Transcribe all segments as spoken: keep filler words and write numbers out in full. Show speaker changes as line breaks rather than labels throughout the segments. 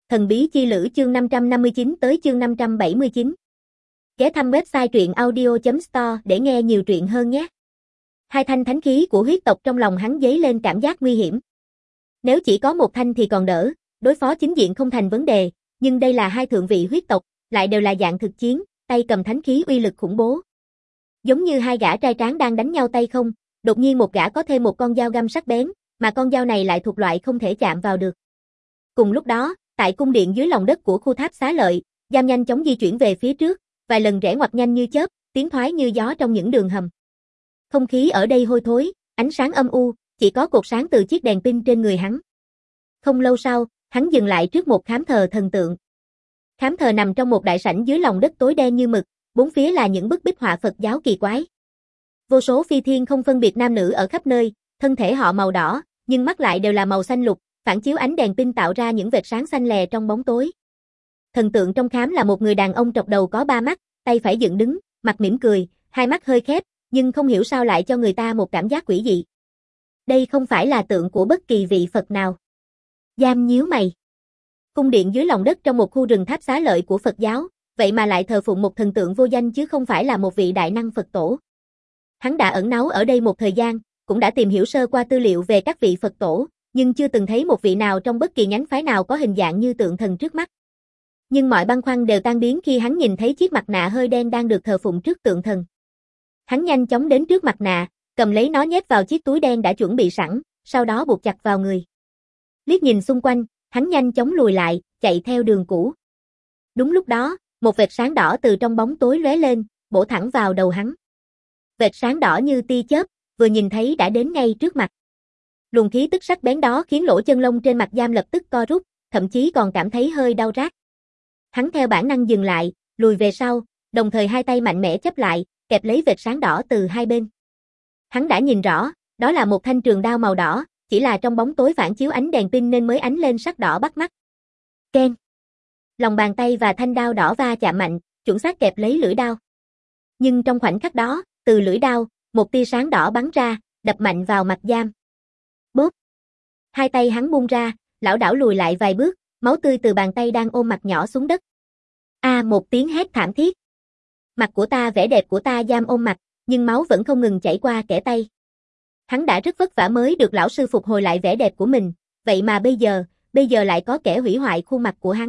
Thần bí chi lữ chương năm trăm năm mươi chín tới chương năm trăm bảy mươi chín. Ghé thăm website truyện audio chấm store để nghe nhiều truyện hơn nhé. Hai thanh thánh khí của huyết tộc trong lòng hắn dấy lên cảm giác nguy hiểm. Nếu chỉ có một thanh thì còn đỡ, đối phó chính diện không thành vấn đề, nhưng đây là hai thượng vị huyết tộc, lại đều là dạng thực chiến, tay cầm thánh khí uy lực khủng bố. Giống như hai gã trai tráng đang đánh nhau tay không, đột nhiên một gã có thêm một con dao găm sắc bén, mà con dao này lại thuộc loại không thể chạm vào được. Cùng lúc đó, tại cung điện dưới lòng đất của khu tháp xá lợi, Giam nhanh chóng di chuyển về phía trước, vài lần rẽ ngoặt nhanh như chớp, tiến thoái như gió trong những đường hầm. Không khí ở đây hôi thối, ánh sáng âm u, chỉ có cột sáng từ chiếc đèn pin trên người hắn. Không lâu sau, hắn dừng lại trước một khám thờ thần tượng. Khám thờ nằm trong một đại sảnh dưới lòng đất tối đen như mực, bốn phía là những bức bích họa Phật giáo kỳ quái. Vô số phi thiên không phân biệt nam nữ ở khắp nơi, thân thể họ màu đỏ, nhưng mắt lại đều là màu xanh lục, phản chiếu ánh đèn pin tạo ra những vệt sáng xanh lè trong bóng tối. Thần tượng trong khám là một người đàn ông trọc đầu có ba mắt, tay phải dựng đứng, mặt mỉm cười, hai mắt hơi khép, nhưng không hiểu sao lại cho người ta một cảm giác quỷ dị. Đây không phải là tượng của bất kỳ vị Phật nào. Giam nhíu mày. Cung điện dưới lòng đất trong một khu rừng tháp xá lợi của Phật giáo, vậy mà lại thờ phụng một thần tượng vô danh chứ không phải là một vị đại năng Phật tổ. Hắn đã ẩn náu ở đây một thời gian, cũng đã tìm hiểu sơ qua tư liệu về các vị Phật tổ, nhưng chưa từng thấy một vị nào trong bất kỳ nhánh phái nào có hình dạng như tượng thần trước mắt. Nhưng mọi băn khoăn đều tan biến khi hắn nhìn thấy chiếc mặt nạ hơi đen đang được thờ phụng trước tượng thần. Hắn nhanh chóng đến trước mặt nạ, cầm lấy nó nhét vào chiếc túi đen đã chuẩn bị sẵn, sau đó buộc chặt vào người. Liếc nhìn xung quanh, hắn nhanh chóng lùi lại, chạy theo đường cũ. Đúng lúc đó, một vệt sáng đỏ từ trong bóng tối lóe lên, bổ thẳng vào đầu hắn. Vệt sáng đỏ như tia chớp, vừa nhìn thấy đã đến ngay trước mặt. Luồng khí tức sắc bén đó khiến lỗ chân lông trên mặt Giam lập tức co rút, thậm chí còn cảm thấy hơi đau rát. Hắn theo bản năng dừng lại, lùi về sau, đồng thời hai tay mạnh mẽ chấp lại, kẹp lấy vệt sáng đỏ từ hai bên. Hắn đã nhìn rõ, đó là một thanh trường đao màu đỏ, chỉ là trong bóng tối phản chiếu ánh đèn pin nên mới ánh lên sắc đỏ bắt mắt. Keng. Lòng bàn tay và thanh đao đỏ va chạm mạnh, chuẩn xác kẹp lấy lưỡi đao. Nhưng trong khoảnh khắc đó, từ lưỡi đao, một tia sáng đỏ bắn ra, đập mạnh vào mặt Giam. Bốp. Hai tay hắn buông ra, lảo đảo lùi lại vài bước, máu tươi từ bàn tay đang ôm mặt nhỏ xuống đất. A à, một tiếng hét thảm thiết. Mặt của ta, vẻ đẹp của ta. Giam ôm mặt, nhưng máu vẫn không ngừng chảy qua kẽ tay. Hắn đã rất vất vả mới được lão sư phục hồi lại vẻ đẹp của mình, vậy mà bây giờ, bây giờ lại có kẻ hủy hoại khuôn mặt của hắn.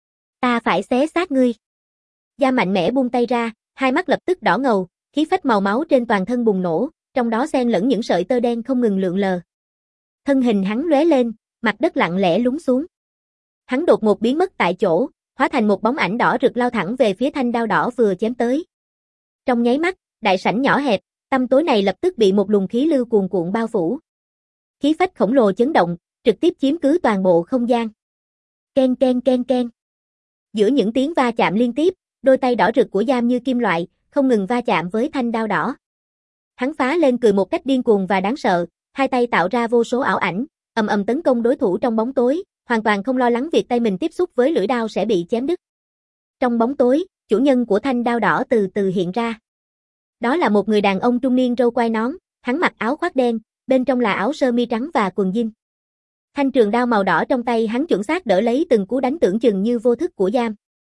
Ta phải xé xác ngươi. Giam mạnh mẽ buông tay ra, hai mắt lập tức đỏ ngầu, khí phách màu máu trên toàn thân bùng nổ, trong đó xen lẫn những sợi tơ đen không ngừng lượn lờ. Thân hình hắn lóe lên, mặt đất lặng lẽ lún xuống. Hắn đột ngột biến mất tại chỗ, hóa thành một bóng ảnh đỏ rực lao thẳng về phía thanh đao đỏ vừa chém tới. Trong nháy mắt, đại sảnh nhỏ hẹp, tăm tối này lập tức bị một luồng khí lưu cuồn cuộn bao phủ. Khí phách khổng lồ chấn động, trực tiếp chiếm cứ toàn bộ không gian. Ken ken ken ken. Giữa những tiếng va chạm liên tiếp, đôi tay đỏ rực của Giam như kim loại, không ngừng va chạm với thanh đao đỏ. Hắn phá lên cười một cách điên cuồng và đáng sợ, hai tay tạo ra vô số ảo ảnh, ầm ầm tấn công đối thủ trong bóng tối, hoàn toàn không lo lắng việc tay mình tiếp xúc với lưỡi đao sẽ bị chém đứt. Trong bóng tối, chủ nhân của thanh đao đỏ từ từ hiện ra. Đó là một người đàn ông trung niên râu quai nón, hắn mặc áo khoác đen, bên trong là áo sơ mi trắng và quần jean. Thanh trường đao màu đỏ trong tay hắn chuẩn xác đỡ lấy từng cú đánh tưởng chừng như vô thức của Giam.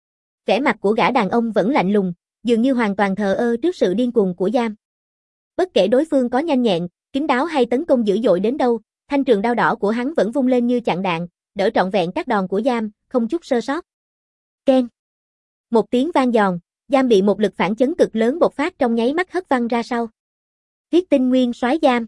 Vẻ mặt của gã đàn ông vẫn lạnh lùng, dường như hoàn toàn thờ ơ trước sự điên cuồng của Giam. Bất kể đối phương có nhanh nhẹn, kín đáo hay tấn công dữ dội đến đâu, thanh trường đao đỏ của hắn vẫn vung lên như chặn đạn, đỡ trọn vẹn các đòn của Giam, không chút sơ sót. Keng. Một tiếng vang giòn, Giam bị một lực phản chấn cực lớn bộc phát trong nháy mắt hất văng ra sau. Viết tinh nguyên soái Giam.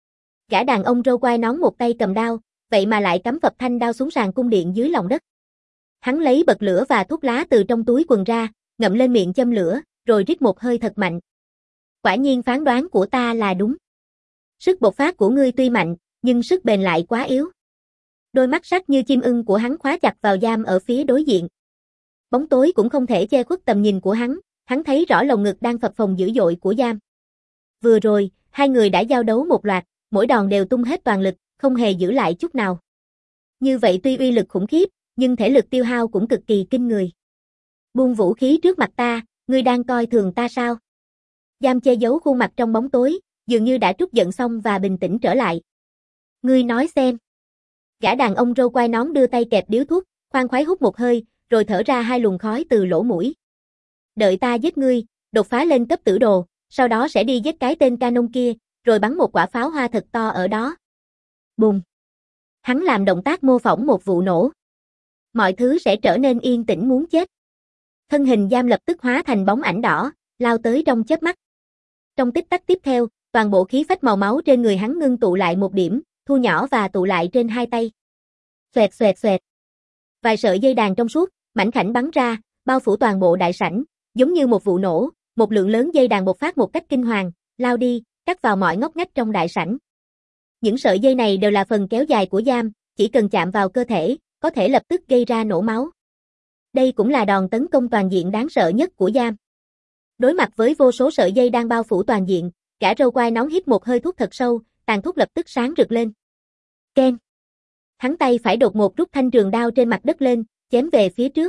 Gã đàn ông râu quai nón một tay cầm đao, vậy mà lại cắm phập thanh đao xuống sàn cung điện dưới lòng đất. Hắn lấy bật lửa và thuốc lá từ trong túi quần ra, ngậm lên miệng châm lửa, rồi rít một hơi thật mạnh. Quả nhiên phán đoán của ta là đúng. Sức bộc phát của ngươi tuy mạnh, nhưng sức bền lại quá yếu. Đôi mắt sắc như chim ưng của hắn khóa chặt vào Giam ở phía đối diện. Bóng tối cũng không thể che khuất tầm nhìn của hắn, hắn thấy rõ lồng ngực đang phập phồng dữ dội của Giam. Vừa rồi, hai người đã giao đấu một loạt, mỗi đòn đều tung hết toàn lực, không hề giữ lại chút nào. Như vậy tuy uy lực khủng khiếp, nhưng thể lực tiêu hao cũng cực kỳ kinh người. Buông vũ khí trước mặt ta, ngươi đang coi thường ta sao? Giam che giấu khuôn mặt trong bóng tối, dường như đã trút giận xong và bình tĩnh trở lại. Ngươi nói xem. Gã đàn ông râu quai nón đưa tay kẹp điếu thuốc, khoan khoái hút một hơi, rồi thở ra hai luồng khói từ lỗ mũi. Đợi ta giết ngươi, đột phá lên cấp tử đồ, sau đó sẽ đi giết cái tên Canon kia, rồi bắn một quả pháo hoa thật to ở đó. Bùm. Hắn làm động tác mô phỏng một vụ nổ. Mọi thứ sẽ trở nên yên tĩnh muốn chết. Thân hình Giam lập tức hóa thành bóng ảnh đỏ, lao tới trong chớp mắt. Trong tích tắc tiếp theo, toàn bộ khí phách màu máu trên người hắn ngưng tụ lại một điểm, thu nhỏ và tụ lại trên hai tay. Xoẹt xoẹt xoẹt. Vài sợi dây đàn trong suốt, mảnh khảnh bắn ra, bao phủ toàn bộ đại sảnh, giống như một vụ nổ, một lượng lớn dây đàn bộc phát một cách kinh hoàng, lao đi, cắt vào mọi ngóc ngách trong đại sảnh. Những sợi dây này đều là phần kéo dài của Giam, chỉ cần chạm vào cơ thể, có thể lập tức gây ra nổ máu. Đây cũng là đòn tấn công toàn diện đáng sợ nhất của Giam. Đối mặt với vô số sợi dây đang bao phủ toàn diện, gã râu quai nón hít một hơi thuốc thật sâu, tàn thuốc lập tức sáng rực lên. Keng. Hắn tay phải đột ngột rút thanh trường đao trên mặt đất lên, chém về phía trước.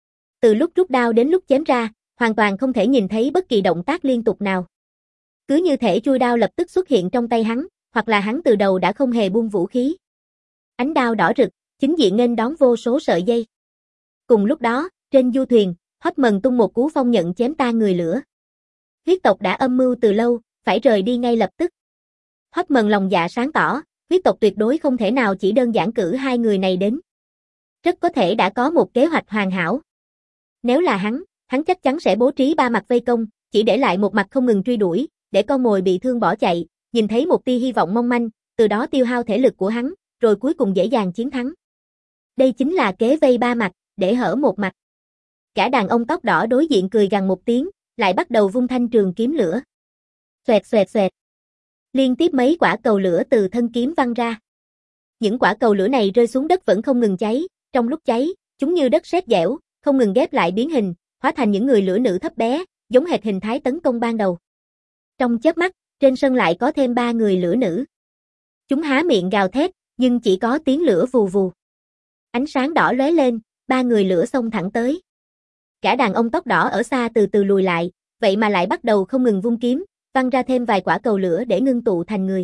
Từ lúc rút đao đến lúc chém ra, hoàn toàn không thể nhìn thấy bất kỳ động tác liên tục nào. Cứ như thể chuôi đao lập tức xuất hiện trong tay hắn, hoặc là hắn từ đầu đã không hề buông vũ khí. Ánh đao đỏ rực, chính diện nghênh đón vô số sợi dây. Cùng lúc đó, trên du thuyền, Hoffman tung một cú phong nhận chém tan người lửa. Huyết tộc đã âm mưu từ lâu, phải rời đi ngay lập tức. Hoffman lòng dạ sáng tỏ, huyết tộc tuyệt đối không thể nào chỉ đơn giản cử hai người này đến. Rất có thể đã có một kế hoạch hoàn hảo. Nếu là hắn, hắn chắc chắn sẽ bố trí ba mặt vây công, chỉ để lại một mặt không ngừng truy đuổi, để con mồi bị thương bỏ chạy, nhìn thấy một tia hy vọng mong manh, từ đó tiêu hao thể lực của hắn, rồi cuối cùng dễ dàng chiến thắng. Đây chính là kế vây ba mặt, để hở một mặt. Cả đàn ông tóc đỏ đối diện cười gằn một tiếng, lại bắt đầu vung thanh trường kiếm lửa. Xoẹt xoẹt xoẹt. Liên tiếp mấy quả cầu lửa từ thân kiếm văng ra. Những quả cầu lửa này rơi xuống đất vẫn không ngừng cháy, trong lúc cháy, chúng như đất sét dẻo, không ngừng ghép lại biến hình, hóa thành những người lửa nữ thấp bé, giống hệt hình thái tấn công ban đầu. Trong chớp mắt, trên sân lại có thêm ba người lửa nữ. Chúng há miệng gào thét, nhưng chỉ có tiếng lửa vù vù. Ánh sáng đỏ lóe lên, ba người lửa xông thẳng tới. Cả đàn ông tóc đỏ ở xa từ từ lùi lại, vậy mà lại bắt đầu không ngừng vung kiếm, văng ra thêm vài quả cầu lửa để ngưng tụ thành người.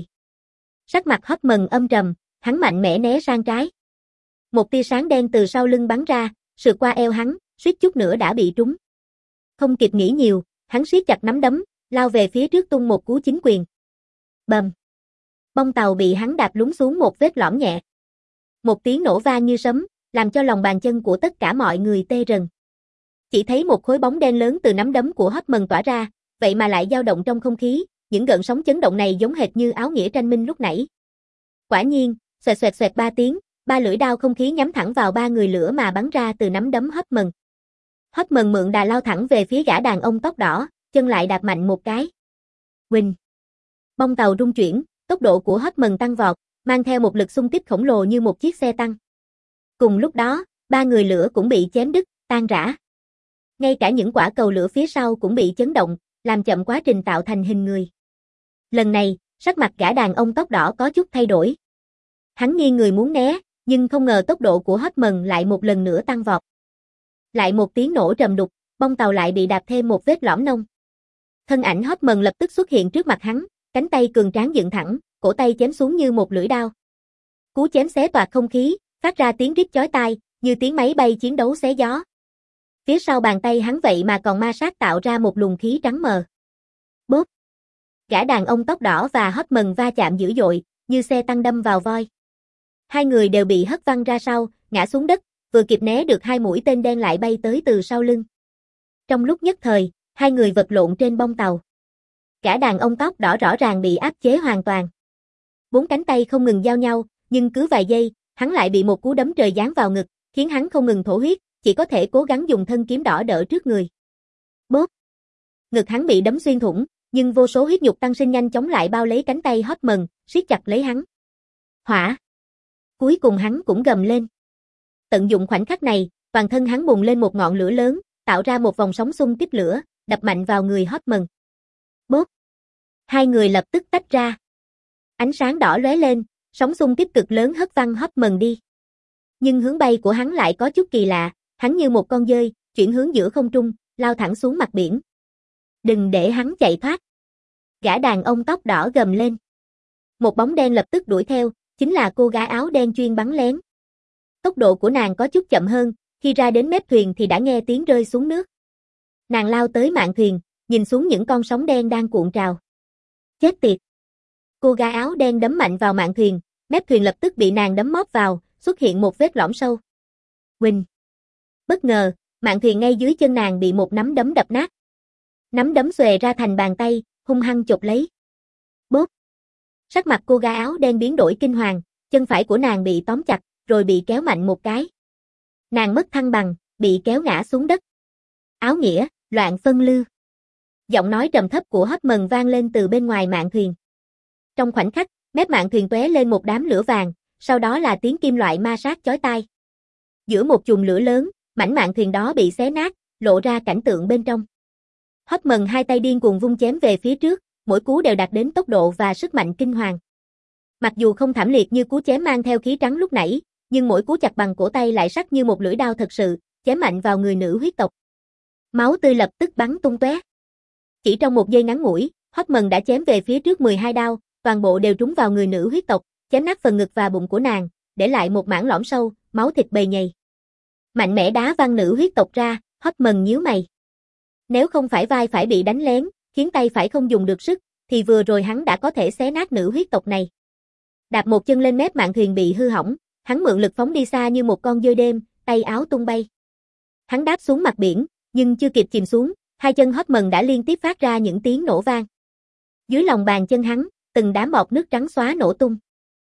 Sắc mặt Hoffman âm trầm, hắn mạnh mẽ né sang trái. Một tia sáng đen từ sau lưng bắn ra, sượt qua eo hắn, suýt chút nữa đã bị trúng. Không kịp nghĩ nhiều, hắn siết chặt nắm đấm, lao về phía trước tung một cú chính quyền. Bầm. Bông tàu bị hắn đạp lún xuống một vết lõm nhẹ. Một tiếng nổ vang như sấm, làm cho lòng bàn chân của tất cả mọi người tê rần. Chỉ thấy một khối bóng đen lớn từ nắm đấm của Hoffman tỏa ra, vậy mà lại dao động trong không khí, những gợn sóng chấn động này giống hệt như áo nghĩa tranh minh lúc nãy. Quả nhiên, xoẹt xoẹt xoẹt ba tiếng, ba lưỡi đao không khí nhắm thẳng vào ba người lửa mà bắn ra từ nắm đấm Hoffman. Hoffman mượn đà lao thẳng về phía gã đàn ông tóc đỏ, chân lại đạp mạnh một cái. Huỳnh. Bông tàu rung chuyển, tốc độ của Hoffman tăng vọt, mang theo một lực xung kích khổng lồ như một chiếc xe tăng. Cùng lúc đó, ba người lửa cũng bị chém đứt, tan rã. Ngay cả những quả cầu lửa phía sau cũng bị chấn động, làm chậm quá trình tạo thành hình người. Lần này, sắc mặt gã đàn ông tóc đỏ có chút thay đổi. Hắn nghiêng người muốn né, nhưng không ngờ tốc độ của Hoffman lại một lần nữa tăng vọt. Lại một tiếng nổ trầm đục, bông tàu lại bị đạp thêm một vết lõm nông. Thân ảnh Hoffman lập tức xuất hiện trước mặt hắn, cánh tay cường tráng dựng thẳng, cổ tay chém xuống như một lưỡi đao. Cú chém xé toạc không khí, phát ra tiếng rít chói tai, như tiếng máy bay chiến đấu xé gió. Phía sau bàn tay hắn vậy mà còn ma sát tạo ra một luồng khí trắng mờ. Bốp. Gã đàn ông tóc đỏ và Hoffman va chạm dữ dội, như xe tăng đâm vào voi. Hai người đều bị hất văng ra sau, ngã xuống đất, vừa kịp né được hai mũi tên đen lại bay tới từ sau lưng. Trong lúc nhất thời, hai người vật lộn trên bông tàu. Gã đàn ông tóc đỏ rõ ràng bị áp chế hoàn toàn. Bốn cánh tay không ngừng giao nhau, nhưng cứ vài giây, hắn lại bị một cú đấm trời giáng vào ngực, khiến hắn không ngừng thổ huyết, chỉ có thể cố gắng dùng thân kiếm đỏ đỡ trước người. Bốp. Ngực hắn bị đấm xuyên thủng, nhưng vô số huyết nhục tăng sinh nhanh chóng lại bao lấy cánh tay Hoffman, siết chặt lấy hắn. Hỏa. Cuối cùng hắn cũng gầm lên. Tận dụng khoảnh khắc này, toàn thân hắn bùng lên một ngọn lửa lớn, tạo ra một vòng sóng xung kích lửa, đập mạnh vào người Hoffman. Bốp. Hai người lập tức tách ra. Ánh sáng đỏ lóe lên, sóng xung kích cực lớn hất văng Hoffman đi. Nhưng hướng bay của hắn lại có chút kỳ lạ, hắn như một con dơi, chuyển hướng giữa không trung, lao thẳng xuống mặt biển. Đừng để hắn chạy thoát. Gã đàn ông tóc đỏ gầm lên. Một bóng đen lập tức đuổi theo, chính là cô gái áo đen chuyên bắn lén. Tốc độ của nàng có chút chậm hơn, khi ra đến mép thuyền thì đã nghe tiếng rơi xuống nước. Nàng lao tới mạn thuyền, nhìn xuống những con sóng đen đang cuộn trào. Chết tiệt! Cô gái áo đen đấm mạnh vào mạn thuyền, mép thuyền lập tức bị nàng đấm móp vào, xuất hiện một vết lõm sâu. Huỳnh! Bất ngờ, mạn thuyền ngay dưới chân nàng bị một nắm đấm đập nát. Nắm đấm xòe ra thành bàn tay, hung hăng chộp lấy. Bốp! Sắc mặt cô gái áo đen biến đổi kinh hoàng, chân phải của nàng bị tóm chặt, rồi bị kéo mạnh một cái. Nàng mất thăng bằng, bị kéo ngã xuống đất. Áo nghĩa, loạn phân lư. Giọng nói trầm thấp của Hoffman vang lên từ bên ngoài mạn thuyền. Trong khoảnh khắc, mép mạn thuyền tóe lên một đám lửa vàng, sau đó là tiếng kim loại ma sát chói tai. Giữa một chùm lửa lớn, mảnh mạn thuyền đó bị xé nát, lộ ra cảnh tượng bên trong. Hoffman hai tay điên cuồng vung chém về phía trước, mỗi cú đều đạt đến tốc độ và sức mạnh kinh hoàng. Mặc dù không thảm liệt như cú chém mang theo khí trắng lúc nãy, nhưng mỗi cú chặt bằng cổ tay lại sắc như một lưỡi đao thật sự, chém mạnh vào người nữ huyết tộc. Máu tươi lập tức bắn tung tóe. Chỉ trong một giây ngắn ngủi, Hoffman đã chém về phía trước mười hai đao, toàn bộ đều trúng vào người nữ huyết tộc, chém nát phần ngực và bụng của nàng, để lại một mảng lõm sâu, máu thịt bầy nhầy. Mạnh mẽ đá văng nữ huyết tộc ra, Hoffman nhíu mày. Nếu không phải vai phải bị đánh lén, khiến tay phải không dùng được sức, thì vừa rồi hắn đã có thể xé nát nữ huyết tộc này. Đạp một chân lên mép mạn thuyền bị hư hỏng, hắn mượn lực phóng đi xa như một con dơi đêm, tay áo tung bay. Hắn đáp xuống mặt biển, nhưng chưa kịp chìm xuống, hai chân Hoffman đã liên tiếp phát ra những tiếng nổ vang. Dưới lòng bàn chân hắn, từng đám bọt nước trắng xóa nổ tung.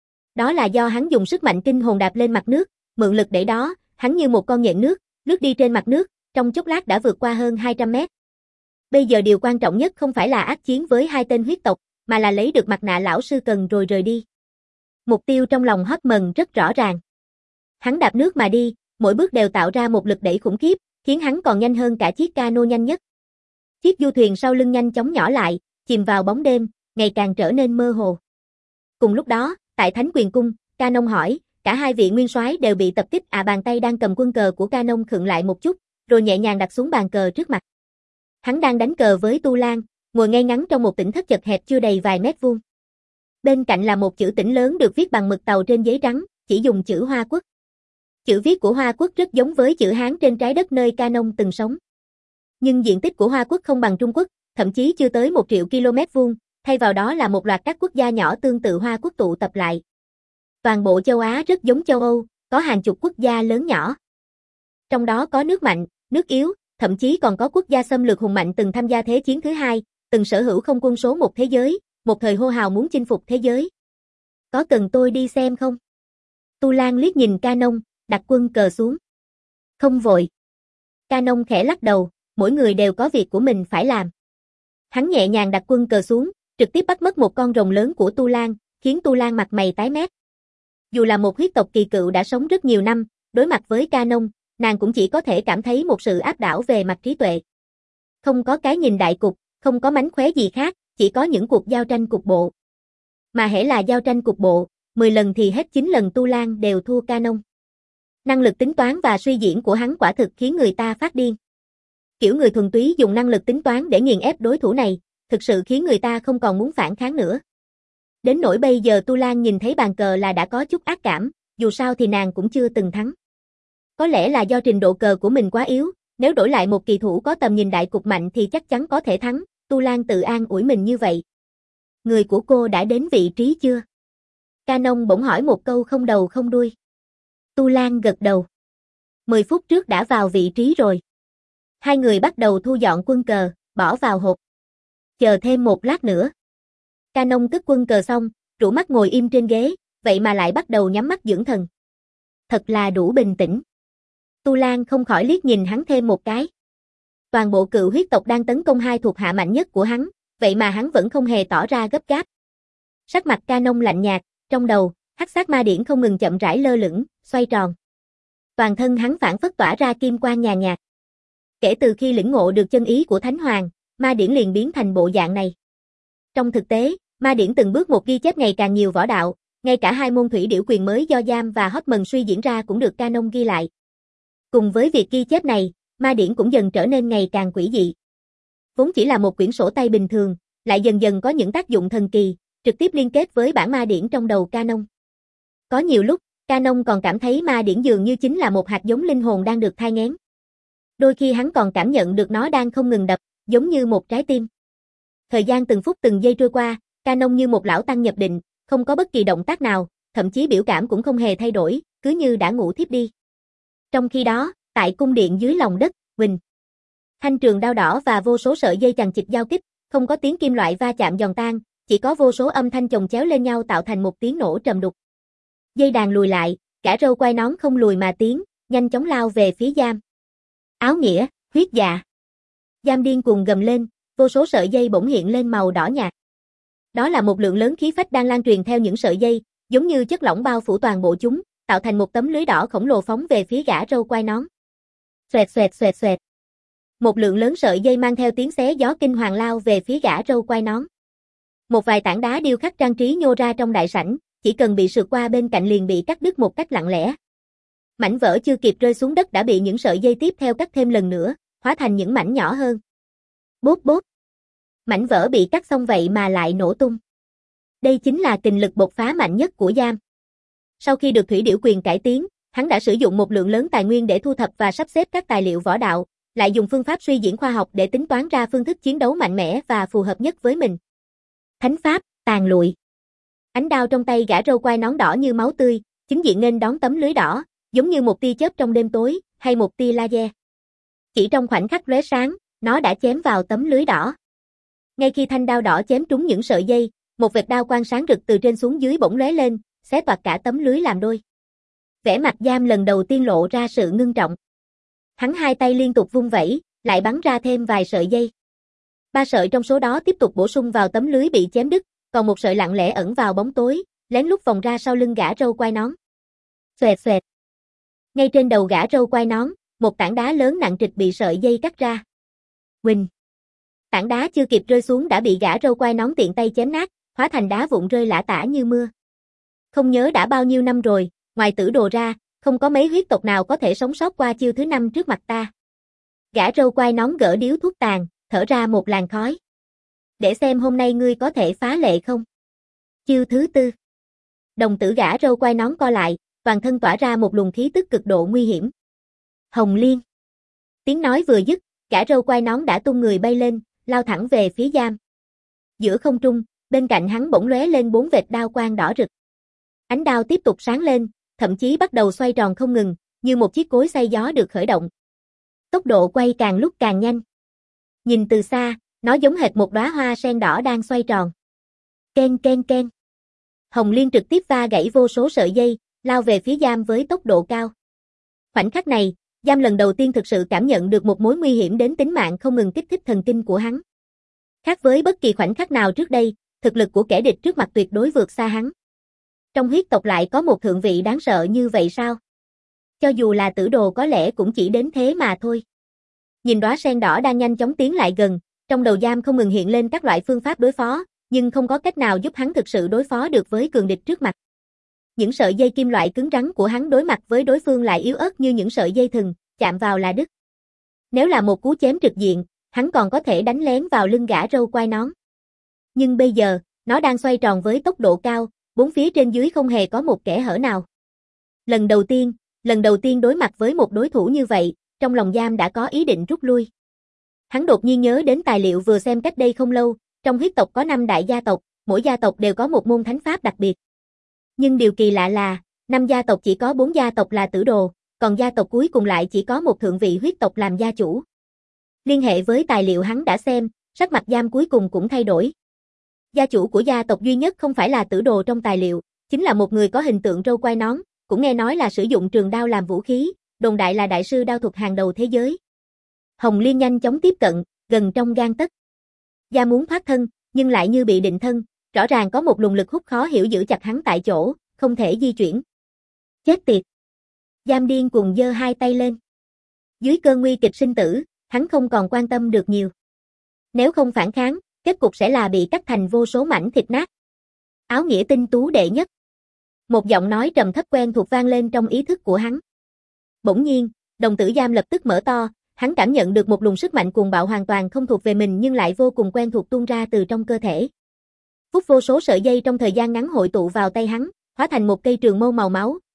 Đó là do hắn dùng sức mạnh kinh hồn đạp lên mặt nước, mượn lực để đó, hắn như một con nhện nước, lướt đi trên mặt nước, trong chốc lát đã vượt qua hơn hai trăm mét. Bây giờ điều quan trọng nhất không phải là ác chiến với hai tên huyết tộc, mà là lấy được mặt nạ lão sư cần rồi rời đi. Mục tiêu trong lòng Hoffman rất rõ ràng. Hắn đạp nước mà đi, mỗi bước đều tạo ra một lực đẩy khủng khiếp, khiến hắn còn nhanh hơn cả chiếc cano nhanh nhất. Chiếc du thuyền sau lưng nhanh chóng nhỏ lại, chìm vào bóng đêm, ngày càng trở nên mơ hồ. Cùng lúc đó, tại Thánh Quyền Cung, Canon hỏi, cả hai vị nguyên soái đều bị tập kích à? Bàn tay đang cầm quân cờ của Canon khựng lại một chút, rồi nhẹ nhàng đặt xuống bàn cờ trước mặt. Hắn đang đánh cờ với Tu Lan, ngồi ngay ngắn trong một tỉnh thất chật hẹp chưa đầy vài mét vuông. Bên cạnh là một chữ tỉnh lớn được viết bằng mực tàu trên giấy trắng, chỉ dùng chữ Hoa Quốc. Chữ viết của Hoa Quốc rất giống với chữ Hán trên trái đất nơi Canon từng sống. Nhưng diện tích của Hoa Quốc không bằng Trung Quốc, thậm chí chưa tới một triệu ki lô mét vuông, thay vào đó là một loạt các quốc gia nhỏ tương tự Hoa Quốc tụ tập lại. Toàn bộ châu Á rất giống châu Âu, có hàng chục quốc gia lớn nhỏ. Trong đó có nước mạnh, nước yếu, thậm chí còn có quốc gia xâm lược hùng mạnh từng tham gia Thế chiến thứ hai, từng sở hữu không quân số một thế giới, một thời hô hào muốn chinh phục thế giới. Có cần tôi đi xem không? Tu Lan liếc nhìn Canon, đặt quân cờ xuống. Không vội. Canon khẽ lắc đầu, mỗi người đều có việc của mình phải làm. Hắn nhẹ nhàng đặt quân cờ xuống, trực tiếp bắt mất một con rồng lớn của Tu Lan, khiến Tu Lan mặt mày tái mét. Dù là một huyết tộc kỳ cựu đã sống rất nhiều năm, đối mặt với Canon, nàng cũng chỉ có thể cảm thấy một sự áp đảo về mặt trí tuệ. Không có cái nhìn đại cục, không có mánh khóe gì khác, chỉ có những cuộc giao tranh cục bộ. Mà hễ là giao tranh cục bộ, mười lần thì hết chín lần Tu Lan đều thua Canon. Năng lực tính toán và suy diễn của hắn quả thực khiến người ta phát điên. Kiểu người thuần túy dùng năng lực tính toán để nghiền ép đối thủ này, thực sự khiến người ta không còn muốn phản kháng nữa. Đến nỗi bây giờ Tu Lan nhìn thấy bàn cờ là đã có chút ác cảm, dù sao thì nàng cũng chưa từng thắng. Có lẽ là do trình độ cờ của mình quá yếu, nếu đổi lại một kỳ thủ có tầm nhìn đại cục mạnh thì chắc chắn có thể thắng, Tu Lan tự an ủi mình như vậy. Người của cô đã đến vị trí chưa? Canon bỗng hỏi một câu không đầu không đuôi. Tu Lan gật đầu. Mười phút trước đã vào vị trí rồi. Hai người bắt đầu thu dọn quân cờ, bỏ vào hộp. Chờ thêm một lát nữa. Canon cất quân cờ xong, rũ mắt ngồi im trên ghế, vậy mà lại bắt đầu nhắm mắt dưỡng thần. Thật là đủ bình tĩnh. Tu Lan không khỏi liếc nhìn hắn thêm một cái. Toàn bộ cựu huyết tộc đang tấn công hai thuộc hạ mạnh nhất của hắn, vậy mà hắn vẫn không hề tỏ ra gấp gáp. Sắc mặt Canon lạnh nhạt, trong đầu, hắc sát ma điển không ngừng chậm rãi lơ lửng, xoay tròn. Toàn thân hắn phản phất tỏa ra kim quang nhàn nhạt. Kể từ khi lĩnh ngộ được chân ý của Thánh Hoàng, ma điển liền biến thành bộ dạng này. Trong thực tế, ma điển từng bước một ghi chép ngày càng nhiều võ đạo, ngay cả hai môn thủy điểu quyền mới do Giam và Hoffman suy diễn ra cũng được Canon ghi lại. Cùng với việc ghi chép này, ma điển cũng dần trở nên ngày càng quỷ dị. Vốn chỉ là một quyển sổ tay bình thường, lại dần dần có những tác dụng thần kỳ, trực tiếp liên kết với bản ma điển trong đầu Canon. Có nhiều lúc, Canon còn cảm thấy ma điển dường như chính là một hạt giống linh hồn đang được thai nghén. Đôi khi hắn còn cảm nhận được nó đang không ngừng đập, giống như một trái tim. Thời gian từng phút từng giây trôi qua, Canon như một lão tăng nhập định, không có bất kỳ động tác nào, thậm chí biểu cảm cũng không hề thay đổi, cứ như đã ngủ thiếp đi. Trong khi đó, tại cung điện dưới lòng đất, Huỳnh. Thanh trường đao đỏ và vô số sợi dây chằng chịt giao kích, không có tiếng kim loại va chạm giòn tan, chỉ có vô số âm thanh chồng chéo lên nhau tạo thành một tiếng nổ trầm đục. Dây đàn lùi lại, gã râu quai nón không lùi mà tiến, nhanh chóng lao về phía Giam. Áo nghĩa, huyết dạ. Giam điên cuồng gầm lên, vô số sợi dây bỗng hiện lên màu đỏ nhạt. Đó là một lượng lớn khí phách đang lan truyền theo những sợi dây, giống như chất lỏng bao phủ toàn bộ chúng, tạo thành một tấm lưới đỏ khổng lồ phóng về phía gã râu quai nón. Xoẹt xoẹt xoẹt xoẹt. Một lượng lớn sợi dây mang theo tiếng xé gió kinh hoàng lao về phía gã râu quai nón. Một vài tảng đá điêu khắc trang trí nhô ra trong đại sảnh, chỉ cần bị sượt qua bên cạnh liền bị cắt đứt một cách lặng lẽ. Mảnh vỡ chưa kịp rơi xuống đất đã bị những sợi dây tiếp theo cắt thêm lần nữa, hóa thành những mảnh nhỏ hơn. Bốp bốp. Mảnh vỡ bị cắt xong vậy mà lại nổ tung. Đây chính là kình lực bộc phá mạnh nhất của Giam. Sau khi được Thủy Điểu Quyền cải tiến, hắn đã sử dụng một lượng lớn tài nguyên để thu thập và sắp xếp các tài liệu võ đạo, lại dùng phương pháp suy diễn khoa học để tính toán ra phương thức chiến đấu mạnh mẽ và phù hợp nhất với mình. Thánh pháp, tàn lụi. Ánh đao trong tay gã râu quai nón đỏ như máu tươi, chính diện nghênh đón tấm lưới đỏ, giống như một tia chớp trong đêm tối, hay một tia laser. Chỉ trong khoảnh khắc lóe sáng, nó đã chém vào tấm lưới đỏ. Ngay khi thanh đao đỏ chém trúng những sợi dây, một vệt đao quang sáng rực từ trên xuống dưới bỗng lóe lên, xé toạc cả tấm lưới làm đôi. Vẻ mặt Giam lần đầu tiên lộ ra sự ngưng trọng. Hắn hai tay liên tục vung vẩy, lại bắn ra thêm vài sợi dây. Ba sợi trong số đó tiếp tục bổ sung vào tấm lưới bị chém đứt, còn một sợi lặng lẽ ẩn vào bóng tối, lén lút vòng ra sau lưng gã râu quai nón. Xoẹt xoẹt. Ngay trên đầu gã râu quai nón, một tảng đá lớn nặng trịch bị sợi dây cắt ra. Huỳnh. Tảng đá chưa kịp rơi xuống đã bị gã râu quai nón tiện tay chém nát, hóa thành đá vụn rơi lả tả như mưa. Không nhớ đã bao nhiêu năm rồi, ngoài Tử Đồ ra, không có mấy huyết tộc nào có thể sống sót qua chiêu thứ năm trước mặt ta. Gã râu quai nón gỡ điếu thuốc tàn, thở ra một làn khói. Để xem hôm nay ngươi có thể phá lệ không? Chiêu thứ tư. Đồng tử gã râu quai nón co lại, toàn thân tỏa ra một luồng khí tức cực độ nguy hiểm. Hồng Liên. Tiếng nói vừa dứt, gã râu quai nón đã tung người bay lên, lao thẳng về phía Giam. Giữa không trung, bên cạnh hắn bỗng lóe lên bốn vệt đao quang đỏ rực. Ánh đao tiếp tục sáng lên, thậm chí bắt đầu xoay tròn không ngừng, như một chiếc cối xay gió được khởi động. Tốc độ quay càng lúc càng nhanh. Nhìn từ xa, nó giống hệt một đóa hoa sen đỏ đang xoay tròn. Ken ken ken. Hồng Liên trực tiếp va gãy vô số sợi dây, lao về phía Giam với tốc độ cao. Khoảnh khắc này, Giam lần đầu tiên thực sự cảm nhận được một mối nguy hiểm đến tính mạng không ngừng kích thích thần kinh của hắn. Khác với bất kỳ khoảnh khắc nào trước đây, thực lực của kẻ địch trước mặt tuyệt đối vượt xa hắn. Trong huyết tộc lại có một thượng vị đáng sợ như vậy sao? Cho dù là Tử Đồ có lẽ cũng chỉ đến thế mà thôi. Nhìn đóa sen đỏ đang nhanh chóng tiến lại gần, trong đầu Giam không ngừng hiện lên các loại phương pháp đối phó, nhưng không có cách nào giúp hắn thực sự đối phó được với cường địch trước mặt. Những sợi dây kim loại cứng rắn của hắn đối mặt với đối phương lại yếu ớt như những sợi dây thừng, chạm vào là đứt. Nếu là một cú chém trực diện, hắn còn có thể đánh lén vào lưng gã râu quai nón. Nhưng bây giờ, nó đang xoay tròn với tốc độ cao, bốn phía trên dưới không hề có một kẽ hở nào. Lần đầu tiên, lần đầu tiên đối mặt với một đối thủ như vậy, trong lòng Giam đã có ý định rút lui. Hắn đột nhiên nhớ đến tài liệu vừa xem cách đây không lâu, trong huyết tộc có năm đại gia tộc, mỗi gia tộc đều có một môn thánh pháp đặc biệt. Nhưng điều kỳ lạ là, năm gia tộc chỉ có bốn gia tộc là Tử Đồ, còn gia tộc cuối cùng lại chỉ có một thượng vị huyết tộc làm gia chủ. Liên hệ với tài liệu hắn đã xem, sắc mặt Giam cuối cùng cũng thay đổi. Gia chủ của gia tộc duy nhất không phải là Tử Đồ trong tài liệu, chính là một người có hình tượng râu quai nón, cũng nghe nói là sử dụng trường đao làm vũ khí, đồn đại là đại sư đao thuật hàng đầu thế giới. Hồng Liên nhanh chóng tiếp cận, gần trong gang tấc. Giam muốn thoát thân, nhưng lại như bị định thân, rõ ràng có một luồng lực hút khó hiểu giữ chặt hắn tại chỗ, không thể di chuyển. Chết tiệt! Giam điên cuồng giơ hai tay lên. Dưới cơn nguy kịch sinh tử, hắn không còn quan tâm được nhiều. Nếu không phản kháng, kết cục sẽ là bị cắt thành vô số mảnh thịt nát. Áo nghĩa tinh tú đệ nhất. Một giọng nói trầm thấp quen thuộc vang lên trong ý thức của hắn. Bỗng nhiên, đồng tử Giam lập tức mở to, hắn cảm nhận được một luồng sức mạnh cuồng bạo hoàn toàn không thuộc về mình nhưng lại vô cùng quen thuộc tuôn ra từ trong cơ thể. Phút vô số sợi dây trong thời gian ngắn hội tụ vào tay hắn, hóa thành một cây trường mâu màu máu,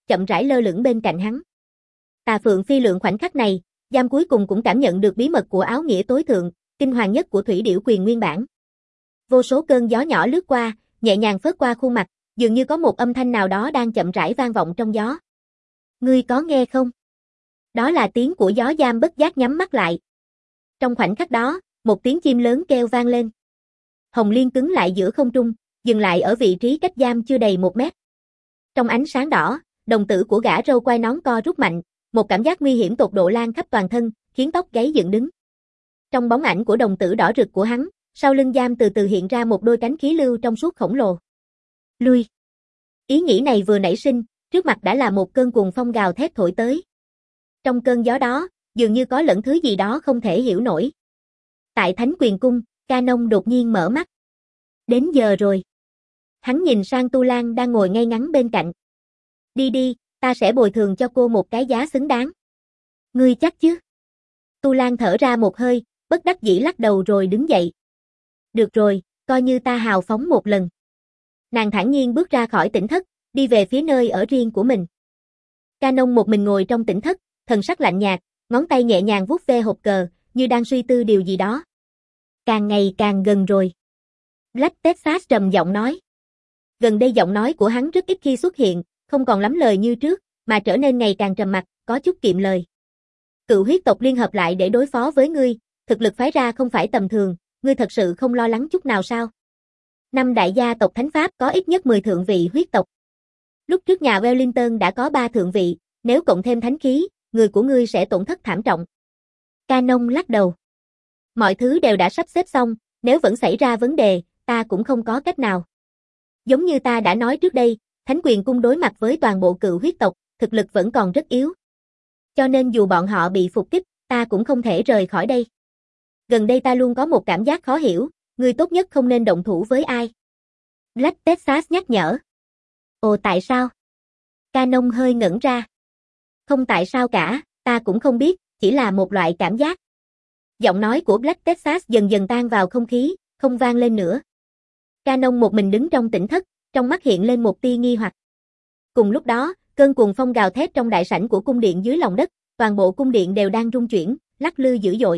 chậm rãi lơ lửng bên cạnh hắn. Tà Phượng phi lượng khoảnh khắc này, Giam cuối cùng cũng cảm nhận được bí mật của áo nghĩa tối thượng, kinh hoàng nhất của Thủy Điểu Quyền nguyên bản. Vô số cơn gió nhỏ lướt qua, nhẹ nhàng phớt qua khuôn mặt, dường như có một âm thanh nào đó đang chậm rãi vang vọng trong gió. Ngươi có nghe không? Đó là tiếng của gió. Giam bất giác nhắm mắt lại. Trong khoảnh khắc đó, một tiếng chim lớn kêu vang lên. Hồng Liên cứng lại giữa không trung, dừng lại ở vị trí cách Giam chưa đầy một mét. Trong ánh sáng đỏ, đồng tử của gã râu quai nón co rút mạnh, một cảm giác nguy hiểm tột độ lan khắp toàn thân, khiến tóc gáy dựng đứng. Trong bóng ảnh của đồng tử đỏ rực của hắn, sau lưng Giam từ từ hiện ra một đôi cánh khí lưu trong suốt khổng lồ. Lui. Ý nghĩ này vừa nảy sinh, trước mặt đã là một cơn cuồng phong gào thét thổi tới. Trong cơn gió đó, dường như có lẫn thứ gì đó không thể hiểu nổi. Tại Thánh Quyền Cung, Canon đột nhiên mở mắt. Đến giờ rồi. Hắn nhìn sang Tu Lan đang ngồi ngay ngắn bên cạnh. Đi đi, ta sẽ bồi thường cho cô một cái giá xứng đáng. Ngươi chắc chứ? Tu Lan thở ra một hơi, bất đắc dĩ lắc đầu rồi đứng dậy. Được rồi, coi như ta hào phóng một lần. Nàng thản nhiên bước ra khỏi tỉnh thất, đi về phía nơi ở riêng của mình. Canon một mình ngồi trong tỉnh thất, thần sắc lạnh nhạt, ngón tay nhẹ nhàng vuốt ve hộp cờ, như đang suy tư điều gì đó. Càng ngày càng gần rồi. Black Texas trầm giọng nói. Gần đây giọng nói của hắn rất ít khi xuất hiện, không còn lắm lời như trước, mà trở nên ngày càng trầm mặc, có chút kiệm lời. Cựu huyết tộc liên hợp lại để đối phó với ngươi, thực lực phái ra không phải tầm thường, ngươi thật sự không lo lắng chút nào sao? Năm đại gia tộc Thánh Pháp có ít nhất mười thượng vị huyết tộc. Lúc trước nhà Wellington đã có ba thượng vị, nếu cộng thêm thánh khí, người của ngươi sẽ tổn thất thảm trọng. Canon lắc đầu. Mọi thứ đều đã sắp xếp xong, nếu vẫn xảy ra vấn đề, ta cũng không có cách nào. Giống như ta đã nói trước đây, Thánh Quyền Cung đối mặt với toàn bộ cựu huyết tộc, thực lực vẫn còn rất yếu. Cho nên dù bọn họ bị phục kích, ta cũng không thể rời khỏi đây. Gần đây ta luôn có một cảm giác khó hiểu, ngươi tốt nhất không nên động thủ với ai. Black Texas nhắc nhở. Ồ tại sao? Canon hơi ngẩn ra. Không tại sao cả, ta cũng không biết, chỉ là một loại cảm giác. Giọng nói của Black Texas dần dần tan vào không khí, không vang lên nữa. Canon một mình đứng trong tỉnh thất, trong mắt hiện lên một tia nghi hoặc. Cùng lúc đó, cơn cuồng phong gào thét trong đại sảnh của cung điện dưới lòng đất, toàn bộ cung điện đều đang rung chuyển, lắc lư dữ dội.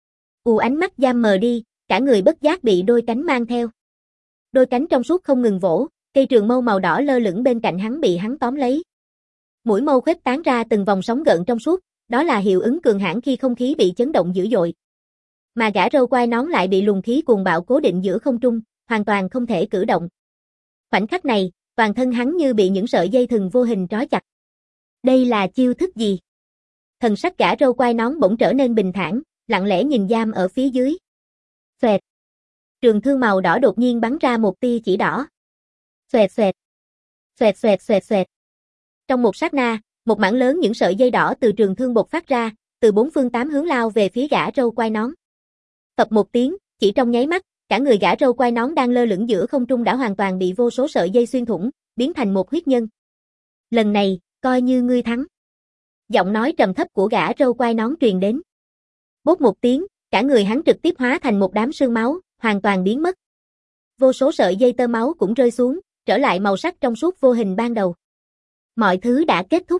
U ánh mắt Giam mờ đi, cả người bất giác bị đôi cánh mang theo. Đôi cánh trong suốt không ngừng vỗ, cây trường mâu màu đỏ lơ lửng bên cạnh hắn bị hắn tóm lấy. Mũi mâu khuếch tán ra từng vòng sóng gợn trong suốt, đó là hiệu ứng cường hãn khi không khí bị chấn động dữ dội. Mà gã râu quai nón lại bị luồng khí cuồng bạo cố định giữa không trung, hoàn toàn không thể cử động. Khoảnh khắc này, toàn thân hắn như bị những sợi dây thừng vô hình trói chặt. Đây là chiêu thức gì? Thần sắc gã râu quai nón bỗng trở nên bình thản, lặng lẽ nhìn Giam ở phía dưới. Xoẹt. Trường thương màu đỏ đột nhiên bắn ra một tia chỉ đỏ. Xoẹt xoẹt. Xoẹt xoẹt xoẹt xoẹt. Trong một sát na, một mảng lớn những sợi dây đỏ từ trường thương bộc phát ra, từ bốn phương tám hướng lao về phía gã râu quai nón. Phập một tiếng, chỉ trong nháy mắt, cả người gã râu quai nón đang lơ lửng giữa không trung đã hoàn toàn bị vô số sợi dây xuyên thủng, biến thành một huyết nhân. Lần này, coi như ngươi thắng. Giọng nói trầm thấp của gã râu quai nón truyền đến. Bốp một tiếng, cả người hắn trực tiếp hóa thành một đám sương máu, hoàn toàn biến mất. Vô số sợi dây tơ máu cũng rơi xuống, trở lại màu sắc trong suốt vô hình ban đầu. Mọi thứ đã kết thúc.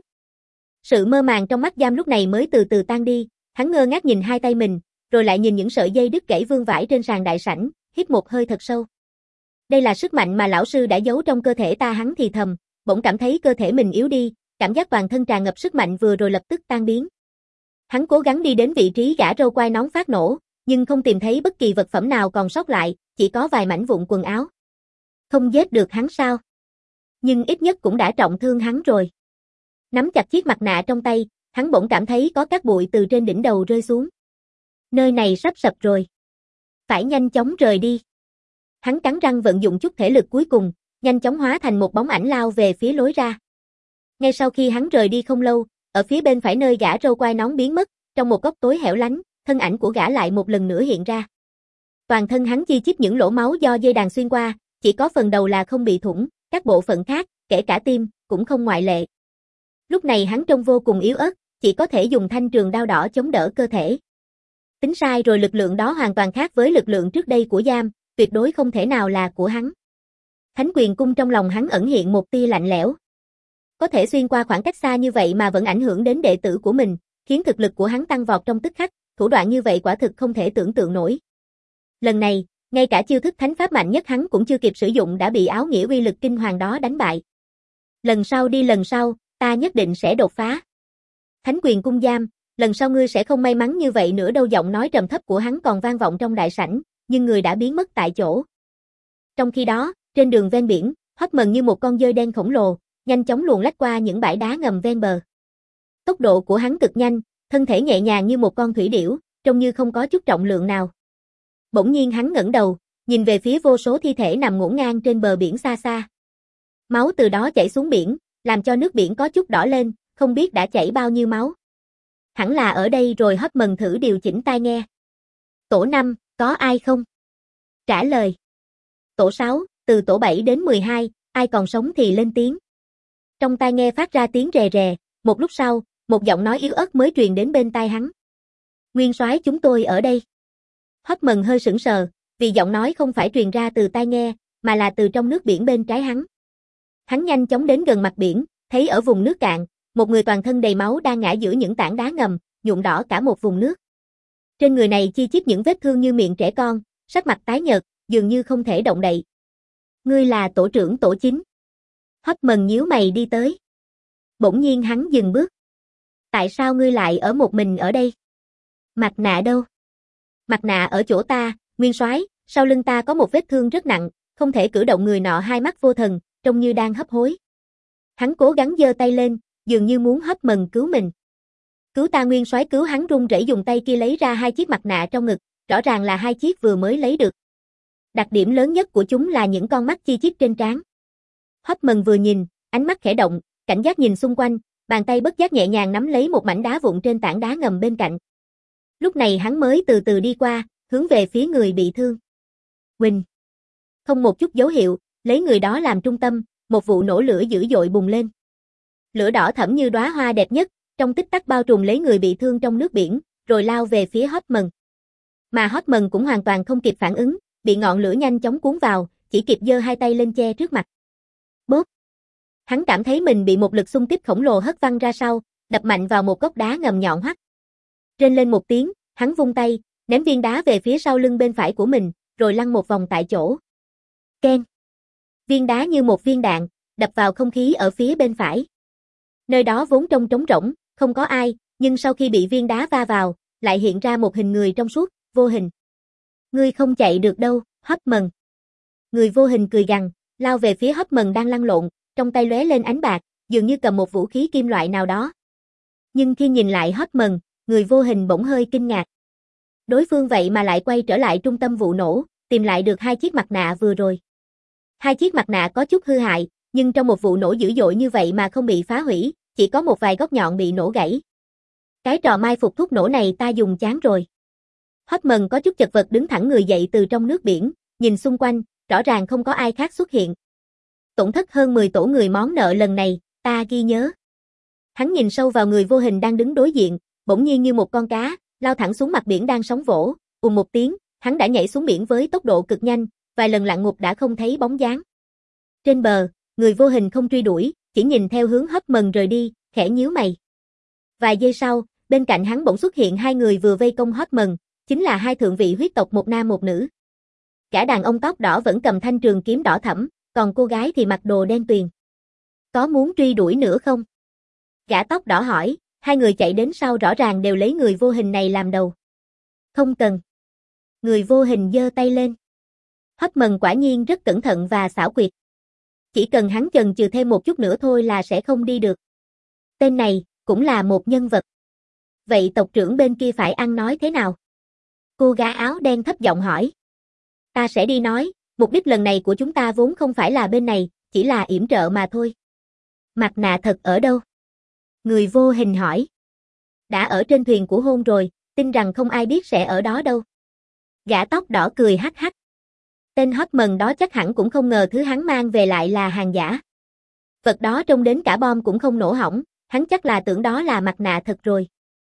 Sự mơ màng trong mắt Giam lúc này mới từ từ tan đi, hắn ngơ ngác nhìn hai tay mình, rồi lại nhìn những sợi dây đứt gãy vương vãi trên sàn đại sảnh, hít một hơi thật sâu. Đây là sức mạnh mà lão sư đã giấu trong cơ thể ta, hắn thì thầm, bỗng cảm thấy cơ thể mình yếu đi, cảm giác toàn thân tràn ngập sức mạnh vừa rồi lập tức tan biến. Hắn cố gắng đi đến vị trí gã râu quai nón phát nổ, nhưng không tìm thấy bất kỳ vật phẩm nào còn sót lại, chỉ có vài mảnh vụn quần áo. Không giết được hắn sao? Nhưng ít nhất cũng đã trọng thương hắn rồi. Nắm chặt chiếc mặt nạ trong tay, hắn bỗng cảm thấy có cát bụi từ trên đỉnh đầu rơi xuống. Nơi này sắp sập rồi. Phải nhanh chóng rời đi. Hắn cắn răng vận dụng chút thể lực cuối cùng, nhanh chóng hóa thành một bóng ảnh lao về phía lối ra. Ngay sau khi hắn rời đi không lâu, ở phía bên phải nơi gã râu quai nón biến mất, trong một góc tối hẻo lánh, thân ảnh của gã lại một lần nữa hiện ra. Toàn thân hắn chi chít những lỗ máu do dây đàn xuyên qua, chỉ có phần đầu là không bị thủng, các bộ phận khác, kể cả tim, cũng không ngoại lệ. Lúc này hắn trông vô cùng yếu ớt, chỉ có thể dùng thanh trường đao đỏ chống đỡ cơ thể. Tính sai rồi, lực lượng đó hoàn toàn khác với lực lượng trước đây của Giam, tuyệt đối không thể nào là của hắn. Thánh Quyền Cung trong lòng hắn ẩn hiện một tia lạnh lẽo. Có thể xuyên qua khoảng cách xa như vậy mà vẫn ảnh hưởng đến đệ tử của mình, khiến thực lực của hắn tăng vọt trong tức khắc, thủ đoạn như vậy quả thực không thể tưởng tượng nổi. Lần này, ngay cả chiêu thức thánh pháp mạnh nhất hắn cũng chưa kịp sử dụng đã bị áo nghĩa uy lực kinh hoàng đó đánh bại. Lần sau đi lần sau, ta nhất định sẽ đột phá. Thánh quyền cung giam, lần sau ngươi sẽ không may mắn như vậy nữa đâu. Giọng nói trầm thấp của hắn còn vang vọng trong đại sảnh, nhưng người đã biến mất tại chỗ. Trong khi đó, trên đường ven biển, Hoffman như một con dơi đen khổng lồ, nhanh chóng luồn lách qua những bãi đá ngầm ven bờ. Tốc độ của hắn cực nhanh, thân thể nhẹ nhàng như một con thủy điểu, trông như không có chút trọng lượng nào. Bỗng nhiên hắn ngẩng đầu, nhìn về phía vô số thi thể nằm ngổn ngang trên bờ biển xa xa. Máu từ đó chảy xuống biển, làm cho nước biển có chút đỏ lên, không biết đã chảy bao nhiêu máu. Hẳn là ở đây rồi. Hoffman thử điều chỉnh tai nghe. Tổ năm, có ai không? Trả lời. Tổ sáu, từ tổ bảy đến mười hai, ai còn sống thì lên tiếng. Trong tai nghe phát ra tiếng rè rè, một lúc sau, một giọng nói yếu ớt mới truyền đến bên tai hắn. Nguyên soái, chúng tôi ở đây. Hoffman hơi sững sờ, vì giọng nói không phải truyền ra từ tai nghe, mà là từ trong nước biển bên trái hắn. Hắn nhanh chóng đến gần mặt biển, thấy ở vùng nước cạn, một người toàn thân đầy máu đang ngã giữa những tảng đá ngầm, nhuộm đỏ cả một vùng nước. Trên người này chi chít những vết thương như miệng trẻ con, sắc mặt tái nhợt, dường như không thể động đậy. Ngươi là tổ trưởng tổ chín. Hoffman nhíu mày đi tới. Bỗng nhiên hắn dừng bước. Tại sao ngươi lại ở một mình ở đây? Mặt nạ đâu? Mặt nạ ở chỗ ta, nguyên soái, sau lưng ta có một vết thương rất nặng, không thể cử động. Người nọ hai mắt vô thần, trông như đang hấp hối. Hắn cố gắng giơ tay lên, dường như muốn Hoffman cứu mình. Cứu ta nguyên soái. Cứu. Hắn run rẩy dùng tay kia lấy ra hai chiếc mặt nạ trong ngực, rõ ràng là hai chiếc vừa mới lấy được. Đặc điểm lớn nhất của chúng là những con mắt chi chít trên trán. Hoffman vừa nhìn, ánh mắt khẽ động, cảnh giác nhìn xung quanh, bàn tay bất giác nhẹ nhàng nắm lấy một mảnh đá vụn trên tảng đá ngầm bên cạnh. Lúc này hắn mới từ từ đi qua, hướng về phía người bị thương. Huỳnh. Không một chút dấu hiệu, lấy người đó làm trung tâm, một vụ nổ lửa dữ dội bùng lên. Lửa đỏ thẫm như đóa hoa đẹp nhất, trong tích tắc bao trùm lấy người bị thương trong nước biển, rồi lao về phía Hoffman. Mà Hoffman cũng hoàn toàn không kịp phản ứng, bị ngọn lửa nhanh chóng cuốn vào, chỉ kịp giơ hai tay lên che trước mặt. Bốp. Hắn cảm thấy mình bị một lực xung kích khổng lồ hất văng ra sau, đập mạnh vào một gốc đá ngầm nhọn hoắt. Rên lên một tiếng, hắn vung tay, ném viên đá về phía sau lưng bên phải của mình, rồi lăn một vòng tại chỗ. Keng. Viên đá như một viên đạn, đập vào không khí ở phía bên phải. Nơi đó vốn trông trống rỗng, không có ai, nhưng sau khi bị viên đá va vào, lại hiện ra một hình người trong suốt, vô hình. Ngươi không chạy được đâu, Hoffman. Người vô hình cười gằn, lao về phía Hoffman đang lăn lộn, trong tay lóe lên ánh bạc, dường như cầm một vũ khí kim loại nào đó. Nhưng khi nhìn lại Hoffman, người vô hình bỗng hơi kinh ngạc. Đối phương vậy mà lại quay trở lại trung tâm vụ nổ, tìm lại được hai chiếc mặt nạ vừa rồi. Hai chiếc mặt nạ có chút hư hại, nhưng trong một vụ nổ dữ dội như vậy mà không bị phá hủy, chỉ có một vài góc nhọn bị nổ gãy. Cái trò mai phục thuốc nổ này ta dùng chán rồi. Hoffman có chút chật vật đứng thẳng người dậy từ trong nước biển, nhìn xung quanh, rõ ràng không có ai khác xuất hiện. Tổn thất hơn mười tổ người, món nợ lần này, ta ghi nhớ. Hắn nhìn sâu vào người vô hình đang đứng đối diện, bỗng nhiên như một con cá, lao thẳng xuống mặt biển đang sóng vỗ, ùm một tiếng, hắn đã nhảy xuống biển với tốc độ cực nhanh, vài lần lặn ngụp đã không thấy bóng dáng. Trên bờ, người vô hình không truy đuổi, chỉ nhìn theo hướng Hoffman rời đi, khẽ nhíu mày. Vài giây sau, bên cạnh hắn bỗng xuất hiện hai người vừa vây công Hoffman, chính là hai thượng vị huyết tộc, một nam một nữ. Cả đàn ông tóc đỏ vẫn cầm thanh trường kiếm đỏ thẫm, còn cô gái thì mặc đồ đen tuyền. Có muốn truy đuổi nữa không? Gã tóc đỏ hỏi, hai người chạy đến sau rõ ràng đều lấy người vô hình này làm đầu. Không cần. Người vô hình giơ tay lên. Hoffman quả nhiên rất cẩn thận và xảo quyệt. Chỉ cần hắn chần chừ thêm một chút nữa thôi là sẽ không đi được. Tên này, cũng là một nhân vật. Vậy tộc trưởng bên kia phải ăn nói thế nào? Cô gái áo đen thấp giọng hỏi. Ta sẽ đi nói, mục đích lần này của chúng ta vốn không phải là bên này, chỉ là yểm trợ mà thôi. Mặt nạ thật ở đâu? Người vô hình hỏi. Đã ở trên thuyền của hôn rồi, tin rằng không ai biết sẽ ở đó đâu. Gã tóc đỏ cười hắc hắc. Tên Hoffman đó chắc hẳn cũng không ngờ thứ hắn mang về lại là hàng giả. Vật đó trông đến cả bom cũng không nổ hỏng, hắn chắc là tưởng đó là mặt nạ thật rồi.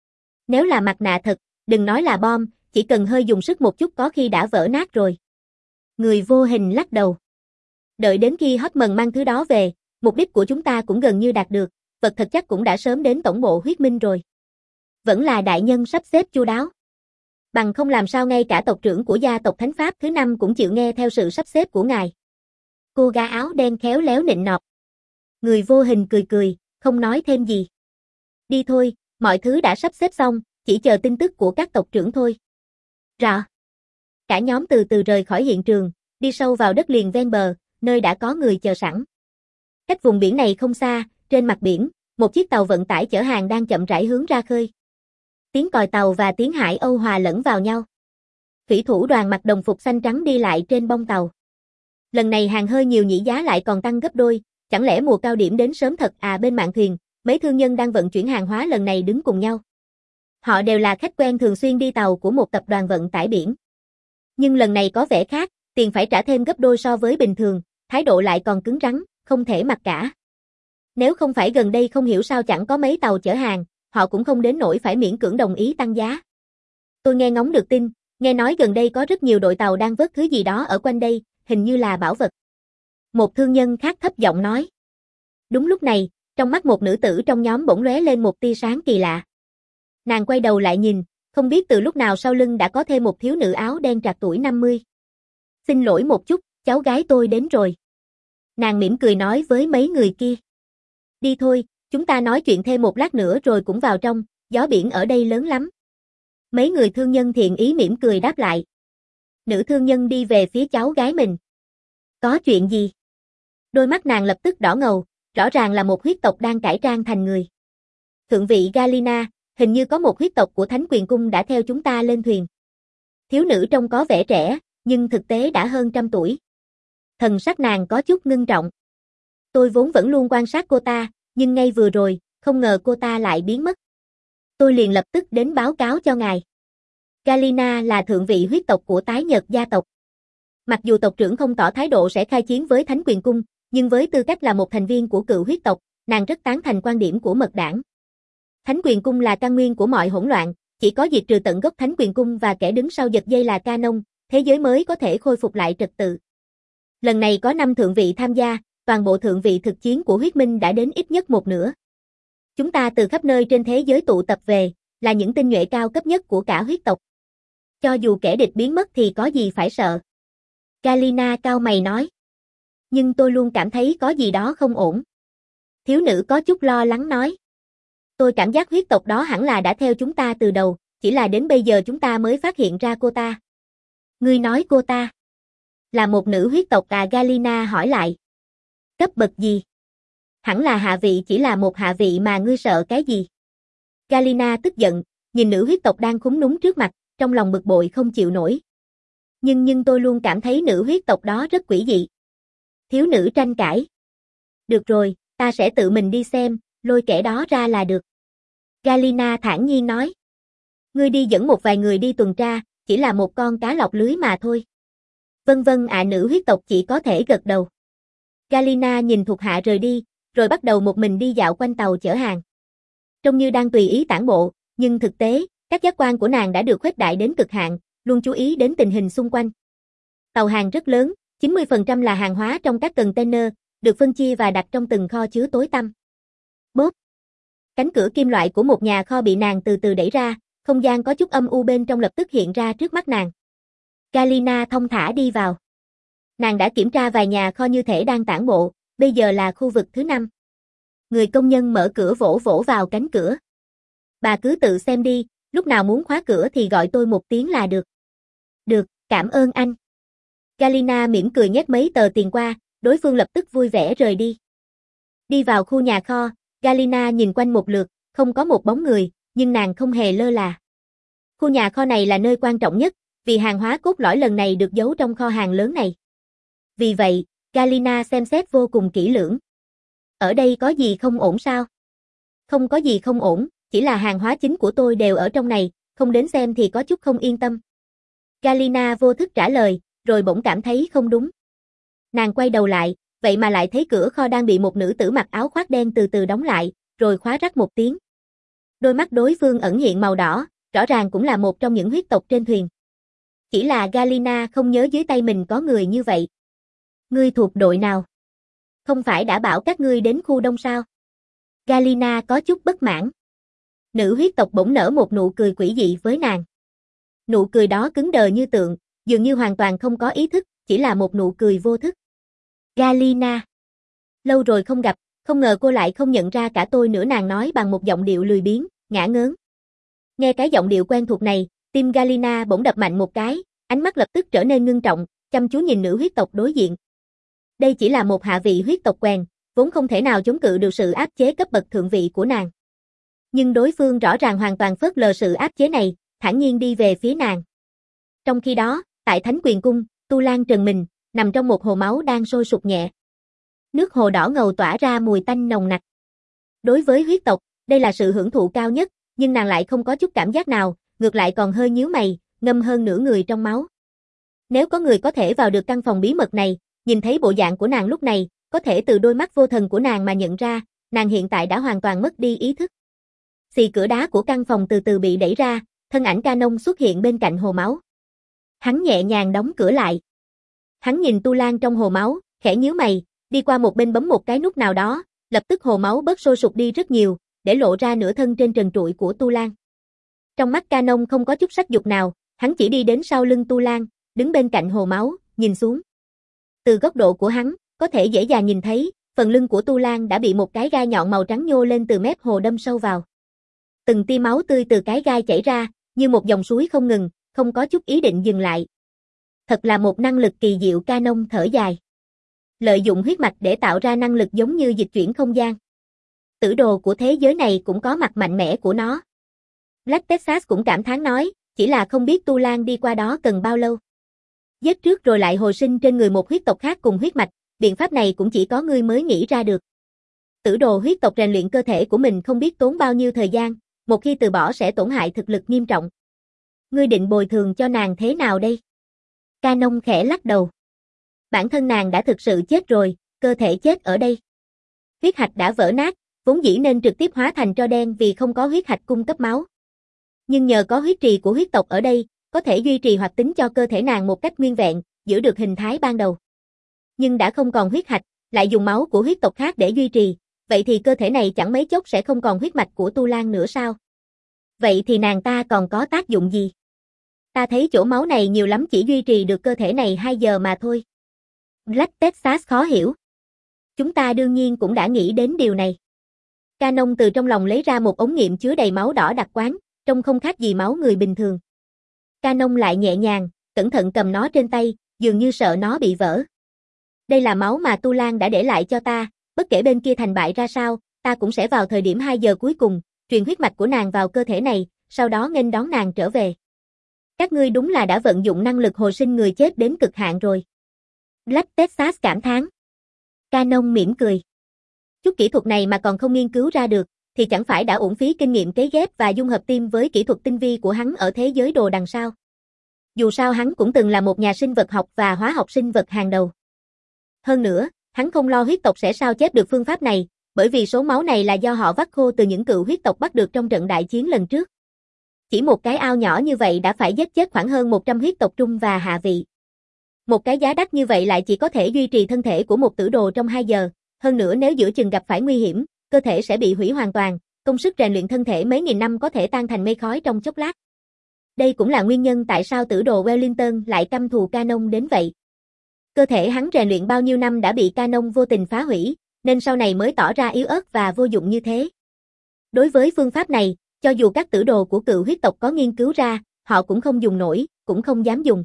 Nếu là mặt nạ thật, đừng nói là bom, chỉ cần hơi dùng sức một chút có khi đã vỡ nát rồi. Người vô hình lắc đầu. Đợi đến khi Hoffman mang thứ đó về, Mục đích của chúng ta cũng gần như đạt được, vật thật chắc cũng đã sớm đến tổng bộ huyết minh rồi. Vẫn là đại nhân sắp xếp chu đáo. Bằng không làm sao ngay cả tộc trưởng của gia tộc Thánh Pháp thứ năm cũng chịu nghe theo sự sắp xếp của ngài. Cô gái áo đen khéo léo nịnh nọt. Người vô hình cười cười, không nói thêm gì. Đi thôi, mọi thứ đã sắp xếp xong, chỉ chờ tin tức của các tộc trưởng thôi. Rõ. Cả nhóm từ từ rời khỏi hiện trường, đi sâu vào đất liền ven bờ, nơi đã có người chờ sẵn. Cách vùng biển này không xa, trên mặt biển, một chiếc tàu vận tải chở hàng đang chậm rãi hướng ra khơi. Tiếng còi tàu và tiếng hải âu hòa lẫn vào nhau. Thủy thủ đoàn mặc đồng phục xanh trắng đi lại trên bông tàu. Lần này hàng hơi nhiều nhỉ, giá lại còn tăng gấp đôi, chẳng lẽ mùa cao điểm đến sớm thật à? Bên mạn thuyền, mấy thương nhân đang vận chuyển hàng hóa lần này đứng cùng nhau. Họ đều là khách quen thường xuyên đi tàu của một tập đoàn vận tải biển. Nhưng lần này có vẻ khác, tiền phải trả thêm gấp đôi so với bình thường, thái độ lại còn cứng rắn, không thể mặc cả. Nếu không phải gần đây không hiểu sao chẳng có mấy tàu chở hàng, họ cũng không đến nỗi phải miễn cưỡng đồng ý tăng giá. Tôi nghe ngóng được tin, nghe nói gần đây có rất nhiều đội tàu đang vớt thứ gì đó ở quanh đây, hình như là bảo vật. Một thương nhân khác thấp giọng nói. Đúng lúc này, trong mắt một nữ tử trong nhóm bỗng lóe lên một tia sáng kỳ lạ. Nàng quay đầu lại nhìn, không biết từ lúc nào sau lưng đã có thêm một thiếu nữ áo đen trạc tuổi năm mươi. Xin lỗi một chút, cháu gái tôi đến rồi. Nàng mỉm cười nói với mấy người kia. Đi thôi, chúng ta nói chuyện thêm một lát nữa rồi cũng vào trong, gió biển ở đây lớn lắm. Mấy người thương nhân thiện ý mỉm cười đáp lại. Nữ thương nhân đi về phía cháu gái mình. Có chuyện gì? Đôi mắt nàng lập tức đỏ ngầu, rõ ràng là một huyết tộc đang cải trang thành người. Thượng vị Galina, hình như có một huyết tộc của Thánh Quyền Cung đã theo chúng ta lên thuyền. Thiếu nữ trông có vẻ trẻ, nhưng thực tế đã hơn trăm tuổi. Thần sắc nàng có chút ngưng trọng. Tôi vốn vẫn luôn quan sát cô ta, nhưng ngay vừa rồi, không ngờ cô ta lại biến mất. Tôi liền lập tức đến báo cáo cho ngài. Galina là thượng vị huyết tộc của Tái Nhật gia tộc. Mặc dù tộc trưởng không tỏ thái độ sẽ khai chiến với Thánh Quyền Cung, nhưng với tư cách là một thành viên của cựu huyết tộc, nàng rất tán thành quan điểm của mật đảng. Thánh Quyền Cung là căn nguyên của mọi hỗn loạn, chỉ có diệt trừ tận gốc Thánh Quyền Cung và kẻ đứng sau giật dây là Canon, thế giới mới có thể khôi phục lại trật tự. Lần này có năm thượng vị tham gia, toàn bộ thượng vị thực chiến của huyết minh đã đến ít nhất một nửa. Chúng ta từ khắp nơi trên thế giới tụ tập về, là những tinh nhuệ cao cấp nhất của cả huyết tộc. Cho dù kẻ địch biến mất thì có gì phải sợ. Galina cau mày nói. Nhưng tôi luôn cảm thấy có gì đó không ổn. Thiếu nữ có chút lo lắng nói. Tôi cảm giác huyết tộc đó hẳn là đã theo chúng ta từ đầu, chỉ là đến bây giờ chúng ta mới phát hiện ra cô ta. Ngươi nói cô ta là một nữ huyết tộc à? Galina hỏi lại. Cấp bậc gì? Hẳn là hạ vị, chỉ là một hạ vị mà ngươi sợ cái gì? Galina tức giận, nhìn nữ huyết tộc đang khúm núm trước mặt, trong lòng bực bội không chịu nổi. Nhưng nhưng tôi luôn cảm thấy nữ huyết tộc đó rất quỷ dị. Thiếu nữ tranh cãi. Được rồi, ta sẽ tự mình đi xem, lôi kẻ đó ra là được. Galina thản nhiên nói. Ngươi đi dẫn một vài người đi tuần tra, chỉ là một con cá lọc lưới mà thôi. Vân vân ạ. Nữ huyết tộc chỉ có thể gật đầu. Galina nhìn thuộc hạ rời đi, rồi bắt đầu một mình đi dạo quanh tàu chở hàng. Trông như đang tùy ý tản bộ, nhưng thực tế, các giác quan của nàng đã được khuếch đại đến cực hạn, luôn chú ý đến tình hình xung quanh. Tàu hàng rất lớn, chín mươi phần trăm là hàng hóa trong các container, được phân chia và đặt trong từng kho chứa tối tăm. Bốp! Cánh cửa kim loại của một nhà kho bị nàng từ từ đẩy ra, không gian có chút âm u bên trong lập tức hiện ra trước mắt nàng. Galina thong thả đi vào. Nàng đã kiểm tra vài nhà kho như thể đang tản bộ, bây giờ là khu vực thứ năm. Người công nhân mở cửa vỗ vỗ vào cánh cửa. Bà cứ tự xem đi, lúc nào muốn khóa cửa thì gọi tôi một tiếng là được. Được, cảm ơn anh. Galina mỉm cười nhét mấy tờ tiền qua, đối phương lập tức vui vẻ rời đi. Đi vào khu nhà kho, Galina nhìn quanh một lượt, không có một bóng người, nhưng nàng không hề lơ là. Khu nhà kho này là nơi quan trọng nhất, vì hàng hóa cốt lõi lần này được giấu trong kho hàng lớn này. Vì vậy, Galina xem xét vô cùng kỹ lưỡng. Ở đây có gì không ổn sao? Không có gì không ổn, chỉ là hàng hóa chính của tôi đều ở trong này, không đến xem thì có chút không yên tâm. Galina vô thức trả lời, rồi bỗng cảm thấy không đúng. Nàng quay đầu lại, vậy mà lại thấy cửa kho đang bị một nữ tử mặc áo khoác đen từ từ đóng lại, rồi khóa rắc một tiếng. Đôi mắt đối phương ẩn hiện màu đỏ, rõ ràng cũng là một trong những huyết tộc trên thuyền. Chỉ là Galina không nhớ dưới tay mình có người như vậy. Ngươi thuộc đội nào? Không phải đã bảo các ngươi đến khu đông sao? Galina có chút bất mãn. Nữ huyết tộc bỗng nở một nụ cười quỷ dị với nàng. Nụ cười đó cứng đờ như tượng, dường như hoàn toàn không có ý thức, chỉ là một nụ cười vô thức. Galina. Lâu rồi không gặp, không ngờ cô lại không nhận ra cả tôi nữa, nàng nói bằng một giọng điệu lười biếng, ngả ngớn. Nghe cái giọng điệu quen thuộc này, tim Galina bỗng đập mạnh một cái, ánh mắt lập tức trở nên ngưng trọng, chăm chú nhìn nữ huyết tộc đối diện. Đây chỉ là một hạ vị huyết tộc quèn, vốn không thể nào chống cự được sự áp chế cấp bậc thượng vị của nàng. Nhưng đối phương rõ ràng hoàn toàn phớt lờ sự áp chế này, thản nhiên đi về phía nàng. Trong khi đó, tại Thánh Quyền Cung, Tu Lan trần mình, nằm trong một hồ máu đang sôi sục nhẹ. Nước hồ đỏ ngầu tỏa ra mùi tanh nồng nặc. Đối với huyết tộc, đây là sự hưởng thụ cao nhất, nhưng nàng lại không có chút cảm giác nào, ngược lại còn hơi nhíu mày, ngâm hơn nửa người trong máu. Nếu có người có thể vào được căn phòng bí mật này, nhìn thấy bộ dạng của nàng lúc này, có thể từ đôi mắt vô thần của nàng mà nhận ra, nàng hiện tại đã hoàn toàn mất đi ý thức. Xì cửa đá của căn phòng từ từ bị đẩy ra, thân ảnh Canon xuất hiện bên cạnh hồ máu. Hắn nhẹ nhàng đóng cửa lại. Hắn nhìn Tu Lan trong hồ máu, khẽ nhíu mày, đi qua một bên bấm một cái nút nào đó, lập tức hồ máu bớt sôi sục đi rất nhiều, để lộ ra nửa thân trên trần trụi của Tu Lan. Trong mắt Canon không có chút sắc dục nào, hắn chỉ đi đến sau lưng Tu Lan, đứng bên cạnh hồ máu, nhìn xuống. Từ góc độ của hắn, có thể dễ dàng nhìn thấy, phần lưng của Tu Lan đã bị một cái gai nhọn màu trắng nhô lên từ mép hồ đâm sâu vào. Từng tia máu tươi từ cái gai chảy ra, như một dòng suối không ngừng, không có chút ý định dừng lại. Thật là một năng lực kỳ diệu, Canon thở dài. Lợi dụng huyết mạch để tạo ra năng lực giống như dịch chuyển không gian. Tử đồ của thế giới này cũng có mặt mạnh mẽ của nó. Black Texas cũng cảm thán nói, chỉ là không biết Tu Lan đi qua đó cần bao lâu. Giết trước rồi lại hồi sinh trên người một huyết tộc khác cùng huyết mạch, biện pháp này cũng chỉ có ngươi mới nghĩ ra được. Tử đồ huyết tộc rèn luyện cơ thể của mình không biết tốn bao nhiêu thời gian, một khi từ bỏ sẽ tổn hại thực lực nghiêm trọng. Ngươi định bồi thường cho nàng thế nào đây? Canon khẽ lắc đầu. Bản thân nàng đã thực sự chết rồi, cơ thể chết ở đây. Huyết hạch đã vỡ nát, vốn dĩ nên trực tiếp hóa thành tro đen vì không có huyết hạch cung cấp máu. Nhưng nhờ có huyết trì của huyết tộc ở đây, có thể duy trì hoạt tính cho cơ thể nàng một cách nguyên vẹn, giữ được hình thái ban đầu. Nhưng đã không còn huyết hạch, lại dùng máu của huyết tộc khác để duy trì, vậy thì cơ thể này chẳng mấy chốc sẽ không còn huyết mạch của Tu Lan nữa sao? Vậy thì nàng ta còn có tác dụng gì? Ta thấy chỗ máu này nhiều lắm chỉ duy trì được cơ thể này hai giờ mà thôi. Black Texas khó hiểu. Chúng ta đương nhiên cũng đã nghĩ đến điều này. Canon từ trong lòng lấy ra một ống nghiệm chứa đầy máu đỏ đặc quán, trông không khác gì máu người bình thường. Canon lại nhẹ nhàng, cẩn thận cầm nó trên tay, dường như sợ nó bị vỡ. Đây là máu mà Tu Lan đã để lại cho ta, bất kể bên kia thành bại ra sao, ta cũng sẽ vào thời điểm hai giờ cuối cùng, truyền huyết mạch của nàng vào cơ thể này, sau đó nghênh đón nàng trở về. Các ngươi đúng là đã vận dụng năng lực hồi sinh người chết đến cực hạn rồi. Black Texas cảm thán. Canon mỉm cười. Chút kỹ thuật này mà còn không nghiên cứu ra được, thì chẳng phải đã uổng phí kinh nghiệm cấy ghép và dung hợp tim với kỹ thuật tinh vi của hắn ở thế giới đồ đằng sau. Dù sao hắn cũng từng là một nhà sinh vật học và hóa học sinh vật hàng đầu. Hơn nữa, hắn không lo huyết tộc sẽ sao chép được phương pháp này, bởi vì số máu này là do họ vắt khô từ những cựu huyết tộc bắt được trong trận đại chiến lần trước. Chỉ một cái ao nhỏ như vậy đã phải giết chết khoảng hơn một trăm huyết tộc trung và hạ vị. Một cái giá đắt như vậy lại chỉ có thể duy trì thân thể của một tử đồ trong hai giờ, hơn nữa nếu giữa chừng gặp phải nguy hiểm, cơ thể sẽ bị hủy hoàn toàn, công sức rèn luyện thân thể mấy nghìn năm có thể tan thành mây khói trong chốc lát. Đây cũng là nguyên nhân tại sao tử đồ Wellington lại căm thù Canon đến vậy. Cơ thể hắn rèn luyện bao nhiêu năm đã bị Canon vô tình phá hủy, nên sau này mới tỏ ra yếu ớt và vô dụng như thế. Đối với phương pháp này, cho dù các tử đồ của cựu huyết tộc có nghiên cứu ra, họ cũng không dùng nổi, cũng không dám dùng.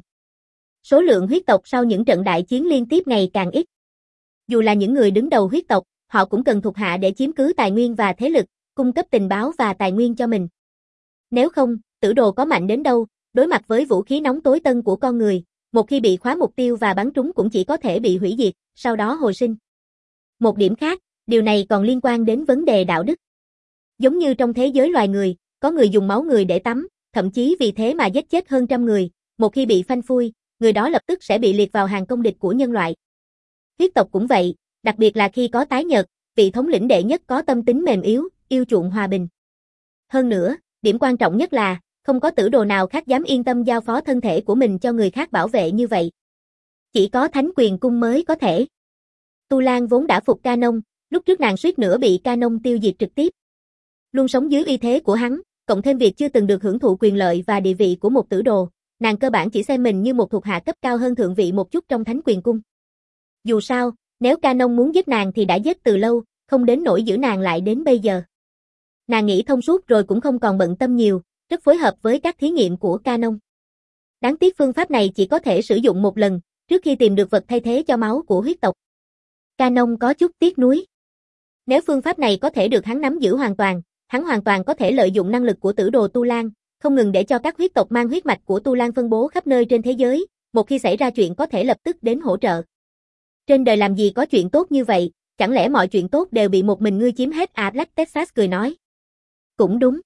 Số lượng huyết tộc sau những trận đại chiến liên tiếp ngày càng ít. Dù là những người đứng đầu huyết tộc, họ cũng cần thuộc hạ để chiếm cứ tài nguyên và thế lực, cung cấp tình báo và tài nguyên cho mình. Nếu không, tử đồ có mạnh đến đâu, đối mặt với vũ khí nóng tối tân của con người, một khi bị khóa mục tiêu và bắn trúng cũng chỉ có thể bị hủy diệt, sau đó hồi sinh. Một điểm khác, điều này còn liên quan đến vấn đề đạo đức. Giống như trong thế giới loài người, có người dùng máu người để tắm, thậm chí vì thế mà giết chết hơn trăm người, một khi bị phanh phui, người đó lập tức sẽ bị liệt vào hàng công địch của nhân loại. Huyết tộc cũng vậy, đặc biệt là khi có tái nhợt, vị thống lĩnh đệ nhất có tâm tính mềm yếu, yêu chuộng hòa bình. Hơn nữa, điểm quan trọng nhất là, không có tử đồ nào khác dám yên tâm giao phó thân thể của mình cho người khác bảo vệ như vậy. Chỉ có Thánh Quyền Cung mới có thể. Tu Lan vốn đã phục Canon, lúc trước nàng suýt nữa bị Canon tiêu diệt trực tiếp. Luôn sống dưới uy thế của hắn, cộng thêm việc chưa từng được hưởng thụ quyền lợi và địa vị của một tử đồ, nàng cơ bản chỉ xem mình như một thuộc hạ cấp cao hơn thượng vị một chút trong Thánh Quyền Cung. Dù sao, nếu Canon muốn giết nàng thì đã giết từ lâu, không đến nỗi giữ nàng lại đến bây giờ. Nàng nghĩ thông suốt rồi cũng không còn bận tâm nhiều, rất phối hợp với các thí nghiệm của Canon. Đáng tiếc phương pháp này chỉ có thể sử dụng một lần, trước khi tìm được vật thay thế cho máu của huyết tộc. Canon có chút tiếc nuối. Nếu phương pháp này có thể được hắn nắm giữ hoàn toàn, hắn hoàn toàn có thể lợi dụng năng lực của tử đồ Tu Lan, không ngừng để cho các huyết tộc mang huyết mạch của Tu Lan phân bố khắp nơi trên thế giới, một khi xảy ra chuyện có thể lập tức đến hỗ trợ. Trên đời làm gì có chuyện tốt như vậy, chẳng lẽ mọi chuyện tốt đều bị một mình ngươi chiếm hết à? Black Texas cười nói. Cũng đúng.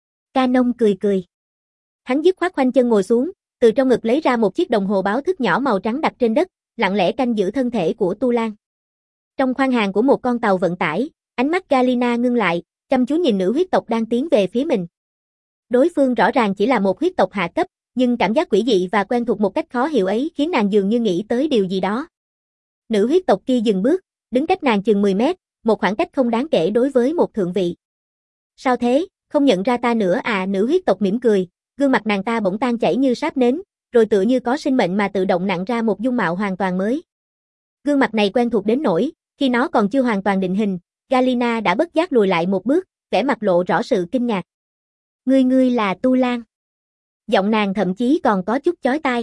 Canon cười cười. Hắn dứt khoát khoanh chân ngồi xuống, từ trong ngực lấy ra một chiếc đồng hồ báo thức nhỏ màu trắng đặt trên đất, lặng lẽ canh giữ thân thể của Tu Lan. Trong khoang hàng của một con tàu vận tải, ánh mắt Galina ngưng lại, chăm chú nhìn nữ huyết tộc đang tiến về phía mình. Đối phương rõ ràng chỉ là một huyết tộc hạ cấp, nhưng cảm giác quỷ dị và quen thuộc một cách khó hiểu ấy khiến nàng dường như nghĩ tới điều gì đó. Nữ huyết tộc kia dừng bước, đứng cách nàng chừng mười mét, một khoảng cách không đáng kể đối với một thượng vị. Sao thế, không nhận ra ta nữa à? Nữ huyết tộc mỉm cười, gương mặt nàng ta bỗng tan chảy như sáp nến, rồi tựa như có sinh mệnh mà tự động nặn ra một dung mạo hoàn toàn mới. Gương mặt này quen thuộc đến nỗi, khi nó còn chưa hoàn toàn định hình, Galina đã bất giác lùi lại một bước, vẻ mặt lộ rõ sự kinh ngạc. Ngươi ngươi là Tu Lan. Giọng nàng thậm chí còn có chút chói tai.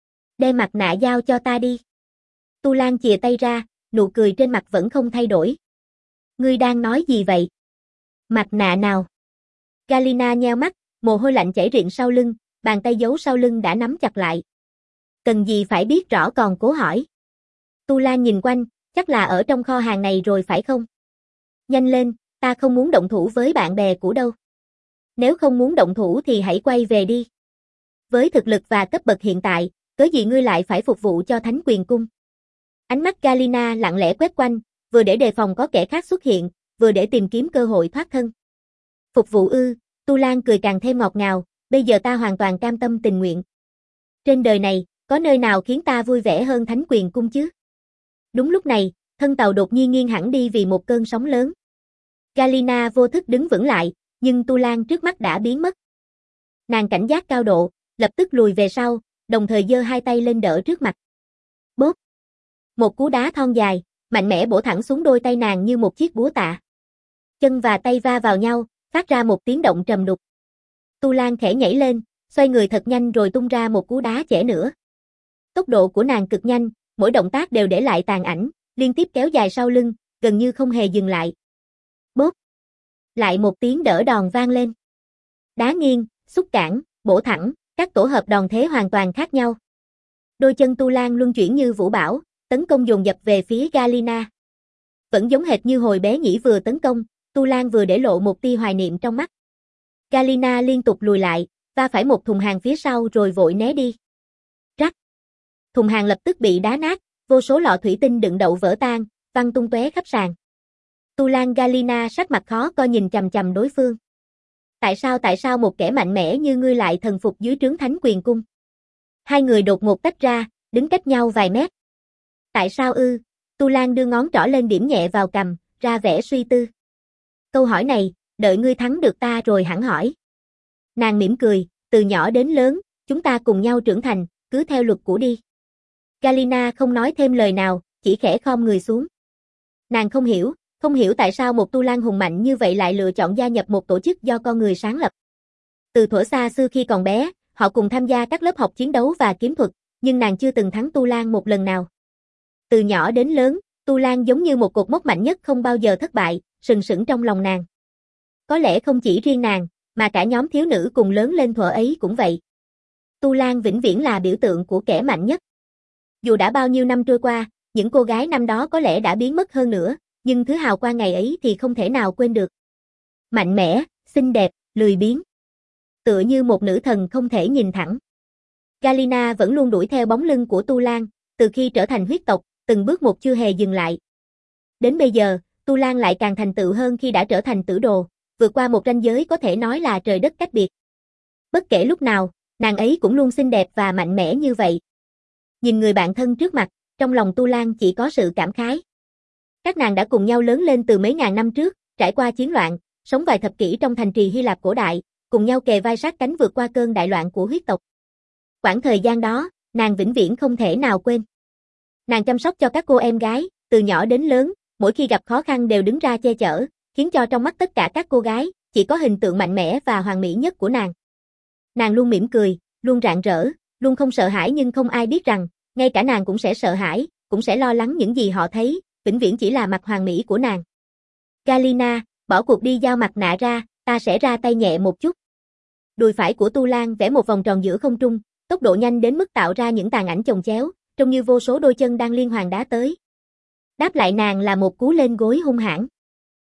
Đem mặt nạ giao cho ta đi. Tu Lan chìa tay ra, nụ cười trên mặt vẫn không thay đổi. Ngươi đang nói gì vậy? Mặt nạ nào? Galina nheo mắt, mồ hôi lạnh chảy rịn sau lưng, bàn tay giấu sau lưng đã nắm chặt lại. Cần gì phải biết rõ còn cố hỏi. Tu Lan nhìn quanh, chắc là ở trong kho hàng này rồi phải không? Nhanh lên, ta không muốn động thủ với bạn bè cũ đâu. Nếu không muốn động thủ thì hãy quay về đi. Với thực lực và cấp bậc hiện tại, cớ gì ngươi lại phải phục vụ cho Thánh Quyền Cung? Ánh mắt Galina lặng lẽ quét quanh, vừa để đề phòng có kẻ khác xuất hiện, vừa để tìm kiếm cơ hội thoát thân. Phục vụ ư? Tu Lan cười càng thêm ngọt ngào, bây giờ ta hoàn toàn cam tâm tình nguyện. Trên đời này, có nơi nào khiến ta vui vẻ hơn Thánh Quyền Cung chứ? Đúng lúc này, thân tàu đột nhiên nghiêng hẳn đi vì một cơn sóng lớn. Galina vô thức đứng vững lại, nhưng Tu Lan trước mắt đã biến mất. Nàng cảnh giác cao độ, lập tức lùi về sau, đồng thời giơ hai tay lên đỡ trước mặt. Bốp! Một cú đá thon dài, mạnh mẽ bổ thẳng xuống đôi tay nàng như một chiếc búa tạ. Chân và tay va vào nhau, phát ra một tiếng động trầm đục. Tu Lan khẽ nhảy lên, xoay người thật nhanh rồi tung ra một cú đá chẻ nữa. Tốc độ của nàng cực nhanh, mỗi động tác đều để lại tàn ảnh, liên tiếp kéo dài sau lưng, gần như không hề dừng lại. Bốp! Lại một tiếng đỡ đòn vang lên. Đá nghiêng, xúc cản, bổ thẳng, các tổ hợp đòn thế hoàn toàn khác nhau. Đôi chân Tu Lan luân chuyển như vũ bão, tấn công dồn dập về phía Galina. Vẫn giống hệt như hồi bé nhĩ vừa tấn công, Tu Lan vừa để lộ một tia hoài niệm trong mắt. Galina liên tục lùi lại, va phải một thùng hàng phía sau rồi vội né đi. Rắc! Thùng hàng lập tức bị đá nát, vô số lọ thủy tinh đựng đậu vỡ tan, văng tung tóe khắp sàn. Tu Lan Galina sắc mặt khó coi nhìn chằm chằm đối phương. Tại sao tại sao một kẻ mạnh mẽ như ngươi lại thần phục dưới trướng Thánh Quyền Cung? Hai người đột ngột tách ra, đứng cách nhau vài mét. Tại sao ư? Tu Lan đưa ngón trỏ lên điểm nhẹ vào cằm, ra vẻ suy tư. Câu hỏi này, đợi ngươi thắng được ta rồi hẳn hỏi. Nàng mỉm cười, từ nhỏ đến lớn, chúng ta cùng nhau trưởng thành, cứ theo luật cũ đi. Galina không nói thêm lời nào, chỉ khẽ khom người xuống. Nàng không hiểu, không hiểu tại sao một Tu Lan hùng mạnh như vậy lại lựa chọn gia nhập một tổ chức do con người sáng lập. Từ thuở xa xưa khi còn bé, họ cùng tham gia các lớp học chiến đấu và kiếm thuật, nhưng nàng chưa từng thắng Tu Lan một lần nào. Từ nhỏ đến lớn, Tu Lan giống như một cột mốc mạnh nhất không bao giờ thất bại, sừng sững trong lòng nàng. Có lẽ không chỉ riêng nàng, mà cả nhóm thiếu nữ cùng lớn lên thuở ấy cũng vậy. Tu Lan vĩnh viễn là biểu tượng của kẻ mạnh nhất. Dù đã bao nhiêu năm trôi qua, những cô gái năm đó có lẽ đã biến mất hơn nữa, nhưng thứ hào quang ngày ấy thì không thể nào quên được. Mạnh mẽ, xinh đẹp, lười biếng. Tựa như một nữ thần không thể nhìn thẳng. Galina vẫn luôn đuổi theo bóng lưng của Tu Lan, từ khi trở thành huyết tộc, từng bước một chưa hề dừng lại. Đến bây giờ, Tu Lan lại càng thành tựu hơn khi đã trở thành tử đồ, vượt qua một ranh giới có thể nói là trời đất cách biệt. Bất kể lúc nào, nàng ấy cũng luôn xinh đẹp và mạnh mẽ như vậy. Nhìn người bạn thân trước mặt, trong lòng Tu Lan chỉ có sự cảm khái. Các nàng đã cùng nhau lớn lên từ mấy ngàn năm trước, trải qua chiến loạn, sống vài thập kỷ trong thành trì Hy Lạp cổ đại, cùng nhau kề vai sát cánh vượt qua cơn đại loạn của huyết tộc. Quãng thời gian đó, nàng vĩnh viễn không thể nào quên. Nàng chăm sóc cho các cô em gái, từ nhỏ đến lớn, mỗi khi gặp khó khăn đều đứng ra che chở, khiến cho trong mắt tất cả các cô gái, chỉ có hình tượng mạnh mẽ và hoàn mỹ nhất của nàng. Nàng luôn mỉm cười, luôn rạng rỡ, luôn không sợ hãi, nhưng không ai biết rằng, ngay cả nàng cũng sẽ sợ hãi, cũng sẽ lo lắng những gì họ thấy, vĩnh viễn chỉ là mặt hoàn mỹ của nàng. Galina, bỏ cuộc đi, giao mặt nạ ra, ta sẽ ra tay nhẹ một chút. Đùi phải của Tu Lan vẽ một vòng tròn giữa không trung, tốc độ nhanh đến mức tạo ra những tàn ảnh chồng chéo, trông như vô số đôi chân đang liên hoàn đá tới. Đáp lại nàng là một cú lên gối hung hãn.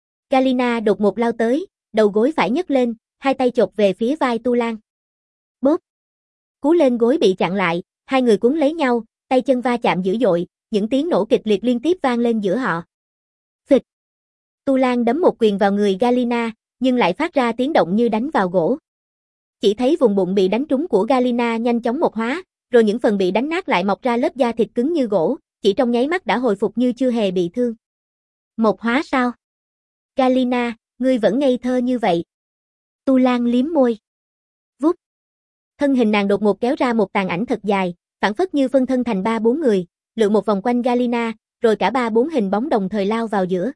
Galina đột ngột lao tới, đầu gối phải nhấc lên, hai tay chộp về phía vai Tu Lan. Bóp. Cú lên gối bị chặn lại, hai người cuốn lấy nhau, tay chân va chạm dữ dội, những tiếng nổ kịch liệt liên tiếp vang lên giữa họ. Phịch. Tu Lan đấm một quyền vào người Galina, nhưng lại phát ra tiếng động như đánh vào gỗ. Chỉ thấy vùng bụng bị đánh trúng của Galina nhanh chóng một hóa, rồi những phần bị đánh nát lại mọc ra lớp da thịt cứng như gỗ, chỉ trong nháy mắt đã hồi phục như chưa hề bị thương. Một hóa sao? Galina, ngươi vẫn ngây thơ như vậy. Tu Lan liếm môi. Vút. Thân hình nàng đột ngột kéo ra một tàn ảnh thật dài, phảng phất như phân thân thành ba bốn người, lượn một vòng quanh Galina, rồi cả ba bốn hình bóng đồng thời lao vào giữa.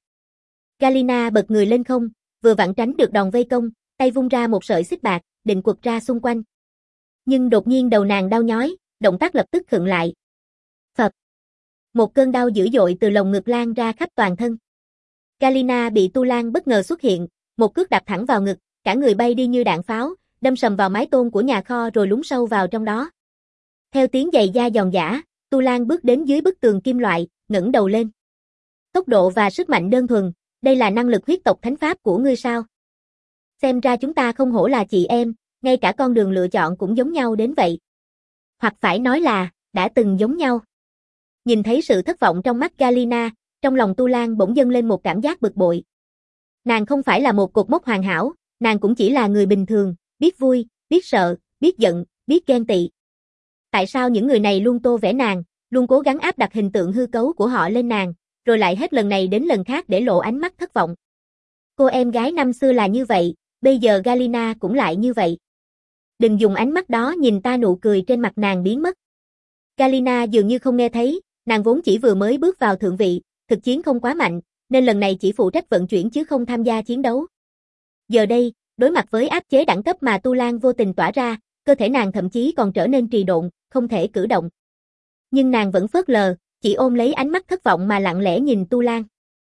Galina bật người lên không, vừa vặn tránh được đòn vây công, tay vung ra một sợi xích bạc, định quật ra xung quanh. Nhưng đột nhiên đầu nàng đau nhói, động tác lập tức khựng lại. Phập. Một cơn đau dữ dội từ lồng ngực lan ra khắp toàn thân. Galina bị Tu Lan bất ngờ xuất hiện, một cước đạp thẳng vào ngực, cả người bay đi như đạn pháo, đâm sầm vào mái tôn của nhà kho rồi lún sâu vào trong đó. Theo tiếng giày da giòn giã, Tu Lan bước đến dưới bức tường kim loại, ngẩng đầu lên. Tốc độ và sức mạnh đơn thuần, đây là năng lực huyết tộc thánh pháp của ngươi sao? Xem ra chúng ta không hổ là chị em, ngay cả con đường lựa chọn cũng giống nhau đến vậy. Hoặc phải nói là, đã từng giống nhau. Nhìn thấy sự thất vọng trong mắt Galina, trong lòng Tu Lan bỗng dâng lên một cảm giác bực bội. Nàng không phải là một cột mốc hoàn hảo, nàng cũng chỉ là người bình thường, biết vui, biết sợ, biết giận, biết ghen tị. Tại sao những người này luôn tô vẽ nàng, luôn cố gắng áp đặt hình tượng hư cấu của họ lên nàng, rồi lại hết lần này đến lần khác để lộ ánh mắt thất vọng. Cô em gái năm xưa là như vậy, bây giờ Galina cũng lại như vậy. Đừng dùng ánh mắt đó nhìn ta, nụ cười trên mặt nàng biến mất. Galina dường như không nghe thấy, nàng vốn chỉ vừa mới bước vào thượng vị, thực chiến không quá mạnh, nên lần này chỉ phụ trách vận chuyển chứ không tham gia chiến đấu. Giờ đây, đối mặt với áp chế đẳng cấp mà Tu Lan vô tình tỏa ra, cơ thể nàng thậm chí còn trở nên trì độn, không thể cử động. Nhưng nàng vẫn phớt lờ, chỉ ôm lấy ánh mắt thất vọng mà lặng lẽ nhìn Tu Lan.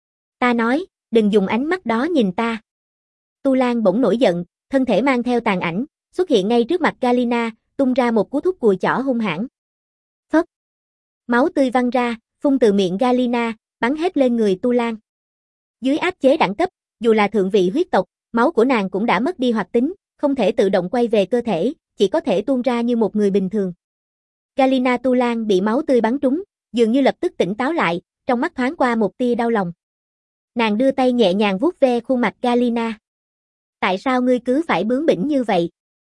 Ta nói, đừng dùng ánh mắt đó nhìn ta. Tu Lan bỗng nổi giận, thân thể mang theo tàn ảnh, xuất hiện ngay trước mặt Galina, tung ra một cú thúc cùi chỏ hung hãn. Phấp. Máu tươi văng ra, phun từ miệng Galina, bắn hết lên người Tu Lan. Dưới áp chế đẳng cấp, dù là thượng vị huyết tộc, máu của nàng cũng đã mất đi hoạt tính, không thể tự động quay về cơ thể, chỉ có thể tuôn ra như một người bình thường. Galina Tu Lan bị máu tươi bắn trúng, dường như lập tức tỉnh táo lại, trong mắt thoáng qua một tia đau lòng. Nàng đưa tay nhẹ nhàng vuốt ve khuôn mặt Galina. Tại sao ngươi cứ phải bướng bỉnh như vậy?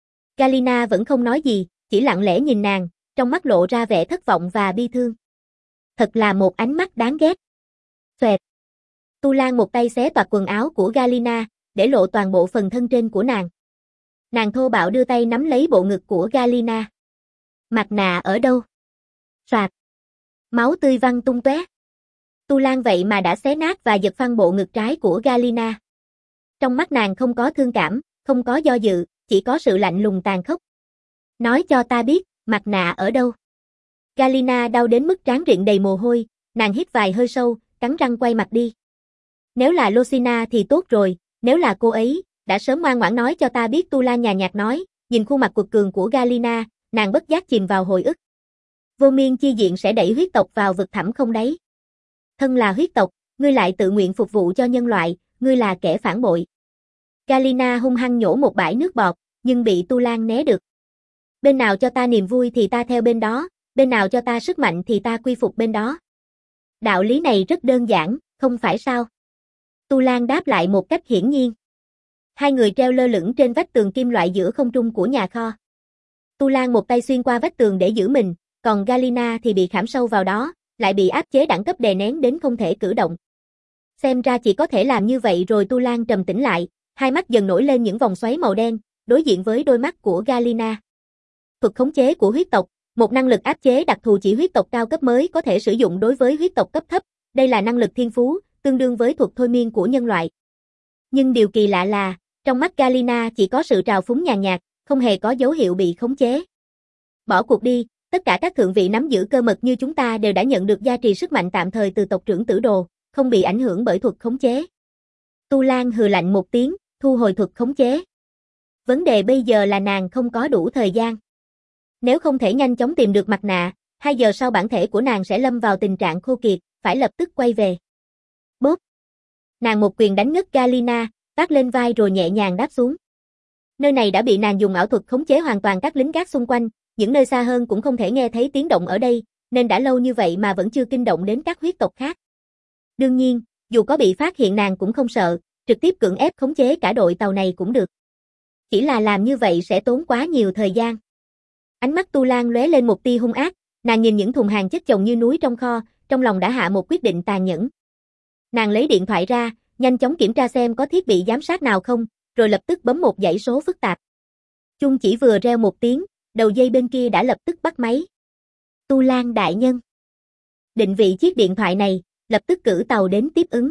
Galina vẫn không nói gì, chỉ lặng lẽ nhìn nàng, trong mắt lộ ra vẻ thất vọng và bi thương. Thật là một ánh mắt đáng ghét. Xoẹt. Tu Lan một tay xé toạc quần áo của Galina, để lộ toàn bộ phần thân trên của nàng. Nàng thô bạo đưa tay nắm lấy bộ ngực của Galina. Mặt nạ ở đâu? Soạt. Máu tươi văng tung tóe. Tu Lan vậy mà đã xé nát và giật phăng bộ ngực trái của Galina. Trong mắt nàng không có thương cảm, không có do dự, chỉ có sự lạnh lùng tàn khốc. Nói cho ta biết, mặt nạ ở đâu? Galina đau đến mức trán rịn đầy mồ hôi, nàng hít vài hơi sâu, cắn răng quay mặt đi. Nếu là Lucina thì tốt rồi, nếu là cô ấy, đã sớm ngoan ngoãn nói cho ta biết. Tu Lan nhàn nhạt nói, nhìn khuôn mặt cuột cường của Galina, nàng bất giác chìm vào hồi ức. Vô miên chi diện sẽ đẩy huyết tộc vào vực thẳm không đáy. Thân là huyết tộc, ngươi lại tự nguyện phục vụ cho nhân loại, ngươi là kẻ phản bội. Galina hung hăng nhổ một bãi nước bọt, nhưng bị Tu Lan né được. Bên nào cho ta niềm vui thì ta theo bên đó, bên nào cho ta sức mạnh thì ta quy phục bên đó. Đạo lý này rất đơn giản, không phải sao? Tu Lan đáp lại một cách hiển nhiên. Hai người treo lơ lửng trên vách tường kim loại giữa không trung của nhà kho. Tu Lan một tay xuyên qua vách tường để giữ mình, còn Galina thì bị khảm sâu vào đó, lại bị áp chế đẳng cấp đè nén đến không thể cử động. Xem ra chỉ có thể làm như vậy rồi. Tu Lan trầm tĩnh lại, hai mắt dần nổi lên những vòng xoáy màu đen, đối diện với đôi mắt của Galina. Thuật khống chế của huyết tộc, một năng lực áp chế đặc thù chỉ huyết tộc cao cấp mới có thể sử dụng đối với huyết tộc cấp thấp, đây là năng lực thiên phú, tương đương với thuật thôi miên của nhân loại. Nhưng điều kỳ lạ là, trong mắt Galina chỉ có sự trào phúng nhàn nhạt, không hề có dấu hiệu bị khống chế. Bỏ cuộc đi, tất cả các thượng vị nắm giữ cơ mật như chúng ta đều đã nhận được gia trì sức mạnh tạm thời từ tộc trưởng Tử Đồ, không bị ảnh hưởng bởi thuật khống chế. Tu Lan hừ lạnh một tiếng, thu hồi thuật khống chế. Vấn đề bây giờ là nàng không có đủ thời gian. Nếu không thể nhanh chóng tìm được mặt nạ, hai giờ sau bản thể của nàng sẽ lâm vào tình trạng khô kiệt, phải lập tức quay về. Bốp! Nàng một quyền đánh ngất Galina, vác lên vai rồi nhẹ nhàng đáp xuống. Nơi này đã bị nàng dùng ảo thuật khống chế hoàn toàn các lính gác xung quanh, những nơi xa hơn cũng không thể nghe thấy tiếng động ở đây, nên đã lâu như vậy mà vẫn chưa kinh động đến các huyết tộc khác. Đương nhiên, dù có bị phát hiện nàng cũng không sợ, trực tiếp cưỡng ép khống chế cả đội tàu này cũng được. Chỉ là làm như vậy sẽ tốn quá nhiều thời gian. Ánh mắt Tu Lan lóe lên một tia hung ác, nàng nhìn những thùng hàng chất chồng như núi trong kho, trong lòng đã hạ một quyết định tàn nhẫn. Nàng lấy điện thoại ra, nhanh chóng kiểm tra xem có thiết bị giám sát nào không, rồi lập tức bấm một dãy số phức tạp. Chuông chỉ vừa reo một tiếng, đầu dây bên kia đã lập tức bắt máy. Tu Lan đại nhân. Định vị chiếc điện thoại này, lập tức cử tàu đến tiếp ứng.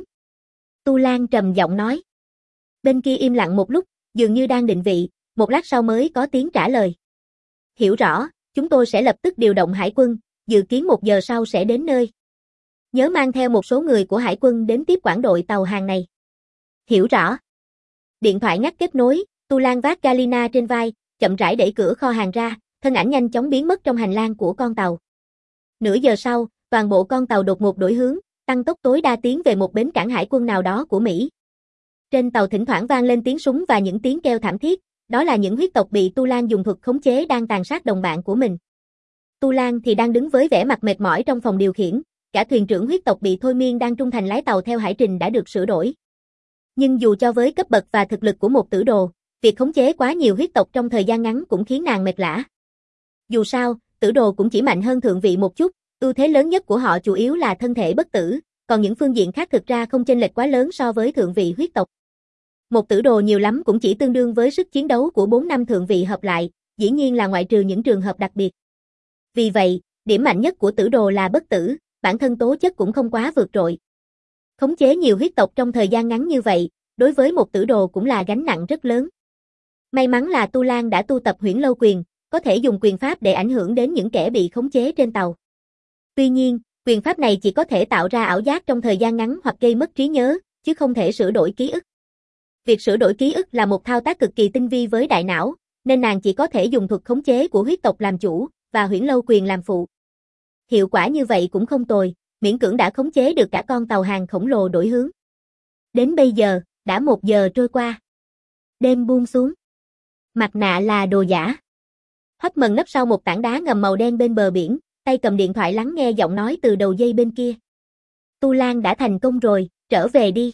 Tu Lan trầm giọng nói. Bên kia im lặng một lúc, dường như đang định vị, một lát sau mới có tiếng trả lời. Hiểu rõ, chúng tôi sẽ lập tức điều động hải quân, dự kiến một giờ sau sẽ đến nơi. Nhớ mang theo một số người của hải quân đến tiếp quản đội tàu hàng này. Hiểu rõ. Điện thoại ngắt kết nối, Tu Lan vác Galina trên vai, chậm rãi đẩy cửa kho hàng ra, thân ảnh nhanh chóng biến mất trong hành lang của con tàu. Nửa giờ sau, toàn bộ con tàu đột ngột đổi hướng, tăng tốc tối đa tiến về một bến cảng hải quân nào đó của Mỹ. Trên tàu thỉnh thoảng vang lên tiếng súng và những tiếng kêu thảm thiết, đó là những huyết tộc bị Tu Lan dùng thuật khống chế đang tàn sát đồng bạn của mình. Tu Lan thì đang đứng với vẻ mặt mệt mỏi trong phòng điều khiển, cả thuyền trưởng huyết tộc bị thôi miên đang trung thành lái tàu theo hải trình đã được sửa đổi. Nhưng dù cho với cấp bậc và thực lực của một tử đồ, việc khống chế quá nhiều huyết tộc trong thời gian ngắn cũng khiến nàng mệt lả. Dù sao, tử đồ cũng chỉ mạnh hơn thượng vị một chút, ưu thế lớn nhất của họ chủ yếu là thân thể bất tử, còn những phương diện khác thực ra không chênh lệch quá lớn so với thượng vị huyết tộc. Một tử đồ nhiều lắm cũng chỉ tương đương với sức chiến đấu của bốn năm thượng vị hợp lại, dĩ nhiên là ngoại trừ những trường hợp đặc biệt. Vì vậy, điểm mạnh nhất của tử đồ là bất tử, bản thân tố chất cũng không quá vượt trội. Khống chế nhiều huyết tộc trong thời gian ngắn như vậy, đối với một tử đồ cũng là gánh nặng rất lớn. May mắn là Tu Lan đã tu tập Huyễn Lâu quyền, có thể dùng quyền pháp để ảnh hưởng đến những kẻ bị khống chế trên tàu. Tuy nhiên, quyền pháp này chỉ có thể tạo ra ảo giác trong thời gian ngắn hoặc gây mất trí nhớ, chứ không thể sửa đổi ký ức. Việc sửa đổi ký ức là một thao tác cực kỳ tinh vi với đại não, nên nàng chỉ có thể dùng thuật khống chế của huyết tộc làm chủ, và Huyễn Lâu quyền làm phụ. Hiệu quả như vậy cũng không tồi, miễn cưỡng đã khống chế được cả con tàu hàng khổng lồ đổi hướng. Đến bây giờ, đã một giờ trôi qua. Đêm buông xuống. Mặt nạ là đồ giả. Hoffman nấp sau một tảng đá ngầm màu đen bên bờ biển, tay cầm điện thoại lắng nghe giọng nói từ đầu dây bên kia. Tu Lan đã thành công rồi, trở về đi.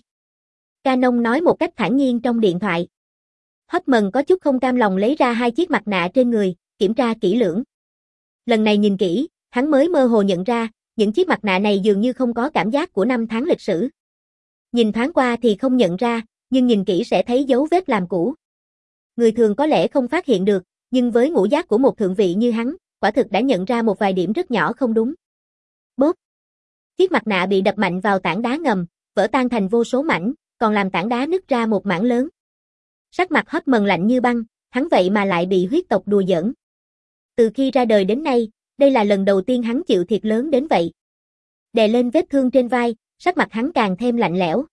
Canon nói một cách thản nhiên trong điện thoại. Hoffman có chút không cam lòng lấy ra hai chiếc mặt nạ trên người, kiểm tra kỹ lưỡng. Lần này nhìn kỹ, hắn mới mơ hồ nhận ra, những chiếc mặt nạ này dường như không có cảm giác của năm tháng lịch sử. Nhìn thoáng qua thì không nhận ra, nhưng nhìn kỹ sẽ thấy dấu vết làm cũ. Người thường có lẽ không phát hiện được, nhưng với ngũ giác của một thượng vị như hắn, quả thực đã nhận ra một vài điểm rất nhỏ không đúng. Bốp! Chiếc mặt nạ bị đập mạnh vào tảng đá ngầm, vỡ tan thành vô số mảnh, còn làm tảng đá nứt ra một mảng lớn. Sắc mặt Hoffman lạnh như băng, hắn vậy mà lại bị huyết tộc đùa giỡn. Từ khi ra đời đến nay, đây là lần đầu tiên hắn chịu thiệt lớn đến vậy. Đè lên vết thương trên vai, sắc mặt hắn càng thêm lạnh lẽo.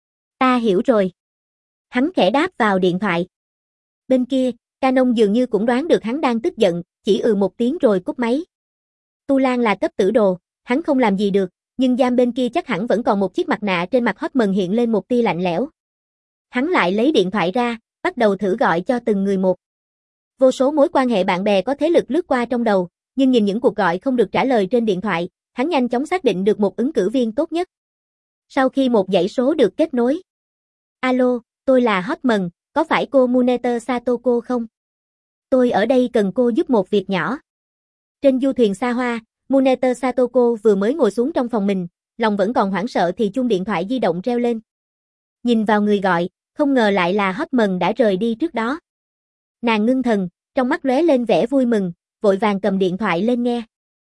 Ta hiểu rồi. Hắn khẽ đáp vào điện thoại. Bên kia, Canon dường như cũng đoán được hắn đang tức giận, chỉ ừ một tiếng rồi cúp máy. Tu Lan là cấp tử đồ, hắn không làm gì được, nhưng giam bên kia chắc hẳn vẫn còn một chiếc mặt nạ trên mặt Hoffman hiện lên một tia lạnh lẽo. Hắn lại lấy điện thoại ra, bắt đầu thử gọi cho từng người một. Vô số mối quan hệ bạn bè có thế lực lướt qua trong đầu, nhưng nhìn những cuộc gọi không được trả lời trên điện thoại, hắn nhanh chóng xác định được một ứng cử viên tốt nhất. Sau khi một dãy số được kết nối. Alo, tôi là Hoffman, có phải cô Muneta Satoko không? Tôi ở đây cần cô giúp một việc nhỏ. Trên du thuyền xa hoa, Muneta Satoko vừa mới ngồi xuống trong phòng mình, lòng vẫn còn hoảng sợ thì chuông điện thoại di động reo lên. Nhìn vào người gọi, không ngờ lại là Hotman đã rời đi trước đó. Nàng ngưng thần, trong mắt lóe lên vẻ vui mừng, vội vàng cầm điện thoại lên nghe.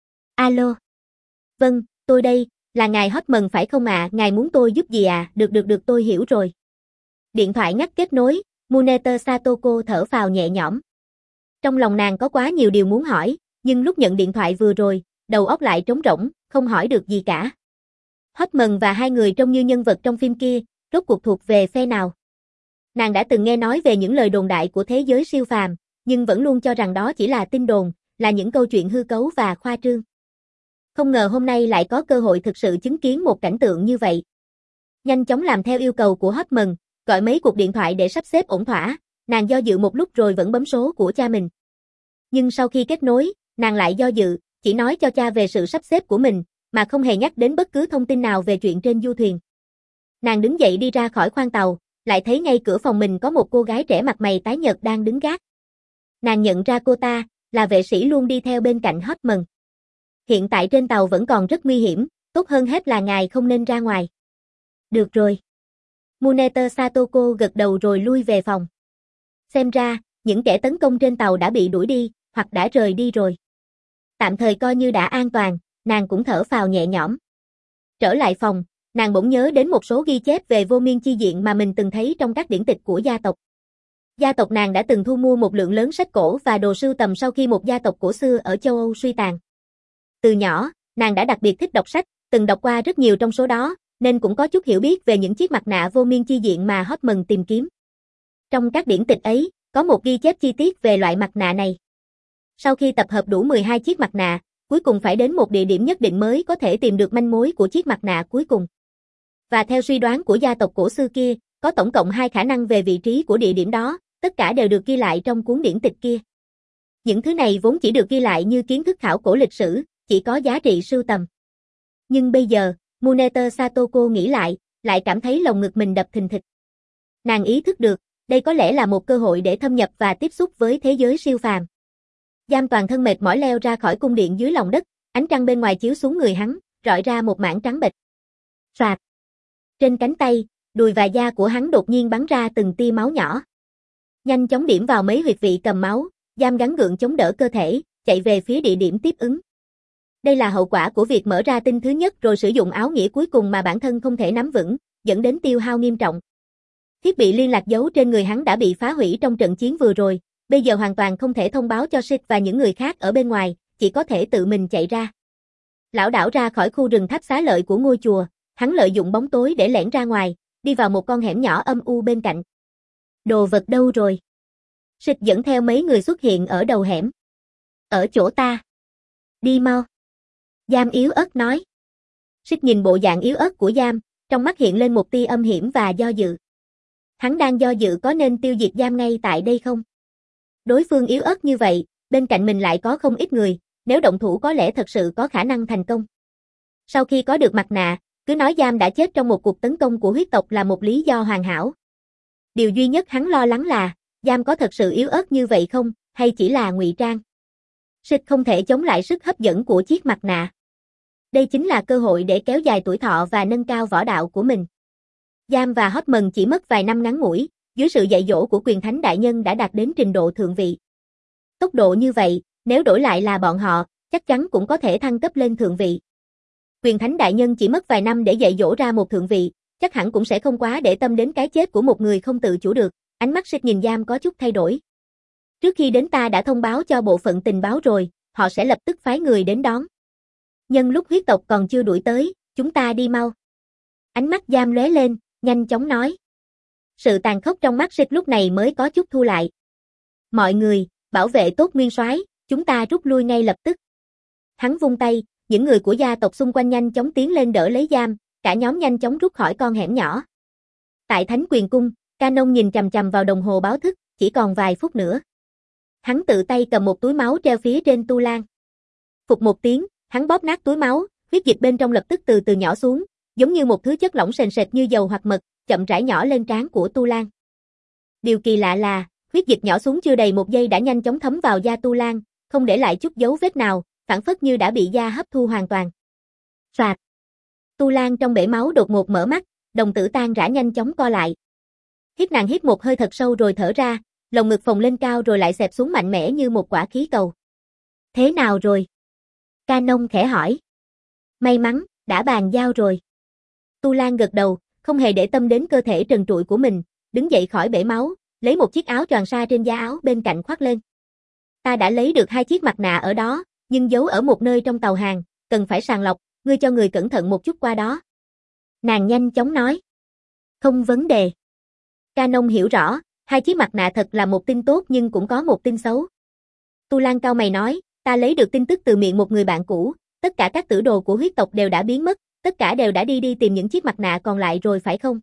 Alo. Vâng, tôi đây, là ngài Hotman phải không ạ? À? Ngài muốn tôi giúp gì à? Được được được tôi hiểu rồi. Điện thoại ngắt kết nối, Muneta Satoko thở phào nhẹ nhõm. Trong lòng nàng có quá nhiều điều muốn hỏi, nhưng lúc nhận điện thoại vừa rồi, đầu óc lại trống rỗng, không hỏi được gì cả. Hotman và hai người trông như nhân vật trong phim kia, rốt cuộc thuộc về phe nào? Nàng đã từng nghe nói về những lời đồn đại của thế giới siêu phàm, nhưng vẫn luôn cho rằng đó chỉ là tin đồn, là những câu chuyện hư cấu và khoa trương. Không ngờ hôm nay lại có cơ hội thực sự chứng kiến một cảnh tượng như vậy. Nhanh chóng làm theo yêu cầu của Hotman, gọi mấy cuộc điện thoại để sắp xếp ổn thỏa, nàng do dự một lúc rồi vẫn bấm số của cha mình. Nhưng sau khi kết nối, nàng lại do dự, chỉ nói cho cha về sự sắp xếp của mình, mà không hề nhắc đến bất cứ thông tin nào về chuyện trên du thuyền. Nàng đứng dậy đi ra khỏi khoang tàu, lại thấy ngay cửa phòng mình có một cô gái trẻ mặt mày tái nhợt đang đứng gác. Nàng nhận ra cô ta, là vệ sĩ luôn đi theo bên cạnh Hotman. Hiện tại trên tàu vẫn còn rất nguy hiểm, tốt hơn hết là ngài không nên ra ngoài. Được rồi. Muneta Satoko gật đầu rồi lui về phòng. Xem ra, những kẻ tấn công trên tàu đã bị đuổi đi, hoặc đã rời đi rồi. Tạm thời coi như đã an toàn, nàng cũng thở phào nhẹ nhõm. Trở lại phòng, nàng bỗng nhớ đến một số ghi chép về vô miên chi diện mà mình từng thấy trong các điển tịch của gia tộc. Gia tộc nàng đã từng thu mua một lượng lớn sách cổ và đồ sưu tầm sau khi một gia tộc cổ xưa ở châu Âu suy tàn. Từ nhỏ, nàng đã đặc biệt thích đọc sách, từng đọc qua rất nhiều trong số đó, nên cũng có chút hiểu biết về những chiếc mặt nạ vô miên chi diện mà Hotman tìm kiếm. Trong các điển tịch ấy, có một ghi chép chi tiết về loại mặt nạ này. Sau khi tập hợp đủ mười hai chiếc mặt nạ, cuối cùng phải đến một địa điểm nhất định mới có thể tìm được manh mối của chiếc mặt nạ cuối cùng. Và theo suy đoán của gia tộc cổ xưa kia, có tổng cộng hai khả năng về vị trí của địa điểm đó, tất cả đều được ghi lại trong cuốn điển tịch kia. Những thứ này vốn chỉ được ghi lại như kiến thức khảo cổ lịch sử, chỉ có giá trị sưu tầm. Nhưng bây giờ, Muneta Satoko nghĩ lại, lại cảm thấy lòng ngực mình đập thình thịch. Nàng ý thức được, đây có lẽ là một cơ hội để thâm nhập và tiếp xúc với thế giới siêu phàm. Giam toàn thân mệt mỏi leo ra khỏi cung điện dưới lòng đất, ánh trăng bên ngoài chiếu xuống người hắn, rọi ra một mảng trắng bệch. Soạt. Trên cánh tay, đùi và da của hắn đột nhiên bắn ra từng tia máu nhỏ. Nhanh chóng điểm vào mấy huyệt vị cầm máu, Giam gắng gượng chống đỡ cơ thể, chạy về phía địa điểm tiếp ứng. Đây là hậu quả của việc mở ra tin thứ nhất rồi sử dụng áo nghĩa cuối cùng mà bản thân không thể nắm vững, dẫn đến tiêu hao nghiêm trọng. Thiết bị liên lạc giấu trên người hắn đã bị phá hủy trong trận chiến vừa rồi, bây giờ hoàn toàn không thể thông báo cho Sid và những người khác ở bên ngoài, chỉ có thể tự mình chạy ra. Lảo đảo ra khỏi khu rừng tháp xá lợi của ngôi chùa, hắn lợi dụng bóng tối để lẻn ra ngoài, đi vào một con hẻm nhỏ âm u bên cạnh. Đồ vật đâu rồi? Sid dẫn theo mấy người xuất hiện ở đầu hẻm. Ở chỗ ta. Đi mau. Giam yếu ớt nói. Sid nhìn bộ dạng yếu ớt của Giam, trong mắt hiện lên một tia âm hiểm và do dự. Hắn đang do dự có nên tiêu diệt Giam ngay tại đây không? Đối phương yếu ớt như vậy, bên cạnh mình lại có không ít người, nếu động thủ có lẽ thật sự có khả năng thành công. Sau khi có được mặt nạ, cứ nói Giam đã chết trong một cuộc tấn công của huyết tộc là một lý do hoàn hảo. Điều duy nhất hắn lo lắng là, Giam có thật sự yếu ớt như vậy không, hay chỉ là ngụy trang? Sid không thể chống lại sức hấp dẫn của chiếc mặt nạ. Đây chính là cơ hội để kéo dài tuổi thọ và nâng cao võ đạo của mình. Giam và Hotman chỉ mất vài năm ngắn ngủi, dưới sự dạy dỗ của quyền thánh đại nhân đã đạt đến trình độ thượng vị. Tốc độ như vậy, nếu đổi lại là bọn họ, chắc chắn cũng có thể thăng cấp lên thượng vị. Quyền thánh đại nhân chỉ mất vài năm để dạy dỗ ra một thượng vị, chắc hẳn cũng sẽ không quá để tâm đến cái chết của một người không tự chủ được. Ánh mắt Sid nhìn Giam có chút thay đổi. Trước khi đến ta đã thông báo cho bộ phận tình báo rồi, họ sẽ lập tức phái người đến đón. Nhân lúc huyết tộc còn chưa đuổi tới, chúng ta đi mau. Ánh mắt Giam lóe lên, nhanh chóng nói. Sự tàn khốc trong mắt Sid lúc này mới có chút thu lại. Mọi người, bảo vệ tốt nguyên soái, chúng ta rút lui ngay lập tức. Hắn vung tay, những người của gia tộc xung quanh nhanh chóng tiến lên đỡ lấy Giam, cả nhóm nhanh chóng rút khỏi con hẻm nhỏ. Tại Thánh Quyền Cung, Canon nhìn chằm chằm vào đồng hồ báo thức, chỉ còn vài phút nữa. Hắn tự tay cầm một túi máu treo phía trên tu lan. Phục một tiếng, hắn bóp nát túi máu, huyết dịch bên trong lập tức từ từ nhỏ xuống, giống như một thứ chất lỏng sền sệt như dầu hoặc mật, chậm rãi nhỏ lên trán của Tu Lan. Điều kỳ lạ là, huyết dịch nhỏ xuống chưa đầy một giây đã nhanh chóng thấm vào da Tu Lan, không để lại chút dấu vết nào, phản phất như đã bị da hấp thu hoàn toàn. Phạt. Tu Lan trong bể máu đột ngột mở mắt, đồng tử tan rã nhanh chóng co lại. Hít nàng hít một hơi thật sâu rồi thở ra, lồng ngực phồng lên cao rồi lại xẹp xuống mạnh mẽ như một quả khí cầu. Thế nào rồi? Canon khẽ hỏi. May mắn, đã bàn giao rồi. Tu Lan gật đầu, không hề để tâm đến cơ thể trần trụi của mình, đứng dậy khỏi bể máu, lấy một chiếc áo choàng sa trên da áo bên cạnh khoác lên. Ta đã lấy được hai chiếc mặt nạ ở đó, nhưng giấu ở một nơi trong tàu hàng, cần phải sàng lọc, ngươi cho người cẩn thận một chút qua đó. Nàng nhanh chóng nói. Không vấn đề. Canon hiểu rõ, hai chiếc mặt nạ thật là một tin tốt nhưng cũng có một tin xấu. Tu Lan cau mày nói, ta lấy được tin tức từ miệng một người bạn cũ, tất cả các tử đồ của huyết tộc đều đã biến mất, tất cả đều đã đi đi tìm những chiếc mặt nạ còn lại rồi phải không?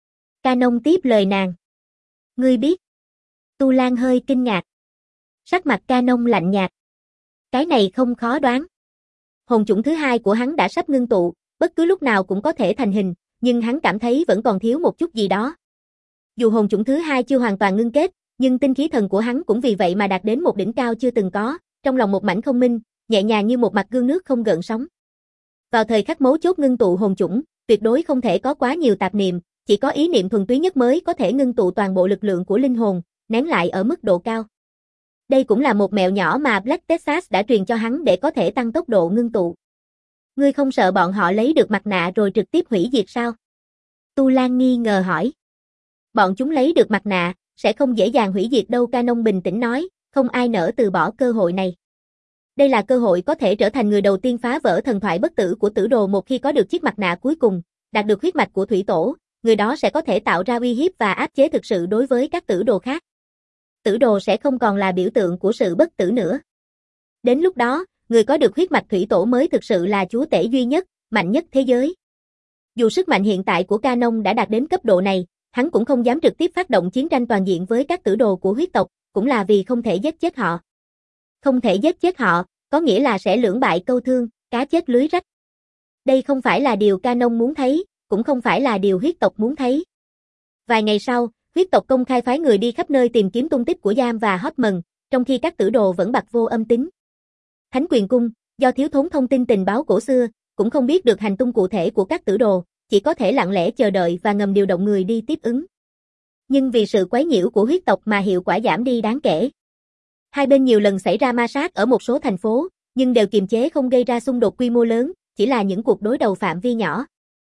Canon tiếp lời nàng. Ngươi biết. Tu Lan hơi kinh ngạc. Sắc mặt Canon lạnh nhạt. Cái này không khó đoán. Hồn chủng thứ hai của hắn đã sắp ngưng tụ, bất cứ lúc nào cũng có thể thành hình, nhưng hắn cảm thấy vẫn còn thiếu một chút gì đó. Dù hồn chủng thứ hai chưa hoàn toàn ngưng kết, nhưng tinh khí thần của hắn cũng vì vậy mà đạt đến một đỉnh cao chưa từng có, trong lòng một mảnh không minh, nhẹ nhàng như một mặt gương nước không gợn sóng. Vào thời khắc mấu chốt ngưng tụ hồn chủng, tuyệt đối không thể có quá nhiều tạp niệm, chỉ có ý niệm thuần túy nhất mới có thể ngưng tụ toàn bộ lực lượng của linh hồn, nén lại ở mức độ cao. Đây cũng là một mẹo nhỏ mà Black Texas đã truyền cho hắn để có thể tăng tốc độ ngưng tụ. Ngươi không sợ bọn họ lấy được mặt nạ rồi trực tiếp hủy diệt sao? Tu Lan nghi ngờ hỏi. Bọn chúng lấy được mặt nạ, sẽ không dễ dàng hủy diệt đâu, Canon bình tĩnh nói, không ai nỡ từ bỏ cơ hội này. Đây là cơ hội có thể trở thành người đầu tiên phá vỡ thần thoại bất tử của tử đồ một khi có được chiếc mặt nạ cuối cùng, đạt được huyết mạch của thủy tổ, người đó sẽ có thể tạo ra uy hiếp và áp chế thực sự đối với các tử đồ khác. Tử đồ sẽ không còn là biểu tượng của sự bất tử nữa. Đến lúc đó, người có được huyết mạch thủy tổ mới thực sự là chúa tể duy nhất, mạnh nhất thế giới. Dù sức mạnh hiện tại của Canon đã đạt đến cấp độ này, hắn cũng không dám trực tiếp phát động chiến tranh toàn diện với các tử đồ của huyết tộc, cũng là vì không thể giết chết họ. Không thể giết chết họ, có nghĩa là sẽ lưỡng bại câu thương, cá chết lưới rách. Đây không phải là điều Canon muốn thấy, cũng không phải là điều huyết tộc muốn thấy. Vài ngày sau, huyết tộc công khai phái người đi khắp nơi tìm kiếm tung tích của Giam và Hotman, trong khi các tử đồ vẫn bặt vô âm tín. Thánh quyền cung, do thiếu thốn thông tin tình báo cổ xưa, cũng không biết được hành tung cụ thể của các tử đồ, chỉ có thể lặng lẽ chờ đợi và ngầm điều động người đi tiếp ứng. Nhưng vì sự quấy nhiễu của huyết tộc mà hiệu quả giảm đi đáng kể. Hai bên nhiều lần xảy ra ma sát ở một số thành phố, nhưng đều kiềm chế không gây ra xung đột quy mô lớn, chỉ là những cuộc đối đầu phạm vi nhỏ.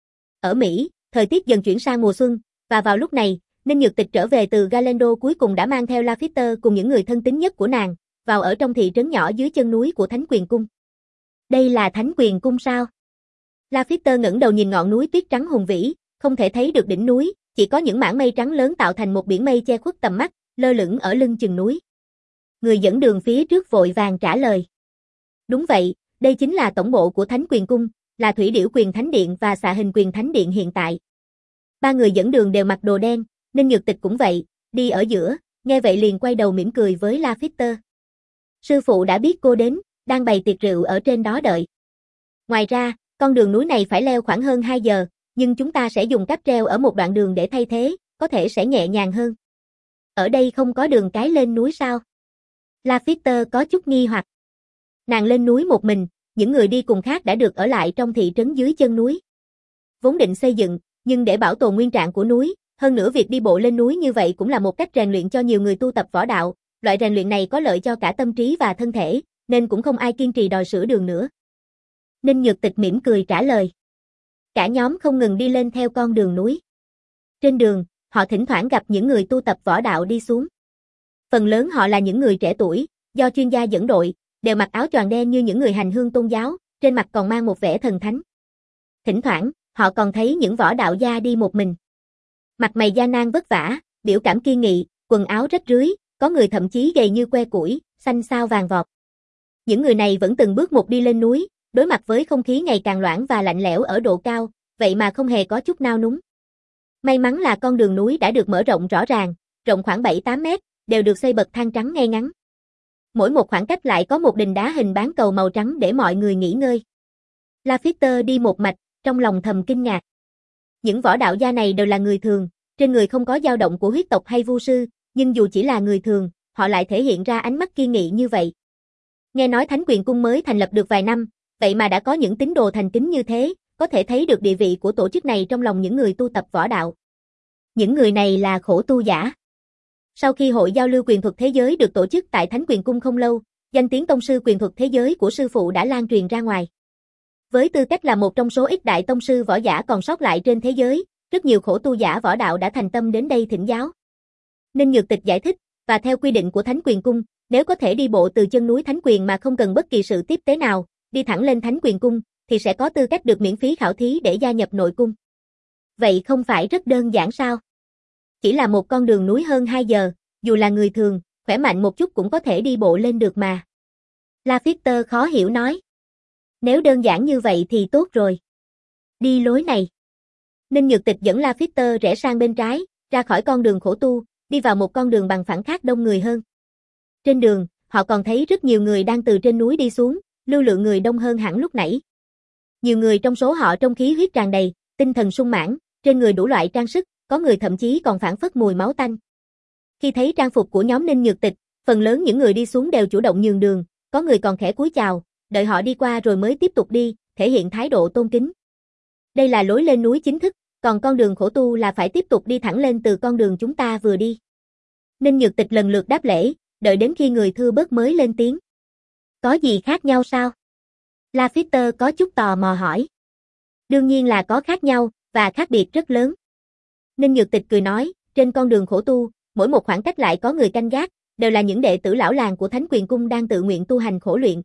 Ở Mỹ, thời tiết dần chuyển sang mùa xuân, và vào lúc này, Ninh Nhược Tịch trở về từ Galendo cuối cùng đã mang theo Lafitte cùng những người thân tín nhất của nàng, vào ở trong thị trấn nhỏ dưới chân núi của Thánh Quyền Cung. Đây là Thánh Quyền Cung sao? Lafitte ngẩng đầu nhìn ngọn núi tuyết trắng hùng vĩ, không thể thấy được đỉnh núi, chỉ có những mảng mây trắng lớn tạo thành một biển mây che khuất tầm mắt, lơ lửng ở lưng chừng núi. Người dẫn đường phía trước vội vàng trả lời. Đúng vậy, đây chính là tổng bộ của Thánh Quyền Cung, là Thủy Điểu Quyền Thánh Điện và Xạ Hình Quyền Thánh Điện hiện tại. Ba người dẫn đường đều mặc đồ đen, Ninh Nhược Tịch cũng vậy, đi ở giữa, nghe vậy liền quay đầu mỉm cười với Lafitte. Sư phụ đã biết cô đến, đang bày tiệc rượu ở trên đó đợi. Ngoài ra, con đường núi này phải leo khoảng hơn hai giờ, nhưng chúng ta sẽ dùng cáp treo ở một đoạn đường để thay thế, có thể sẽ nhẹ nhàng hơn. Ở đây không có đường cái lên núi sao? Lafitte có chút nghi hoặc. Nàng lên núi một mình, những người đi cùng khác đã được ở lại trong thị trấn dưới chân núi. Vốn định xây dựng, nhưng để bảo tồn nguyên trạng của núi, hơn nữa việc đi bộ lên núi như vậy cũng là một cách rèn luyện cho nhiều người tu tập võ đạo, loại rèn luyện này có lợi cho cả tâm trí và thân thể, nên cũng không ai kiên trì đòi sửa đường nữa. Ninh Nhược Tịch mỉm cười trả lời. Cả nhóm không ngừng đi lên theo con đường núi. Trên đường, họ thỉnh thoảng gặp những người tu tập võ đạo đi xuống. Phần lớn họ là những người trẻ tuổi, do chuyên gia dẫn đội, đều mặc áo choàng đen như những người hành hương tôn giáo, trên mặt còn mang một vẻ thần thánh. Thỉnh thoảng, họ còn thấy những võ đạo gia đi một mình. Mặt mày gian nan vất vả, biểu cảm kiên nghị, quần áo rách rưới, có người thậm chí gầy như que củi, xanh xao vàng vọt. Những người này vẫn từng bước một đi lên núi, đối mặt với không khí ngày càng loãng và lạnh lẽo ở độ cao, vậy mà không hề có chút nao núng. May mắn là con đường núi đã được mở rộng rõ ràng, rộng khoảng bảy tám mét, đều được xây bậc thang trắng ngay ngắn. Mỗi một khoảng cách lại có một đình đá hình bán cầu màu trắng để mọi người nghỉ ngơi. Lafitte đi một mạch, trong lòng thầm kinh ngạc. Những võ đạo gia này đều là người thường, trên người không có dao động của huyết tộc hay vu sư, nhưng dù chỉ là người thường, họ lại thể hiện ra ánh mắt kiên nghị như vậy. Nghe nói Thánh Quyền Cung mới thành lập được vài năm, vậy mà đã có những tín đồ thành kính như thế, có thể thấy được địa vị của tổ chức này trong lòng những người tu tập võ đạo. Những người này là khổ tu giả. Sau khi hội giao lưu quyền thuật thế giới được tổ chức tại Thánh Quyền Cung không lâu, danh tiếng tông sư quyền thuật thế giới của sư phụ đã lan truyền ra ngoài. Với tư cách là một trong số ít đại tông sư võ giả còn sót lại trên thế giới, rất nhiều khổ tu giả võ đạo đã thành tâm đến đây thỉnh giáo. Ninh Nhược Tịch giải thích, và theo quy định của Thánh Quyền Cung, nếu có thể đi bộ từ chân núi Thánh Quyền mà không cần bất kỳ sự tiếp tế nào, đi thẳng lên Thánh Quyền Cung, thì sẽ có tư cách được miễn phí khảo thí để gia nhập nội cung. Vậy không phải rất đơn giản sao? Chỉ là một con đường núi hơn hai giờ, dù là người thường, khỏe mạnh một chút cũng có thể đi bộ lên được mà. La Fitter khó hiểu nói. Nếu đơn giản như vậy thì tốt rồi. Đi lối này. Ninh Nhược Tịch dẫn La Fitter rẽ sang bên trái, ra khỏi con đường khổ tu, đi vào một con đường bằng phẳng khác đông người hơn. Trên đường, họ còn thấy rất nhiều người đang từ trên núi đi xuống, lưu lượng người đông hơn hẳn lúc nãy. Nhiều người trong số họ trong khí huyết tràn đầy, tinh thần sung mãn, trên người đủ loại trang sức, có người thậm chí còn phảng phất mùi máu tanh. Khi thấy trang phục của nhóm Ninh Nhược Tịch, phần lớn những người đi xuống đều chủ động nhường đường, có người còn khẽ cúi chào, đợi họ đi qua rồi mới tiếp tục đi, thể hiện thái độ tôn kính. Đây là lối lên núi chính thức, còn con đường khổ tu là phải tiếp tục đi thẳng lên từ con đường chúng ta vừa đi. Ninh Nhược Tịch lần lượt đáp lễ, đợi đến khi người thưa bớt mới lên tiếng. Có gì khác nhau sao? La Fitter có chút tò mò hỏi. Đương nhiên là có khác nhau, và khác biệt rất lớn. Ninh Nhược Tịch cười nói, trên con đường khổ tu, mỗi một khoảng cách lại có người canh gác, đều là những đệ tử lão làng của Thánh Quyền Cung đang tự nguyện tu hành khổ luyện.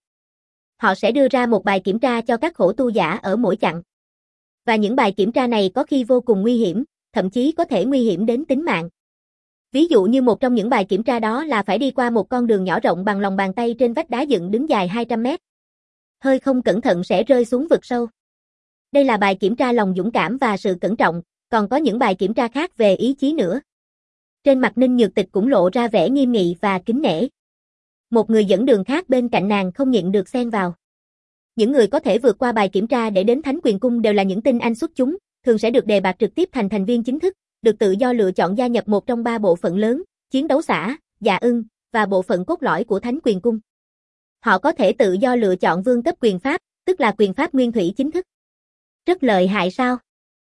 Họ sẽ đưa ra một bài kiểm tra cho các khổ tu giả ở mỗi chặng. Và những bài kiểm tra này có khi vô cùng nguy hiểm, thậm chí có thể nguy hiểm đến tính mạng. Ví dụ như một trong những bài kiểm tra đó là phải đi qua một con đường nhỏ rộng bằng lòng bàn tay trên vách đá dựng đứng dài hai trăm mét. Hơi không cẩn thận sẽ rơi xuống vực sâu. Đây là bài kiểm tra lòng dũng cảm và sự cẩn trọng, còn có những bài kiểm tra khác về ý chí nữa. Trên mặt Ninh Nhược Tịch cũng lộ ra vẻ nghiêm nghị và kính nể. Một người dẫn đường khác bên cạnh nàng không nhịn được xen vào. Những người có thể vượt qua bài kiểm tra để đến Thánh Quyền Cung đều là những tinh anh xuất chúng, thường sẽ được đề bạt trực tiếp thành thành viên chính thức, được tự do lựa chọn gia nhập một trong ba bộ phận lớn, chiến đấu xã, dạ ưng, và bộ phận cốt lõi của Thánh Quyền Cung. Họ có thể tự do lựa chọn vương cấp quyền pháp, tức là quyền pháp nguyên thủy chính thức. Rất lợi hại sao?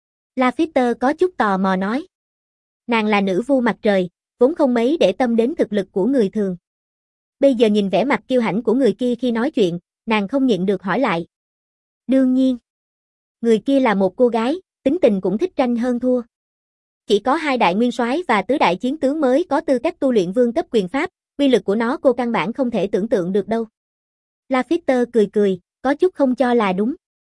La Fitter có chút tò mò nói. Nàng là nữ vu mặt trời, vốn không mấy để tâm đến thực lực của người thường. Bây giờ nhìn vẻ mặt kiêu hãnh của người kia khi nói chuyện, nàng không nhịn được hỏi lại. Đương nhiên. Người kia là một cô gái, tính tình cũng thích tranh hơn thua. Chỉ có hai đại nguyên soái và tứ đại chiến tướng mới có tư cách tu luyện vương cấp quyền pháp, uy lực của nó cô căn bản không thể tưởng tượng được đâu. La Fitter cười cười, có chút không cho là đúng.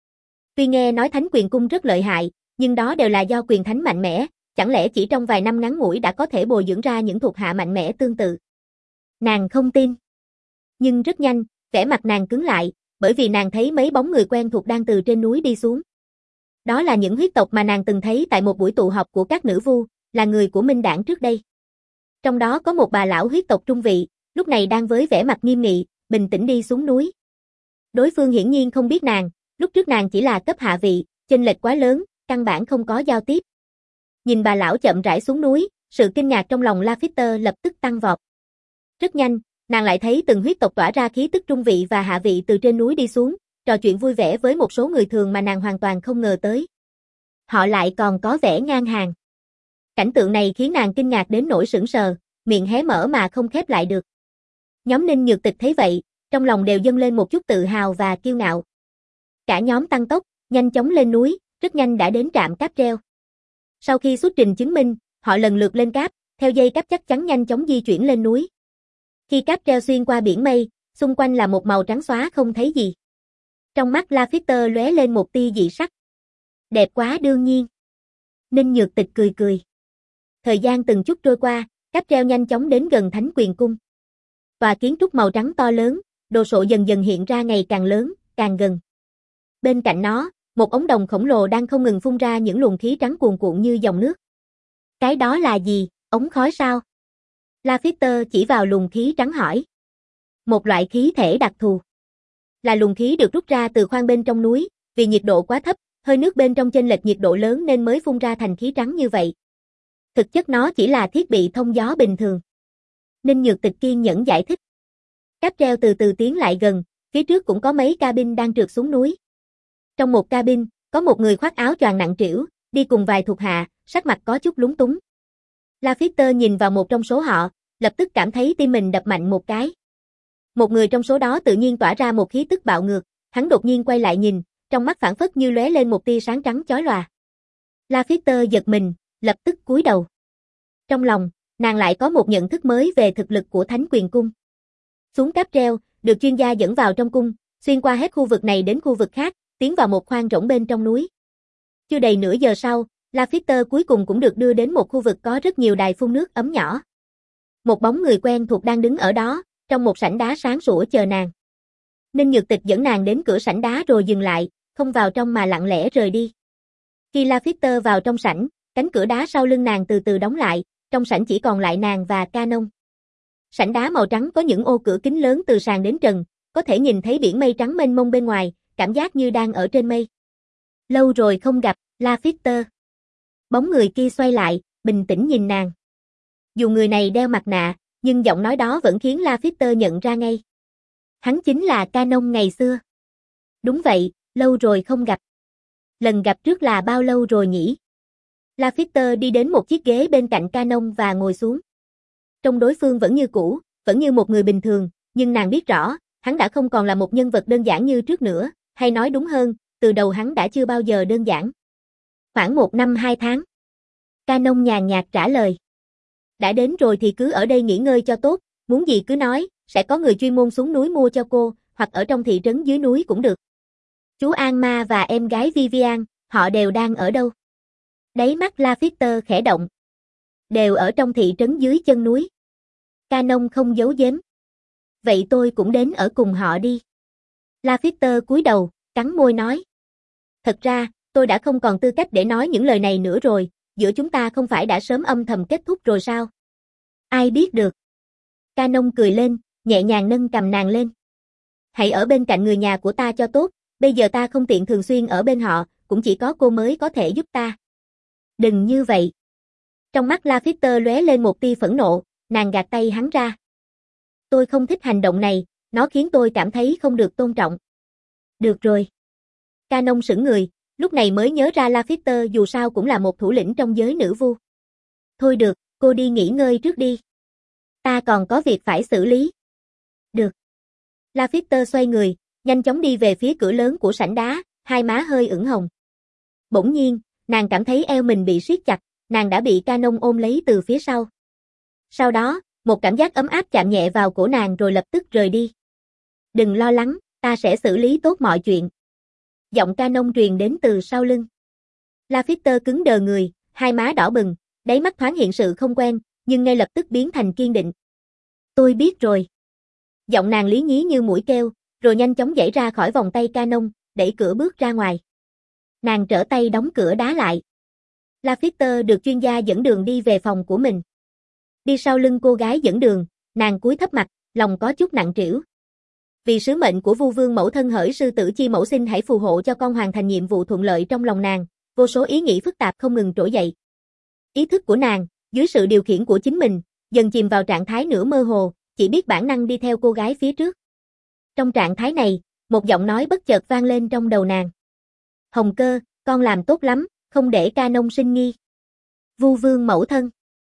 Tuy nghe nói Thánh Quyền Cung rất lợi hại, nhưng đó đều là do quyền thánh mạnh mẽ, chẳng lẽ chỉ trong vài năm ngắn ngủi đã có thể bồi dưỡng ra những thuộc hạ mạnh mẽ tương tự. Nàng không tin. Nhưng rất nhanh, vẻ mặt nàng cứng lại, bởi vì nàng thấy mấy bóng người quen thuộc đang từ trên núi đi xuống. Đó là những huyết tộc mà nàng từng thấy tại một buổi tụ họp của các nữ vu, là người của Minh Đảng trước đây. Trong đó có một bà lão huyết tộc trung vị, lúc này đang với vẻ mặt nghiêm nghị, bình tĩnh đi xuống núi. Đối phương hiển nhiên không biết nàng, lúc trước nàng chỉ là cấp hạ vị, chênh lệch quá lớn, căn bản không có giao tiếp. Nhìn bà lão chậm rãi xuống núi, sự kinh ngạc trong lòng La Fitter lập tức tăng vọt. Rất nhanh, nàng lại thấy từng huyết tộc tỏa ra khí tức trung vị và hạ vị từ trên núi đi xuống, trò chuyện vui vẻ với một số người thường mà nàng hoàn toàn không ngờ tới. Họ lại còn có vẻ ngang hàng. Cảnh tượng này khiến nàng kinh ngạc đến nỗi sững sờ, miệng hé mở mà không khép lại được. Nhóm Ninh Nhược Tịch thấy vậy, trong lòng đều dâng lên một chút tự hào và kiêu ngạo. Cả nhóm tăng tốc, nhanh chóng lên núi, rất nhanh đã đến trạm cáp treo. Sau khi xuất trình chứng minh, họ lần lượt lên cáp, theo dây cáp chắc chắn nhanh chóng di chuyển lên núi. Khi cáp treo xuyên qua biển mây, xung quanh là một màu trắng xóa không thấy gì. Trong mắt La Fitter lóe lên một tia dị sắc. Đẹp quá đương nhiên. Ninh Nhược Tịch cười cười. Thời gian từng chút trôi qua, cáp treo nhanh chóng đến gần Thánh Quyền Cung. Và kiến trúc màu trắng to lớn, đồ sộ dần dần hiện ra ngày càng lớn, càng gần. Bên cạnh nó, một ống đồng khổng lồ đang không ngừng phun ra những luồng khí trắng cuồn cuộn như dòng nước. Cái đó là gì, ống khói sao? La Fitter chỉ vào luồng khí trắng hỏi. Một loại khí thể đặc thù. Là luồng khí được rút ra từ khoang bên trong núi, vì nhiệt độ quá thấp, hơi nước bên trong chênh lệch nhiệt độ lớn nên mới phun ra thành khí trắng như vậy. Thực chất nó chỉ là thiết bị thông gió bình thường. Ninh Nhược Tịch kiên nhẫn giải thích. Cáp treo từ từ tiến lại gần, phía trước cũng có mấy cabin đang trượt xuống núi. Trong một cabin, Có một người khoác áo choàng nặng trĩu, đi cùng vài thuộc hạ, sắc mặt có chút lúng túng. Lafitte nhìn vào một trong số họ, lập tức cảm thấy tim mình đập mạnh một cái. Một người trong số đó tự nhiên tỏa ra một khí tức bạo ngược, hắn đột nhiên quay lại nhìn, trong mắt phảng phất như lóe lên một tia sáng trắng chói lòa. Lafitte giật mình, lập tức cúi đầu. Trong lòng, nàng lại có một nhận thức mới về thực lực của Thánh Quyền Cung. Xuống cáp treo, được chuyên gia dẫn vào trong cung, xuyên qua hết khu vực này đến khu vực khác, tiến vào một khoang rỗng bên trong núi. Chưa đầy nửa giờ sau, Lafitte cuối cùng cũng được đưa đến một khu vực có rất nhiều đài phun nước ấm nhỏ. Một bóng người quen thuộc đang đứng ở đó, trong một sảnh đá sáng sủa chờ nàng. Ninh Nhược Tịch dẫn nàng đến cửa sảnh đá rồi dừng lại, không vào trong mà lặng lẽ rời đi. Khi Lafitte vào trong sảnh, cánh cửa đá sau lưng nàng từ từ đóng lại, trong sảnh chỉ còn lại nàng và Canon. Sảnh đá màu trắng có những ô cửa kính lớn từ sàn đến trần, có thể nhìn thấy biển mây trắng mênh mông bên ngoài, cảm giác như đang ở trên mây. Lâu rồi không gặp, Lafitte. Bóng người kia xoay lại, bình tĩnh nhìn nàng. Dù người này đeo mặt nạ, nhưng giọng nói đó vẫn khiến Lafitte nhận ra ngay. Hắn chính là Canon ngày xưa. Đúng vậy, lâu rồi không gặp. Lần gặp trước là bao lâu rồi nhỉ? Lafitte đi đến một chiếc ghế bên cạnh Canon và ngồi xuống. Trông đối phương vẫn như cũ, vẫn như một người bình thường, nhưng nàng biết rõ, hắn đã không còn là một nhân vật đơn giản như trước nữa, hay nói đúng hơn, từ đầu hắn đã chưa bao giờ đơn giản. Khoảng một năm hai tháng. Canon nhàn nhạt trả lời. Đã đến rồi thì cứ ở đây nghỉ ngơi cho tốt, muốn gì cứ nói, sẽ có người chuyên môn xuống núi mua cho cô, hoặc ở trong thị trấn dưới núi cũng được. Chú An Ma và em gái Vivian, họ đều đang ở đâu? Đáy mắt Lafitte khẽ động. Đều ở trong thị trấn dưới chân núi. Canon không giấu giếm. Vậy tôi cũng đến ở cùng họ đi. Lafitte cúi đầu, cắn môi nói. Thật ra, tôi đã không còn tư cách để nói những lời này nữa rồi, giữa chúng ta không phải đã sớm âm thầm kết thúc rồi sao? Ai biết được. Canon cười lên, nhẹ nhàng nâng cầm nàng lên. Hãy ở bên cạnh người nhà của ta cho tốt, bây giờ ta không tiện thường xuyên ở bên họ, cũng chỉ có cô mới có thể giúp ta. Đừng như vậy. Trong mắt Lafitte lóe lên một tia phẫn nộ, nàng gạt tay hắn ra. Tôi không thích hành động này, nó khiến tôi cảm thấy không được tôn trọng. Được rồi. Canon sững người, lúc này mới nhớ ra Lafitte dù sao cũng là một thủ lĩnh trong giới nữ vu. Thôi được, cô đi nghỉ ngơi trước đi. Ta còn có việc phải xử lý. Được. Lafitte xoay người, nhanh chóng đi về phía cửa lớn của sảnh đá, hai má hơi ửng hồng. Bỗng nhiên, nàng cảm thấy eo mình bị siết chặt, nàng đã bị Canon ôm lấy từ phía sau. Sau đó, một cảm giác ấm áp chạm nhẹ vào cổ nàng rồi lập tức rời đi. Đừng lo lắng, ta sẽ xử lý tốt mọi chuyện. Giọng Canon truyền đến từ sau lưng. Lafitte cứng đờ người, hai má đỏ bừng, đáy mắt thoáng hiện sự không quen, nhưng ngay lập tức biến thành kiên định. Tôi biết rồi. Giọng nàng lý nhí như mũi keo, rồi nhanh chóng giãy ra khỏi vòng tay Canon, đẩy cửa bước ra ngoài. Nàng trở tay đóng cửa đá lại. Lafitte được chuyên gia dẫn đường đi về phòng của mình. Đi sau lưng cô gái dẫn đường, nàng cúi thấp mặt, lòng có chút nặng trĩu. Vì sứ mệnh của Vu Vương mẫu thân hỡi sư tử chi mẫu xin hãy phù hộ cho con hoàn thành nhiệm vụ thuận lợi trong lòng nàng, vô số ý nghĩ phức tạp không ngừng trỗi dậy. Ý thức của nàng, dưới sự điều khiển của chính mình, dần chìm vào trạng thái nửa mơ hồ, chỉ biết bản năng đi theo cô gái phía trước. Trong trạng thái này, một giọng nói bất chợt vang lên trong đầu nàng. Hồng Cơ, con làm tốt lắm, không để Canon sinh nghi. Vu Vương mẫu thân.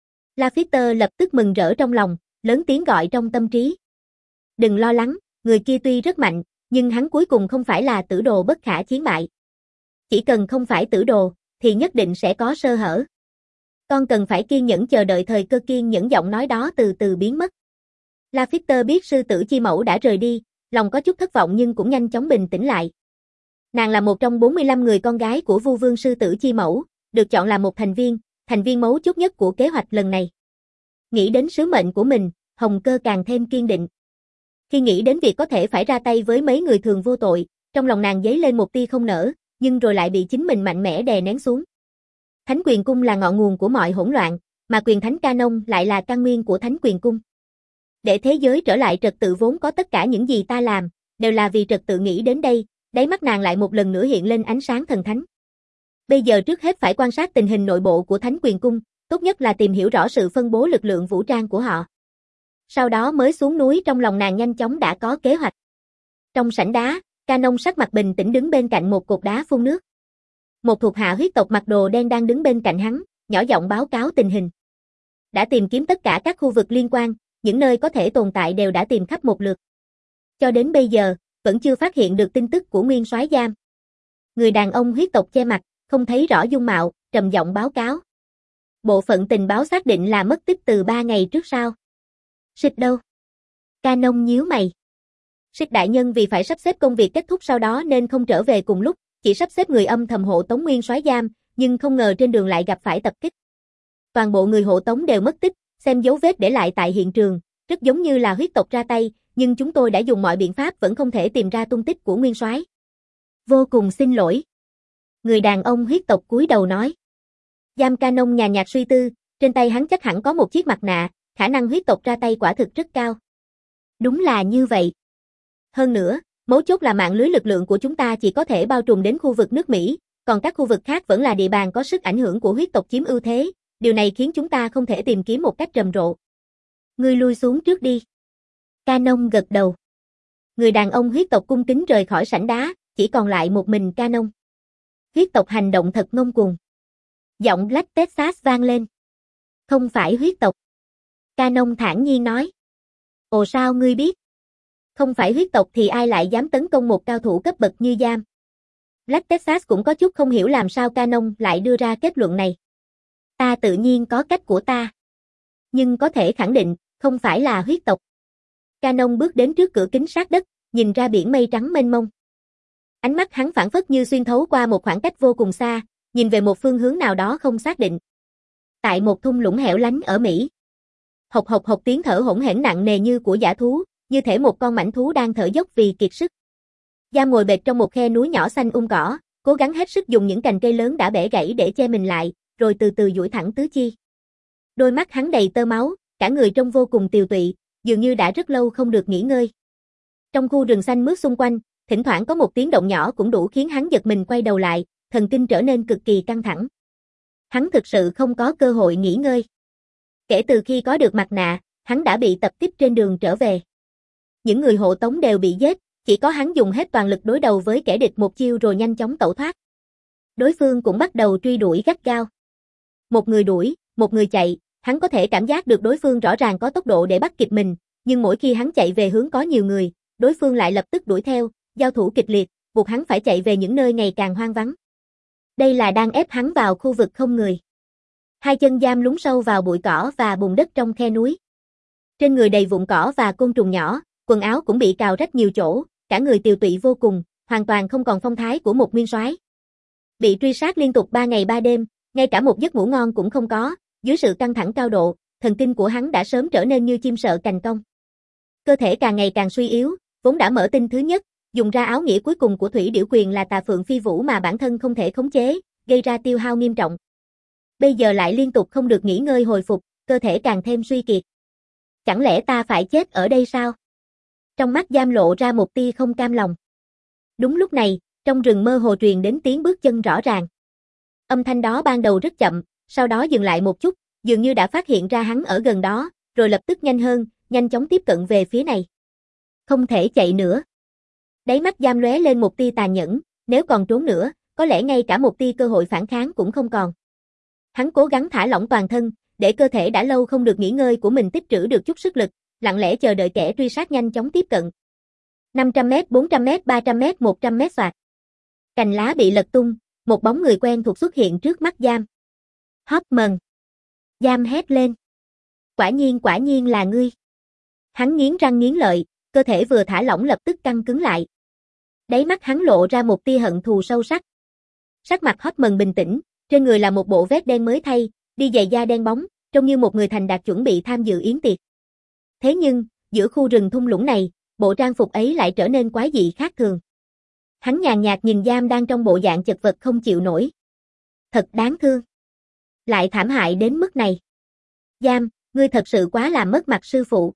Lafitte lập tức mừng rỡ trong lòng, lớn tiếng gọi trong tâm trí. Đừng lo lắng, người kia tuy rất mạnh, nhưng hắn cuối cùng không phải là tử đồ bất khả chiến bại. Chỉ cần không phải tử đồ, thì nhất định sẽ có sơ hở. Con cần phải kiên nhẫn chờ đợi thời cơ kiên nhẫn giọng nói đó từ từ biến mất. Lafitte biết sư tử chi mẫu đã rời đi, lòng có chút thất vọng nhưng cũng nhanh chóng bình tĩnh lại. Nàng là một trong bốn mươi lăm người con gái của Vu Vương sư tử chi mẫu, được chọn là một thành viên, thành viên mấu chốt nhất của kế hoạch lần này. Nghĩ đến sứ mệnh của mình, Hồng Cơ càng thêm kiên định. Khi nghĩ đến việc có thể phải ra tay với mấy người thường vô tội, trong lòng nàng dấy lên một tia không nở, nhưng rồi lại bị chính mình mạnh mẽ đè nén xuống. Thánh Quyền Cung là ngọn nguồn của mọi hỗn loạn, mà quyền thánh Canon lại là căn nguyên của Thánh Quyền Cung. Để thế giới trở lại trật tự vốn có tất cả những gì ta làm, đều là vì trật tự nghĩ đến đây, đáy mắt nàng lại một lần nữa hiện lên ánh sáng thần thánh. Bây giờ trước hết phải quan sát tình hình nội bộ của Thánh Quyền Cung, tốt nhất là tìm hiểu rõ sự phân bố lực lượng vũ trang của họ. Sau đó mới xuống núi trong lòng nàng nhanh chóng đã có kế hoạch. Trong sảnh đá, Canon sắc mặt bình tĩnh đứng bên cạnh một cột đá phun nước. Một thuộc hạ huyết tộc mặc đồ đen đang đứng bên cạnh hắn, nhỏ giọng báo cáo tình hình. Đã tìm kiếm tất cả các khu vực liên quan, những nơi có thể tồn tại đều đã tìm khắp một lượt. Cho đến bây giờ, vẫn chưa phát hiện được tin tức của nguyên soái Giam. Người đàn ông huyết tộc che mặt, không thấy rõ dung mạo, trầm giọng báo cáo. Bộ phận tình báo xác định là mất tích từ ba ngày trước sao? Xích đâu? Canon nhíu mày. Xích đại nhân vì phải sắp xếp công việc kết thúc sau đó nên không trở về cùng lúc, chỉ sắp xếp người âm thầm hộ tống nguyên soái Giam, nhưng không ngờ trên đường lại gặp phải tập kích. Toàn bộ người hộ tống đều mất tích, xem dấu vết để lại tại hiện trường, rất giống như là huyết tộc ra tay, nhưng chúng tôi đã dùng mọi biện pháp vẫn không thể tìm ra tung tích của nguyên soái. Vô cùng xin lỗi. Người đàn ông huyết tộc cúi đầu nói. Giam Canon nhàn nhạt suy tư, trên tay hắn chắc hẳn có một chiếc mặt nạ, khả năng huyết tộc ra tay quả thực rất cao. Đúng là như vậy. Hơn nữa, mấu chốt là mạng lưới lực lượng của chúng ta chỉ có thể bao trùm đến khu vực nước Mỹ, còn các khu vực khác vẫn là địa bàn có sức ảnh hưởng của huyết tộc chiếm ưu thế, điều này khiến chúng ta không thể tìm kiếm một cách rầm rộ. Ngươi lui xuống trước đi. Canon gật đầu. Người đàn ông huyết tộc cung kính rời khỏi sảnh đá, chỉ còn lại một mình Canon. Huyết tộc hành động thật ngông cuồng. Giọng Black Texas vang lên. Không phải huyết tộc. Canon thản nhiên nói. Ồ sao ngươi biết? Không phải huyết tộc thì ai lại dám tấn công một cao thủ cấp bậc như Giam? Black Texas cũng có chút không hiểu làm sao Canon lại đưa ra kết luận này. Ta tự nhiên có cách của ta. Nhưng có thể khẳng định, không phải là huyết tộc. Canon bước đến trước cửa kính sát đất, nhìn ra biển mây trắng mênh mông. Ánh mắt hắn phảng phất như xuyên thấu qua một khoảng cách vô cùng xa, nhìn về một phương hướng nào đó không xác định. Tại một thung lũng hẻo lánh ở Mỹ. Hộc hộc hộc tiếng thở hỗn hển nặng nề như của dã thú, như thể một con mãnh thú đang thở dốc vì kiệt sức. Giam ngồi bệt trong một khe núi nhỏ xanh um cỏ, cố gắng hết sức dùng những cành cây lớn đã bẻ gãy để che mình lại, rồi từ từ duỗi thẳng tứ chi. Đôi mắt hắn đầy tơ máu, cả người trông vô cùng tiều tụy, dường như đã rất lâu không được nghỉ ngơi. Trong khu rừng xanh mướt xung quanh, thỉnh thoảng có một tiếng động nhỏ cũng đủ khiến hắn giật mình quay đầu lại, thần kinh trở nên cực kỳ căng thẳng. Hắn thực sự không có cơ hội nghỉ ngơi. Kể từ khi có được mặt nạ, hắn đã bị tập kích trên đường trở về. Những người hộ tống đều bị giết, chỉ có hắn dùng hết toàn lực đối đầu với kẻ địch một chiêu rồi nhanh chóng tẩu thoát. Đối phương cũng bắt đầu truy đuổi gắt gao. Một người đuổi, một người chạy, hắn có thể cảm giác được đối phương rõ ràng có tốc độ để bắt kịp mình, nhưng mỗi khi hắn chạy về hướng có nhiều người, đối phương lại lập tức đuổi theo, giao thủ kịch liệt, buộc hắn phải chạy về những nơi ngày càng hoang vắng. Đây là đang ép hắn vào khu vực không người. Hai chân Giam lún sâu vào bụi cỏ và bùn đất trong khe núi. Trên người đầy vụn cỏ và côn trùng nhỏ, quần áo cũng bị cào rách nhiều chỗ, cả người tiều tụy vô cùng, hoàn toàn không còn phong thái của một nguyên soái. Bị truy sát liên tục ba ngày ba đêm, ngay cả một giấc ngủ ngon cũng không có, dưới sự căng thẳng cao độ, thần kinh của hắn đã sớm trở nên như chim sợ cành cong. Cơ thể càng ngày càng suy yếu, vốn đã mở tinh thứ nhất, dùng ra áo nghĩa cuối cùng của Thủy Điểu Quyền là Tà Phượng Phi Vũ mà bản thân không thể khống chế, gây ra tiêu hao nghiêm trọng. Bây giờ lại liên tục không được nghỉ ngơi hồi phục, cơ thể càng thêm suy kiệt. Chẳng lẽ ta phải chết ở đây sao? Trong mắt Giam lộ ra một tia không cam lòng. Đúng lúc này, trong rừng mơ hồ truyền đến tiếng bước chân rõ ràng. Âm thanh đó ban đầu rất chậm, sau đó dừng lại một chút, dường như đã phát hiện ra hắn ở gần đó, rồi lập tức nhanh hơn, nhanh chóng tiếp cận về phía này. Không thể chạy nữa. Đáy mắt Giam lóe lên một tia tàn nhẫn, nếu còn trốn nữa, có lẽ ngay cả một tia cơ hội phản kháng cũng không còn. Hắn cố gắng thả lỏng toàn thân, để cơ thể đã lâu không được nghỉ ngơi của mình tích trữ được chút sức lực, lặng lẽ chờ đợi kẻ truy sát nhanh chóng tiếp cận. năm trăm mét, bốn trăm mét, ba trăm mét, một trăm mét xoạt. Cành lá bị lật tung, một bóng người quen thuộc xuất hiện trước mắt Giam. Hoffman. Giam hét lên. Quả nhiên quả nhiên là ngươi. Hắn nghiến răng nghiến lợi, cơ thể vừa thả lỏng lập tức căng cứng lại. Đáy mắt hắn lộ ra một tia hận thù sâu sắc. Sắc mặt Hoffman bình tĩnh, trên người là một bộ vest đen mới thay, đi giày da đen bóng, trông như một người thành đạt chuẩn bị tham dự yến tiệc. Thế nhưng, giữa khu rừng thung lũng này, bộ trang phục ấy lại trở nên quái dị khác thường. Hắn nhàn nhạt nhìn Giam đang trong bộ dạng chật vật không chịu nổi. Thật đáng thương. Lại thảm hại đến mức này. Giam, ngươi thật sự quá làm mất mặt sư phụ.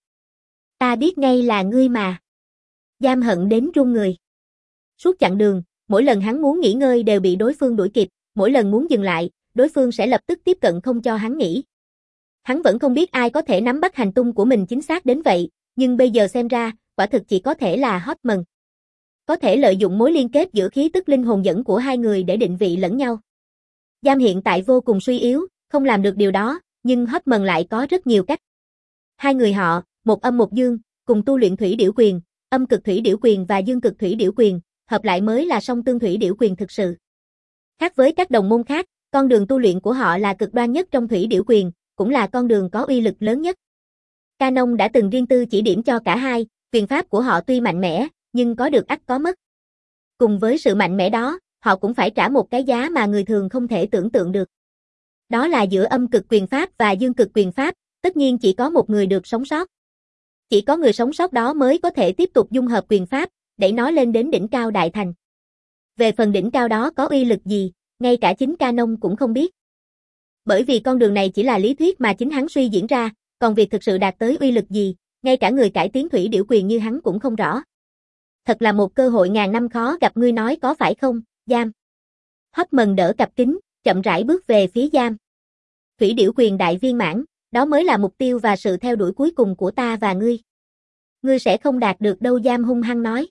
Ta biết ngay là ngươi mà. Giam hận đến run người. Suốt chặng đường, mỗi lần hắn muốn nghỉ ngơi đều bị đối phương đuổi kịp, mỗi lần muốn dừng lại, đối phương sẽ lập tức tiếp cận không cho hắn nghỉ. Hắn vẫn không biết ai có thể nắm bắt hành tung của mình chính xác đến vậy, nhưng bây giờ xem ra, quả thực chỉ có thể là Hoffman. có thể lợi dụng mối liên kết giữa khí tức linh hồn dẫn của hai người để định vị lẫn nhau. Giam hiện tại vô cùng suy yếu, không làm được điều đó, nhưng Hoffman lại có rất nhiều cách. Hai người họ, một âm một dương, cùng tu luyện thủy điểu quyền, âm cực thủy điểu quyền và dương cực thủy điểu quyền, hợp lại mới là song tương thủy điểu quyền thực sự. Khác với các đồng môn khác, con đường tu luyện của họ là cực đoan nhất trong thủy điểu quyền, cũng là con đường có uy lực lớn nhất. Canon đã từng riêng tư chỉ điểm cho cả hai, quyền pháp của họ tuy mạnh mẽ, nhưng có được ắt có mất. Cùng với sự mạnh mẽ đó, họ cũng phải trả một cái giá mà người thường không thể tưởng tượng được. Đó là giữa âm cực quyền pháp và dương cực quyền pháp, tất nhiên chỉ có một người được sống sót. Chỉ có người sống sót đó mới có thể tiếp tục dung hợp quyền pháp, đẩy nó lên đến đỉnh cao đại thành. Về phần đỉnh cao đó có uy lực gì, ngay cả chính Canon cũng không biết. Bởi vì con đường này chỉ là lý thuyết mà chính hắn suy diễn ra, còn việc thực sự đạt tới uy lực gì, ngay cả người cải tiến thủy điểu quyền như hắn cũng không rõ. Thật là một cơ hội ngàn năm khó gặp, ngươi nói có phải không, Giam? Hoffman đỡ cặp kính, chậm rãi bước về phía Giam. Thủy điểu quyền đại viên mãn, đó mới là mục tiêu và sự theo đuổi cuối cùng của ta và ngươi. Ngươi sẽ không đạt được đâu, Giam hung hăng nói.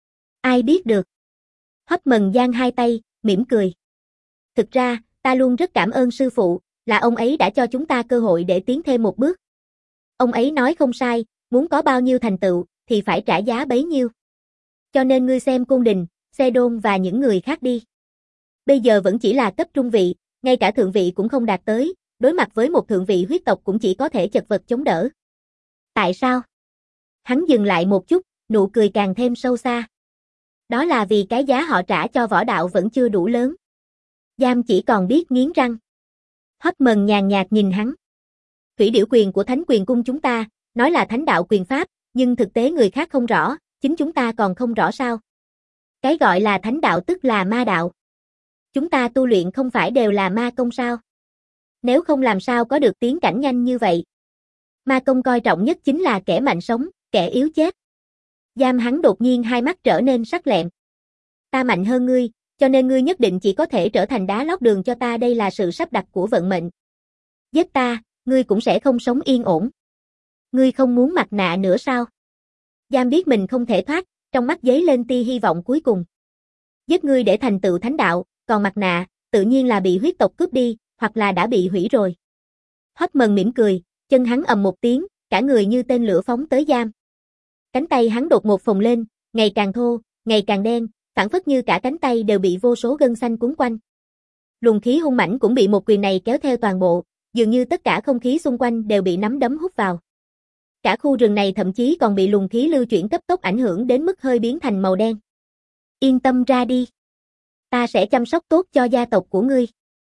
Ai biết được? Hoffman giang hai tay, mỉm cười. Thực ra, ta luôn rất cảm ơn sư phụ, là ông ấy đã cho chúng ta cơ hội để tiến thêm một bước. Ông ấy nói không sai, muốn có bao nhiêu thành tựu, thì phải trả giá bấy nhiêu. Cho nên ngươi xem Côn Đình, Xe Đôn và những người khác đi. Bây giờ vẫn chỉ là cấp trung vị, ngay cả thượng vị cũng không đạt tới, đối mặt với một thượng vị huyết tộc cũng chỉ có thể chật vật chống đỡ. Tại sao? Hắn dừng lại một chút, nụ cười càng thêm sâu xa. Đó là vì cái giá họ trả cho võ đạo vẫn chưa đủ lớn. Giam chỉ còn biết nghiến răng. Hoffman nhàn nhạt nhìn hắn. Thủy điểu quyền của Thánh Quyền Cung chúng ta, nói là thánh đạo quyền pháp, nhưng thực tế người khác không rõ, chính chúng ta còn không rõ sao. Cái gọi là thánh đạo tức là ma đạo. Chúng ta tu luyện không phải đều là ma công sao? Nếu không làm sao có được tiến cảnh nhanh như vậy? Ma công coi trọng nhất chính là kẻ mạnh sống, kẻ yếu chết. Giam hắn đột nhiên hai mắt trở nên sắc lẹm. Ta mạnh hơn ngươi, cho nên ngươi nhất định chỉ có thể trở thành đá lót đường cho ta, đây là sự sắp đặt của vận mệnh. Giết ta, ngươi cũng sẽ không sống yên ổn. Ngươi không muốn mặt nạ nữa sao? Giam biết mình không thể thoát, trong mắt giấy lên tia hy vọng cuối cùng. Giết ngươi để thành tựu thánh đạo, còn mặt nạ, tự nhiên là bị huyết tộc cướp đi, hoặc là đã bị hủy rồi. Hoffman mỉm cười, chân hắn ầm một tiếng, cả người như tên lửa phóng tới Giam. Cánh tay hắn đột ngột phồng lên, ngày càng thô, ngày càng đen, phảng phất như cả cánh tay đều bị vô số gân xanh cuốn quanh. Luồng khí hung mãnh cũng bị một quyền này kéo theo toàn bộ, dường như tất cả không khí xung quanh đều bị nắm đấm hút vào. Cả khu rừng này thậm chí còn bị luồng khí lưu chuyển cấp tốc ảnh hưởng đến mức hơi biến thành màu đen. Yên tâm ra đi. Ta sẽ chăm sóc tốt cho gia tộc của ngươi.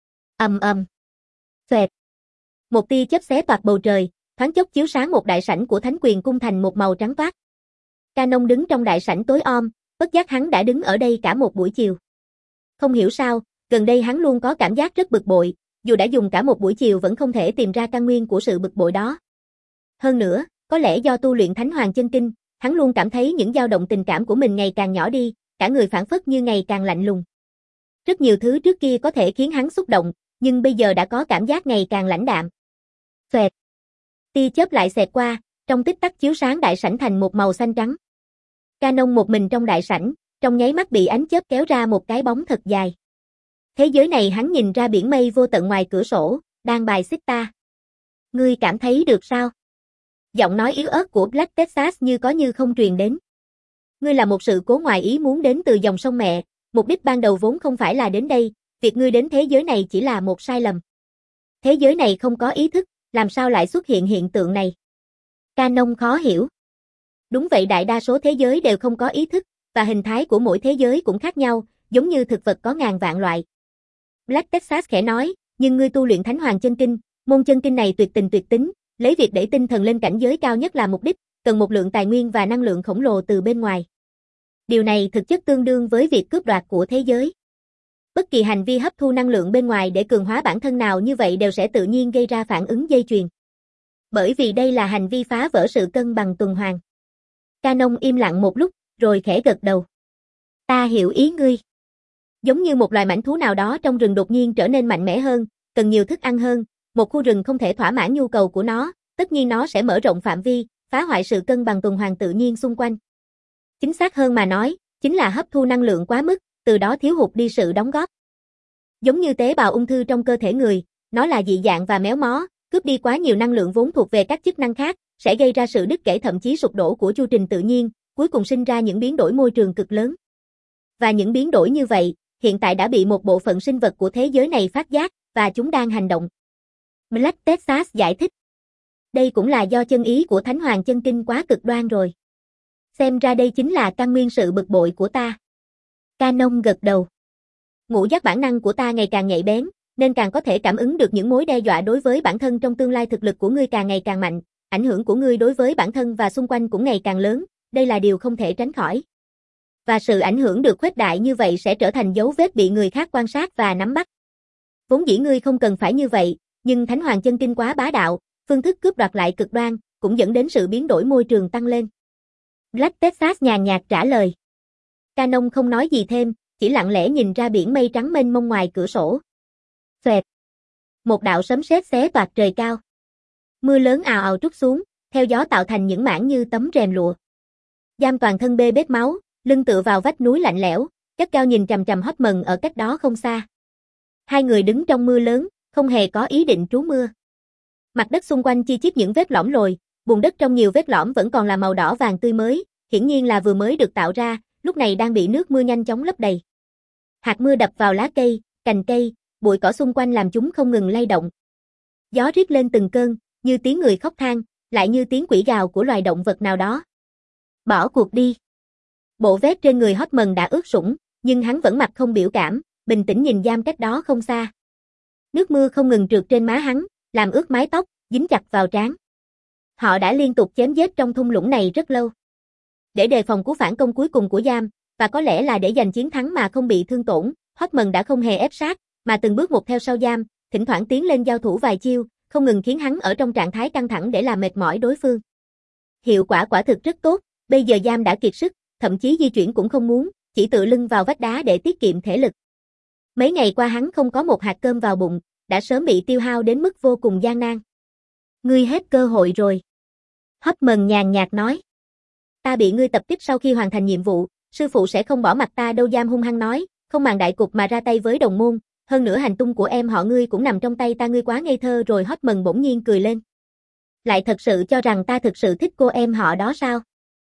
Ầm ầm. Xoẹt. Một tia chớp xé toạc bầu trời, thoáng chốc chiếu sáng một đại sảnh của Thánh Quyền Cung thành một màu trắng toát. Canon đứng trong đại sảnh tối om, bất giác hắn đã đứng ở đây cả một buổi chiều. Không hiểu sao, gần đây hắn luôn có cảm giác rất bực bội, dù đã dùng cả một buổi chiều vẫn không thể tìm ra căn nguyên của sự bực bội đó. Hơn nữa, có lẽ do tu luyện Thánh Hoàng Chân Kinh, hắn luôn cảm thấy những dao động tình cảm của mình ngày càng nhỏ đi, cả người phảng phất như ngày càng lạnh lùng. Rất nhiều thứ trước kia có thể khiến hắn xúc động, nhưng bây giờ đã có cảm giác ngày càng lãnh đạm. Xoẹt. Tia chớp lại xẹt qua, trong tích tắc chiếu sáng đại sảnh thành một màu xanh trắng. Canon một mình trong đại sảnh, trong nháy mắt bị ánh chớp kéo ra một cái bóng thật dài. Thế giới này hắn nhìn ra biển mây vô tận ngoài cửa sổ, đang bài xích ta. Ngươi cảm thấy được sao? Giọng nói yếu ớt của Black Texas như có như không truyền đến. Ngươi là một sự cố ngoài ý muốn đến từ dòng sông mẹ, mục đích ban đầu vốn không phải là đến đây, việc ngươi đến thế giới này chỉ là một sai lầm. Thế giới này không có ý thức, làm sao lại xuất hiện hiện tượng này? Canon khó hiểu. Đúng vậy, đại đa số thế giới đều không có ý thức, và hình thái của mỗi thế giới cũng khác nhau, giống như thực vật có ngàn vạn loại. Black Texas khẽ nói, nhưng ngươi tu luyện Thánh Hoàng Chân Kinh, môn chân kinh này tuyệt tình tuyệt tính, lấy việc đẩy tinh thần lên cảnh giới cao nhất là mục đích, cần một lượng tài nguyên và năng lượng khổng lồ từ bên ngoài. Điều này thực chất tương đương với việc cướp đoạt của thế giới. Bất kỳ hành vi hấp thu năng lượng bên ngoài để cường hóa bản thân nào như vậy đều sẽ tự nhiên gây ra phản ứng dây chuyền. Bởi vì đây là hành vi phá vỡ sự cân bằng tuần hoàn. Canon im lặng một lúc, rồi khẽ gật đầu. Ta hiểu ý ngươi. Giống như một loài mãnh thú nào đó trong rừng đột nhiên trở nên mạnh mẽ hơn, cần nhiều thức ăn hơn, một khu rừng không thể thỏa mãn nhu cầu của nó, tất nhiên nó sẽ mở rộng phạm vi, phá hoại sự cân bằng tuần hoàn tự nhiên xung quanh. Chính xác hơn mà nói, chính là hấp thu năng lượng quá mức, từ đó thiếu hụt đi sự đóng góp. Giống như tế bào ung thư trong cơ thể người, nó là dị dạng và méo mó, cướp đi quá nhiều năng lượng vốn thuộc về các chức năng khác, sẽ gây ra sự đứt gãy thậm chí sụp đổ của chu trình tự nhiên, cuối cùng sinh ra những biến đổi môi trường cực lớn. Và những biến đổi như vậy, hiện tại đã bị một bộ phận sinh vật của thế giới này phát giác, và chúng đang hành động. Black Texas giải thích. Đây cũng là do chân ý của Thánh Hoàng Chân Kinh quá cực đoan rồi. Xem ra đây chính là căn nguyên sự bực bội của ta. Canon gật đầu. Ngũ giác bản năng của ta ngày càng nhạy bén, nên càng có thể cảm ứng được những mối đe dọa đối với bản thân trong tương lai. Thực lực của ngươi càng ngày càng mạnh, ảnh hưởng của ngươi đối với bản thân và xung quanh cũng ngày càng lớn, đây là điều không thể tránh khỏi. Và sự ảnh hưởng được khuếch đại như vậy sẽ trở thành dấu vết bị người khác quan sát và nắm bắt. Vốn dĩ ngươi không cần phải như vậy, nhưng Thánh Hoàng Chân Kinh quá bá đạo, phương thức cướp đoạt lại cực đoan, cũng dẫn đến sự biến đổi môi trường tăng lên. Black Texas nhàn nhạt trả lời. Canon không nói gì thêm, chỉ lặng lẽ nhìn ra biển mây trắng mênh mông ngoài cửa sổ. Xoẹt. Một đạo sấm sét xé toạc trời cao. Mưa lớn ào ào trút xuống, theo gió tạo thành những mảng như tấm rèm lụa. Giam toàn thân bê bết máu, lưng tựa vào vách núi lạnh lẽo, gắt gao nhìn chằm chằm Hoffman ở cách đó không xa. Hai người đứng trong mưa lớn, không hề có ý định trú mưa. Mặt đất xung quanh chi chít những vết lõm lồi, bùn đất trong nhiều vết lõm vẫn còn là màu đỏ vàng tươi mới, hiển nhiên là vừa mới được tạo ra, lúc này đang bị nước mưa nhanh chóng lấp đầy. Hạt mưa đập vào lá cây, cành cây, bụi cỏ xung quanh làm chúng không ngừng lay động. Gió rít lên từng cơn, như tiếng người khóc than, lại như tiếng quỷ gào của loài động vật nào đó. Bỏ cuộc đi. Bộ vest trên người Hoffman đã ướt sũng, nhưng hắn vẫn mặt không biểu cảm, bình tĩnh nhìn Giam cách đó không xa. Nước mưa không ngừng trượt trên má hắn, làm ướt mái tóc, dính chặt vào trán. Họ đã liên tục chém giết trong thung lũng này rất lâu. Để đề phòng cú phản công cuối cùng của Giam, và có lẽ là để giành chiến thắng mà không bị thương tổn, Hoffman đã không hề ép sát, mà từng bước một theo sau Giam, thỉnh thoảng tiến lên giao thủ vài chiêu, không ngừng khiến hắn ở trong trạng thái căng thẳng để làm mệt mỏi đối phương. Hiệu quả quả thực rất tốt, bây giờ Giam đã kiệt sức, thậm chí di chuyển cũng không muốn, chỉ tựa lưng vào vách đá để tiết kiệm thể lực. Mấy ngày qua hắn không có một hạt cơm vào bụng, đã sớm bị tiêu hao đến mức vô cùng gian nan. Ngươi hết cơ hội rồi. Hoffman nhàn nhạt nói. Ta bị ngươi tập kích sau khi hoàn thành nhiệm vụ, sư phụ sẽ không bỏ mặc ta đâu. Giam hung hăng nói, không màng đại cục mà ra tay với đồng môn, hơn nữa hành tung của em họ ngươi cũng nằm trong tay ta. Ngươi quá ngây thơ rồi. Hoffman bỗng nhiên cười lên. Lại thật sự cho rằng ta thực sự thích cô em họ đó sao?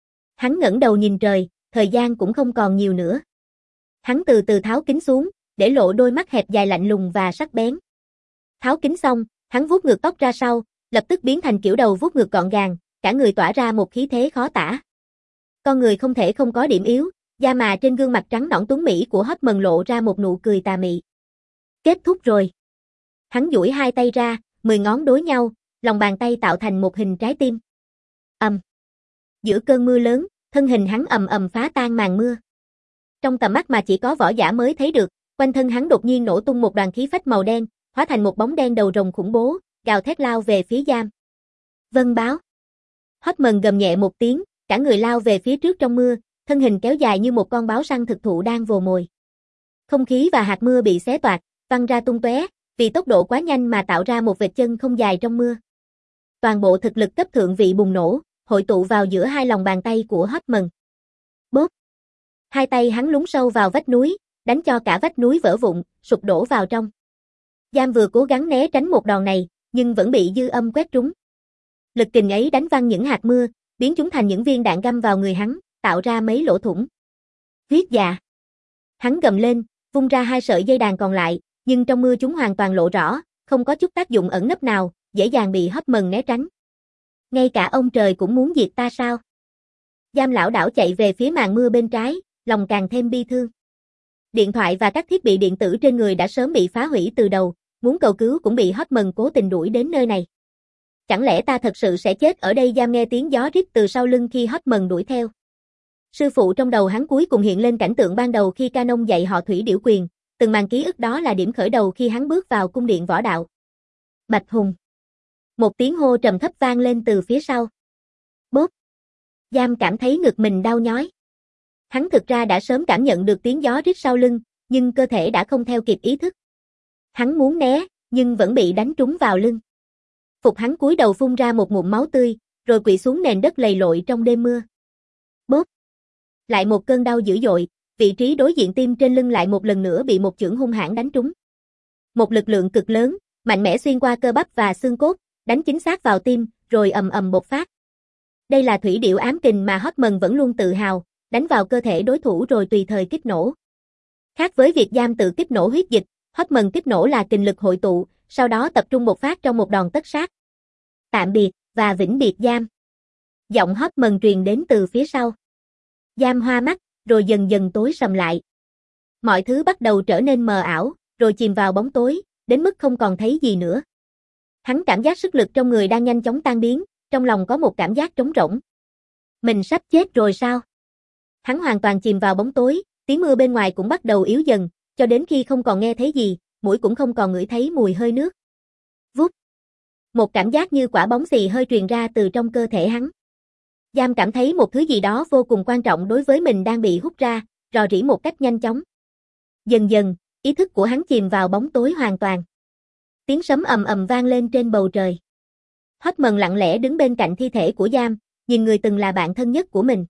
Hắn ngẩng đầu nhìn trời, thời gian cũng không còn nhiều nữa. Hắn từ từ tháo kính xuống, để lộ đôi mắt hẹp dài lạnh lùng và sắc bén. Tháo kính xong, hắn vuốt ngược tóc ra sau, lập tức biến thành kiểu đầu vuốt ngược gọn gàng, cả người tỏa ra một khí thế khó tả. Con người không thể không có điểm yếu, da mà trên gương mặt trắng nõn tuấn mỹ của Hoffman lộ ra một nụ cười tà mị. Kết thúc rồi. Hắn duỗi hai tay ra, mười ngón đối nhau, lòng bàn tay tạo thành một hình trái tim. Ầm. Giữa cơn mưa lớn, thân hình hắn ầm ầm phá tan màn mưa. Trong tầm mắt mà chỉ có võ giả mới thấy được, quanh thân hắn đột nhiên nổ tung một đoàn khí phách màu đen, hóa thành một bóng đen đầu rồng khủng bố, gào thét lao về phía Giam. Vân báo. Hoffman gầm nhẹ một tiếng, cả người lao về phía trước trong mưa, thân hình kéo dài như một con báo săn thực thụ đang vồ mồi. Không khí và hạt mưa bị xé toạc, văng ra tung tóe, vì tốc độ quá nhanh mà tạo ra một vệt chân không dài trong mưa. Toàn bộ thực lực cấp thượng vị bùng nổ, hội tụ vào giữa hai lòng bàn tay của Hoffman. Bốp. Hai tay hắn lún sâu vào vách núi, đánh cho cả vách núi vỡ vụn, sụp đổ vào trong. Giam vừa cố gắng né tránh một đòn này, nhưng vẫn bị dư âm quét trúng. Lực kình ấy đánh văng những hạt mưa, biến chúng thành những viên đạn găm vào người hắn, tạo ra mấy lỗ thủng. Huyết dạ. Hắn gầm lên, vung ra hai sợi dây đàn còn lại, nhưng trong mưa chúng hoàn toàn lộ rõ, không có chút tác dụng ẩn nấp nào, dễ dàng bị Hoffman né tránh. Ngay cả ông trời cũng muốn diệt ta sao? Giam lão đảo chạy về phía màn mưa bên trái, lòng càng thêm bi thương. Điện thoại và các thiết bị điện tử trên người đã sớm bị phá hủy từ đầu, muốn cầu cứu cũng bị Hoffman cố tình đuổi đến nơi này. Chẳng lẽ ta thật sự sẽ chết ở đây? Giam nghe tiếng gió rít từ sau lưng khi Hoffman đuổi theo. Sư phụ trong đầu hắn cuối cùng hiện lên cảnh tượng ban đầu khi Canon dạy họ thủy điểu quyền, từng màn ký ức đó là điểm khởi đầu khi hắn bước vào cung điện võ đạo. Bạch Hùng. Một tiếng hô trầm thấp vang lên từ phía sau. Bốp. Giam cảm thấy ngực mình đau nhói. Hắn thực ra đã sớm cảm nhận được tiếng gió rít sau lưng, nhưng cơ thể đã không theo kịp ý thức. Hắn muốn né, nhưng vẫn bị đánh trúng vào lưng. Phục hắn cúi đầu phun ra một ngụm máu tươi, rồi quỵ xuống nền đất lầy lội trong đêm mưa. Bốp. Lại một cơn đau dữ dội, vị trí đối diện tim trên lưng lại một lần nữa bị một chưởng hung hãn đánh trúng. Một lực lượng cực lớn, mạnh mẽ xuyên qua cơ bắp và xương cốt, đánh chính xác vào tim, rồi ầm ầm bộc phát. Đây là thủy điểu ám kình mà Hortman vẫn luôn tự hào, đánh vào cơ thể đối thủ rồi tùy thời kích nổ. Khác với việc Giam tự kích nổ huyết dịch, Hortman kích nổ là kình lực hội tụ, sau đó tập trung bộc phát trong một đòn tất sát. Tạm biệt, và vĩnh biệt Giam. Giọng Hortman truyền đến từ phía sau. Giam hoa mắt, rồi dần dần tối sầm lại. Mọi thứ bắt đầu trở nên mờ ảo, rồi chìm vào bóng tối, đến mức không còn thấy gì nữa. Hắn cảm giác sức lực trong người đang nhanh chóng tan biến, trong lòng có một cảm giác trống rỗng. Mình sắp chết rồi sao? Hắn hoàn toàn chìm vào bóng tối, tiếng mưa bên ngoài cũng bắt đầu yếu dần, cho đến khi không còn nghe thấy gì, mũi cũng không còn ngửi thấy mùi hơi nước. Vút. Một cảm giác như quả bóng xì hơi truyền ra từ trong cơ thể hắn. Giam cảm thấy một thứ gì đó vô cùng quan trọng đối với mình đang bị hút ra, rò rỉ một cách nhanh chóng. Dần dần, ý thức của hắn chìm vào bóng tối hoàn toàn. Tiếng sấm ầm ầm vang lên trên bầu trời. Hortman lặng lẽ đứng bên cạnh thi thể của Giam, nhìn người từng là bạn thân nhất của mình.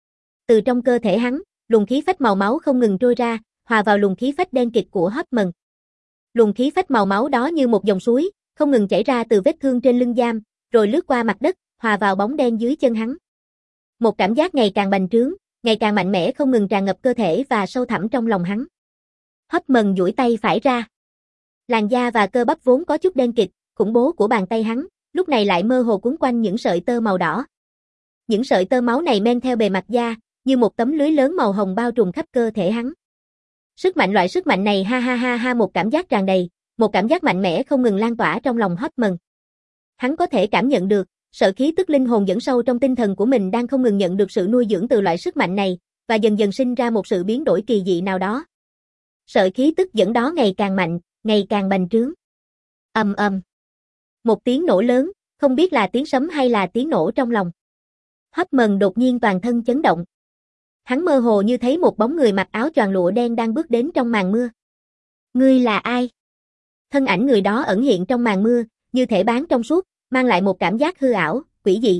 Từ trong cơ thể hắn, luồng khí phách màu máu không ngừng trôi ra, hòa vào luồng khí phách đen kịt của Hortman. Luồng khí phách màu máu đó như một dòng suối, không ngừng chảy ra từ vết thương trên lưng Giam, rồi lướt qua mặt đất, hòa vào bóng đen dưới chân hắn. Một cảm giác ngày càng bành trướng, ngày càng mạnh mẽ không ngừng tràn ngập cơ thể và sâu thẳm trong lòng hắn. Hortman duỗi tay phải ra. Làn da và cơ bắp vốn có chút đen kịt, khủng bố của bàn tay hắn, lúc này lại mơ hồ quấn quanh những sợi tơ màu đỏ. Những sợi tơ máu này men theo bề mặt da, như một tấm lưới lớn màu hồng bao trùm khắp cơ thể hắn. Sức mạnh loại sức mạnh này ha ha ha ha một cảm giác tràn đầy, một cảm giác mạnh mẽ không ngừng lan tỏa trong lòng Hortman. Hắn có thể cảm nhận được, sợ khí tức linh hồn dẫn sâu trong tinh thần của mình đang không ngừng nhận được sự nuôi dưỡng từ loại sức mạnh này, và dần dần sinh ra một sự biến đổi kỳ dị nào đó. Sợi khí tức dẫn đó ngày càng mạnh, ngày càng bành trướng. Ầm ầm. Một tiếng nổ lớn, không biết là tiếng sấm hay là tiếng nổ trong lòng. Hortman đột nhiên toàn thân chấn động. Hắn mơ hồ như thấy một bóng người mặc áo choàng lụa đen đang bước đến trong màn mưa. Ngươi là ai? Thân ảnh người đó ẩn hiện trong màn mưa, như thể bán trong suốt, mang lại một cảm giác hư ảo, quỷ dị.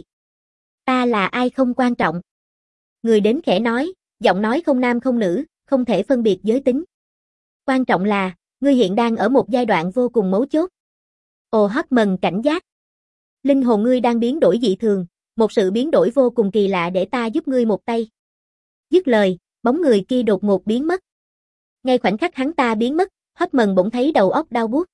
Ta là ai không quan trọng. Người đến khẽ nói, giọng nói không nam không nữ, không thể phân biệt giới tính. Quan trọng là, ngươi hiện đang ở một giai đoạn vô cùng mấu chốt. Ồ Hortman cảnh giác. Linh hồn ngươi đang biến đổi dị thường, một sự biến đổi vô cùng kỳ lạ để ta giúp ngươi một tay. Dứt lời, bóng người kia đột ngột biến mất. Ngay khoảnh khắc hắn ta biến mất, Hortman bỗng thấy đầu óc đau buốt.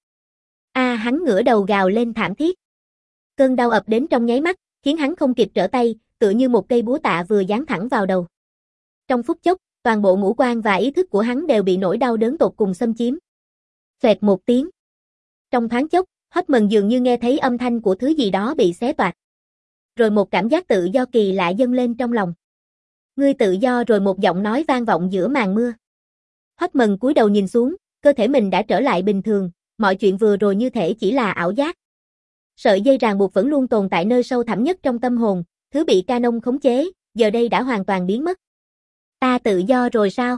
A à, hắn ngửa đầu gào lên thảm thiết. Cơn đau ập đến trong nháy mắt, khiến hắn không kịp trở tay, tựa như một cây búa tạ vừa giáng thẳng vào đầu. Trong phút chốc, toàn bộ ngũ quan và ý thức của hắn đều bị nỗi đau đớn tột cùng xâm chiếm. Xoẹt một tiếng. Trong thoáng chốc, Hortman dường như nghe thấy âm thanh của thứ gì đó bị xé toạc. Rồi một cảm giác tự do kỳ lạ dâng lên trong lòng. Ngươi tự do rồi một giọng nói vang vọng giữa màn mưa. Hortman cúi đầu nhìn xuống, cơ thể mình đã trở lại bình thường, mọi chuyện vừa rồi như thể chỉ là ảo giác. Sợi dây ràng buộc vẫn luôn tồn tại nơi sâu thẳm nhất trong tâm hồn, thứ bị Canon khống chế, giờ đây đã hoàn toàn biến mất. Ta tự do rồi sao?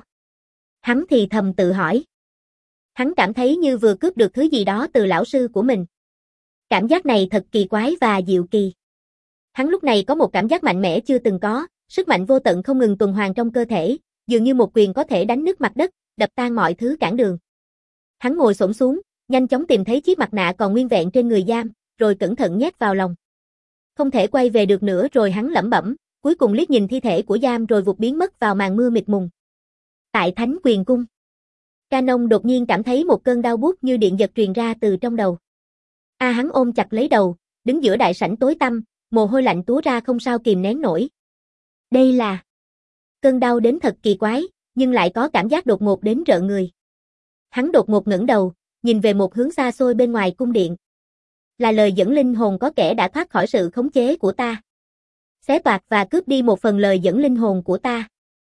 Hắn thì thầm tự hỏi. Hắn cảm thấy như vừa cướp được thứ gì đó từ lão sư của mình. Cảm giác này thật kỳ quái và diệu kỳ. Hắn lúc này có một cảm giác mạnh mẽ chưa từng có, sức mạnh vô tận không ngừng tuần hoàn trong cơ thể, dường như một quyền có thể đánh nứt mặt đất, đập tan mọi thứ cản đường. Hắn ngồi xổm xuống, nhanh chóng tìm thấy chiếc mặt nạ còn nguyên vẹn trên người Giam, rồi cẩn thận nhét vào lòng. Không thể quay về được nữa rồi hắn lẩm bẩm, cuối cùng liếc nhìn thi thể của Giam rồi vụt biến mất vào màn mưa mịt mùng. Tại Thánh Quyền Cung, Canon đột nhiên cảm thấy một cơn đau buốt như điện giật truyền ra từ trong đầu. A à, hắn ôm chặt lấy đầu, đứng giữa đại sảnh tối tăm, mồ hôi lạnh túa ra không sao kìm nén nổi. Đây là cơn đau đến thật kỳ quái, nhưng lại có cảm giác đột ngột đến rợn người. Hắn đột ngột ngẩng đầu, nhìn về một hướng xa xôi bên ngoài cung điện. Là lời dẫn linh hồn có kẻ đã thoát khỏi sự khống chế của ta. Xé toạc và cướp đi một phần lời dẫn linh hồn của ta.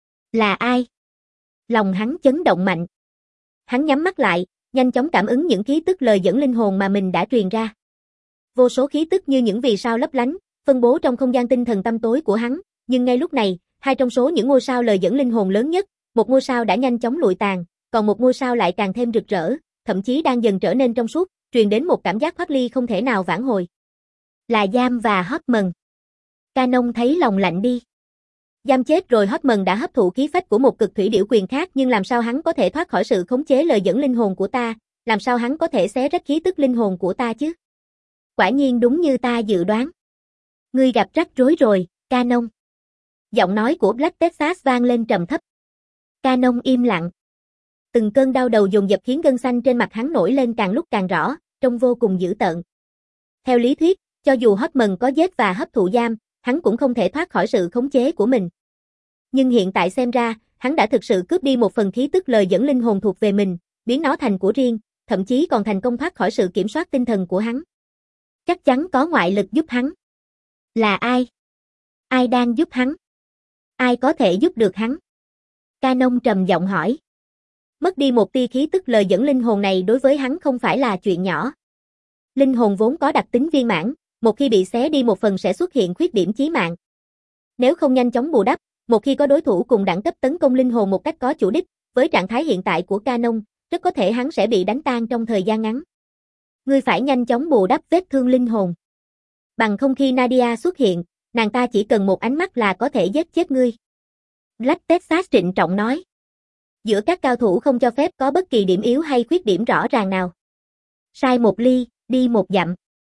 Là ai? Lòng hắn chấn động mạnh. Hắn nhắm mắt lại, nhanh chóng cảm ứng những khí tức lời dẫn linh hồn mà mình đã truyền ra. Vô số khí tức như những vì sao lấp lánh, phân bố trong không gian tinh thần tăm tối của hắn, nhưng ngay lúc này, hai trong số những ngôi sao lời dẫn linh hồn lớn nhất, một ngôi sao đã nhanh chóng lụi tàn, còn một ngôi sao lại càng thêm rực rỡ, thậm chí đang dần trở nên trong suốt, truyền đến một cảm giác thoát ly không thể nào vãn hồi. Là Giam và Hortman. Canon thấy lòng lạnh đi. Giam chết rồi. Hoffman đã hấp thụ khí phách của một cực thủy điểu quyền khác, nhưng làm sao hắn có thể thoát khỏi sự khống chế lời dẫn linh hồn của ta, làm sao hắn có thể xé rách khí tức linh hồn của ta chứ? Quả nhiên đúng như ta dự đoán. Ngươi gặp rắc rối rồi, Canon. Giọng nói của Black Texas vang lên trầm thấp. Canon im lặng. Từng cơn đau đầu dồn dập khiến gân xanh trên mặt hắn nổi lên càng lúc càng rõ, trông vô cùng dữ tợn. Theo lý thuyết, cho dù Hoffman có giết và hấp thụ giam, hắn cũng không thể thoát khỏi sự khống chế của mình. Nhưng hiện tại xem ra, hắn đã thực sự cướp đi một phần khí tức lời dẫn linh hồn thuộc về mình, biến nó thành của riêng, thậm chí còn thành công thoát khỏi sự kiểm soát tinh thần của hắn. Chắc chắn có ngoại lực giúp hắn. Là ai? Ai đang giúp hắn? Ai có thể giúp được hắn? Canon trầm giọng hỏi. Mất đi một tia khí tức lời dẫn linh hồn này đối với hắn không phải là chuyện nhỏ. Linh hồn vốn có đặc tính viên mãn, một khi bị xé đi một phần sẽ xuất hiện khuyết điểm chí mạng. Nếu không nhanh chóng bù đắp, một khi có đối thủ cùng đẳng cấp tấn công linh hồn một cách có chủ đích, với trạng thái hiện tại của Canon, rất có thể hắn sẽ bị đánh tan trong thời gian ngắn. Ngươi phải nhanh chóng bù đắp vết thương linh hồn. Bằng không khi Nadia xuất hiện, nàng ta chỉ cần một ánh mắt là có thể giết chết ngươi. Black Texas trịnh trọng nói. Giữa các cao thủ không cho phép có bất kỳ điểm yếu hay khuyết điểm rõ ràng nào. Sai một ly, đi một dặm.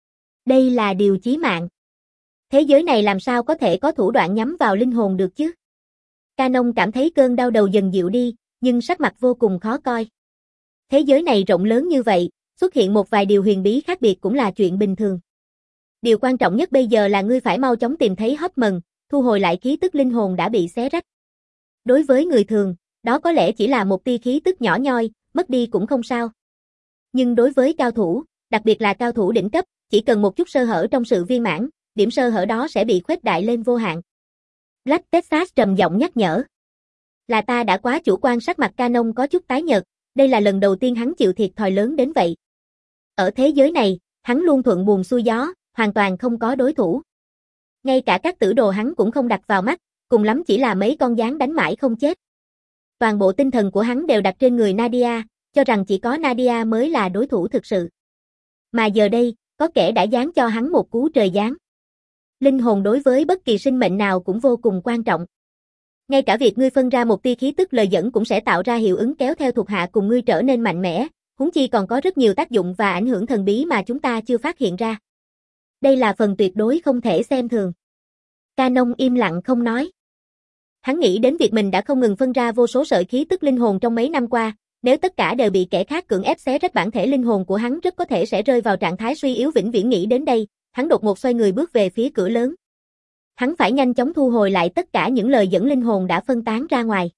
Đây là điều chí mạng. Thế giới này làm sao có thể có thủ đoạn nhắm vào linh hồn được chứ? Canon cảm thấy cơn đau đầu dần dịu đi, nhưng sắc mặt vô cùng khó coi. Thế giới này rộng lớn như vậy, xuất hiện một vài điều huyền bí khác biệt cũng là chuyện bình thường. Điều quan trọng nhất bây giờ là ngươi phải mau chóng tìm thấy Hoffman, thu hồi lại khí tức linh hồn đã bị xé rách. Đối với người thường, đó có lẽ chỉ là một tia khí tức nhỏ nhoi, mất đi cũng không sao. Nhưng đối với cao thủ, đặc biệt là cao thủ đỉnh cấp, chỉ cần một chút sơ hở trong sự viên mãn, điểm sơ hở đó sẽ bị khuếch đại lên vô hạn. Black Texas trầm giọng nhắc nhở. Là ta đã quá chủ quan. Sắc mặt Canon có chút tái nhợt, đây là lần đầu tiên hắn chịu thiệt thòi lớn đến vậy. Ở thế giới này, hắn luôn thuận buồm xuôi gió, hoàn toàn không có đối thủ. Ngay cả các tử đồ hắn cũng không đặt vào mắt, cùng lắm chỉ là mấy con gián đánh mãi không chết. Toàn bộ tinh thần của hắn đều đặt trên người Nadia, cho rằng chỉ có Nadia mới là đối thủ thực sự. Mà giờ đây, có kẻ đã giáng cho hắn một cú trời giáng. Linh hồn đối với bất kỳ sinh mệnh nào cũng vô cùng quan trọng. Ngay cả việc ngươi phân ra một tia khí tức lời dẫn cũng sẽ tạo ra hiệu ứng kéo theo thuộc hạ cùng ngươi trở nên mạnh mẽ, huống chi còn có rất nhiều tác dụng và ảnh hưởng thần bí mà chúng ta chưa phát hiện ra. Đây là phần tuyệt đối không thể xem thường. Canon im lặng không nói. Hắn nghĩ đến việc mình đã không ngừng phân ra vô số sợi khí tức linh hồn trong mấy năm qua, nếu tất cả đều bị kẻ khác cưỡng ép xé rách bản thể linh hồn của hắn rất có thể sẽ rơi vào trạng thái suy yếu vĩnh viễn. Nghĩ đến đây, hắn đột ngột xoay người bước về phía cửa lớn. Hắn phải nhanh chóng thu hồi lại tất cả những lời dẫn linh hồn đã phân tán ra ngoài.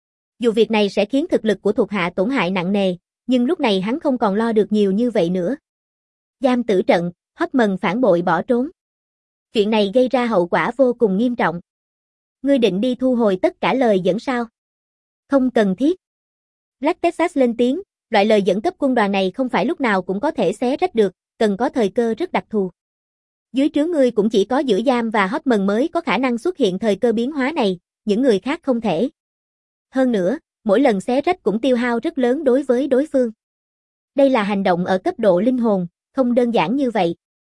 Dù việc này sẽ khiến thực lực của thuộc hạ tổn hại nặng nề, nhưng lúc này hắn không còn lo được nhiều như vậy nữa. Giam tử trận, Hoffman phản bội bỏ trốn. Chuyện này gây ra hậu quả vô cùng nghiêm trọng. Ngươi định đi thu hồi tất cả lời dẫn sao? Không cần thiết. Black Texas lên tiếng, loại lời dẫn cấp quân đoàn này không phải lúc nào cũng có thể xé rách được, cần có thời cơ rất đặc thù. Dưới trướng ngươi cũng chỉ có giữa Giam và Hoffman mới có khả năng xuất hiện thời cơ biến hóa này, những người khác không thể. Hơn nữa, mỗi lần xé rách cũng tiêu hao rất lớn đối với đối phương. Đây là hành động ở cấp độ linh hồn, không đơn giản như vậy.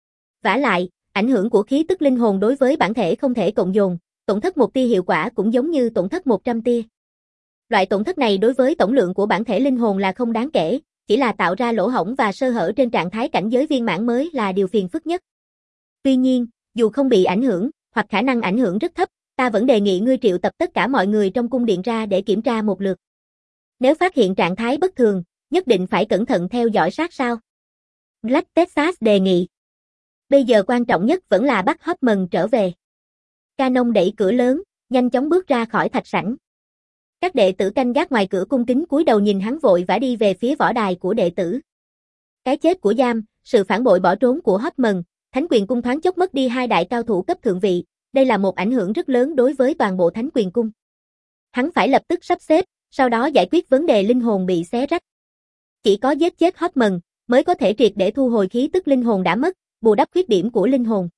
Vả lại, ảnh hưởng của khí tức linh hồn đối với bản thể không thể cộng dồn, tổn thất một tia hiệu quả cũng giống như tổn thất một trăm tia. Loại tổn thất này đối với tổng lượng của bản thể linh hồn là không đáng kể, chỉ là tạo ra lỗ hổng và sơ hở trên trạng thái cảnh giới viên mãn mới là điều phiền phức nhất. Tuy nhiên, dù không bị ảnh hưởng, hoặc khả năng ảnh hưởng rất thấp, ta vẫn đề nghị ngươi triệu tập tất cả mọi người trong cung điện ra để kiểm tra một lượt. Nếu phát hiện trạng thái bất thường, nhất định phải cẩn thận theo dõi sát sao. Black Texas đề nghị. Bây giờ quan trọng nhất vẫn là bắt Hoffman trở về. Canon đẩy cửa lớn, nhanh chóng bước ra khỏi thạch sảnh. Các đệ tử canh gác ngoài cửa cung kính cúi đầu nhìn hắn vội vã đi về phía võ đài của đệ tử. Cái chết của Giam, sự phản bội bỏ trốn của Hoffman, Thánh Quyền Cung thoáng chốc mất đi hai đại cao thủ cấp thượng vị, đây là một ảnh hưởng rất lớn đối với toàn bộ Thánh Quyền Cung. Hắn phải lập tức sắp xếp, sau đó giải quyết vấn đề linh hồn bị xé rách. Chỉ có giết chết Hoffman mới có thể triệt để thu hồi khí tức linh hồn đã mất, bù đắp khuyết điểm của linh hồn.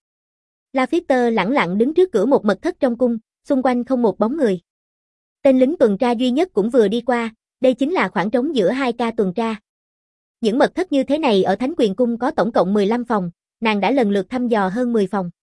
Lafitte lẳng lặng đứng trước cửa một mật thất trong cung, xung quanh không một bóng người. Tên lính tuần tra duy nhất cũng vừa đi qua, đây chính là khoảng trống giữa hai ca tuần tra. Những mật thất như thế này ở Thánh Quyền Cung có tổng cộng mười lăm phòng, nàng đã lần lượt thăm dò hơn mười phòng.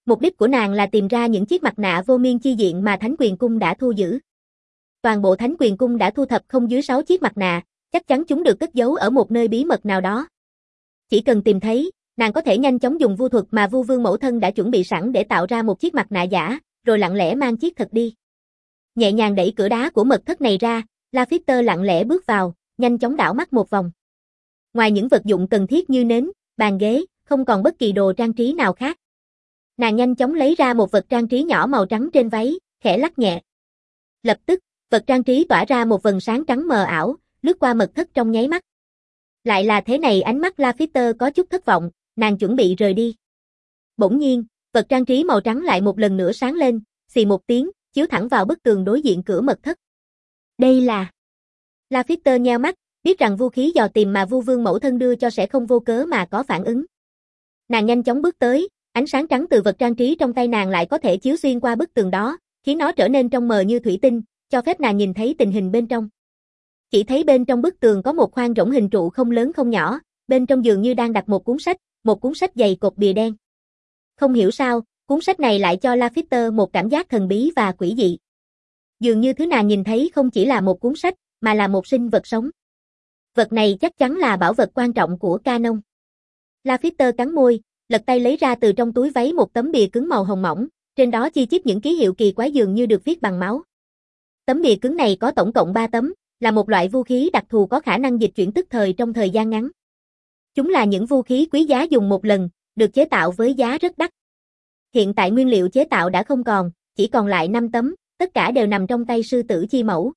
Mục đích của nàng là tìm ra những chiếc mặt nạ vô miên chi diện mà Thánh Quyền Cung đã thu giữ. Toàn bộ Thánh Quyền Cung đã thu thập không dưới sáu chiếc mặt nạ, chắc chắn chúng được cất giấu ở một nơi bí mật nào đó. Chỉ cần tìm thấy, nàng có thể nhanh chóng dùng vu thuật mà Vu Vương mẫu thân đã chuẩn bị sẵn để tạo ra một chiếc mặt nạ giả, rồi lặng lẽ mang chiếc thật đi. Nhẹ nhàng đẩy cửa đá của mật thất này ra, Laphister lặng lẽ bước vào, nhanh chóng đảo mắt một vòng. Ngoài những vật dụng cần thiết như nến, bàn ghế, không còn bất kỳ đồ trang trí nào khác. Nàng nhanh chóng lấy ra một vật trang trí nhỏ màu trắng trên váy, khẽ lắc nhẹ. Lập tức, vật trang trí tỏa ra một vầng sáng trắng mờ ảo, lướt qua mật thất trong nháy mắt. Lại là thế này, ánh mắt Laphister có chút thất vọng, nàng chuẩn bị rời đi. Bỗng nhiên, vật trang trí màu trắng lại một lần nữa sáng lên, xì một tiếng, chiếu thẳng vào bức tường đối diện cửa mật thất. Đây là... Laphister nheo mắt, biết rằng vũ khí dò tìm mà Vu Vương mẫu thân đưa cho sẽ không vô cớ mà có phản ứng. Nàng nhanh chóng bước tới, ánh sáng trắng từ vật trang trí trong tay nàng lại có thể chiếu xuyên qua bức tường đó, khiến nó trở nên trong mờ như thủy tinh, cho phép nàng nhìn thấy tình hình bên trong. Chỉ thấy bên trong bức tường có một khoang rỗng hình trụ không lớn không nhỏ, bên trong dường như đang đặt một cuốn sách, một cuốn sách dày cột bìa đen. Không hiểu sao, cuốn sách này lại cho Laphister một cảm giác thần bí và quỷ dị. Dường như thứ nàng nhìn thấy không chỉ là một cuốn sách, mà là một sinh vật sống. Vật này chắc chắn là bảo vật quan trọng của Canon. Laphister cắn môi, lật tay lấy ra từ trong túi váy một tấm bìa cứng màu hồng mỏng, trên đó chi chít những ký hiệu kỳ quái dường như được viết bằng máu. Tấm bìa cứng này có tổng cộng ba tấm, là một loại vũ khí đặc thù có khả năng dịch chuyển tức thời trong thời gian ngắn. Chúng là những vũ khí quý giá dùng một lần, được chế tạo với giá rất đắt. Hiện tại nguyên liệu chế tạo đã không còn, chỉ còn lại năm tấm, tất cả đều nằm trong tay sư tử chi mẫu.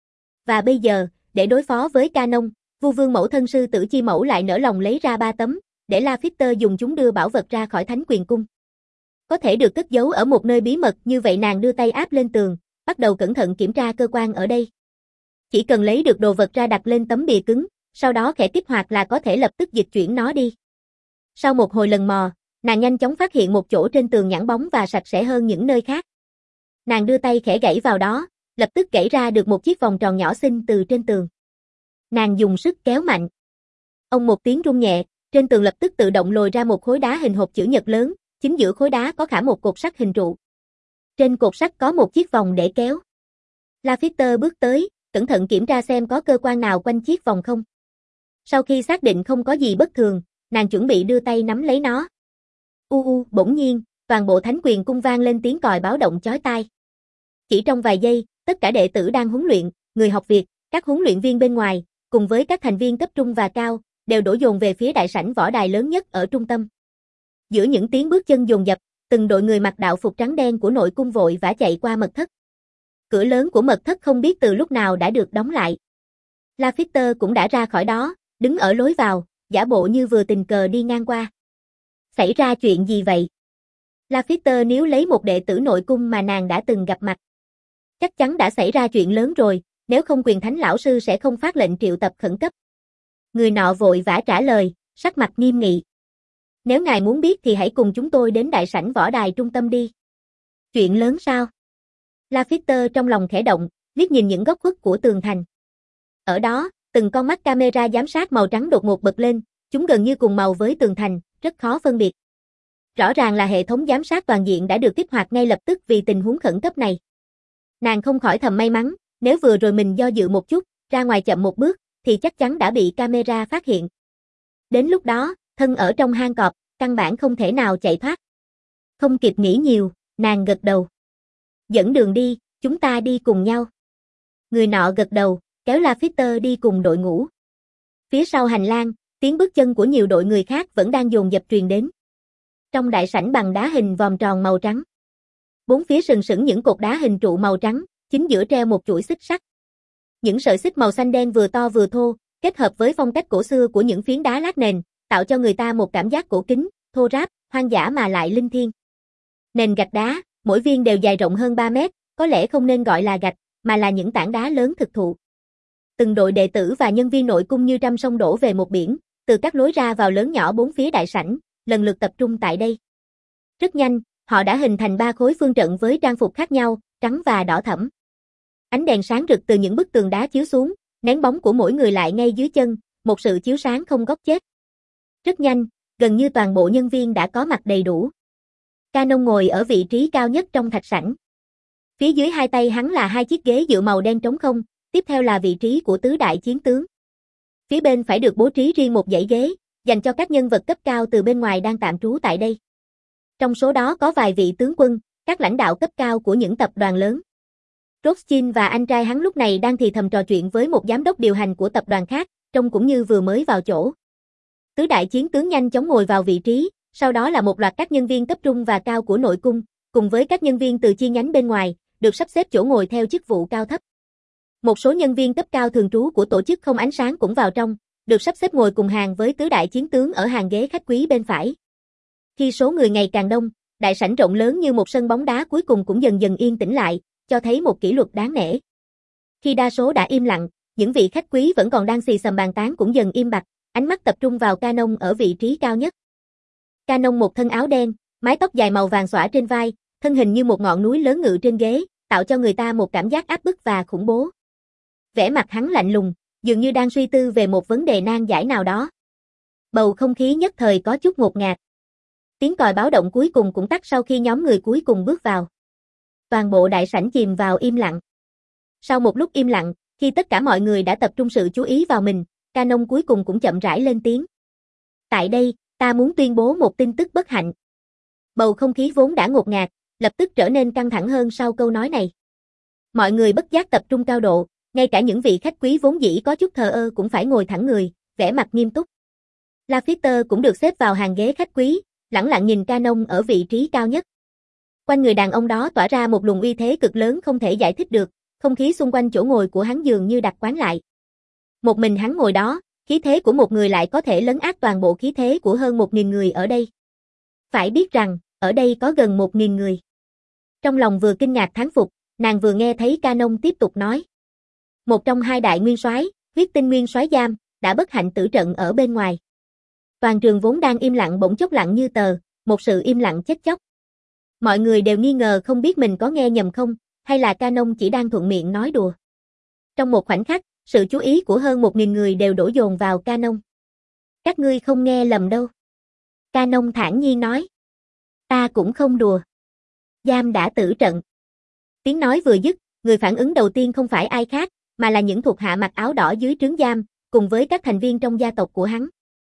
Và bây giờ, để đối phó với Canon, Vu Vương mẫu thân sư tử chi mẫu lại nỡ lòng lấy ra ba tấm, để Laphister dùng chúng đưa bảo vật ra khỏi Thánh Quyền Cung. Có thể được cất giấu ở một nơi bí mật, như vậy nàng đưa tay áp lên tường, bắt đầu cẩn thận kiểm tra cơ quan ở đây. Chỉ cần lấy được đồ vật ra đặt lên tấm bìa cứng, sau đó khẽ kích hoạt là có thể lập tức dịch chuyển nó đi. Sau một hồi lần mò, nàng nhanh chóng phát hiện một chỗ trên tường nhẵn bóng và sạch sẽ hơn những nơi khác. Nàng đưa tay khẽ gãy vào đó, lập tức gãy ra được một chiếc vòng tròn nhỏ xinh từ trên tường. Nàng dùng sức kéo mạnh. Ông một tiếng rung nhẹ, trên tường lập tức tự động lồi ra một khối đá hình hộp chữ nhật lớn, chính giữa khối đá có khảm một cột sắt hình trụ. Trên cột sắt có một chiếc vòng để kéo. Laphister bước tới, cẩn thận kiểm tra xem có cơ quan nào quanh chiếc vòng không. Sau khi xác định không có gì bất thường, nàng chuẩn bị đưa tay nắm lấy nó. U u, bỗng nhiên, toàn bộ Thánh Quyền Cung vang lên tiếng còi báo động chói tai. Chỉ trong vài giây, tất cả đệ tử đang huấn luyện, người học việc, các huấn luyện viên bên ngoài, cùng với các thành viên cấp trung và cao, đều đổ dồn về phía đại sảnh võ đài lớn nhất ở trung tâm. Giữa những tiếng bước chân dồn dập, từng đội người mặc đạo phục trắng đen của nội cung vội vã chạy qua mật thất. Cửa lớn của mật thất không biết từ lúc nào đã được đóng lại. Laphister cũng đã ra khỏi đó, đứng ở lối vào, giả bộ như vừa tình cờ đi ngang qua. Xảy ra chuyện gì vậy? Laphister níu lấy một đệ tử nội cung mà nàng đã từng gặp mặt. Chắc chắn đã xảy ra chuyện lớn rồi, nếu không Quyền Thánh lão sư sẽ không phát lệnh triệu tập khẩn cấp. Người nọ vội vã trả lời, sắc mặt nghiêm nghị. Nếu ngài muốn biết thì hãy cùng chúng tôi đến đại sảnh võ đài trung tâm đi. Chuyện lớn sao? Laphister trong lòng khẽ động, liếc nhìn những góc khuất của tường thành. Ở đó, từng con mắt camera giám sát màu trắng đột ngột bật lên, chúng gần như cùng màu với tường thành, rất khó phân biệt. Rõ ràng là hệ thống giám sát toàn diện đã được kích hoạt ngay lập tức vì tình huống khẩn cấp này. Nàng không khỏi thầm may mắn, nếu vừa rồi mình do dự một chút, ra ngoài chậm một bước, thì chắc chắn đã bị camera phát hiện. Đến lúc đó, thân ở trong hang cọp, căn bản không thể nào chạy thoát. Không kịp nghĩ nhiều, nàng gật đầu. Dẫn đường đi, chúng ta đi cùng nhau. Người nọ gật đầu, kéo Laphister đi cùng đội ngũ. Phía sau hành lang, tiếng bước chân của nhiều đội người khác vẫn đang dồn dập truyền đến. Trong đại sảnh bằng đá hình vòm tròn màu trắng. Bốn phía sừng sững những cột đá hình trụ màu trắng, chính giữa treo một chuỗi xích sắt. Những sợi xích màu xanh đen vừa to vừa thô, kết hợp với phong cách cổ xưa của những phiến đá lát nền, tạo cho người ta một cảm giác cổ kính, thô ráp, hoang dã mà lại linh thiêng. Nền gạch đá, mỗi viên đều dài rộng hơn ba mét, có lẽ không nên gọi là gạch, mà là những tảng đá lớn thực thụ. Từng đội đệ tử và nhân viên nội cung như trăm sông đổ về một biển, từ các lối ra vào lớn nhỏ bốn phía đại sảnh, lần lượt tập trung tại đây. Rất nhanh, họ đã hình thành ba khối phương trận với trang phục khác nhau, trắng và đỏ thẫm. Ánh đèn sáng rực từ những bức tường đá chiếu xuống, nén bóng của mỗi người lại ngay dưới chân, một sự chiếu sáng không góc chết. Rất nhanh, gần như toàn bộ nhân viên đã có mặt đầy đủ. Canon ngồi ở vị trí cao nhất trong thạch sảnh. Phía dưới hai tay hắn là hai chiếc ghế dựa màu đen trống không, tiếp theo là vị trí của tứ đại chiến tướng. Phía bên phải được bố trí riêng một dãy ghế, dành cho các nhân vật cấp cao từ bên ngoài đang tạm trú tại đây. Trong số đó có vài vị tướng quân, các lãnh đạo cấp cao của những tập đoàn lớn. Rothschild và anh trai hắn lúc này đang thì thầm trò chuyện với một giám đốc điều hành của tập đoàn khác, trông cũng như vừa mới vào chỗ. Tứ đại chiến tướng nhanh chóng ngồi vào vị trí, sau đó là một loạt các nhân viên cấp trung và cao của nội cung, cùng với các nhân viên từ chi nhánh bên ngoài, được sắp xếp chỗ ngồi theo chức vụ cao thấp. Một số nhân viên cấp cao thường trú của tổ chức không ánh sáng cũng vào trong, được sắp xếp ngồi cùng hàng với tứ đại chiến tướng ở hàng ghế khách quý bên phải. Khi số người ngày càng đông, đại sảnh rộng lớn như một sân bóng đá cuối cùng cũng dần dần yên tĩnh lại, cho thấy một kỷ luật đáng nể. Khi đa số đã im lặng, những vị khách quý vẫn còn đang xì xầm bàn tán cũng dần im bặt, ánh mắt tập trung vào Canon ở vị trí cao nhất. Canon một thân áo đen, mái tóc dài màu vàng xõa trên vai, thân hình như một ngọn núi lớn ngự trên ghế, tạo cho người ta một cảm giác áp bức và khủng bố. Vẻ mặt hắn lạnh lùng, dường như đang suy tư về một vấn đề nan giải nào đó. Bầu không khí nhất thời có chút ngột ngạt. Tiếng còi báo động cuối cùng cũng tắt sau khi nhóm người cuối cùng bước vào. Toàn bộ đại sảnh chìm vào im lặng. Sau một lúc im lặng, khi tất cả mọi người đã tập trung sự chú ý vào mình, Canon cuối cùng cũng chậm rãi lên tiếng. Tại đây, ta muốn tuyên bố một tin tức bất hạnh. Bầu không khí vốn đã ngột ngạt, lập tức trở nên căng thẳng hơn sau câu nói này. Mọi người bất giác tập trung cao độ, ngay cả những vị khách quý vốn dĩ có chút thờ ơ cũng phải ngồi thẳng người, vẻ mặt nghiêm túc. Laffitter cũng được xếp vào hàng ghế khách quý, lẳng lặng nhìn Canon ở vị trí cao nhất. Quanh người đàn ông đó tỏa ra một luồng uy thế cực lớn không thể giải thích được, không khí xung quanh chỗ ngồi của hắn dường như đặc quánh lại. Một mình hắn ngồi đó, khí thế của một người lại có thể lấn át toàn bộ khí thế của hơn một nghìn người ở đây. Phải biết rằng, ở đây có gần một nghìn người. Trong lòng vừa kinh ngạc thán phục, nàng vừa nghe thấy Canon tiếp tục nói. Một trong hai đại nguyên soái, huyết tinh nguyên soái Giam, đã bất hạnh tử trận ở bên ngoài. Toàn trường vốn đang im lặng bỗng chốc lặng như tờ, một sự im lặng chết chóc. Mọi người đều nghi ngờ không biết mình có nghe nhầm không, hay là Canon chỉ đang thuận miệng nói đùa. Trong một khoảnh khắc, sự chú ý của hơn một nghìn người đều đổ dồn vào Canon. Các ngươi không nghe lầm đâu. Canon thản nhiên nói. Ta cũng không đùa. Giam đã tử trận. Tiếng nói vừa dứt, người phản ứng đầu tiên không phải ai khác, mà là những thuộc hạ mặc áo đỏ dưới trướng Giam, cùng với các thành viên trong gia tộc của hắn.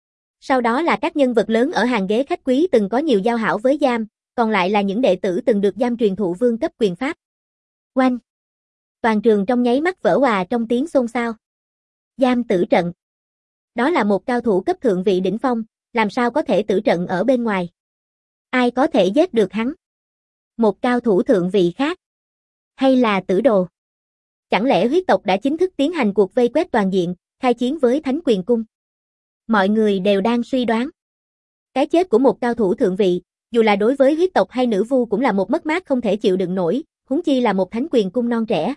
Sau đó là các nhân vật lớn ở hàng ghế khách quý từng có nhiều giao hảo với Giam, còn lại là những đệ tử từng được Giam truyền thụ vương cấp quyền pháp. Oanh! Toàn trường trong nháy mắt vỡ òa trong tiếng xôn xao. Giam tử trận. Đó là một cao thủ cấp thượng vị đỉnh phong, làm sao có thể tử trận ở bên ngoài? Ai có thể giết được hắn? Một cao thủ thượng vị khác? Hay là tử đồ? Chẳng lẽ huyết tộc đã chính thức tiến hành cuộc vây quét toàn diện, khai chiến với Thánh Quyền Cung? Mọi người đều đang suy đoán. Cái chết của một cao thủ thượng vị, dù là đối với huyết tộc hay nữ vu cũng là một mất mát không thể chịu đựng nổi, huống chi là một Thánh Quyền Cung non trẻ.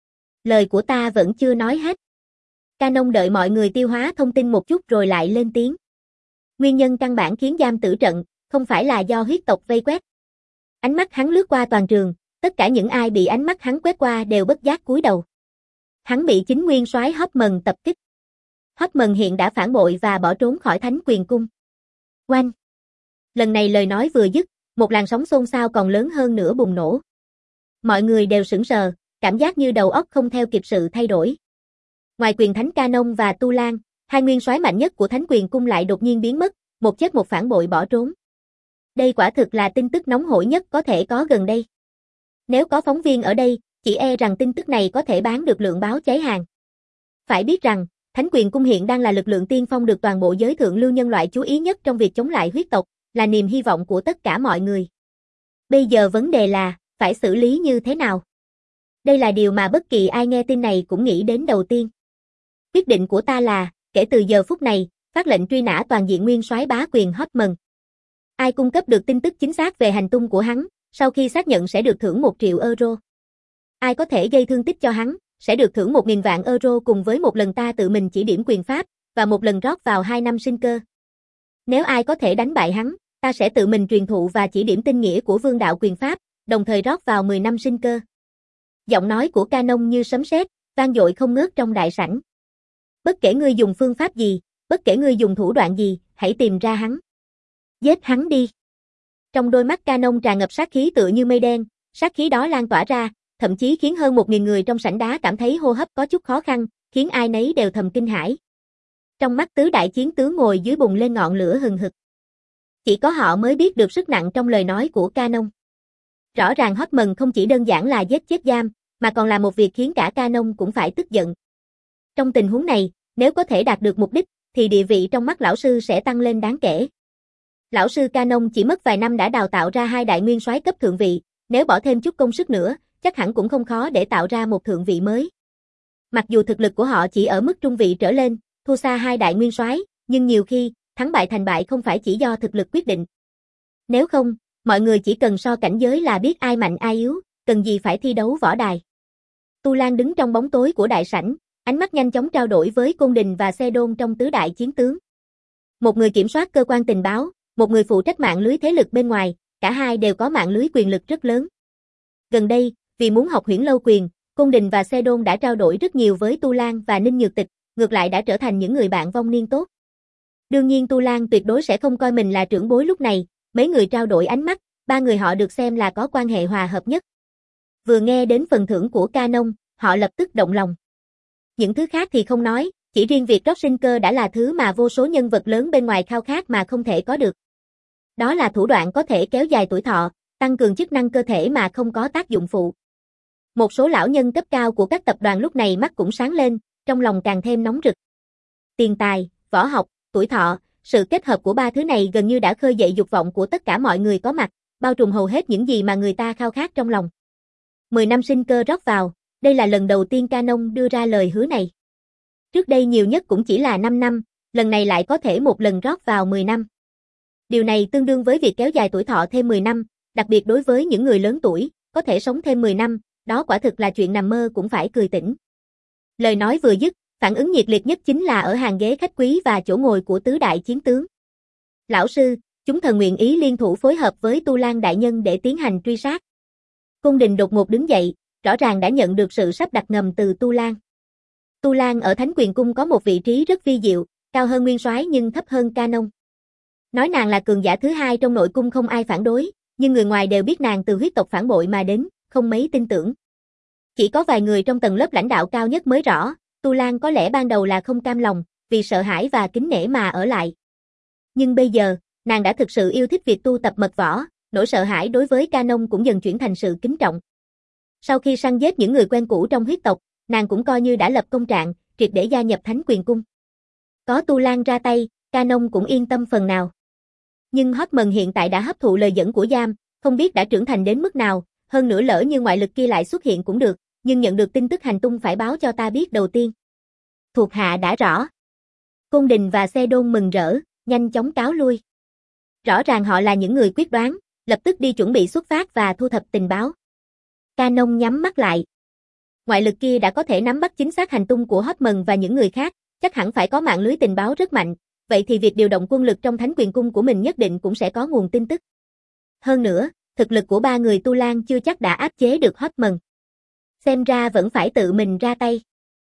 Lời của ta vẫn chưa nói hết. Canon đợi mọi người tiêu hóa thông tin một chút rồi lại lên tiếng. Nguyên nhân căn bản khiến Giam tử trận, không phải là do huyết tộc vây quét. Ánh mắt hắn lướt qua toàn trường, tất cả những ai bị ánh mắt hắn quét qua đều bất giác cúi đầu. Hắn bị chính nguyên soái Hoffman tập kích. Hoffman hiện đã phản bội và bỏ trốn khỏi Thánh Quyền Cung. Oanh! Lần này lời nói vừa dứt, một làn sóng xôn xao còn lớn hơn nữa bùng nổ. Mọi người đều sững sờ, cảm giác như đầu óc không theo kịp sự thay đổi. Ngoài quyền thánh Canon và Tu Lan, hai nguyên soái mạnh nhất của Thánh Quyền Cung lại đột nhiên biến mất, một chết một phản bội bỏ trốn. Đây quả thực là tin tức nóng hổi nhất có thể có gần đây. Nếu có phóng viên ở đây, chỉ e rằng tin tức này có thể bán được lượng báo cháy hàng. Phải biết rằng, Thánh Quyền Cung hiện đang là lực lượng tiên phong được toàn bộ giới thượng lưu nhân loại chú ý nhất trong việc chống lại huyết tộc, là niềm hy vọng của tất cả mọi người. Bây giờ vấn đề là, phải xử lý như thế nào? Đây là điều mà bất kỳ ai nghe tin này cũng nghĩ đến đầu tiên. Quyết định của ta là, kể từ giờ phút này, phát lệnh truy nã toàn diện nguyên soái bá quyền Hoffman. Ai cung cấp được tin tức chính xác về hành tung của hắn, sau khi xác nhận sẽ được thưởng một triệu euro. Ai có thể gây thương tích cho hắn, sẽ được thưởng một nghìn vạn euro cùng với một lần ta tự mình chỉ điểm quyền pháp, và một lần rót vào hai năm sinh cơ. Nếu ai có thể đánh bại hắn, ta sẽ tự mình truyền thụ và chỉ điểm tinh nghĩa của vương đạo quyền pháp, đồng thời rót vào mười năm sinh cơ. Giọng nói của Canon như sấm sét, vang dội không ngớt trong đại sảnh. Bất kể ngươi dùng phương pháp gì, bất kể ngươi dùng thủ đoạn gì, hãy tìm ra hắn. Giết hắn đi. Trong đôi mắt Canon tràn ngập sát khí tựa như mây đen, sát khí đó lan tỏa ra, thậm chí khiến hơn một nghìn người trong sảnh đá cảm thấy hô hấp có chút khó khăn, khiến ai nấy đều thầm kinh hãi. Trong mắt tứ đại chiến tướng ngồi dưới bùng lên ngọn lửa hừng hực. Chỉ có họ mới biết được sức nặng trong lời nói của Canon. Rõ ràng Hortman không chỉ đơn giản là giết chết giam, mà còn là một việc khiến cả Canon cũng phải tức giận. Trong tình huống này, nếu có thể đạt được mục đích, thì địa vị trong mắt lão sư sẽ tăng lên đáng kể. Lão sư Canon chỉ mất vài năm đã đào tạo ra hai đại nguyên soái cấp thượng vị, nếu bỏ thêm chút công sức nữa, chắc hẳn cũng không khó để tạo ra một thượng vị mới. Mặc dù thực lực của họ chỉ ở mức trung vị trở lên, thua xa hai đại nguyên soái, nhưng nhiều khi, thắng bại thành bại không phải chỉ do thực lực quyết định. Nếu không, mọi người chỉ cần so cảnh giới là biết ai mạnh ai yếu, cần gì phải thi đấu võ đài. Tu Lan đứng trong bóng tối của đại sảnh, ánh mắt nhanh chóng trao đổi với Côn Đình và Xe Đôn trong tứ đại chiến tướng. Một người kiểm soát cơ quan tình báo, một người phụ trách mạng lưới thế lực bên ngoài, cả hai đều có mạng lưới quyền lực rất lớn. Gần đây, vì muốn học Huyễn Lâu quyền, Côn Đình và Xe Đôn đã trao đổi rất nhiều với Tu Lan và Ninh Nhược Tịch, ngược lại đã trở thành những người bạn vong niên tốt. Đương nhiên Tu Lan tuyệt đối sẽ không coi mình là trưởng bối lúc này, mấy người trao đổi ánh mắt, ba người họ được xem là có quan hệ hòa hợp nhất. Vừa nghe đến phần thưởng của Canon, họ lập tức động lòng. Những thứ khác thì không nói, chỉ riêng việc rót sinh cơ đã là thứ mà vô số nhân vật lớn bên ngoài khao khát mà không thể có được. Đó là thủ đoạn có thể kéo dài tuổi thọ, tăng cường chức năng cơ thể mà không có tác dụng phụ. Một số lão nhân cấp cao của các tập đoàn lúc này mắt cũng sáng lên, trong lòng càng thêm nóng rực. Tiền tài, võ học, tuổi thọ, sự kết hợp của ba thứ này gần như đã khơi dậy dục vọng của tất cả mọi người có mặt, bao trùm hầu hết những gì mà người ta khao khát trong lòng. mười năm sinh cơ rót vào, đây là lần đầu tiên Canon đưa ra lời hứa này. Trước đây nhiều nhất cũng chỉ là năm năm, lần này lại có thể một lần rót vào mười năm. Điều này tương đương với việc kéo dài tuổi thọ thêm mười năm, đặc biệt đối với những người lớn tuổi, có thể sống thêm mười năm, đó quả thực là chuyện nằm mơ cũng phải cười tỉnh. Lời nói vừa dứt, phản ứng nhiệt liệt nhất chính là ở hàng ghế khách quý và chỗ ngồi của tứ đại chiến tướng. Lão sư, chúng thần nguyện ý liên thủ phối hợp với Tu Lan đại nhân để tiến hành truy sát. Côn Đình đột ngột đứng dậy, rõ ràng đã nhận được sự sắp đặt ngầm từ Tu Lan. Tu Lan ở Thánh Quyền Cung có một vị trí rất vi diệu, cao hơn nguyên soái nhưng thấp hơn Canon. Nói nàng là cường giả thứ hai trong nội cung không ai phản đối, nhưng người ngoài đều biết nàng từ huyết tộc phản bội mà đến, không mấy tin tưởng. Chỉ có vài người trong tầng lớp lãnh đạo cao nhất mới rõ, Tu Lan có lẽ ban đầu là không cam lòng, vì sợ hãi và kính nể mà ở lại. Nhưng bây giờ, nàng đã thực sự yêu thích việc tu tập mật võ, nỗi sợ hãi đối với Canon cũng dần chuyển thành sự kính trọng. Sau khi săn giết những người quen cũ trong huyết tộc, nàng cũng coi như đã lập công trạng, triệt để gia nhập Thánh Quyền Cung. Có Tu Lan ra tay, Canon cũng yên tâm phần nào. Nhưng Hortman hiện tại đã hấp thụ lời dẫn của Giam, không biết đã trưởng thành đến mức nào, hơn nữa lỡ như ngoại lực kia lại xuất hiện cũng được, nhưng nhận được tin tức hành tung phải báo cho ta biết đầu tiên. Thuộc hạ đã rõ. Côn Đình và Xe Đôn mừng rỡ, nhanh chóng cáo lui. Rõ ràng họ là những người quyết đoán, lập tức đi chuẩn bị xuất phát và thu thập tình báo. Canon nhắm mắt lại. Ngoại lực kia đã có thể nắm bắt chính xác hành tung của Hortman và những người khác, chắc hẳn phải có mạng lưới tình báo rất mạnh, vậy thì việc điều động quân lực trong Thánh Quyền Cung của mình nhất định cũng sẽ có nguồn tin tức. Hơn nữa, thực lực của ba người Tu Lan chưa chắc đã áp chế được Hortman. Xem ra vẫn phải tự mình ra tay.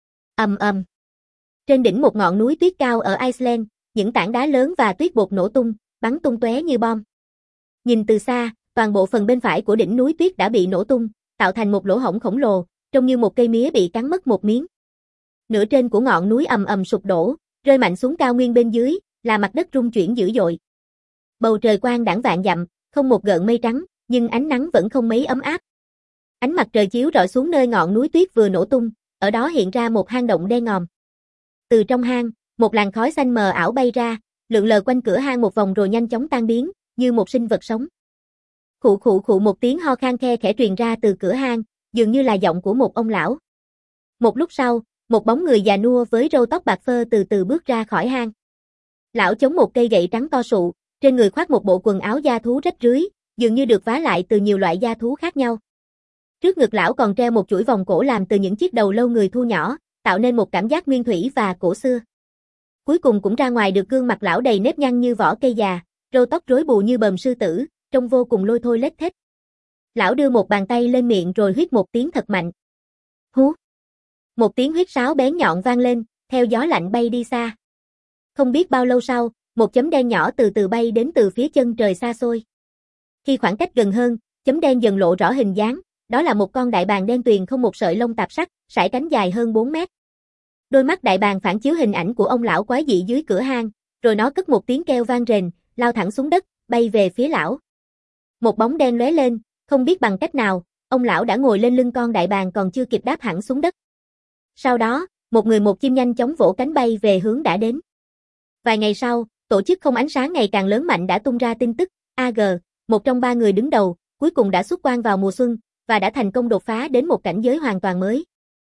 Ầm ầm. Trên đỉnh một ngọn núi tuyết cao ở Iceland, những tảng đá lớn và tuyết bột nổ tung, bắn tung tóe như bom. Nhìn từ xa, toàn bộ phần bên phải của đỉnh núi tuyết đã bị nổ tung, tạo thành một lỗ hổng khổng lồ, trông như một cây mía bị cắn mất một miếng. Nửa trên của ngọn núi ầm ầm sụp đổ, rơi mạnh xuống cao nguyên bên dưới, là mặt đất rung chuyển dữ dội. Bầu trời quang đãng vạn dặm, không một gợn mây trắng, nhưng ánh nắng vẫn không mấy ấm áp. Ánh mặt trời chiếu rọi xuống nơi ngọn núi tuyết vừa nổ tung, ở đó hiện ra một hang động đen ngòm. Từ trong hang, một làn khói xanh mờ ảo bay ra, lượn lờ quanh cửa hang một vòng rồi nhanh chóng tan biến, như một sinh vật sống. Khụ khụ khụ một tiếng ho khan khe khẽ truyền ra từ cửa hang, dường như là giọng của một ông lão. Một lúc sau, một bóng người già nua với râu tóc bạc phơ từ từ bước ra khỏi hang. Lão chống một cây gậy trắng to sụ, trên người khoác một bộ quần áo da thú rách rưới, dường như được vá lại từ nhiều loại da thú khác nhau. Trước ngực lão còn treo một chuỗi vòng cổ làm từ những chiếc đầu lâu người thu nhỏ, tạo nên một cảm giác nguyên thủy và cổ xưa. Cuối cùng cũng ra ngoài được gương mặt lão đầy nếp nhăn như vỏ cây già, râu tóc rối bù như bờm sư tử, trông vô cùng lôi thôi lết thết. Lão đưa một bàn tay lên miệng rồi huýt một tiếng thật mạnh. Hú! Một tiếng huýt sáo bén nhọn vang lên, theo gió lạnh bay đi xa. Không biết bao lâu sau, một chấm đen nhỏ từ từ bay đến từ phía chân trời xa xôi. Khi khoảng cách gần hơn, chấm đen dần lộ rõ hình dáng, đó là một con đại bàng đen tuyền không một sợi lông tạp sắc, sải cánh dài hơn bốn mét. Đôi mắt đại bàng phản chiếu hình ảnh của ông lão quái dị dưới cửa hang, rồi nó cất một tiếng kêu vang rền, lao thẳng xuống đất, bay về phía lão. Một bóng đen lóe lên, không biết bằng cách nào, ông lão đã ngồi lên lưng con đại bàng còn chưa kịp đáp hẳn xuống đất. Sau đó, một người một chim nhanh chóng vỗ cánh bay về hướng đã đến. Vài ngày sau, tổ chức không ánh sáng ngày càng lớn mạnh đã tung ra tin tức, a giê, một trong ba người đứng đầu, cuối cùng đã xuất quan vào mùa xuân, và đã thành công đột phá đến một cảnh giới hoàn toàn mới.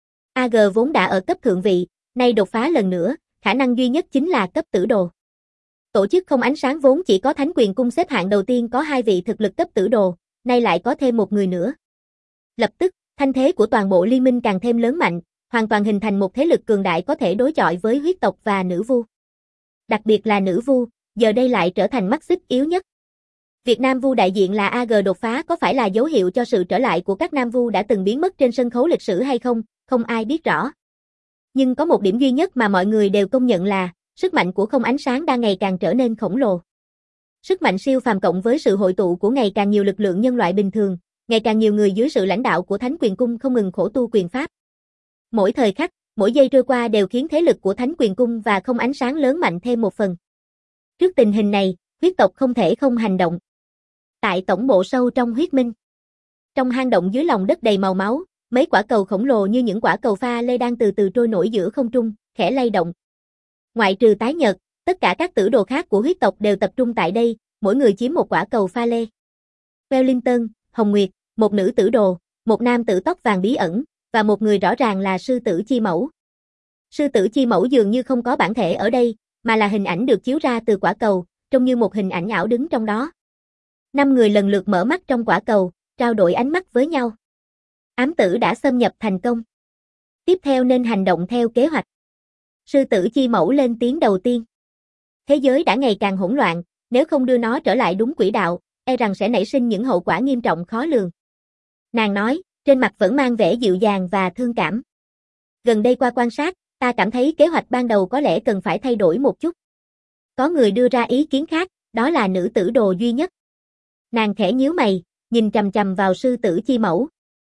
a giê vốn đã ở cấp thượng vị, nay đột phá lần nữa, khả năng duy nhất chính là cấp tử đồ. Tổ chức không ánh sáng vốn chỉ có Thánh Quyền Cung xếp hạng đầu tiên có hai vị thực lực cấp tử đồ, nay lại có thêm một người nữa. Lập tức, thanh thế của toàn bộ liên minh càng thêm lớn mạnh, hoàn toàn hình thành một thế lực cường đại có thể đối chọi với huyết tộc và nữ vu. Đặc biệt là nữ vu, giờ đây lại trở thành mắt xích yếu nhất. Việc Nam vu đại diện là a giê đột phá có phải là dấu hiệu cho sự trở lại của các Nam vu đã từng biến mất trên sân khấu lịch sử hay không, không ai biết rõ. Nhưng có một điểm duy nhất mà mọi người đều công nhận là, sức mạnh của không ánh sáng đang ngày càng trở nên khổng lồ. Sức mạnh siêu phàm cộng với sự hội tụ của ngày càng nhiều lực lượng nhân loại bình thường, ngày càng nhiều người dưới sự lãnh đạo của Thánh Quyền Cung không ngừng khổ tu quyền pháp. Mỗi thời khắc, mỗi giây trôi qua đều khiến thế lực của Thánh Quyền Cung và không ánh sáng lớn mạnh thêm một phần. Trước tình hình này, huyết tộc không thể không hành động. Tại tổng bộ sâu trong huyết minh, trong hang động dưới lòng đất đầy màu máu, mấy quả cầu khổng lồ như những quả cầu pha lê đang từ từ trôi nổi giữa không trung, khẽ lay động. Ngoại trừ tái nhợt, tất cả các tử đồ khác của huyết tộc đều tập trung tại đây, mỗi người chiếm một quả cầu pha lê. Wellington, Hồng Nguyệt, một nữ tử đồ, một nam tử tóc vàng bí ẩn, và một người rõ ràng là sư tử chi mẫu. Sư tử chi mẫu dường như không có bản thể ở đây, mà là hình ảnh được chiếu ra từ quả cầu, trông như một hình ảnh ảo đứng trong đó. Năm người lần lượt mở mắt trong quả cầu, trao đổi ánh mắt với nhau. Ám tử đã xâm nhập thành công. Tiếp theo nên hành động theo kế hoạch. Sư tử chi mẫu lên tiếng đầu tiên. Thế giới đã ngày càng hỗn loạn, nếu không đưa nó trở lại đúng quỹ đạo, e rằng sẽ nảy sinh những hậu quả nghiêm trọng khó lường. Nàng nói, trên mặt vẫn mang vẻ dịu dàng và thương cảm. Gần đây qua quan sát, ta cảm thấy kế hoạch ban đầu có lẽ cần phải thay đổi một chút. Có người đưa ra ý kiến khác, đó là nữ tử đồ duy nhất. Nàng khẽ nhíu mày, nhìn chằm chằm vào sư tử chi mẫu.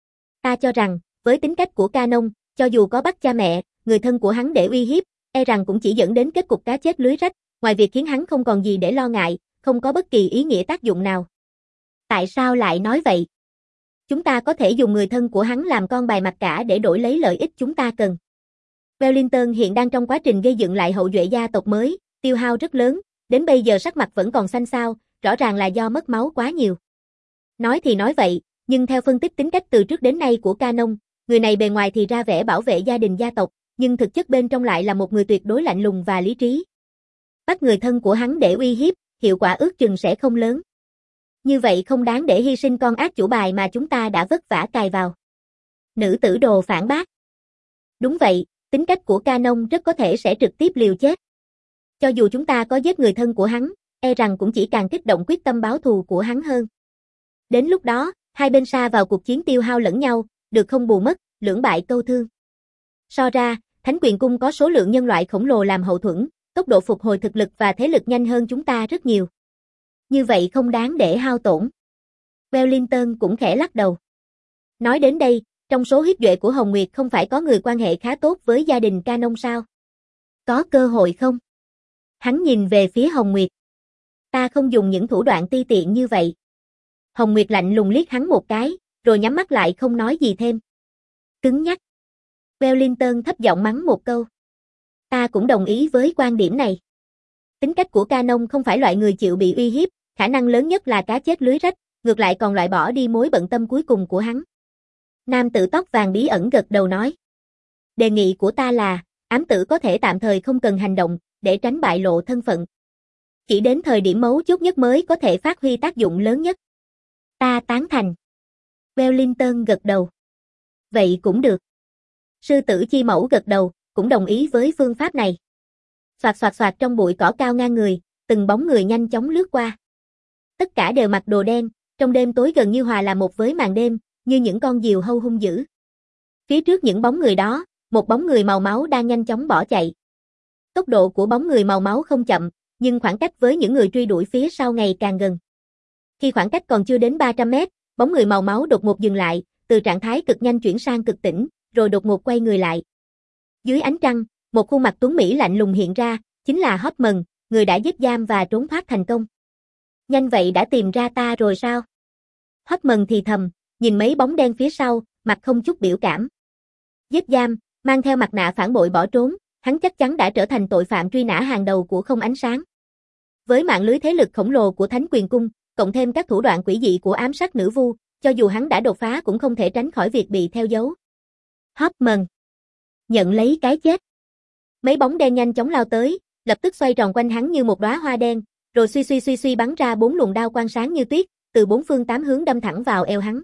Ta cho rằng, với tính cách của Canon, cho dù có bắt cha mẹ, người thân của hắn để uy hiếp, e rằng cũng chỉ dẫn đến kết cục cá chết lưới rách, ngoài việc khiến hắn không còn gì để lo ngại, không có bất kỳ ý nghĩa tác dụng nào. Tại sao lại nói vậy? Chúng ta có thể dùng người thân của hắn làm con bài mặt cả để đổi lấy lợi ích chúng ta cần. Wellington hiện đang trong quá trình gây dựng lại hậu duệ gia tộc mới, tiêu hao rất lớn, đến bây giờ sắc mặt vẫn còn xanh xao, rõ ràng là do mất máu quá nhiều. Nói thì nói vậy, nhưng theo phân tích tính cách từ trước đến nay của Canon, người này bề ngoài thì ra vẻ bảo vệ gia đình gia tộc, nhưng thực chất bên trong lại là một người tuyệt đối lạnh lùng và lý trí. Bắt người thân của hắn để uy hiếp, hiệu quả ước chừng sẽ không lớn. Như vậy không đáng để hy sinh con ác chủ bài mà chúng ta đã vất vả cài vào. Nữ tử đồ phản bác. Đúng vậy, tính cách của Canon rất có thể sẽ trực tiếp liều chết. Cho dù chúng ta có giết người thân của hắn, e rằng cũng chỉ càng kích động quyết tâm báo thù của hắn hơn. Đến lúc đó, hai bên sa vào cuộc chiến tiêu hao lẫn nhau, được không bù mất, lưỡng bại câu thương. So ra, Thánh Quyền Cung có số lượng nhân loại khổng lồ làm hậu thuẫn, tốc độ phục hồi thực lực và thế lực nhanh hơn chúng ta rất nhiều. Như vậy không đáng để hao tổn. Wellington cũng khẽ lắc đầu. Nói đến đây, trong số huyết duệ của Hồng Nguyệt không phải có người quan hệ khá tốt với gia đình Canon sao? Có cơ hội không? Hắn nhìn về phía Hồng Nguyệt. Ta không dùng những thủ đoạn ti tiện như vậy. Hồng Nguyệt lạnh lùng liếc hắn một cái, rồi nhắm mắt lại không nói gì thêm. Cứng nhắc. Wellington thấp giọng mắng một câu. Ta cũng đồng ý với quan điểm này. Tính cách của Canon không phải loại người chịu bị uy hiếp, khả năng lớn nhất là cá chết lưới rách, ngược lại còn loại bỏ đi mối bận tâm cuối cùng của hắn. Nam tử tóc vàng bí ẩn gật đầu nói. Đề nghị của ta là, ám tử có thể tạm thời không cần hành động, để tránh bại lộ thân phận. Chỉ đến thời điểm mấu chốt nhất mới có thể phát huy tác dụng lớn nhất. Ta tán thành. Wellington gật đầu. Vậy cũng được. Sư tử chi mẫu gật đầu, cũng đồng ý với phương pháp này. Xoạt xoạt xoạt trong bụi cỏ cao ngang người, từng bóng người nhanh chóng lướt qua. Tất cả đều mặc đồ đen, trong đêm tối gần như hòa là một với màn đêm, như những con diều hâu hung dữ. Phía trước những bóng người đó, một bóng người màu máu đang nhanh chóng bỏ chạy. Tốc độ của bóng người màu máu không chậm, nhưng khoảng cách với những người truy đuổi phía sau ngày càng gần. Khi khoảng cách còn chưa đến ba trăm mét, bóng người màu máu đột ngột dừng lại, từ trạng thái cực nhanh chuyển sang cực tĩnh, rồi đột ngột quay người lại. Dưới ánh trăng, một khuôn mặt tuấn mỹ lạnh lùng hiện ra, chính là Hoffman, người đã giết giam và trốn thoát thành công. Nhanh vậy đã tìm ra ta rồi sao? Hoffman thì thầm, nhìn mấy bóng đen phía sau, mặt không chút biểu cảm. Giết giam, mang theo mặt nạ phản bội bỏ trốn, hắn chắc chắn đã trở thành tội phạm truy nã hàng đầu của không ánh sáng. Với mạng lưới thế lực khổng lồ của Thánh Quyền Cung, cộng thêm các thủ đoạn quỷ dị của ám sát nữ vu, cho dù hắn đã đột phá cũng không thể tránh khỏi việc bị theo dấu. Hoffman nhận lấy cái chết. Mấy bóng đen nhanh chóng lao tới, lập tức xoay tròn quanh hắn như một đóa hoa đen, rồi suy suy suy suy bắn ra bốn luồng đao quang sáng như tuyết, từ bốn phương tám hướng đâm thẳng vào eo hắn.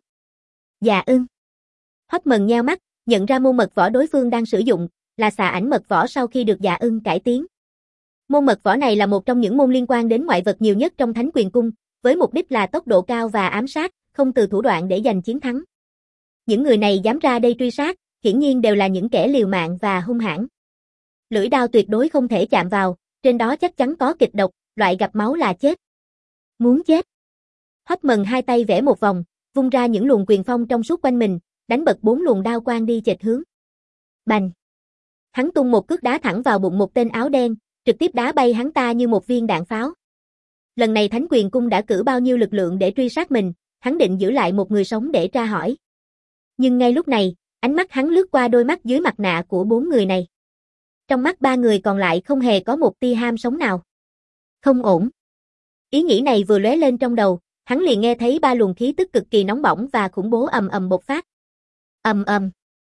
Dạ ưng. Hoffman nheo mắt, nhận ra môn mật võ đối phương đang sử dụng, là xà ảnh mật võ sau khi được Dạ ưng cải tiến. Môn mật võ này là một trong những môn liên quan đến ngoại vật nhiều nhất trong Thánh Quyền Cung, với mục đích là tốc độ cao và ám sát, không từ thủ đoạn để giành chiến thắng. Những người này dám ra đây truy sát, hiển nhiên đều là những kẻ liều mạng và hung hãn. Lưỡi đao tuyệt đối không thể chạm vào, trên đó chắc chắn có kịch độc, loại gặp máu là chết. Muốn chết. Hoffman hai tay vẽ một vòng, vung ra những luồng quyền phong trong suốt quanh mình, đánh bật bốn luồng đao quang đi chệch hướng. Bành. Hắn tung một cước đá thẳng vào bụng một tên áo đen, trực tiếp đá bay hắn ta như một viên đạn pháo. Lần này Thánh Quyền Cung đã cử bao nhiêu lực lượng để truy sát mình, hắn định giữ lại một người sống để tra hỏi. Nhưng ngay lúc này, ánh mắt hắn lướt qua đôi mắt dưới mặt nạ của bốn người này. Trong mắt ba người còn lại không hề có một tia ham sống nào. Không ổn. Ý nghĩ này vừa lóe lên trong đầu, hắn liền nghe thấy ba luồng khí tức cực kỳ nóng bỏng và khủng bố ầm ầm bộc phát. Ầm ầm.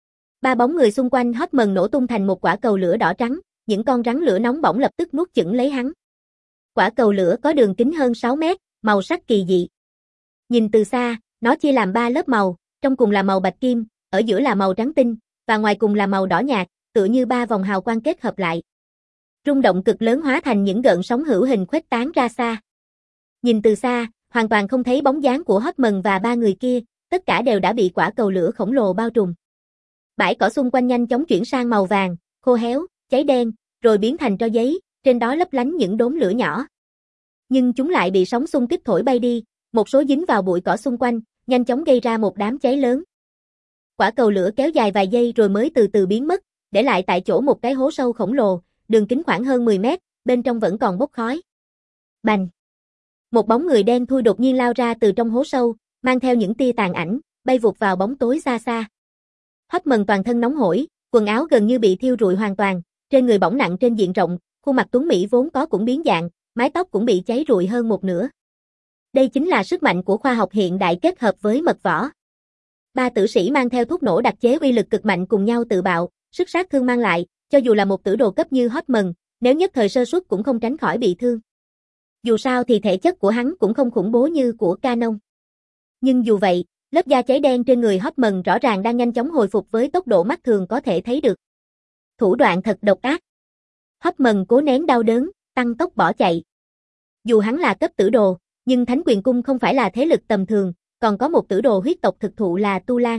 Ba bóng người xung quanh Hoffman nổ tung thành một quả cầu lửa đỏ trắng, những con rắn lửa nóng bỏng lập tức nuốt chửng lấy hắn. Quả cầu lửa có đường kính hơn sáu mét, màu sắc kỳ dị. Nhìn từ xa, nó chia làm ba lớp màu, trong cùng là màu bạch kim, ở giữa là màu trắng tinh, và ngoài cùng là màu đỏ nhạt, tựa như ba vòng hào quang kết hợp lại. Rung động cực lớn hóa thành những gợn sóng hữu hình khuếch tán ra xa. Nhìn từ xa, hoàn toàn không thấy bóng dáng của Hoffman và ba người kia, tất cả đều đã bị quả cầu lửa khổng lồ bao trùm. Bãi cỏ xung quanh nhanh chóng chuyển sang màu vàng, khô héo, cháy đen, rồi biến thành tro giấy, trên đó lấp lánh những đốm lửa nhỏ. Nhưng chúng lại bị sóng xung kích thổi bay đi, một số dính vào bụi cỏ xung quanh, nhanh chóng gây ra một đám cháy lớn. Quả cầu lửa kéo dài vài giây rồi mới từ từ biến mất, để lại tại chỗ một cái hố sâu khổng lồ, đường kính khoảng hơn mười mét, bên trong vẫn còn bốc khói. Bành! Một bóng người đen thui đột nhiên lao ra từ trong hố sâu, mang theo những tia tàn ảnh, bay vụt vào bóng tối xa xa. Hoffman toàn thân nóng hổi, quần áo gần như bị thiêu rụi hoàn toàn, trên người bỏng nặng trên diện rộng, khuôn mặt tuấn mỹ vốn có cũng biến dạng, mái tóc cũng bị cháy rụi hơn một nửa. Đây chính là sức mạnh của khoa học hiện đại kết hợp với mật võ. Ba tử sĩ mang theo thuốc nổ đặc chế uy lực cực mạnh cùng nhau tự bạo, sức sát thương mang lại, cho dù là một tử đồ cấp như Hoffman, nếu nhất thời sơ suất cũng không tránh khỏi bị thương. Dù sao thì thể chất của hắn cũng không khủng bố như của Canon. Nhưng dù vậy, lớp da cháy đen trên người Hoffman rõ ràng đang nhanh chóng hồi phục với tốc độ mắt thường có thể thấy được. Thủ đoạn thật độc ác. Hoffman cố nén đau đớn, tăng tốc bỏ chạy. Dù hắn là cấp tử đồ, nhưng Thánh Quyền Cung không phải là thế lực tầm thường, còn có một tử đồ huyết tộc thực thụ là Tu Lan.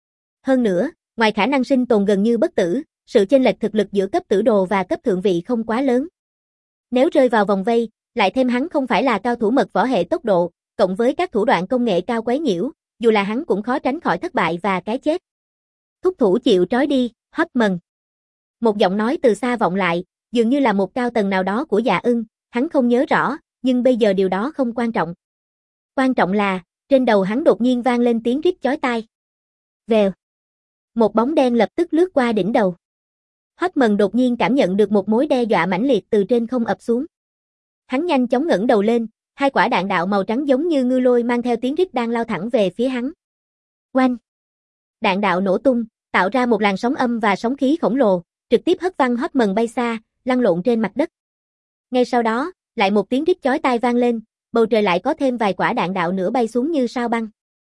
Hơn nữa, ngoài khả năng sinh tồn gần như bất tử, sự chênh lệch thực lực giữa cấp tử đồ và cấp thượng vị không quá lớn. Nếu rơi vào vòng vây, lại thêm hắn không phải là cao thủ mật võ hệ tốc độ, cộng với các thủ đoạn công nghệ cao quấy nhiễu, dù là hắn cũng khó tránh khỏi thất bại và cái chết. Thúc thủ chịu trói đi, Hoffman. Một giọng nói từ xa vọng lại, dường như là một cao tầng nào đó của Dạ ưng, hắn không nhớ rõ, nhưng bây giờ điều đó không quan trọng. Quan trọng là, trên đầu hắn đột nhiên vang lên tiếng rít chói tai. Vèo. Một bóng đen lập tức lướt qua đỉnh đầu. Hoffman đột nhiên cảm nhận được một mối đe dọa mãnh liệt từ trên không ập xuống. Hắn nhanh chóng ngẩng đầu lên, hai quả đạn đạo màu trắng giống như ngư lôi mang theo tiếng rít đang lao thẳng về phía hắn. Oanh! Đạn đạo nổ tung, tạo ra một làn sóng âm và sóng khí khổng lồ, trực tiếp hất văng Hoffman bay xa, lăn lộn trên mặt đất. Ngay sau đó, lại một tiếng rít chói tai vang lên, bầu trời lại có thêm vài quả đạn đạo nữa bay xuống như sao băng.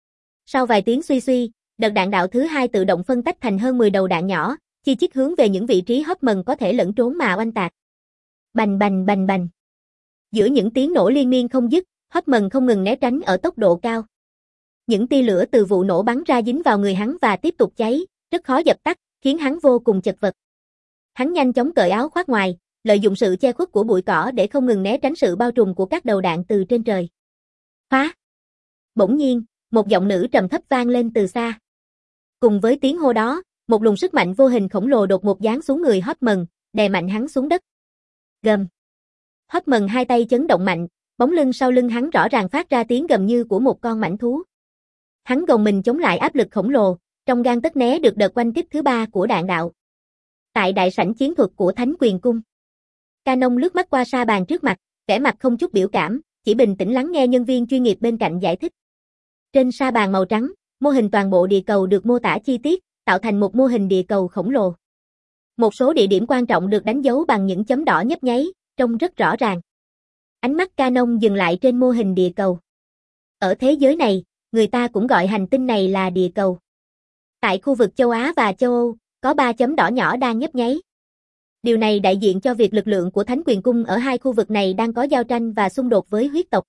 Sau vài tiếng suy suy, đợt đạn đạo thứ hai tự động phân tách thành hơn mười đầu đạn nhỏ, chi chít hướng về những vị trí Hoffman có thể lẫn trốn mà oanh tạc. Bành bành bành bành. Giữa những tiếng nổ liên miên không dứt, Hoffman không ngừng né tránh ở tốc độ cao. Những tia lửa từ vụ nổ bắn ra dính vào người hắn và tiếp tục cháy, rất khó dập tắt, khiến hắn vô cùng chật vật. Hắn nhanh chóng cởi áo khoác ngoài, lợi dụng sự che khuất của bụi cỏ để không ngừng né tránh sự bao trùm của các đầu đạn từ trên trời. Phá! Bỗng nhiên, một giọng nữ trầm thấp vang lên từ xa. Cùng với tiếng hô đó, một luồng sức mạnh vô hình khổng lồ đột ngột giáng xuống người Hortman, đè mạnh hắn xuống đất. Gầm. Hortman hai tay chấn động mạnh, bóng lưng sau lưng hắn rõ ràng phát ra tiếng gầm như của một con mãnh thú. Hắn gồng mình chống lại áp lực khổng lồ, trong gang tấc né được đợt oanh kích thứ ba của đạn đạo. Tại đại sảnh chiến thuật của Thánh Quyền Cung, Canon lướt mắt qua sa bàn trước mặt, vẻ mặt không chút biểu cảm, chỉ bình tĩnh lắng nghe nhân viên chuyên nghiệp bên cạnh giải thích. Trên sa bàn màu trắng, mô hình toàn bộ địa cầu được mô tả chi tiết, tạo thành một mô hình địa cầu khổng lồ. Một số địa điểm quan trọng được đánh dấu bằng những chấm đỏ nhấp nháy, trông rất rõ ràng. Ánh mắt Canon dừng lại trên mô hình địa cầu. Ở thế giới này, người ta cũng gọi hành tinh này là địa cầu. Tại khu vực châu Á và châu Âu, có ba chấm đỏ nhỏ đang nhấp nháy. Điều này đại diện cho việc lực lượng của Thánh Quyền Cung ở hai khu vực này đang có giao tranh và xung đột với huyết tộc.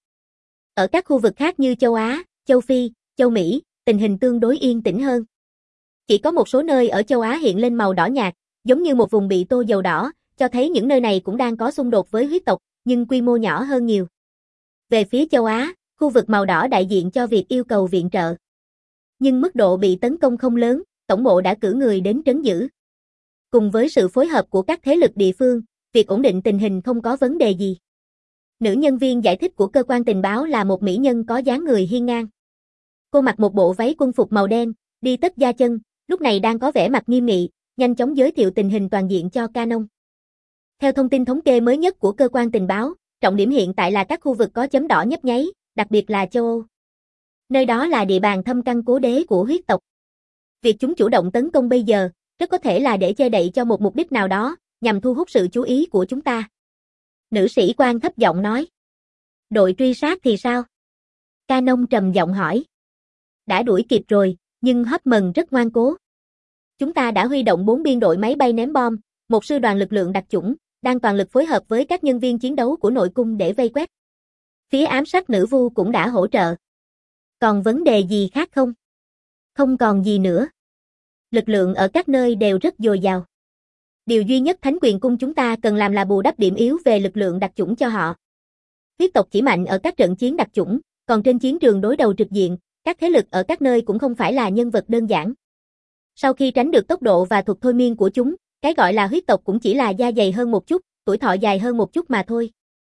Ở các khu vực khác như châu Á, châu Phi, châu Mỹ, tình hình tương đối yên tĩnh hơn. Chỉ có một số nơi ở châu Á hiện lên màu đỏ nhạt, giống như một vùng bị tô dầu đỏ, cho thấy những nơi này cũng đang có xung đột với huyết tộc, nhưng quy mô nhỏ hơn nhiều. Về phía châu Á, khu vực màu đỏ đại diện cho việc yêu cầu viện trợ. Nhưng mức độ bị tấn công không lớn, tổng bộ đã cử người đến trấn giữ. Cùng với sự phối hợp của các thế lực địa phương, việc ổn định tình hình không có vấn đề gì. Nữ nhân viên giải thích của cơ quan tình báo là một mỹ nhân có dáng người hiên ngang. Cô mặc một bộ váy quân phục màu đen, đi tất da chân, lúc này đang có vẻ mặt nghiêm nghị, nhanh chóng giới thiệu tình hình toàn diện cho Canon. Theo thông tin thống kê mới nhất của cơ quan tình báo, trọng điểm hiện tại là các khu vực có chấm đỏ nhấp nháy, đặc biệt là châu Âu. Nơi đó là địa bàn thâm căn cố đế của huyết tộc. Việc chúng chủ động tấn công bây giờ, rất có thể là để che đậy cho một mục đích nào đó, nhằm thu hút sự chú ý của chúng ta. Nữ sĩ quan thấp giọng nói. Đội truy sát thì sao? Canon trầm giọng hỏi. Đã đuổi kịp rồi, nhưng Hortman rất ngoan cố. Chúng ta đã huy động bốn biên đội máy bay ném bom, một sư đoàn lực lượng đặc chủng, đang toàn lực phối hợp với các nhân viên chiến đấu của nội cung để vây quét. Phía ám sát nữ vu cũng đã hỗ trợ. Còn vấn đề gì khác không? Không còn gì nữa. Lực lượng ở các nơi đều rất dồi dào. Điều duy nhất Thánh Quyền Cung chúng ta cần làm là bù đắp điểm yếu về lực lượng đặc chủng cho họ. Huyết tộc chỉ mạnh ở các trận chiến đặc chủng, còn trên chiến trường đối đầu trực diện, các thế lực ở các nơi cũng không phải là nhân vật đơn giản. Sau khi tránh được tốc độ và thuật thôi miên của chúng, cái gọi là huyết tộc cũng chỉ là da dày hơn một chút, tuổi thọ dài hơn một chút mà thôi.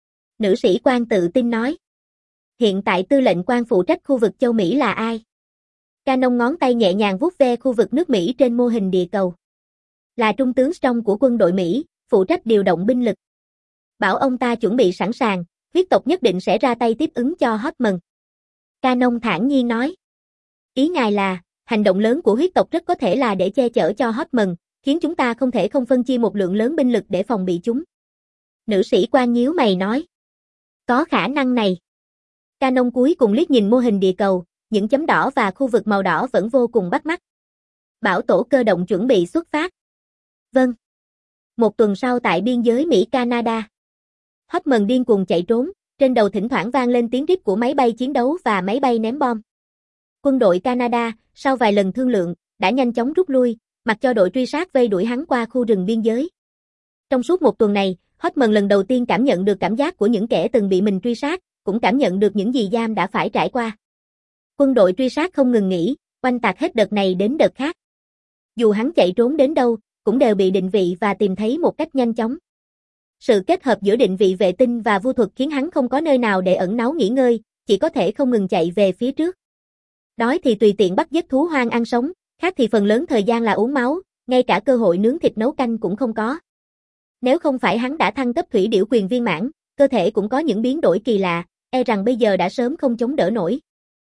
Nữ sĩ quan tự tin nói. Hiện tại tư lệnh quan phụ trách khu vực châu Mỹ là ai? Canon ngón tay nhẹ nhàng vuốt ve khu vực nước Mỹ trên mô hình địa cầu. Là trung tướng Strong của quân đội Mỹ, phụ trách điều động binh lực. Bảo ông ta chuẩn bị sẵn sàng, huyết tộc nhất định sẽ ra tay tiếp ứng cho Hortman. Canon thản nhiên nói. Ý ngài là, hành động lớn của huyết tộc rất có thể là để che chở cho Hortman, khiến chúng ta không thể không phân chia một lượng lớn binh lực để phòng bị chúng. Nữ sĩ quan nhíu mày nói. Có khả năng này. Canon cuối cùng liếc nhìn mô hình địa cầu, những chấm đỏ và khu vực màu đỏ vẫn vô cùng bắt mắt. Bảo tổ cơ động chuẩn bị xuất phát. Vâng. Một tuần sau tại biên giới Mỹ-Canada. Hortman điên cuồng chạy trốn, trên đầu thỉnh thoảng vang lên tiếng rít của máy bay chiến đấu và máy bay ném bom. Quân đội Canada, sau vài lần thương lượng, đã nhanh chóng rút lui, mặc cho đội truy sát vây đuổi hắn qua khu rừng biên giới. Trong suốt một tuần này, Hortman lần đầu tiên cảm nhận được cảm giác của những kẻ từng bị mình truy sát, cũng cảm nhận được những gì Giam đã phải trải qua. Quân đội truy sát không ngừng nghỉ, oanh tạc hết đợt này đến đợt khác. Dù hắn chạy trốn đến đâu, cũng đều bị định vị và tìm thấy một cách nhanh chóng. Sự kết hợp giữa định vị vệ tinh và vu thuật khiến hắn không có nơi nào để ẩn náu nghỉ ngơi, chỉ có thể không ngừng chạy về phía trước. Đói thì tùy tiện bắt giết thú hoang ăn sống, khát thì phần lớn thời gian là uống máu, ngay cả cơ hội nướng thịt nấu canh cũng không có. Nếu không phải hắn đã thăng cấp thủy điểu quyền viên mãn, cơ thể cũng có những biến đổi kỳ lạ, e rằng bây giờ đã sớm không chống đỡ nổi.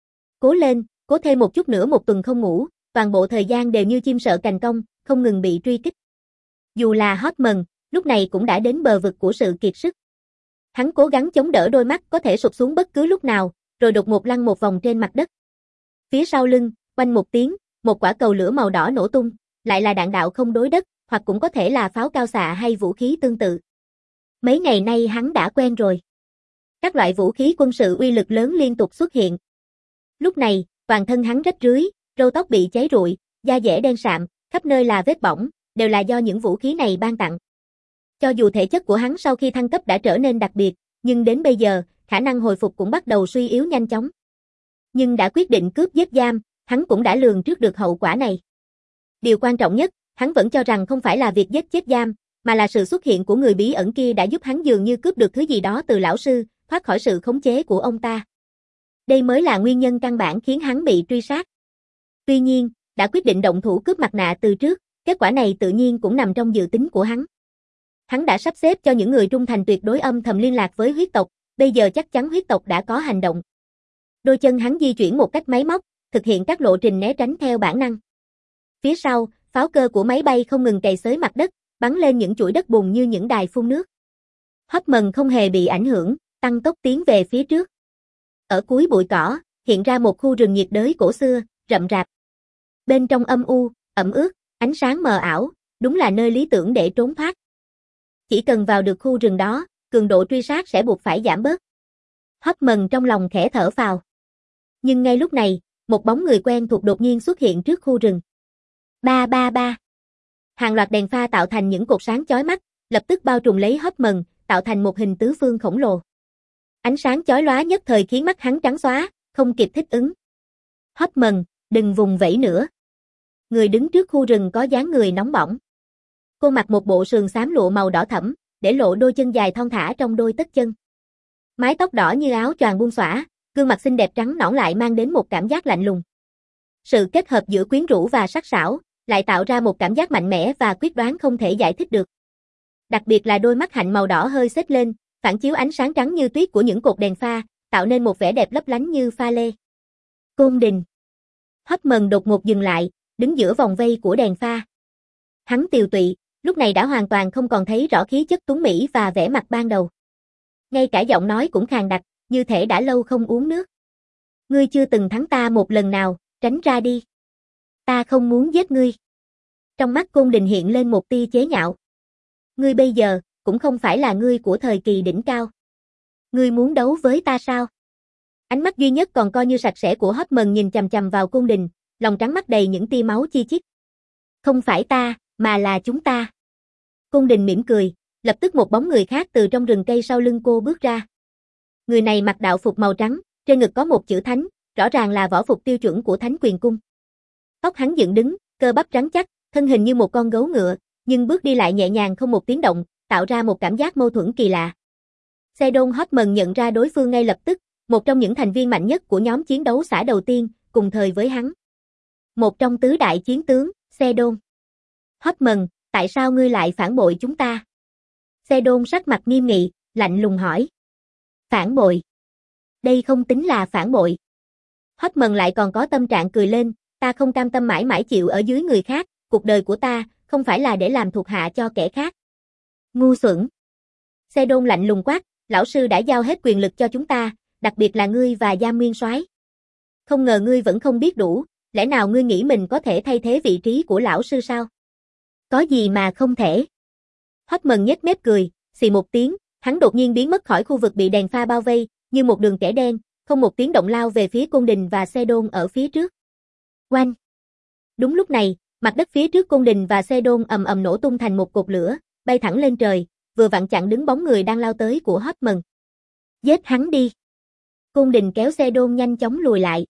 Cố lên, cố thêm một chút nữa một tuần không ngủ, toàn bộ thời gian đều như chim sợ cành cong, không ngừng bị truy kích. Dù là Hortman, lúc này cũng đã đến bờ vực của sự kiệt sức. Hắn cố gắng chống đỡ đôi mắt có thể sụp xuống bất cứ lúc nào, rồi đột ngột lăn một vòng trên mặt đất. Phía sau lưng, quanh một tiếng, một quả cầu lửa màu đỏ nổ tung, lại là đạn đạo không đối đất, hoặc cũng có thể là pháo cao xạ hay vũ khí tương tự. Mấy ngày nay hắn đã quen rồi. Các loại vũ khí quân sự uy lực lớn liên tục xuất hiện. Lúc này, toàn thân hắn rách rưới, râu tóc bị cháy rụi, da dẻ đen sạm, khắp nơi là vết bỏng, đều là do những vũ khí này ban tặng. Cho dù thể chất của hắn sau khi thăng cấp đã trở nên đặc biệt, nhưng đến bây giờ, khả năng hồi phục cũng bắt đầu suy yếu nhanh chóng. Nhưng đã quyết định cướp giết giam, hắn cũng đã lường trước được hậu quả này. Điều quan trọng nhất, hắn vẫn cho rằng không phải là việc giết chết giam, mà là sự xuất hiện của người bí ẩn kia đã giúp hắn dường như cướp được thứ gì đó từ lão sư, thoát khỏi sự khống chế của ông ta. Đây mới là nguyên nhân căn bản khiến hắn bị truy sát. Tuy nhiên, đã quyết định động thủ cướp mặt nạ từ trước, kết quả này tự nhiên cũng nằm trong dự tính của hắn. Hắn đã sắp xếp cho những người trung thành tuyệt đối âm thầm liên lạc với huyết tộc, bây giờ chắc chắn huyết tộc đã có hành động. Đôi chân hắn di chuyển một cách máy móc, thực hiện các lộ trình né tránh theo bản năng. Phía sau, pháo cơ của máy bay không ngừng cày xới mặt đất, bắn lên những chuỗi đất bùn như những đài phun nước. Hoffman không hề bị ảnh hưởng, tăng tốc tiến về phía trước. Ở cuối bụi cỏ, hiện ra một khu rừng nhiệt đới cổ xưa, rậm rạp. Bên trong âm u, ẩm ướt, ánh sáng mờ ảo, đúng là nơi lý tưởng để trốn thoát. Chỉ cần vào được khu rừng đó, cường độ truy sát sẽ buộc phải giảm bớt. Hoffman trong lòng khẽ thở phào. Nhưng ngay lúc này, một bóng người quen thuộc đột nhiên xuất hiện trước khu rừng. Ba ba ba. Hàng loạt đèn pha tạo thành những cột sáng chói mắt, lập tức bao trùm lấy Hoffman, tạo thành một hình tứ phương khổng lồ. Ánh sáng chói lóa nhất thời khiến mắt hắn trắng xóa, không kịp thích ứng. Hoffman, đừng vùng vẫy nữa. Người đứng trước khu rừng có dáng người nóng bỏng. Cô mặc một bộ sườn xám lụa màu đỏ thẫm, để lộ đôi chân dài thon thả trong đôi tất chân. Mái tóc đỏ như áo choàng buông xõa, gương mặt xinh đẹp trắng nõn lại mang đến một cảm giác lạnh lùng. Sự kết hợp giữa quyến rũ và sắc sảo, lại tạo ra một cảm giác mạnh mẽ và quyết đoán không thể giải thích được. Đặc biệt là đôi mắt hạnh màu đỏ hơi xếch lên, phản chiếu ánh sáng trắng như tuyết của những cột đèn pha, tạo nên một vẻ đẹp lấp lánh như pha lê. Côn Đình. Hoffman đột ngột dừng lại, đứng giữa vòng vây của đèn pha. Hắn tiều tụy, lúc này đã hoàn toàn không còn thấy rõ khí chất tuấn mỹ và vẻ mặt ban đầu. Ngay cả giọng nói cũng khàn đặc, như thể đã lâu không uống nước. Ngươi chưa từng thắng ta một lần nào, tránh ra đi. Ta không muốn giết ngươi. Trong mắt Côn Đình hiện lên một tia chế nhạo. Ngươi bây giờ, cũng không phải là ngươi của thời kỳ đỉnh cao. Ngươi muốn đấu với ta sao? Ánh mắt duy nhất còn coi như sạch sẽ của Hoffman nhìn chằm chằm vào Côn Đình, lòng trắng mắt đầy những tia máu chi chít. Không phải ta, mà là chúng ta. Côn Đình mỉm cười, lập tức một bóng người khác từ trong rừng cây sau lưng cô bước ra. Người này mặc đạo phục màu trắng, trên ngực có một chữ thánh, rõ ràng là võ phục tiêu chuẩn của Thánh Quyền Cung. Tóc hắn dựng đứng, cơ bắp trắng chắc, thân hình như một con gấu ngựa, nhưng bước đi lại nhẹ nhàng không một tiếng động, tạo ra một cảm giác mâu thuẫn kỳ lạ. Sedon Hoffman nhận ra đối phương ngay lập tức, một trong những thành viên mạnh nhất của nhóm chiến đấu xã đầu tiên, cùng thời với hắn. Một trong tứ đại chiến tướng, Sedon. Hoffman, tại sao ngươi lại phản bội chúng ta? Sedon sắc mặt nghiêm nghị, lạnh lùng hỏi. Phản bội? Đây không tính là phản bội. Hoffman lại còn có tâm trạng cười lên, ta không cam tâm mãi mãi chịu ở dưới người khác, cuộc đời của ta, không phải là để làm thuộc hạ cho kẻ khác. Ngu xuẩn. Sedon lạnh lùng quát, lão sư đã giao hết quyền lực cho chúng ta, đặc biệt là ngươi và Giam Nguyên Soái. Không ngờ ngươi vẫn không biết đủ, lẽ nào ngươi nghĩ mình có thể thay thế vị trí của lão sư sao? Có gì mà không thể? Hoffman nhếch mép cười, xì một tiếng, hắn đột nhiên biến mất khỏi khu vực bị đèn pha bao vây, như một đường kẻ đen, không một tiếng động lao về phía Côn Đình và Sedon ở phía trước. Oanh! Đúng lúc này, mặt đất phía trước Côn Đình và Sedon ầm ầm nổ tung thành một cột lửa, bay thẳng lên trời, vừa vặn chặn đứng bóng người đang lao tới của Hoffman. Giết hắn đi! Côn Đình kéo Sedon nhanh chóng lùi lại.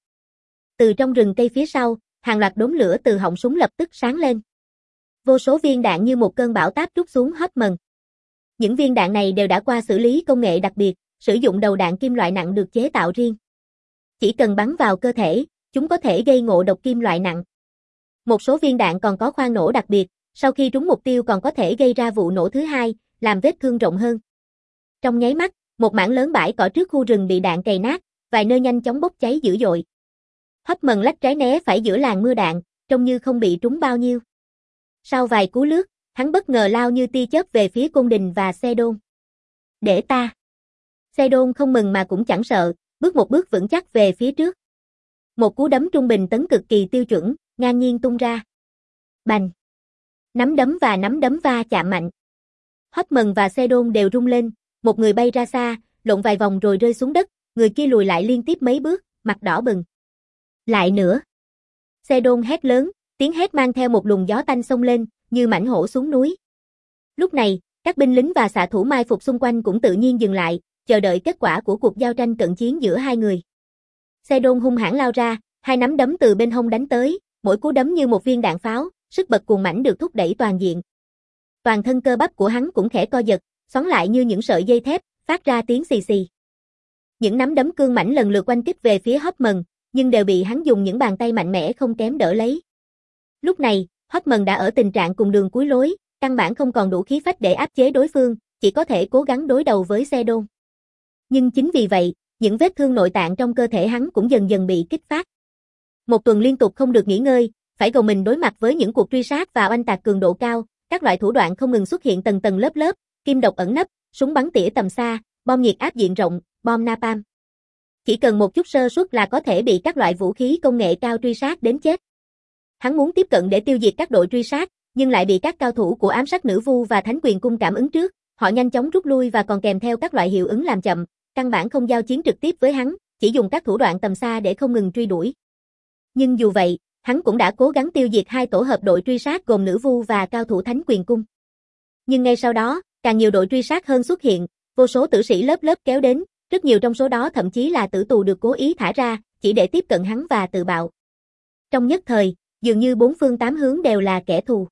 Từ trong rừng cây phía sau, hàng loạt đốm lửa từ họng súng lập tức sáng lên. Vô số viên đạn như một cơn bão táp trút xuống Hoffman. Những viên đạn này đều đã qua xử lý công nghệ đặc biệt, sử dụng đầu đạn kim loại nặng được chế tạo riêng. Chỉ cần bắn vào cơ thể, chúng có thể gây ngộ độc kim loại nặng. Một số viên đạn còn có khoang nổ đặc biệt, sau khi trúng mục tiêu còn có thể gây ra vụ nổ thứ hai, làm vết thương rộng hơn. Trong nháy mắt, một mảng lớn bãi cỏ trước khu rừng bị đạn cày nát, vài nơi nhanh chóng bốc cháy dữ dội. Hoffman lách trái né phải giữa làn mưa đạn, trông như không bị trúng bao nhiêu. Sau vài cú lướt, hắn bất ngờ lao như tia chớp về phía Côn Đình và Sedon. Để ta. Sedon không mừng mà cũng chẳng sợ, bước một bước vững chắc về phía trước. Một cú đấm trung bình tấn cực kỳ tiêu chuẩn, ngang nhiên tung ra. Bành. Nắm đấm và nắm đấm va chạm mạnh. Hoffman và Sedon đều rung lên, một người bay ra xa, lộn vài vòng rồi rơi xuống đất, người kia lùi lại liên tiếp mấy bước, mặt đỏ bừng. Lại nữa. Sedon hét lớn, tiếng hét mang theo một luồng gió tanh xông lên, như mãnh hổ xuống núi. Lúc này, các binh lính và xạ thủ mai phục xung quanh cũng tự nhiên dừng lại, chờ đợi kết quả của cuộc giao tranh cận chiến giữa hai người. Sedon hung hãn lao ra, hai nắm đấm từ bên hông đánh tới, mỗi cú đấm như một viên đạn pháo, sức bật cuồng mãnh được thúc đẩy toàn diện. Toàn thân cơ bắp của hắn cũng khẽ co giật, xoắn lại như những sợi dây thép, phát ra tiếng xì xì. Những nắm đấm cương mãnh lần lượt oanh kích về phía Hoffman, nhưng đều bị hắn dùng những bàn tay mạnh mẽ không kém đỡ lấy. Lúc này, Hoffman đã ở tình trạng cùng đường cuối lối, căn bản không còn đủ khí phách để áp chế đối phương, chỉ có thể cố gắng đối đầu với Sedon. Nhưng chính vì vậy, những vết thương nội tạng trong cơ thể hắn cũng dần dần bị kích phát. Một tuần liên tục không được nghỉ ngơi, phải gồng mình đối mặt với những cuộc truy sát và oanh tạc cường độ cao, các loại thủ đoạn không ngừng xuất hiện tầng tầng lớp lớp, kim độc ẩn nấp, súng bắn tỉa tầm xa, bom nhiệt áp diện rộng, bom napalm. Chỉ cần một chút sơ suất là có thể bị các loại vũ khí công nghệ cao truy sát đến chết. Hắn muốn tiếp cận để tiêu diệt các đội truy sát, nhưng lại bị các cao thủ của ám sát nữ vu và thánh quyền cung cảm ứng trước, họ nhanh chóng rút lui và còn kèm theo các loại hiệu ứng làm chậm, căn bản không giao chiến trực tiếp với hắn, chỉ dùng các thủ đoạn tầm xa để không ngừng truy đuổi. Nhưng dù vậy, hắn cũng đã cố gắng tiêu diệt hai tổ hợp đội truy sát gồm nữ vu và cao thủ thánh quyền cung. Nhưng ngay sau đó, càng nhiều đội truy sát hơn xuất hiện, vô số tử sĩ lớp lớp kéo đến, rất nhiều trong số đó thậm chí là tử tù được cố ý thả ra, chỉ để tiếp cận hắn và tự bạo. Trong nhất thời, dường như bốn phương tám hướng đều là kẻ thù.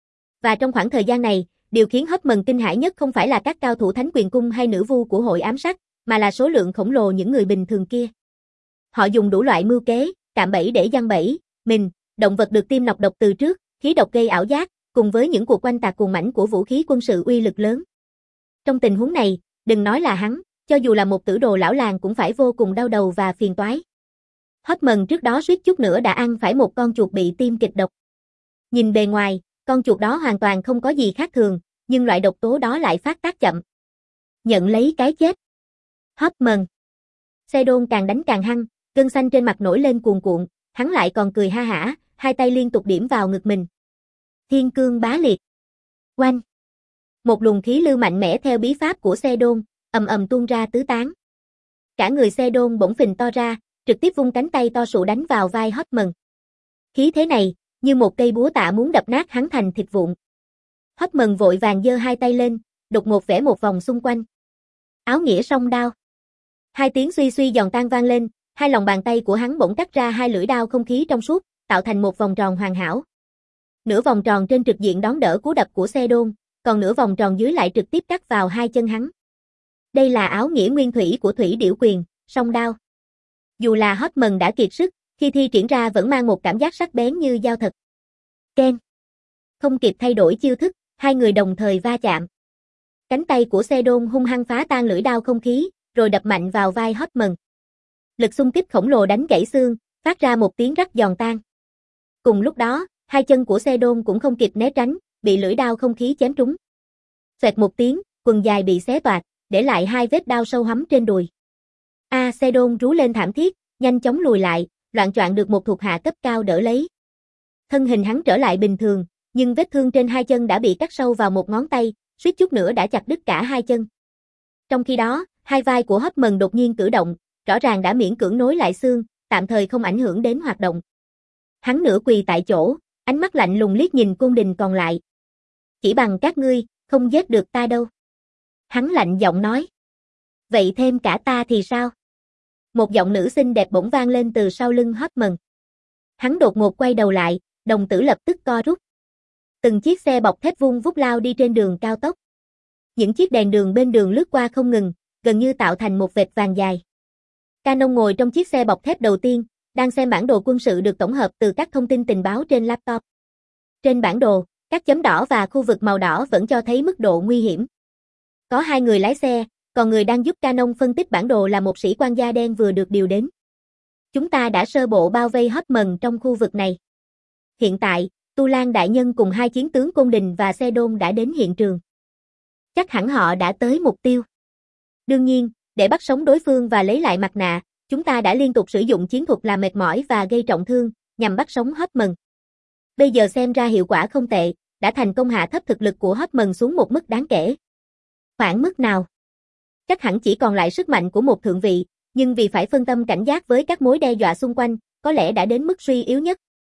Và trong khoảng thời gian này, điều khiến Hoffman kinh hãi nhất không phải là các cao thủ thánh quyền cung hay nữ vu của hội ám sát, mà là số lượng khổng lồ những người bình thường kia. Họ dùng đủ loại mưu kế, cạm bẫy để giăng bẫy mình, động vật được tiêm nọc độc từ trước, khí độc gây ảo giác, cùng với những cuộc oanh tạc cuồng mãnh của vũ khí quân sự uy lực lớn. Trong tình huống này, đừng nói là hắn, cho dù là một tử đồ lão làng cũng phải vô cùng đau đầu và phiền toái. Hoffman trước đó suýt chút nữa đã ăn phải một con chuột bị tiêm kịch độc. Nhìn bề ngoài, con chuột đó hoàn toàn không có gì khác thường, nhưng loại độc tố đó lại phát tác chậm. Nhận lấy cái chết. Hoffman. Sedon càng đánh càng hăng, gân xanh trên mặt nổi lên cuồn cuộn, hắn lại còn cười ha hả, hai tay liên tục điểm vào ngực mình. Thiên cương bá liệt. Oanh. Một luồng khí lưu mạnh mẽ theo bí pháp của Sedon, ầm ầm tuôn ra tứ tán. Cả người Sedon bỗng phình to ra, trực tiếp vung cánh tay to sụ đánh vào vai Hoffman. Khí thế này, như một cây búa tạ muốn đập nát hắn thành thịt vụn. Hoffman vội vàng giơ hai tay lên, đột ngột vẽ một vòng xung quanh. Áo nghĩa song đao. Hai tiếng suy suy giòn tan vang lên, hai lòng bàn tay của hắn bỗng cắt ra hai lưỡi đao không khí trong suốt, tạo thành một vòng tròn hoàn hảo. Nửa vòng tròn trên trực diện đón đỡ cú đập của Sedon, còn nửa vòng tròn dưới lại trực tiếp cắt vào hai chân hắn. Đây là áo nghĩa nguyên thủy của thủy điểu quyền, song đao. Dù là Hoffman đã kiệt sức, khi thi triển ra vẫn mang một cảm giác sắc bén như dao thật. Ken. Không kịp thay đổi chiêu thức, hai người đồng thời va chạm. Cánh tay của Sedon hung hăng phá tan lưỡi đao không khí, rồi đập mạnh vào vai Hoffman. Lực xung kích khổng lồ đánh gãy xương, phát ra một tiếng rắc giòn tan. Cùng lúc đó, hai chân của Sedon cũng không kịp né tránh, bị lưỡi đao không khí chém trúng. Xoẹt một tiếng, quần dài bị xé toạc, để lại hai vết đao sâu hắm trên đùi. A à, Sedon rú lên thảm thiết, nhanh chóng lùi lại, loạng choạng được một thuộc hạ cấp cao đỡ lấy. Thân hình hắn trở lại bình thường, nhưng vết thương trên hai chân đã bị cắt sâu vào một ngón tay, suýt chút nữa đã chặt đứt cả hai chân. Trong khi đó, hai vai của Hoffman đột nhiên cử động, rõ ràng đã miễn cưỡng nối lại xương, tạm thời không ảnh hưởng đến hoạt động. Hắn nửa quỳ tại chỗ, ánh mắt lạnh lùng liếc nhìn cung đình còn lại. Chỉ bằng các ngươi, không giết được ta đâu. Hắn lạnh giọng nói. Vậy thêm cả ta thì sao? Một giọng nữ xinh đẹp bỗng vang lên từ sau lưng Hoffman. Hắn đột ngột quay đầu lại, đồng tử lập tức co rút. Từng chiếc xe bọc thép vung vút lao đi trên đường cao tốc. Những chiếc đèn đường bên đường lướt qua không ngừng, gần như tạo thành một vệt vàng dài. Canon ngồi trong chiếc xe bọc thép đầu tiên, đang xem bản đồ quân sự được tổng hợp từ các thông tin tình báo trên laptop. Trên bản đồ, các chấm đỏ và khu vực màu đỏ vẫn cho thấy mức độ nguy hiểm. Có hai người lái xe, còn người đang giúp Canon phân tích bản đồ là một sĩ quan da đen vừa được điều đến. Chúng ta đã sơ bộ bao vây Hoffman trong khu vực này. Hiện tại, Tu Lan đại nhân cùng hai chiến tướng Côn Đình và Sedon đã đến hiện trường. Chắc hẳn họ đã tới mục tiêu. Đương nhiên, để bắt sống đối phương và lấy lại mặt nạ, chúng ta đã liên tục sử dụng chiến thuật làm mệt mỏi và gây trọng thương, nhằm bắt sống Hoffman. Bây giờ xem ra hiệu quả không tệ, đã thành công hạ thấp thực lực của Hoffman xuống một mức đáng kể. Khoảng mức nào? Chắc hẳn chỉ còn lại sức mạnh của một thượng vị, nhưng vì phải phân tâm cảnh giác với các mối đe dọa xung quanh, có lẽ đã đến mức suy yếu nhất.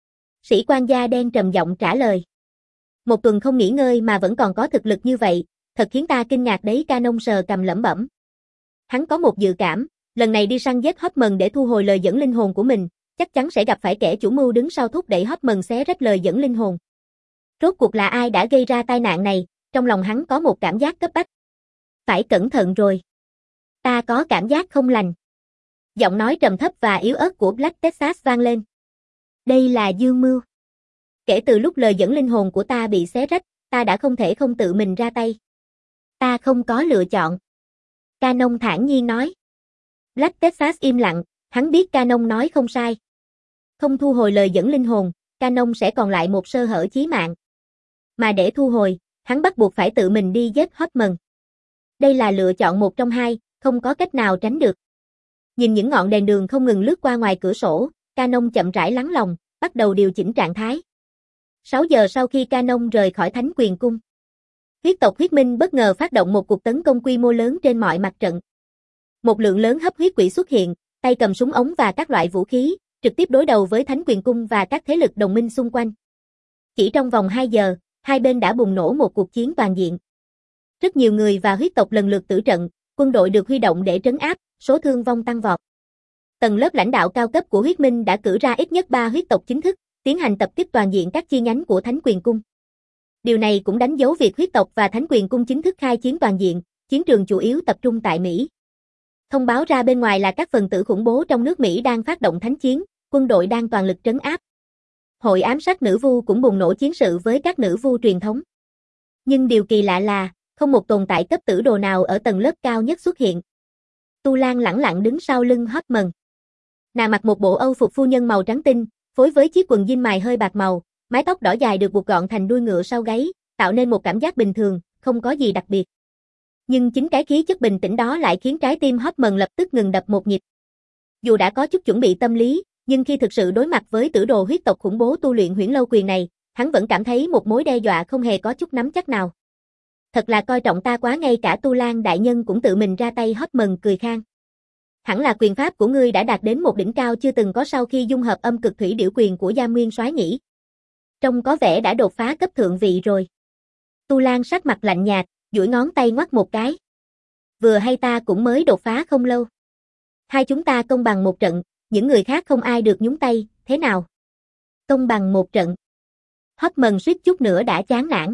Sĩ quan da đen trầm giọng trả lời. Một tuần không nghỉ ngơi mà vẫn còn có thực lực như vậy, thật khiến ta kinh ngạc đấy. Canon sờ cầm lẩm bẩm. Hắn có một dự cảm, Lần này đi săn giết Hoffman để thu hồi lời dẫn linh hồn của mình, chắc chắn sẽ gặp phải kẻ chủ mưu đứng sau thúc đẩy Hoffman xé rách lời dẫn linh hồn. Rốt cuộc là ai đã gây ra tai nạn này, trong lòng hắn có một cảm giác cấp bách. Phải cẩn thận rồi. Ta có cảm giác không lành. Giọng nói trầm thấp và yếu ớt của Black Texas vang lên. Đây là dương mưu. Kể từ lúc lời dẫn linh hồn của ta bị xé rách, ta đã không thể không tự mình ra tay. Ta không có lựa chọn. Canon thản nhiên nói. Black Texas im lặng, hắn biết Canon nói không sai. Không thu hồi lời dẫn linh hồn, Canon sẽ còn lại một sơ hở chí mạng. Mà để thu hồi, hắn bắt buộc phải tự mình đi giết Hoffman. Đây là lựa chọn một trong hai, không có cách nào tránh được. Nhìn những ngọn đèn đường không ngừng lướt qua ngoài cửa sổ, Canon chậm rãi lắng lòng, bắt đầu điều chỉnh trạng thái. sáu giờ sau khi Canon rời khỏi Thánh Quyền Cung, huyết tộc huyết minh bất ngờ phát động một cuộc tấn công quy mô lớn trên mọi mặt trận. Một lượng lớn hấp huyết quỷ xuất hiện, tay cầm súng ống và các loại vũ khí, trực tiếp đối đầu với Thánh Quyền Cung và các thế lực đồng minh xung quanh. Chỉ trong vòng hai giờ, hai bên đã bùng nổ một cuộc chiến toàn diện. Rất nhiều người và huyết tộc lần lượt tử trận, quân đội được huy động để trấn áp, số thương vong tăng vọt. Tầng lớp lãnh đạo cao cấp của huyết minh đã cử ra ít nhất ba huyết tộc chính thức, tiến hành tập kích toàn diện các chi nhánh của Thánh Quyền Cung. Điều này cũng đánh dấu việc huyết tộc và Thánh Quyền Cung chính thức khai chiến toàn diện, chiến trường chủ yếu tập trung tại Mỹ. Thông báo ra bên ngoài là các phần tử khủng bố trong nước Mỹ đang phát động thánh chiến, quân đội đang toàn lực trấn áp. Hội ám sát nữ vu cũng bùng nổ chiến sự với các nữ vu truyền thống. Nhưng điều kỳ lạ là, không một tồn tại cấp tử đồ nào ở tầng lớp cao nhất xuất hiện. Tu Lan lẳng lặng đứng sau lưng Hoffman. Nàng mặc một bộ âu phục phu nhân màu trắng tinh, phối với chiếc quần jean mài hơi bạc màu, mái tóc đỏ dài được buộc gọn thành đuôi ngựa sau gáy, tạo nên một cảm giác bình thường, không có gì đặc biệt. Nhưng chính cái khí chất bình tĩnh đó lại khiến trái tim Hoffman lập tức ngừng đập một nhịp. Dù đã có chút chuẩn bị tâm lý, nhưng khi thực sự đối mặt với tử đồ huyết tộc khủng bố tu luyện Huyễn Lâu Quyền này, hắn vẫn cảm thấy một mối đe dọa không hề có chút nắm chắc nào. Thật là coi trọng ta quá, ngay cả Tu Lan đại nhân cũng tự mình ra tay. Hoffman cười khan. Hẳn là quyền pháp của ngươi đã đạt đến một đỉnh cao chưa từng có sau khi dung hợp âm cực thủy điểu quyền của Gia Nguyên soái nhỉ. Trông có vẻ đã đột phá cấp thượng vị rồi. Tu Lan sắc mặt lạnh nhạt, duỗi ngón tay ngoắc một cái. Vừa hay ta cũng mới đột phá không lâu. Hai chúng ta công bằng một trận, những người khác không ai được nhúng tay, thế nào? Công bằng một trận. Hoffman suýt chút nữa đã chán nản.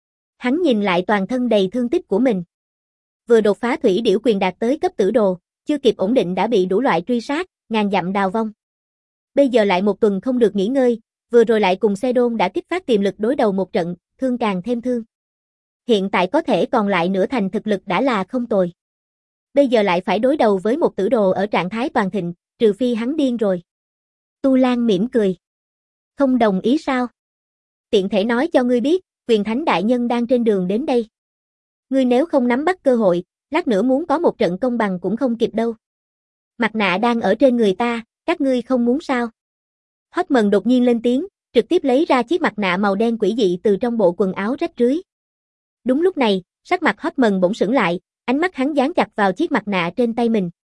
Hắn nhìn lại toàn thân đầy thương tích của mình. Vừa đột phá thủy điểu quyền đạt tới cấp tử đồ, chưa kịp ổn định đã bị đủ loại truy sát, ngàn dặm đào vong. Bây giờ lại một tuần không được nghỉ ngơi, vừa rồi lại cùng Xe Đôn đã kích phát tiềm lực đối đầu một trận, thương càng thêm thương. Hiện tại có thể còn lại nửa thành thực lực đã là không tồi. Bây giờ lại phải đối đầu với một tử đồ ở trạng thái toàn thịnh, trừ phi hắn điên rồi. Tu Lan mỉm cười. Không đồng ý sao? Tiện thể nói cho ngươi biết, Quyền Thánh đại nhân đang trên đường đến đây. Ngươi nếu không nắm bắt cơ hội, lát nữa muốn có một trận công bằng cũng không kịp đâu. Mặt nạ đang ở trên người ta, các ngươi không muốn sao? Hoffman đột nhiên lên tiếng, trực tiếp lấy ra chiếc mặt nạ màu đen quỷ dị từ trong bộ quần áo rách rưới. Đúng lúc này, sắc mặt Hoffman bỗng sững lại, ánh mắt hắn dán chặt vào chiếc mặt nạ trên tay mình.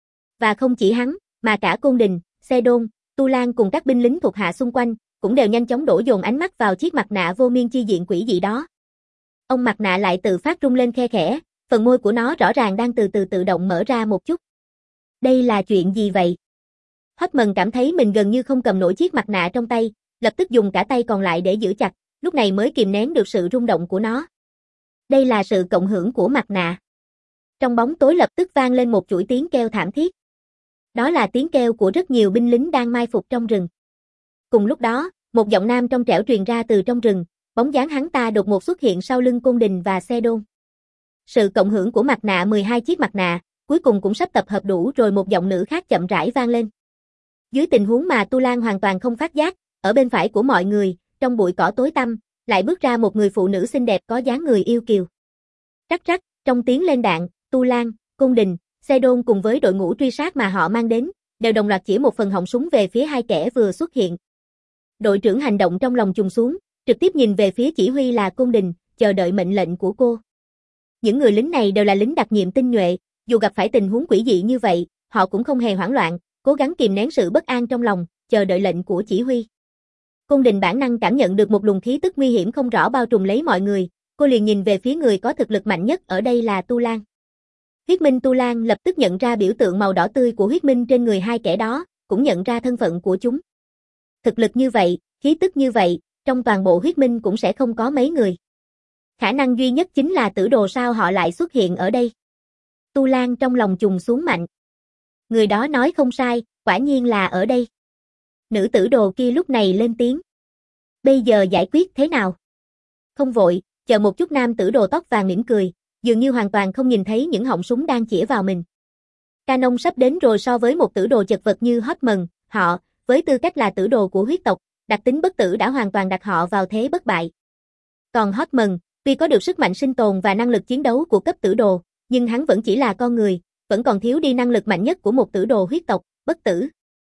Và không chỉ hắn, mà cả Côn Đình, Xe Đôn, Tu Lan cùng các binh lính thuộc hạ xung quanh, cũng đều nhanh chóng đổ dồn ánh mắt vào chiếc mặt nạ vô miên chi diện quỷ dị đó. Ông mặt nạ lại tự phát rung lên khe khẽ, phần môi của nó rõ ràng đang từ từ tự động mở ra một chút. Đây là chuyện gì vậy? Hoffman cảm thấy mình gần như không cầm nổi chiếc mặt nạ trong tay, lập tức dùng cả tay còn lại để giữ chặt, lúc này mới kìm nén được sự rung động của nó. Đây là sự cộng hưởng của mặt nạ. Trong bóng tối lập tức vang lên một chuỗi tiếng kêu thảm thiết. Đó là tiếng kêu của rất nhiều binh lính đang mai phục trong rừng. Cùng lúc đó, một giọng nam trong trẻo truyền ra từ trong rừng, bóng dáng hắn ta đột ngột xuất hiện sau lưng Côn Đình và Xe Đôn. Sự cộng hưởng của mặt nạ mười hai chiếc mặt nạ, cuối cùng cũng sắp tập hợp đủ rồi. Một giọng nữ khác chậm rãi vang lên. Dưới tình huống mà Tu Lan hoàn toàn không phát giác, ở bên phải của mọi người, trong bụi cỏ tối tăm, lại bước ra một người phụ nữ xinh đẹp có dáng người yêu kiều. Rắc rắc, trong tiếng lên đạn, Tu Lan, Côn Đình, Xe Đôn cùng với đội ngũ truy sát mà họ mang đến, đều đồng loạt chỉ một phần họng súng về phía hai kẻ vừa xuất hiện. Đội trưởng hành động trong lòng trùng xuống, trực tiếp nhìn về phía chỉ huy là Côn Đình, chờ đợi mệnh lệnh của cô. Những người lính này đều là lính đặc nhiệm tinh nhuệ, dù gặp phải tình huống quỷ dị như vậy, họ cũng không hề hoảng loạn, cố gắng kìm nén sự bất an trong lòng, chờ đợi lệnh của chỉ huy. Côn Đình bản năng cảm nhận được một luồng khí tức nguy hiểm không rõ bao trùm lấy mọi người, cô liền nhìn về phía người có thực lực mạnh nhất ở đây là Tu Lan. Huyết Minh Tu Lan lập tức nhận ra biểu tượng màu đỏ tươi của huyết minh trên người hai kẻ đó, cũng nhận ra thân phận của chúng. Thực lực như vậy, khí tức như vậy, trong toàn bộ huyết minh cũng sẽ không có mấy người. Khả năng duy nhất chính là tử đồ sao họ lại xuất hiện ở đây. Tu Lan trong lòng trùng xuống mạnh. Người đó nói không sai, quả nhiên là ở đây. Nữ tử đồ kia lúc này lên tiếng. Bây giờ giải quyết thế nào? Không vội, chờ một chút. Nam tử đồ tóc vàng mỉm cười, dường như hoàn toàn không nhìn thấy những họng súng đang chĩa vào mình. Canon sắp đến rồi. So với một tử đồ chật vật như Hotman, họ, với tư cách là tử đồ của huyết tộc, đặc tính bất tử đã hoàn toàn đặt họ vào thế bất bại. Còn Hotman, tuy có được sức mạnh sinh tồn và năng lực chiến đấu của cấp tử đồ, nhưng hắn vẫn chỉ là con người, vẫn còn thiếu đi năng lực mạnh nhất của một tử đồ huyết tộc, bất tử.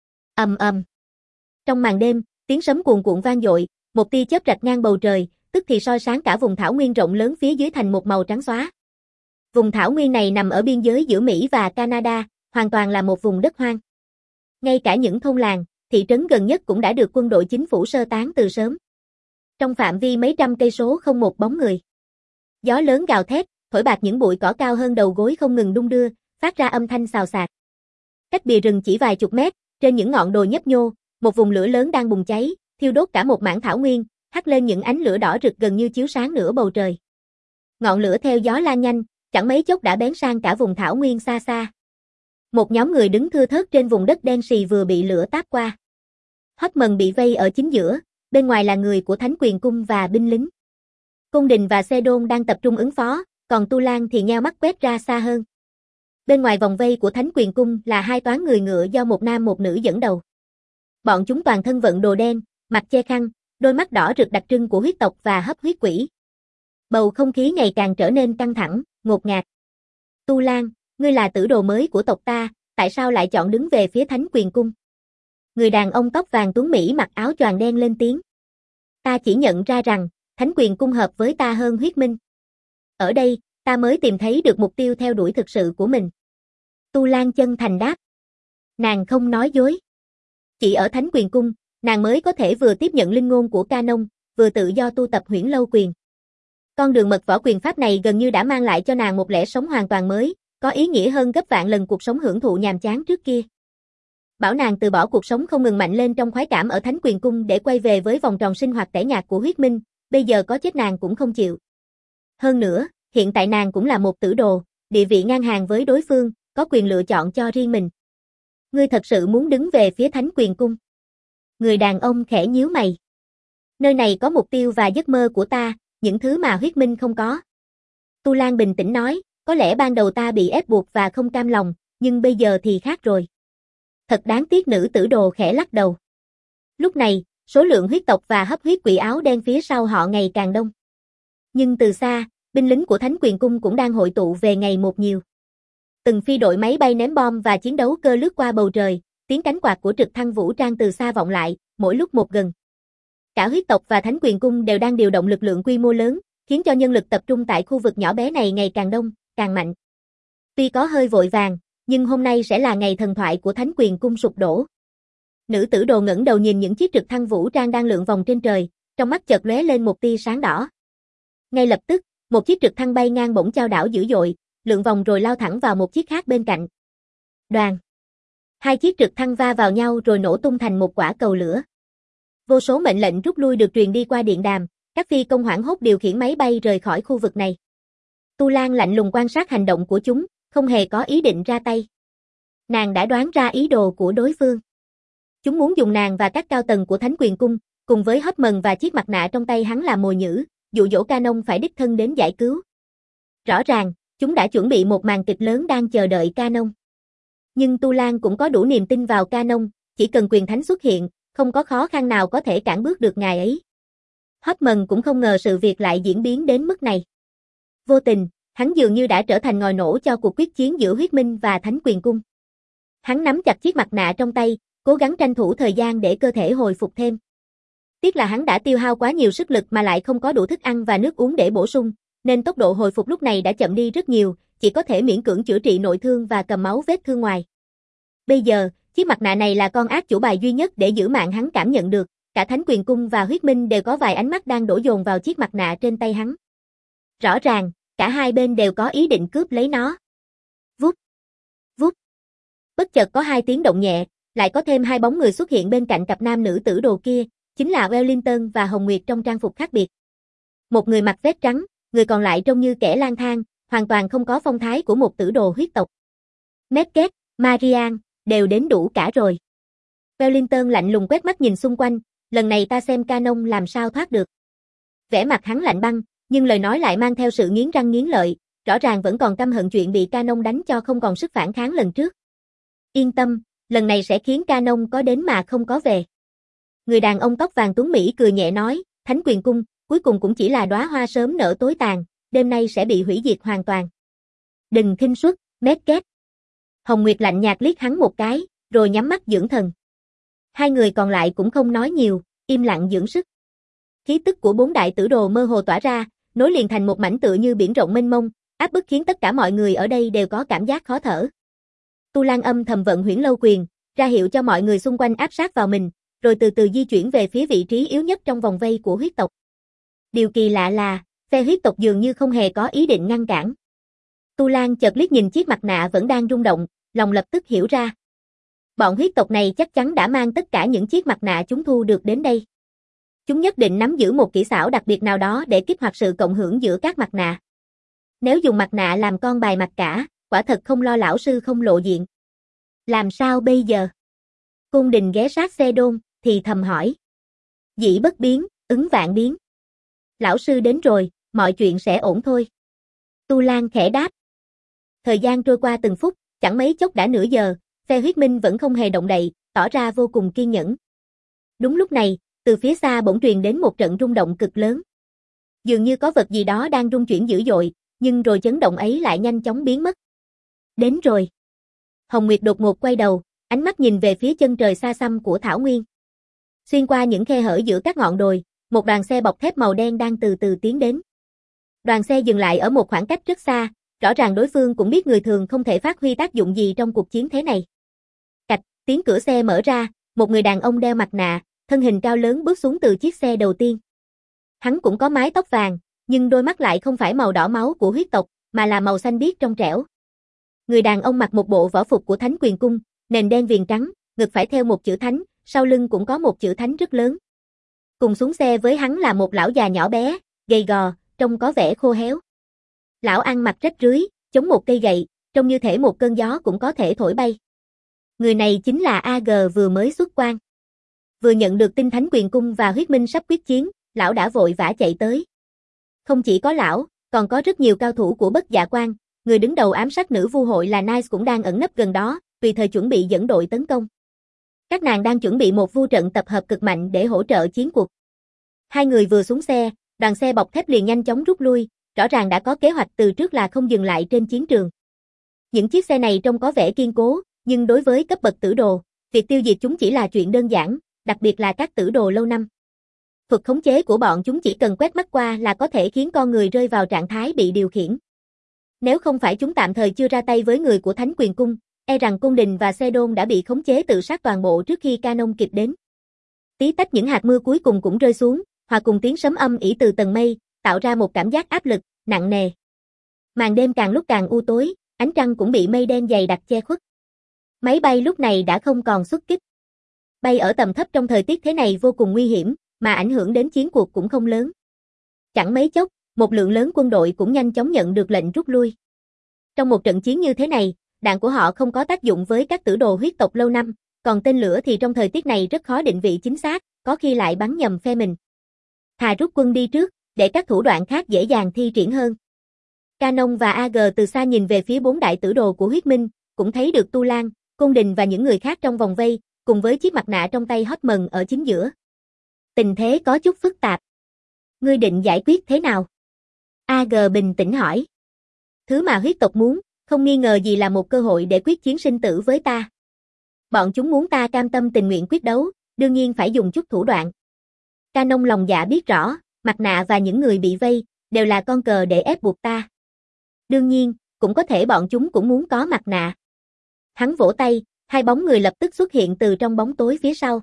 Ầm ầm. Trong màn đêm, tiếng sấm cuồn cuộn vang dội, một tia chớp rạch ngang bầu trời, tức thì soi sáng cả vùng thảo nguyên rộng lớn phía dưới thành một màu trắng xóa. Vùng thảo nguyên này nằm ở biên giới giữa Mỹ và Canada, hoàn toàn là một vùng đất hoang. Ngay cả những thôn làng, thị trấn gần nhất cũng đã được quân đội chính phủ sơ tán từ sớm. Trong phạm vi mấy trăm cây số không một bóng người. Gió lớn gào thét, thổi bạc những bụi cỏ cao hơn đầu gối không ngừng đung đưa, phát ra âm thanh xào xạc. Cách bìa rừng chỉ vài chục mét, trên những ngọn đồi nhấp nhô, một vùng lửa lớn đang bùng cháy, thiêu đốt cả một mảng thảo nguyên, hắt lên những ánh lửa đỏ rực gần như chiếu sáng nửa bầu trời. Ngọn lửa theo gió lan nhanh, chẳng mấy chốc đã bén sang cả vùng thảo nguyên xa xa. Một nhóm người đứng thưa thớt trên vùng đất đen sì vừa bị lửa táp qua. Hotman bị vây ở chính giữa, bên ngoài là người của Thánh Quyền Cung và binh lính. Cung Đình và Sedon đang tập trung ứng phó, còn Tu Lan thì nheo mắt quét ra xa hơn. Bên ngoài vòng vây của Thánh Quyền Cung là hai toán người ngựa do một nam một nữ dẫn đầu. Bọn chúng toàn thân vận đồ đen, mặt che khăn, đôi mắt đỏ rực đặc trưng của huyết tộc và hấp huyết quỷ. Bầu không khí ngày càng trở nên căng thẳng, ngột ngạt. Tu Lan, ngươi là tử đồ mới của tộc ta, tại sao lại chọn đứng về phía Thánh Quyền Cung? Người đàn ông tóc vàng tuấn Mỹ mặc áo choàng đen lên tiếng. Ta chỉ nhận ra rằng, Thánh Quyền Cung hợp với ta hơn huyết minh. Ở đây, ta mới tìm thấy được mục tiêu theo đuổi thực sự của mình. Tu Lan chân thành đáp. Nàng không nói dối. Chỉ ở Thánh Quyền Cung, nàng mới có thể vừa tiếp nhận linh ngôn của Canon, vừa tự do tu tập Huyễn Lâu Quyền. Con đường mật võ quyền pháp này gần như đã mang lại cho nàng một lẽ sống hoàn toàn mới, có ý nghĩa hơn gấp vạn lần cuộc sống hưởng thụ nhàm chán trước kia. Bảo nàng từ bỏ cuộc sống không ngừng mạnh lên trong khoái cảm ở Thánh Quyền Cung để quay về với vòng tròn sinh hoạt tẻ nhạt của huyết minh, bây giờ có chết nàng cũng không chịu. Hơn nữa, hiện tại nàng cũng là một tử đồ, địa vị ngang hàng với đối phương, có quyền lựa chọn cho riêng mình. Ngươi thật sự muốn đứng về phía Thánh Quyền Cung? Người đàn ông khẽ nhíu mày. Nơi này có mục tiêu và giấc mơ của ta, những thứ mà huyết minh không có. Tu Lan bình tĩnh nói, có lẽ ban đầu ta bị ép buộc và không cam lòng, nhưng bây giờ thì khác rồi. Thật đáng tiếc. Nữ tử đồ khẽ lắc đầu. Lúc này, số lượng huyết tộc và hấp huyết quỷ áo đen phía sau họ ngày càng đông. Nhưng từ xa, binh lính của Thánh Quyền Cung cũng đang hội tụ về ngày một nhiều. Từng phi đội máy bay ném bom và chiến đấu cơ lướt qua bầu trời, tiếng cánh quạt của trực thăng vũ trang từ xa vọng lại, mỗi lúc một gần. Cả huyết tộc và Thánh Quyền Cung đều đang điều động lực lượng quy mô lớn, khiến cho nhân lực tập trung tại khu vực nhỏ bé này ngày càng đông, càng mạnh. Tuy có hơi vội vàng, nhưng hôm nay sẽ là ngày thần thoại của Thánh Quyền Cung sụp đổ. Nữ tử đồ ngẩng đầu nhìn những chiếc trực thăng vũ trang đang lượn vòng trên trời, trong mắt chợt lóe lên một tia sáng đỏ. Ngay lập tức, một chiếc trực thăng bay ngang bỗng chao đảo dữ dội, lượn vòng rồi lao thẳng vào một chiếc khác bên cạnh. Đoàn. Hai chiếc trực thăng va vào nhau rồi nổ tung thành một quả cầu lửa. Vô số mệnh lệnh rút lui được truyền đi qua điện đàm, các phi công hoảng hốt điều khiển máy bay rời khỏi khu vực này. Tu Lan lạnh lùng quan sát hành động của chúng, không hề có ý định ra tay. Nàng đã đoán ra ý đồ của đối phương. Chúng muốn dùng nàng và các cao tầng của Thánh Quyền Cung, cùng với Hotman và chiếc mặt nạ trong tay hắn làm mồi nhử, dụ dỗ Canon phải đích thân đến giải cứu. Rõ ràng, chúng đã chuẩn bị một màn kịch lớn đang chờ đợi Canon. Nhưng Tu Lan cũng có đủ niềm tin vào Canon, chỉ cần quyền thánh xuất hiện, không có khó khăn nào có thể cản bước được ngài ấy. Hotman cũng không ngờ sự việc lại diễn biến đến mức này. Vô tình, hắn dường như đã trở thành ngòi nổ cho cuộc quyết chiến giữa huyết minh và Thánh Quyền Cung. Hắn nắm chặt chiếc mặt nạ trong tay, cố gắng tranh thủ thời gian để cơ thể hồi phục thêm. Tiếc là hắn đã tiêu hao quá nhiều sức lực mà lại không có đủ thức ăn và nước uống để bổ sung, nên tốc độ hồi phục lúc này đã chậm đi rất nhiều, chỉ có thể miễn cưỡng chữa trị nội thương và cầm máu vết thương ngoài. Bây giờ, chiếc mặt nạ này là con ác chủ bài duy nhất để giữ mạng hắn cảm nhận được, cả Thánh Quyền Cung và huyết minh đều có vài ánh mắt đang đổ dồn vào chiếc mặt nạ trên tay hắn. Rõ ràng, cả hai bên đều có ý định cướp lấy nó. Bất chợt có hai tiếng động nhẹ, lại có thêm hai bóng người xuất hiện bên cạnh cặp nam nữ tử đồ kia, chính là Wellington và Hồng Nguyệt trong trang phục khác biệt. Một người mặc vest trắng, người còn lại trông như kẻ lang thang, hoàn toàn không có phong thái của một tử đồ huyết tộc. Medket, Marian, đều đến đủ cả rồi. Wellington lạnh lùng quét mắt nhìn xung quanh, lần này ta xem Canon làm sao thoát được. Vẻ mặt hắn lạnh băng, nhưng lời nói lại mang theo sự nghiến răng nghiến lợi, rõ ràng vẫn còn căm hận chuyện bị Canon đánh cho không còn sức phản kháng lần trước. Yên tâm, lần này sẽ khiến Canon có đến mà không có về. Người đàn ông tóc vàng tuấn Mỹ cười nhẹ nói, Thánh Quyền Cung, cuối cùng cũng chỉ là đóa hoa sớm nở tối tàn, đêm nay sẽ bị hủy diệt hoàn toàn. Đừng khinh suất, Medket. Hồng Nguyệt lạnh nhạt liếc hắn một cái, rồi nhắm mắt dưỡng thần. Hai người còn lại cũng không nói nhiều, im lặng dưỡng sức. Khí tức của bốn đại tử đồ mơ hồ tỏa ra, nối liền thành một mảnh tựa như biển rộng mênh mông, áp bức khiến tất cả mọi người ở đây đều có cảm giác khó thở. Tu Lan âm thầm vận Huyễn Lâu Quyền, ra hiệu cho mọi người xung quanh áp sát vào mình, rồi từ từ di chuyển về phía vị trí yếu nhất trong vòng vây của huyết tộc. Điều kỳ lạ là, phe huyết tộc dường như không hề có ý định ngăn cản. Tu Lan chợt liếc nhìn chiếc mặt nạ vẫn đang rung động, lòng lập tức hiểu ra. Bọn huyết tộc này chắc chắn đã mang tất cả những chiếc mặt nạ chúng thu được đến đây. Chúng nhất định nắm giữ một kỹ xảo đặc biệt nào đó để kích hoạt sự cộng hưởng giữa các mặt nạ. Nếu dùng mặt nạ làm con bài mặt cả, quả thật không lo lão sư không lộ diện. Làm sao bây giờ? Cung Đình ghé sát xe đôn, thì thầm hỏi. Dĩ bất biến, ứng vạn biến. Lão sư đến rồi, mọi chuyện sẽ ổn thôi. Tu Lan khẽ đáp. Thời gian trôi qua từng phút, chẳng mấy chốc đã nửa giờ, phe huyết minh vẫn không hề động đậy, tỏ ra vô cùng kiên nhẫn. Đúng lúc này, từ phía xa bỗng truyền đến một trận rung động cực lớn. Dường như có vật gì đó đang rung chuyển dữ dội, nhưng rồi chấn động ấy lại nhanh chóng biến mất. Đến rồi. Hồng Nguyệt đột ngột quay đầu, ánh mắt nhìn về phía chân trời xa xăm của Thảo Nguyên. Xuyên qua những khe hở giữa các ngọn đồi, một đoàn xe bọc thép màu đen đang từ từ tiến đến. Đoàn xe dừng lại ở một khoảng cách rất xa, rõ ràng đối phương cũng biết người thường không thể phát huy tác dụng gì trong cuộc chiến thế này. Cạch, tiếng cửa xe mở ra, một người đàn ông đeo mặt nạ, thân hình cao lớn bước xuống từ chiếc xe đầu tiên. Hắn cũng có mái tóc vàng, nhưng đôi mắt lại không phải màu đỏ máu của huyết tộc, mà là màu xanh biếc trong trẻo. Người đàn ông mặc một bộ võ phục của Thánh Quyền Cung, nền đen viền trắng, ngực phải theo một chữ Thánh, sau lưng cũng có một chữ Thánh rất lớn. Cùng xuống xe với hắn là một lão già nhỏ bé, gầy gò, trông có vẻ khô héo. Lão ăn mặc rách rưới, chống một cây gậy, trông như thể một cơn gió cũng có thể thổi bay. Người này chính là a giê vừa mới xuất quan. Vừa nhận được tin Thánh Quyền Cung và huyết minh sắp quyết chiến, lão đã vội vã chạy tới. Không chỉ có lão, còn có rất nhiều cao thủ của Bất Dạ Quan, người đứng đầu ám sát nữ vu hội là Nice cũng đang ẩn nấp gần đó, tùy thời chuẩn bị dẫn đội tấn công. Các nàng đang chuẩn bị một vu trận tập hợp cực mạnh để hỗ trợ chiến cuộc. Hai người vừa xuống xe, đoàn xe bọc thép liền nhanh chóng rút lui, rõ ràng đã có kế hoạch từ trước là không dừng lại trên chiến trường. Những chiếc xe này trông có vẻ kiên cố, nhưng đối với cấp bậc tử đồ, việc tiêu diệt chúng chỉ là chuyện đơn giản, đặc biệt là các tử đồ lâu năm. Thuật khống chế của bọn chúng chỉ cần quét mắt qua là có thể khiến con người rơi vào trạng thái bị điều khiển. Nếu không phải chúng tạm thời chưa ra tay với người của Thánh Quyền Cung, e rằng Cung Đình và Xe Đôn đã bị khống chế tự sát toàn bộ trước khi Canon kịp đến. Tí tách những hạt mưa cuối cùng cũng rơi xuống, hòa cùng tiếng sấm âm ỉ từ tầng mây, tạo ra một cảm giác áp lực, nặng nề. Màn đêm càng lúc càng u tối, ánh trăng cũng bị mây đen dày đặc che khuất. Máy bay lúc này đã không còn xuất kích. Bay ở tầm thấp trong thời tiết thế này vô cùng nguy hiểm, mà ảnh hưởng đến chiến cuộc cũng không lớn. Chẳng mấy chốc, một lượng lớn quân đội cũng nhanh chóng nhận được lệnh rút lui. Trong một trận chiến như thế này, đạn của họ không có tác dụng với các tử đồ huyết tộc lâu năm, còn tên lửa thì trong thời tiết này rất khó định vị chính xác, có khi lại bắn nhầm phe mình. Thà rút quân đi trước, để các thủ đoạn khác dễ dàng thi triển hơn. Canon và a giê từ xa nhìn về phía bốn đại tử đồ của huyết minh, cũng thấy được Tu Lan, Côn Đình và những người khác trong vòng vây, cùng với chiếc mặt nạ trong tay Hotman ở chính giữa. Tình thế có chút phức tạp. Ngươi định giải quyết thế nào? a giê bình tĩnh hỏi. Thứ mà huyết tộc muốn, không nghi ngờ gì là một cơ hội để quyết chiến sinh tử với ta. Bọn chúng muốn ta cam tâm tình nguyện quyết đấu, đương nhiên phải dùng chút thủ đoạn. Canon lòng dạ biết rõ, mặt nạ và những người bị vây, đều là con cờ để ép buộc ta. Đương nhiên, cũng có thể bọn chúng cũng muốn có mặt nạ. Hắn vỗ tay, hai bóng người lập tức xuất hiện từ trong bóng tối phía sau.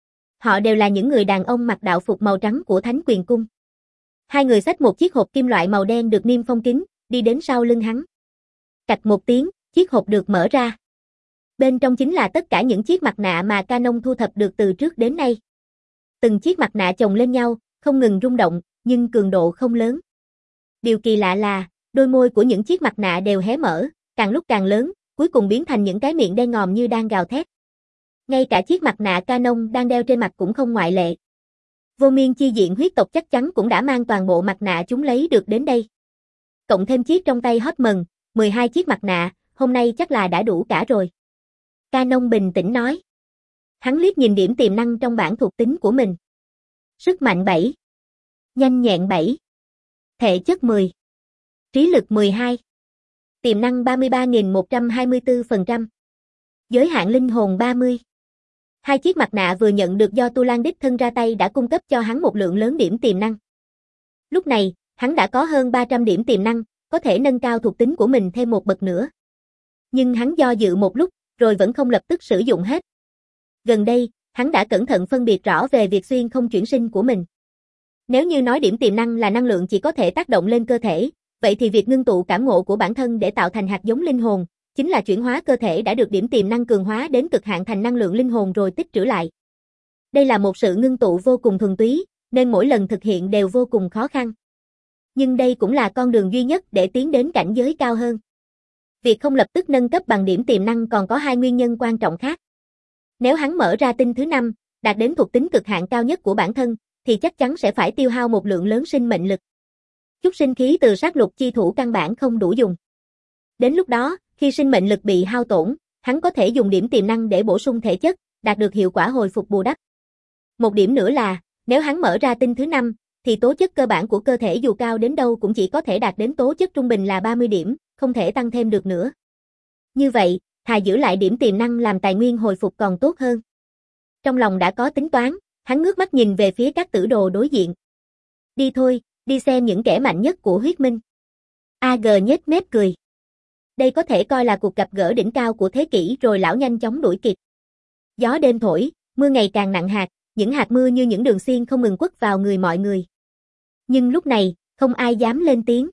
Họ đều là những người đàn ông mặc đạo phục màu trắng của Thánh Quyền Cung. Hai người xách một chiếc hộp kim loại màu đen được niêm phong kín, đi đến sau lưng hắn. Cạch một tiếng, chiếc hộp được mở ra. Bên trong chính là tất cả những chiếc mặt nạ mà Canon thu thập được từ trước đến nay. Từng chiếc mặt nạ chồng lên nhau, không ngừng rung động, nhưng cường độ không lớn. Điều kỳ lạ là, đôi môi của những chiếc mặt nạ đều hé mở, càng lúc càng lớn, cuối cùng biến thành những cái miệng đen ngòm như đang gào thét. Ngay cả chiếc mặt nạ Canon đang đeo trên mặt cũng không ngoại lệ. Vô Miên chi diện huyết tộc chắc chắn cũng đã mang toàn bộ mặt nạ chúng lấy được đến đây. Cộng thêm chiếc trong tay Hotman, mười hai chiếc mặt nạ, hôm nay chắc là đã đủ cả rồi. Canon bình tĩnh nói. Hắn liếc nhìn điểm tiềm năng trong bảng thuộc tính của mình. Sức mạnh bảy. Nhanh nhẹn bảy. Thể chất mười. Trí lực mười hai. Tiềm năng ba mươi ba nghìn một trăm hai mươi tư phần trăm. Giới hạn linh hồn ba mươi. Hai chiếc mặt nạ vừa nhận được do Tu Lan đích thân ra tay đã cung cấp cho hắn một lượng lớn điểm tiềm năng. Lúc này, hắn đã có hơn ba trăm điểm tiềm năng, có thể nâng cao thuộc tính của mình thêm một bậc nữa. Nhưng hắn do dự một lúc, rồi vẫn không lập tức sử dụng hết. Gần đây, hắn đã cẩn thận phân biệt rõ về việc xuyên không chuyển sinh của mình. Nếu như nói điểm tiềm năng là năng lượng chỉ có thể tác động lên cơ thể, vậy thì việc ngưng tụ cảm ngộ của bản thân để tạo thành hạt giống linh hồn, chính là chuyển hóa cơ thể đã được điểm tiềm năng cường hóa đến cực hạn thành năng lượng linh hồn rồi tích trữ lại. Đây là một sự ngưng tụ vô cùng thuần túy, nên mỗi lần thực hiện đều vô cùng khó khăn. Nhưng đây cũng là con đường duy nhất để tiến đến cảnh giới cao hơn. Việc không lập tức nâng cấp bằng điểm tiềm năng còn có hai nguyên nhân quan trọng khác. Nếu hắn mở ra tinh thứ năm, đạt đến thuộc tính cực hạn cao nhất của bản thân, thì chắc chắn sẽ phải tiêu hao một lượng lớn sinh mệnh lực. Chút sinh khí từ sát lục chi thủ căn bản không đủ dùng. Đến lúc đó, khi sinh mệnh lực bị hao tổn, hắn có thể dùng điểm tiềm năng để bổ sung thể chất, đạt được hiệu quả hồi phục bù đắp. Một điểm nữa là, nếu hắn mở ra tinh thứ năm, thì tố chất cơ bản của cơ thể dù cao đến đâu cũng chỉ có thể đạt đến tố chất trung bình là ba mươi điểm, không thể tăng thêm được nữa. Như vậy, thà giữ lại điểm tiềm năng làm tài nguyên hồi phục còn tốt hơn. Trong lòng đã có tính toán, hắn ngước mắt nhìn về phía các tử đồ đối diện. Đi thôi, đi xem những kẻ mạnh nhất của huyết minh. a giê nhếch mép cười. Đây có thể coi là cuộc gặp gỡ đỉnh cao của thế kỷ rồi lão nhanh chóng đuổi kịp. Gió đêm thổi, mưa ngày càng nặng hạt, những hạt mưa như những đường xiên không ngừng quất vào người mọi người. Nhưng lúc này, không ai dám lên tiếng.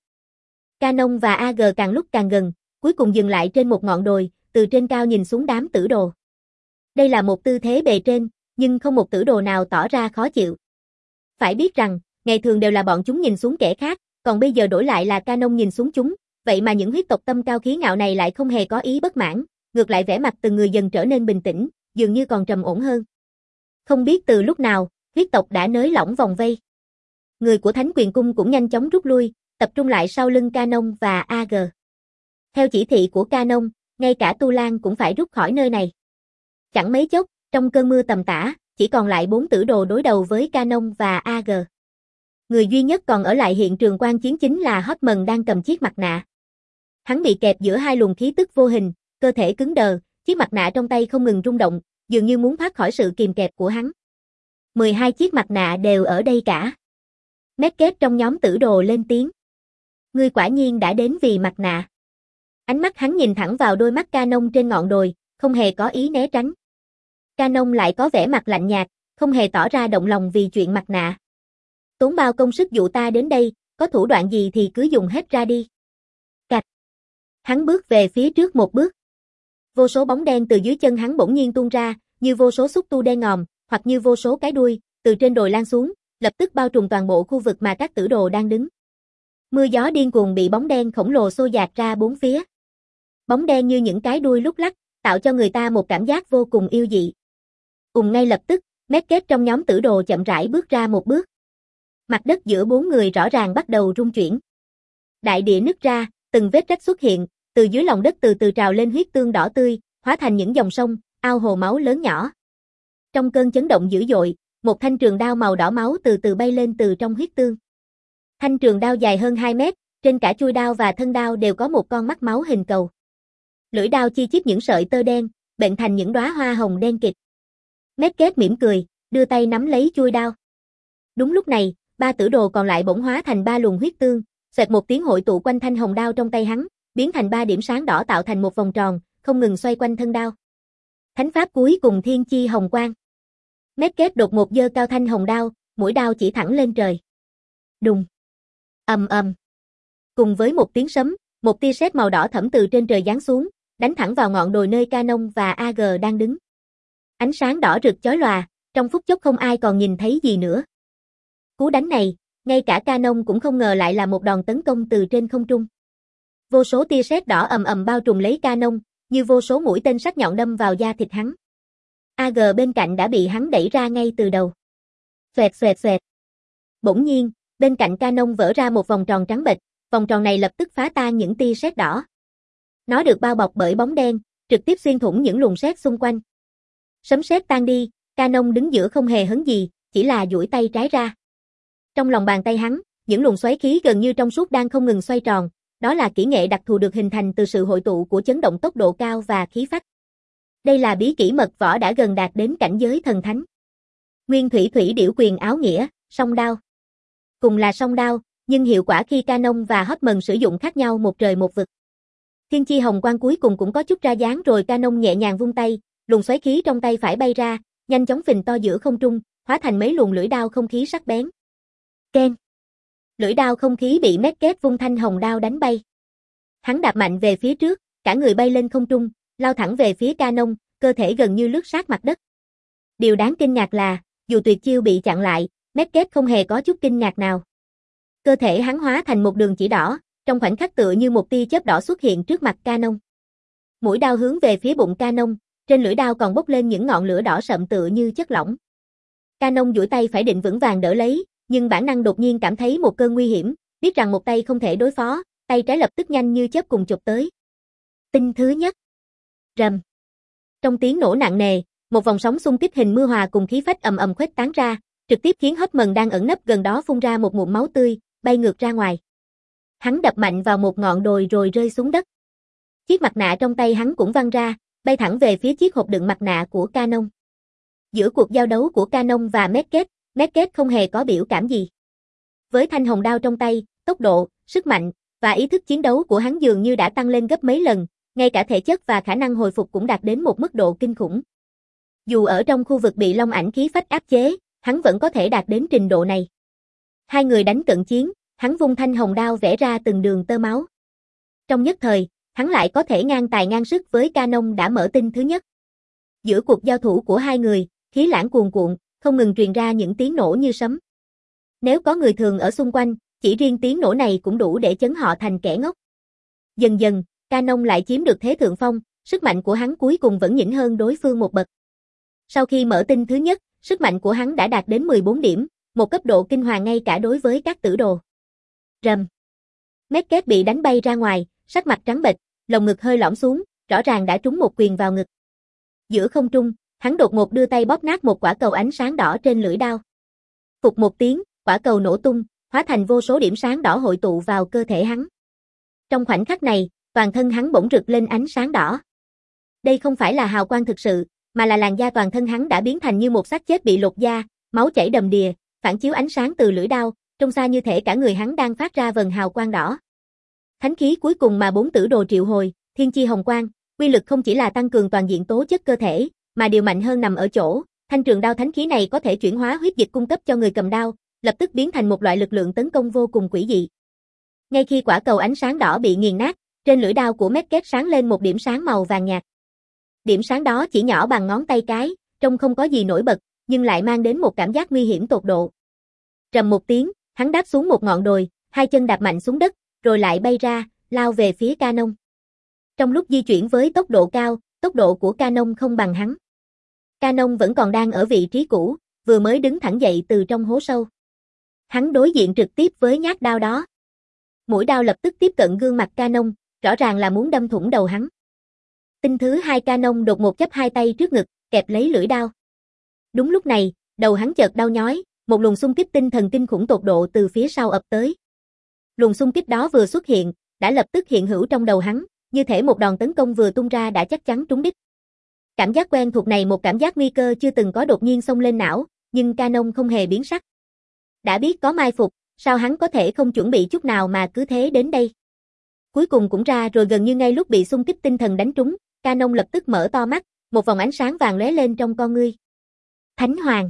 Canon và a giê càng lúc càng gần, cuối cùng dừng lại trên một ngọn đồi, từ trên cao nhìn xuống đám tử đồ. Đây là một tư thế bề trên, nhưng không một tử đồ nào tỏ ra khó chịu. Phải biết rằng, ngày thường đều là bọn chúng nhìn xuống kẻ khác, còn bây giờ đổi lại là Canon nhìn xuống chúng, vậy mà những huyết tộc tâm cao khí ngạo này lại không hề có ý bất mãn, ngược lại vẻ mặt từng người dần trở nên bình tĩnh, dường như còn trầm ổn hơn. Không biết từ lúc nào, huyết tộc đã nới lỏng vòng vây. Người của Thánh Quyền Cung cũng nhanh chóng rút lui, tập trung lại sau lưng Canon và a giê. Theo chỉ thị của Canon, ngay cả Tu Lan cũng phải rút khỏi nơi này. Chẳng mấy chốc, trong cơn mưa tầm tã, chỉ còn lại bốn tử đồ đối đầu với Canon và a giê. Người duy nhất còn ở lại hiện trường quan chiến chính là Hotman đang cầm chiếc mặt nạ. Hắn bị kẹp giữa hai luồng khí tức vô hình, cơ thể cứng đờ, chiếc mặt nạ trong tay không ngừng rung động, dường như muốn thoát khỏi sự kìm kẹp của hắn. mười hai chiếc mặt nạ đều ở đây cả. Mét kết trong nhóm tử đồ lên tiếng. Ngươi quả nhiên đã đến vì mặt nạ. Ánh mắt hắn nhìn thẳng vào đôi mắt Canon trên ngọn đồi, không hề có ý né tránh. Canon lại có vẻ mặt lạnh nhạt, không hề tỏ ra động lòng vì chuyện mặt nạ. Tốn bao công sức dụ ta đến đây, có thủ đoạn gì thì cứ dùng hết ra đi. Cạch. Hắn bước về phía trước một bước. Vô số bóng đen từ dưới chân hắn bỗng nhiên tuôn ra, như vô số xúc tu đen ngòm, hoặc như vô số cái đuôi, từ trên đồi lan xuống, lập tức bao trùm toàn bộ khu vực mà các tử đồ đang đứng. Mưa gió điên cuồng bị bóng đen khổng lồ xô dạt ra bốn phía. Bóng đen như những cái đuôi lúc lắc, tạo cho người ta một cảm giác vô cùng yêu dị. Ùm ngay lập tức, mét kết trong nhóm tử đồ chậm rãi bước ra một bước. Mặt đất giữa bốn người rõ ràng bắt đầu rung chuyển. Đại địa nứt ra, từng vết rách xuất hiện, từ dưới lòng đất từ từ trào lên huyết tương đỏ tươi, hóa thành những dòng sông, ao hồ máu lớn nhỏ. Trong cơn chấn động dữ dội, một thanh trường đao màu đỏ máu từ từ bay lên từ trong huyết tương. Thanh trường đao dài hơn hai mét, trên cả chuôi đao và thân đao đều có một con mắt máu hình cầu. Lưỡi đao chi chít những sợi tơ đen, bệnh thành những đóa hoa hồng đen kịt. Mét kết mỉm cười, đưa tay nắm lấy chuôi đao. Đúng lúc này, ba tử đồ còn lại bỗng hóa thành ba luồng huyết tương, xoẹt một tiếng hội tụ quanh thanh hồng đao trong tay hắn, biến thành ba điểm sáng đỏ tạo thành một vòng tròn, không ngừng xoay quanh thân đao. Thánh pháp cuối cùng thiên chi hồng quang. Mét kết đột ngột giơ cao thanh hồng đao, mũi đao chỉ thẳng lên trời. Đùng. Ầm ầm. Cùng với một tiếng sấm, một tia sét màu đỏ thẫm từ trên trời giáng xuống, đánh thẳng vào ngọn đồi nơi Canon và a giê đang đứng. Ánh sáng đỏ rực chói lòa, trong phút chốc không ai còn nhìn thấy gì nữa. Cú đánh này, ngay cả Canon cũng không ngờ lại là một đòn tấn công từ trên không trung. Vô số tia sét đỏ ầm ầm bao trùm lấy Canon, như vô số mũi tên sắc nhọn đâm vào da thịt hắn. a giê bên cạnh đã bị hắn đẩy ra ngay từ đầu. Xoẹt xoẹt xoẹt. Bỗng nhiên, bên cạnh Canon vỡ ra một vòng tròn trắng bệch, vòng tròn này lập tức phá tan những tia sét đỏ. Nó được bao bọc bởi bóng đen, trực tiếp xuyên thủng những luồng sét xung quanh. Sấm sét tan đi, Canon đứng giữa không hề hấn gì, chỉ là duỗi tay trái ra. Trong lòng bàn tay hắn, những luồng xoáy khí gần như trong suốt đang không ngừng xoay tròn, đó là kỹ nghệ đặc thù được hình thành từ sự hội tụ của chấn động tốc độ cao và khí phách. Đây là bí kỹ mật võ đã gần đạt đến cảnh giới thần thánh. Nguyên thủy thủy điểu quyền áo nghĩa, song đao. Cùng là song đao, nhưng hiệu quả khi Canon và Hotman sử dụng khác nhau một trời một vực. Thiên chi hồng quang cuối cùng cũng có chút ra dáng rồi Canon nhẹ nhàng vung tay, luồng xoáy khí trong tay phải bay ra, nhanh chóng phình to giữa không trung, hóa thành mấy luồng lưỡi đao không khí sắc bén. Keng. Lưỡi đao không khí bị Metketh vung thanh hồng đao đánh bay. Hắn đạp mạnh về phía trước, cả người bay lên không trung, lao thẳng về phía Canon, cơ thể gần như lướt sát mặt đất. Điều đáng kinh ngạc là, dù tuyệt chiêu bị chặn lại, Metketh không hề có chút kinh ngạc nào. Cơ thể hắn hóa thành một đường chỉ đỏ, trong khoảnh khắc tựa như một tia chớp đỏ xuất hiện trước mặt Canon. Mũi đao hướng về phía bụng Canon, trên lưỡi đao còn bốc lên những ngọn lửa đỏ sậm tựa như chất lỏng. Canon duỗi tay phải định vững vàng đỡ lấy, nhưng bản năng đột nhiên cảm thấy một cơn nguy hiểm, biết rằng một tay không thể đối phó, tay trái lập tức nhanh như chớp cùng chụp tới. Tinh thứ nhất. Rầm. Trong tiếng nổ nặng nề, một vòng sóng xung kích hình mưa hòa cùng khí phách ầm ầm khuếch tán ra, trực tiếp khiến Hotman đang ẩn nấp gần đó phun ra một ngụm máu tươi, bay ngược ra ngoài. Hắn đập mạnh vào một ngọn đồi rồi rơi xuống đất. Chiếc mặt nạ trong tay hắn cũng văng ra, bay thẳng về phía chiếc hộp đựng mặt nạ của Canon. Giữa cuộc giao đấu của Canon và Metketh, Metketh không hề có biểu cảm gì. Với thanh hồng đao trong tay, tốc độ, sức mạnh và ý thức chiến đấu của hắn dường như đã tăng lên gấp mấy lần, ngay cả thể chất và khả năng hồi phục cũng đạt đến một mức độ kinh khủng. Dù ở trong khu vực bị long ảnh khí phách áp chế, hắn vẫn có thể đạt đến trình độ này. Hai người đánh cận chiến, hắn vung thanh hồng đao vẽ ra từng đường tơ máu. Trong nhất thời, hắn lại có thể ngang tài ngang sức với Canon đã mở tinh thứ nhất. Giữa cuộc giao thủ của hai người, khí lãng cuồn cuộn, không ngừng truyền ra những tiếng nổ như sấm. Nếu có người thường ở xung quanh, chỉ riêng tiếng nổ này cũng đủ để chấn họ thành kẻ ngốc. Dần dần, Canon lại chiếm được thế thượng phong, sức mạnh của hắn cuối cùng vẫn nhỉnh hơn đối phương một bậc. Sau khi mở tinh thứ nhất, sức mạnh của hắn đã đạt đến mười bốn điểm, một cấp độ kinh hoàng ngay cả đối với các tử đồ. Rầm. Metketh bị đánh bay ra ngoài, sắc mặt trắng bệch, lồng ngực hơi lõm xuống, rõ ràng đã trúng một quyền vào ngực. Giữa không trung, hắn đột ngột đưa tay bóp nát một quả cầu ánh sáng đỏ trên lưỡi đao. Phụt một tiếng, quả cầu nổ tung, hóa thành vô số điểm sáng đỏ hội tụ vào cơ thể hắn. Trong khoảnh khắc này, toàn thân hắn bỗng rực lên ánh sáng đỏ. Đây không phải là hào quang thực sự, mà là làn da toàn thân hắn đã biến thành như một xác chết bị lột da, máu chảy đầm đìa, phản chiếu ánh sáng từ lưỡi đao, trông xa như thể cả người hắn đang phát ra vầng hào quang đỏ. Thánh khí cuối cùng mà bốn tử đồ triệu hồi, thiên chi hồng quang, quy lực không chỉ là tăng cường toàn diện tố chất cơ thể, mà điều mạnh hơn nằm ở chỗ, thanh trường đao thánh khí này có thể chuyển hóa huyết dịch cung cấp cho người cầm đao, lập tức biến thành một loại lực lượng tấn công vô cùng quỷ dị. Ngay khi quả cầu ánh sáng đỏ bị nghiền nát, trên lưỡi đao của Metketh sáng lên một điểm sáng màu vàng nhạt. Điểm sáng đó chỉ nhỏ bằng ngón tay cái, trông không có gì nổi bật, nhưng lại mang đến một cảm giác nguy hiểm tột độ. Trầm một tiếng, hắn đáp xuống một ngọn đồi, hai chân đạp mạnh xuống đất, rồi lại bay ra, lao về phía Canon. Trong lúc di chuyển với tốc độ cao, tốc độ của Canon không bằng hắn. Canon vẫn còn đang ở vị trí cũ, vừa mới đứng thẳng dậy từ trong hố sâu. Hắn đối diện trực tiếp với nhát đao đó. Mũi đao lập tức tiếp cận gương mặt Canon, rõ ràng là muốn đâm thủng đầu hắn. Tinh thứ hai Canon đột ngột chắp hai tay trước ngực, kẹp lấy lưỡi đao. Đúng lúc này, đầu hắn chợt đau nhói, một luồng xung kích tinh thần kinh khủng tột độ từ phía sau ập tới. Luồng xung kích đó vừa xuất hiện, đã lập tức hiện hữu trong đầu hắn, như thể một đòn tấn công vừa tung ra đã chắc chắn trúng đích. Cảm giác quen thuộc này một cảm giác nguy cơ chưa từng có đột nhiên xông lên não, nhưng Canon không hề biến sắc. Đã biết có mai phục, sao hắn có thể không chuẩn bị chút nào mà cứ thế đến đây. Cuối cùng cũng ra rồi gần như ngay lúc bị xung kích tinh thần đánh trúng, Canon lập tức mở to mắt, một vòng ánh sáng vàng lóe lên trong con ngươi. Thánh Hoàng.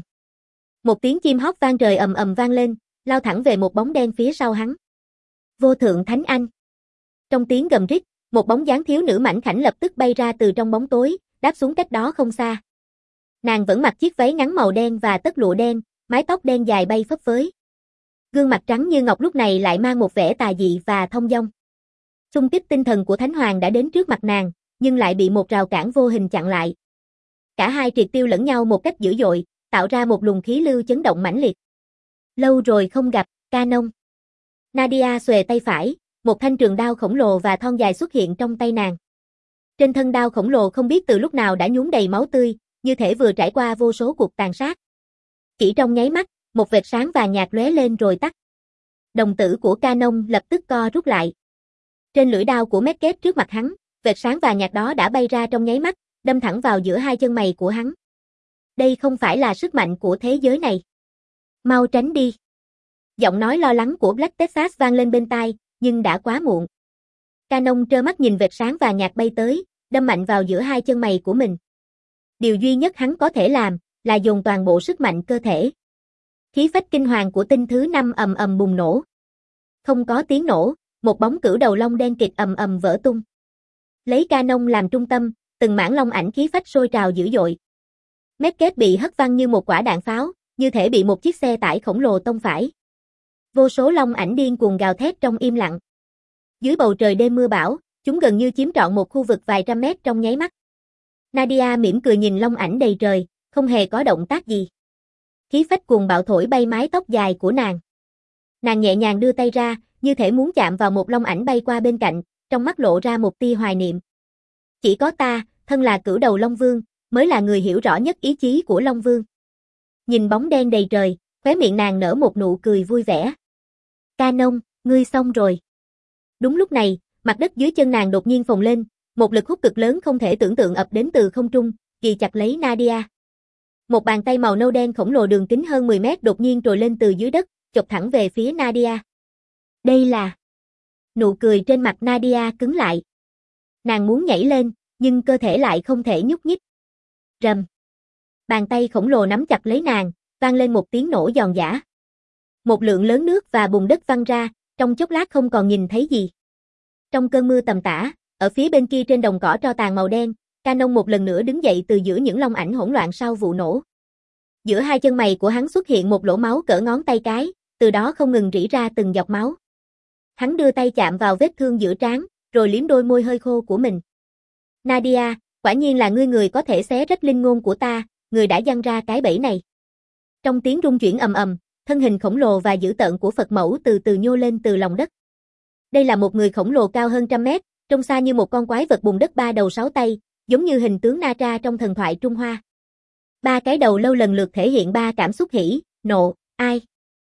Một tiếng chim hót vang trời ầm ầm vang lên, lao thẳng về một bóng đen phía sau hắn. Vô thượng Thánh Anh. Trong tiếng gầm rít, Một bóng dáng thiếu nữ mảnh khảnh lập tức bay ra từ trong bóng tối, đáp xuống cách đó không xa. Nàng vẫn mặc chiếc váy ngắn màu đen và tất lụa đen, mái tóc đen dài bay phấp phới. Gương mặt trắng như ngọc lúc này lại mang một vẻ tà dị và thông dong. Xung kích tinh thần của Thánh Hoàng đã đến trước mặt nàng, nhưng lại bị một rào cản vô hình chặn lại. Cả hai triệt tiêu lẫn nhau một cách dữ dội, tạo ra một luồng khí lưu chấn động mãnh liệt. Lâu rồi không gặp, Canon. Nadia xuề tay phải, một thanh trường đao khổng lồ và thon dài xuất hiện trong tay nàng. Trên thân đao khổng lồ không biết từ lúc nào đã nhuốm đầy máu tươi, như thể vừa trải qua vô số cuộc tàn sát. Chỉ trong nháy mắt, một vệt sáng vàng nhạt lóe lên rồi tắt. Đồng tử của Canon lập tức co rút lại. Trên lưỡi đao của Medket trước mặt hắn, vệt sáng vàng nhạt đó đã bay ra trong nháy mắt, đâm thẳng vào giữa hai chân mày của hắn. Đây không phải là sức mạnh của thế giới này. Mau tránh đi. Giọng nói lo lắng của Black Texas vang lên bên tai, nhưng đã quá muộn. Canon trơ mắt nhìn vệt sáng vàng nhạt bay tới, đâm mạnh vào giữa hai chân mày của mình. Điều duy nhất hắn có thể làm, là dồn toàn bộ sức mạnh cơ thể. Khí phách kinh hoàng của tinh thứ năm ầm ầm bùng nổ. Không có tiếng nổ, một bóng cửu đầu long đen kịt ầm ầm vỡ tung. Lấy Canon làm trung tâm, từng mảng long ảnh khí phách sôi trào dữ dội. Medket bị hất văng như một quả đạn pháo, như thể bị một chiếc xe tải khổng lồ tông phải. Vô số long ảnh điên cuồng gào thét trong im lặng. Dưới bầu trời đêm mưa bão, chúng gần như chiếm trọn một khu vực vài trăm mét trong nháy mắt. Nadia mỉm cười nhìn long ảnh đầy trời, không hề có động tác gì. Khí phách cuồng bạo thổi bay mái tóc dài của nàng. Nàng nhẹ nhàng đưa tay ra, như thể muốn chạm vào một long ảnh bay qua bên cạnh, trong mắt lộ ra một tia hoài niệm. Chỉ có ta, thân là cửu đầu Long Vương, mới là người hiểu rõ nhất ý chí của Long Vương. Nhìn bóng đen đầy trời, khóe miệng nàng nở một nụ cười vui vẻ. Canon, ngươi xong rồi. Đúng lúc này, mặt đất dưới chân nàng đột nhiên phồng lên, một lực hút cực lớn không thể tưởng tượng ập đến từ không trung, ghì chặt lấy Nadia. Một bàn tay màu nâu đen khổng lồ đường kính hơn mười mét đột nhiên trồi lên từ dưới đất, chộp thẳng về phía Nadia. Đây là... Nụ cười trên mặt Nadia cứng lại. Nàng muốn nhảy lên, nhưng cơ thể lại không thể nhúc nhích. Rầm. Bàn tay khổng lồ nắm chặt lấy nàng, vang lên một tiếng nổ giòn giã. Một lượng lớn nước và bùn đất văng ra, trong chốc lát không còn nhìn thấy gì. Trong cơn mưa tầm tã, ở phía bên kia trên đồng cỏ tro tàn màu đen, Canon một lần nữa đứng dậy từ giữa những long ảnh hỗn loạn sau vụ nổ. Giữa hai chân mày của hắn xuất hiện một lỗ máu cỡ ngón tay cái, từ đó không ngừng rỉ ra từng giọt máu. Hắn đưa tay chạm vào vết thương giữa trán, rồi liếm đôi môi hơi khô của mình. Nadia, quả nhiên là ngươi người có thể xé rách linh ngôn của ta, người đã giăng ra cái bẫy này. Trong tiếng rung chuyển ầm ầm, thân hình khổng lồ và dữ tợn của Phật mẫu từ từ nhô lên từ lòng đất. Đây là một người khổng lồ cao hơn trăm mét, trông xa như một con quái vật bùn đất ba đầu sáu tay, giống như hình tướng Na Tra trong thần thoại Trung Hoa. Ba cái đầu lâu lần lượt thể hiện ba cảm xúc hỉ, nộ, ai.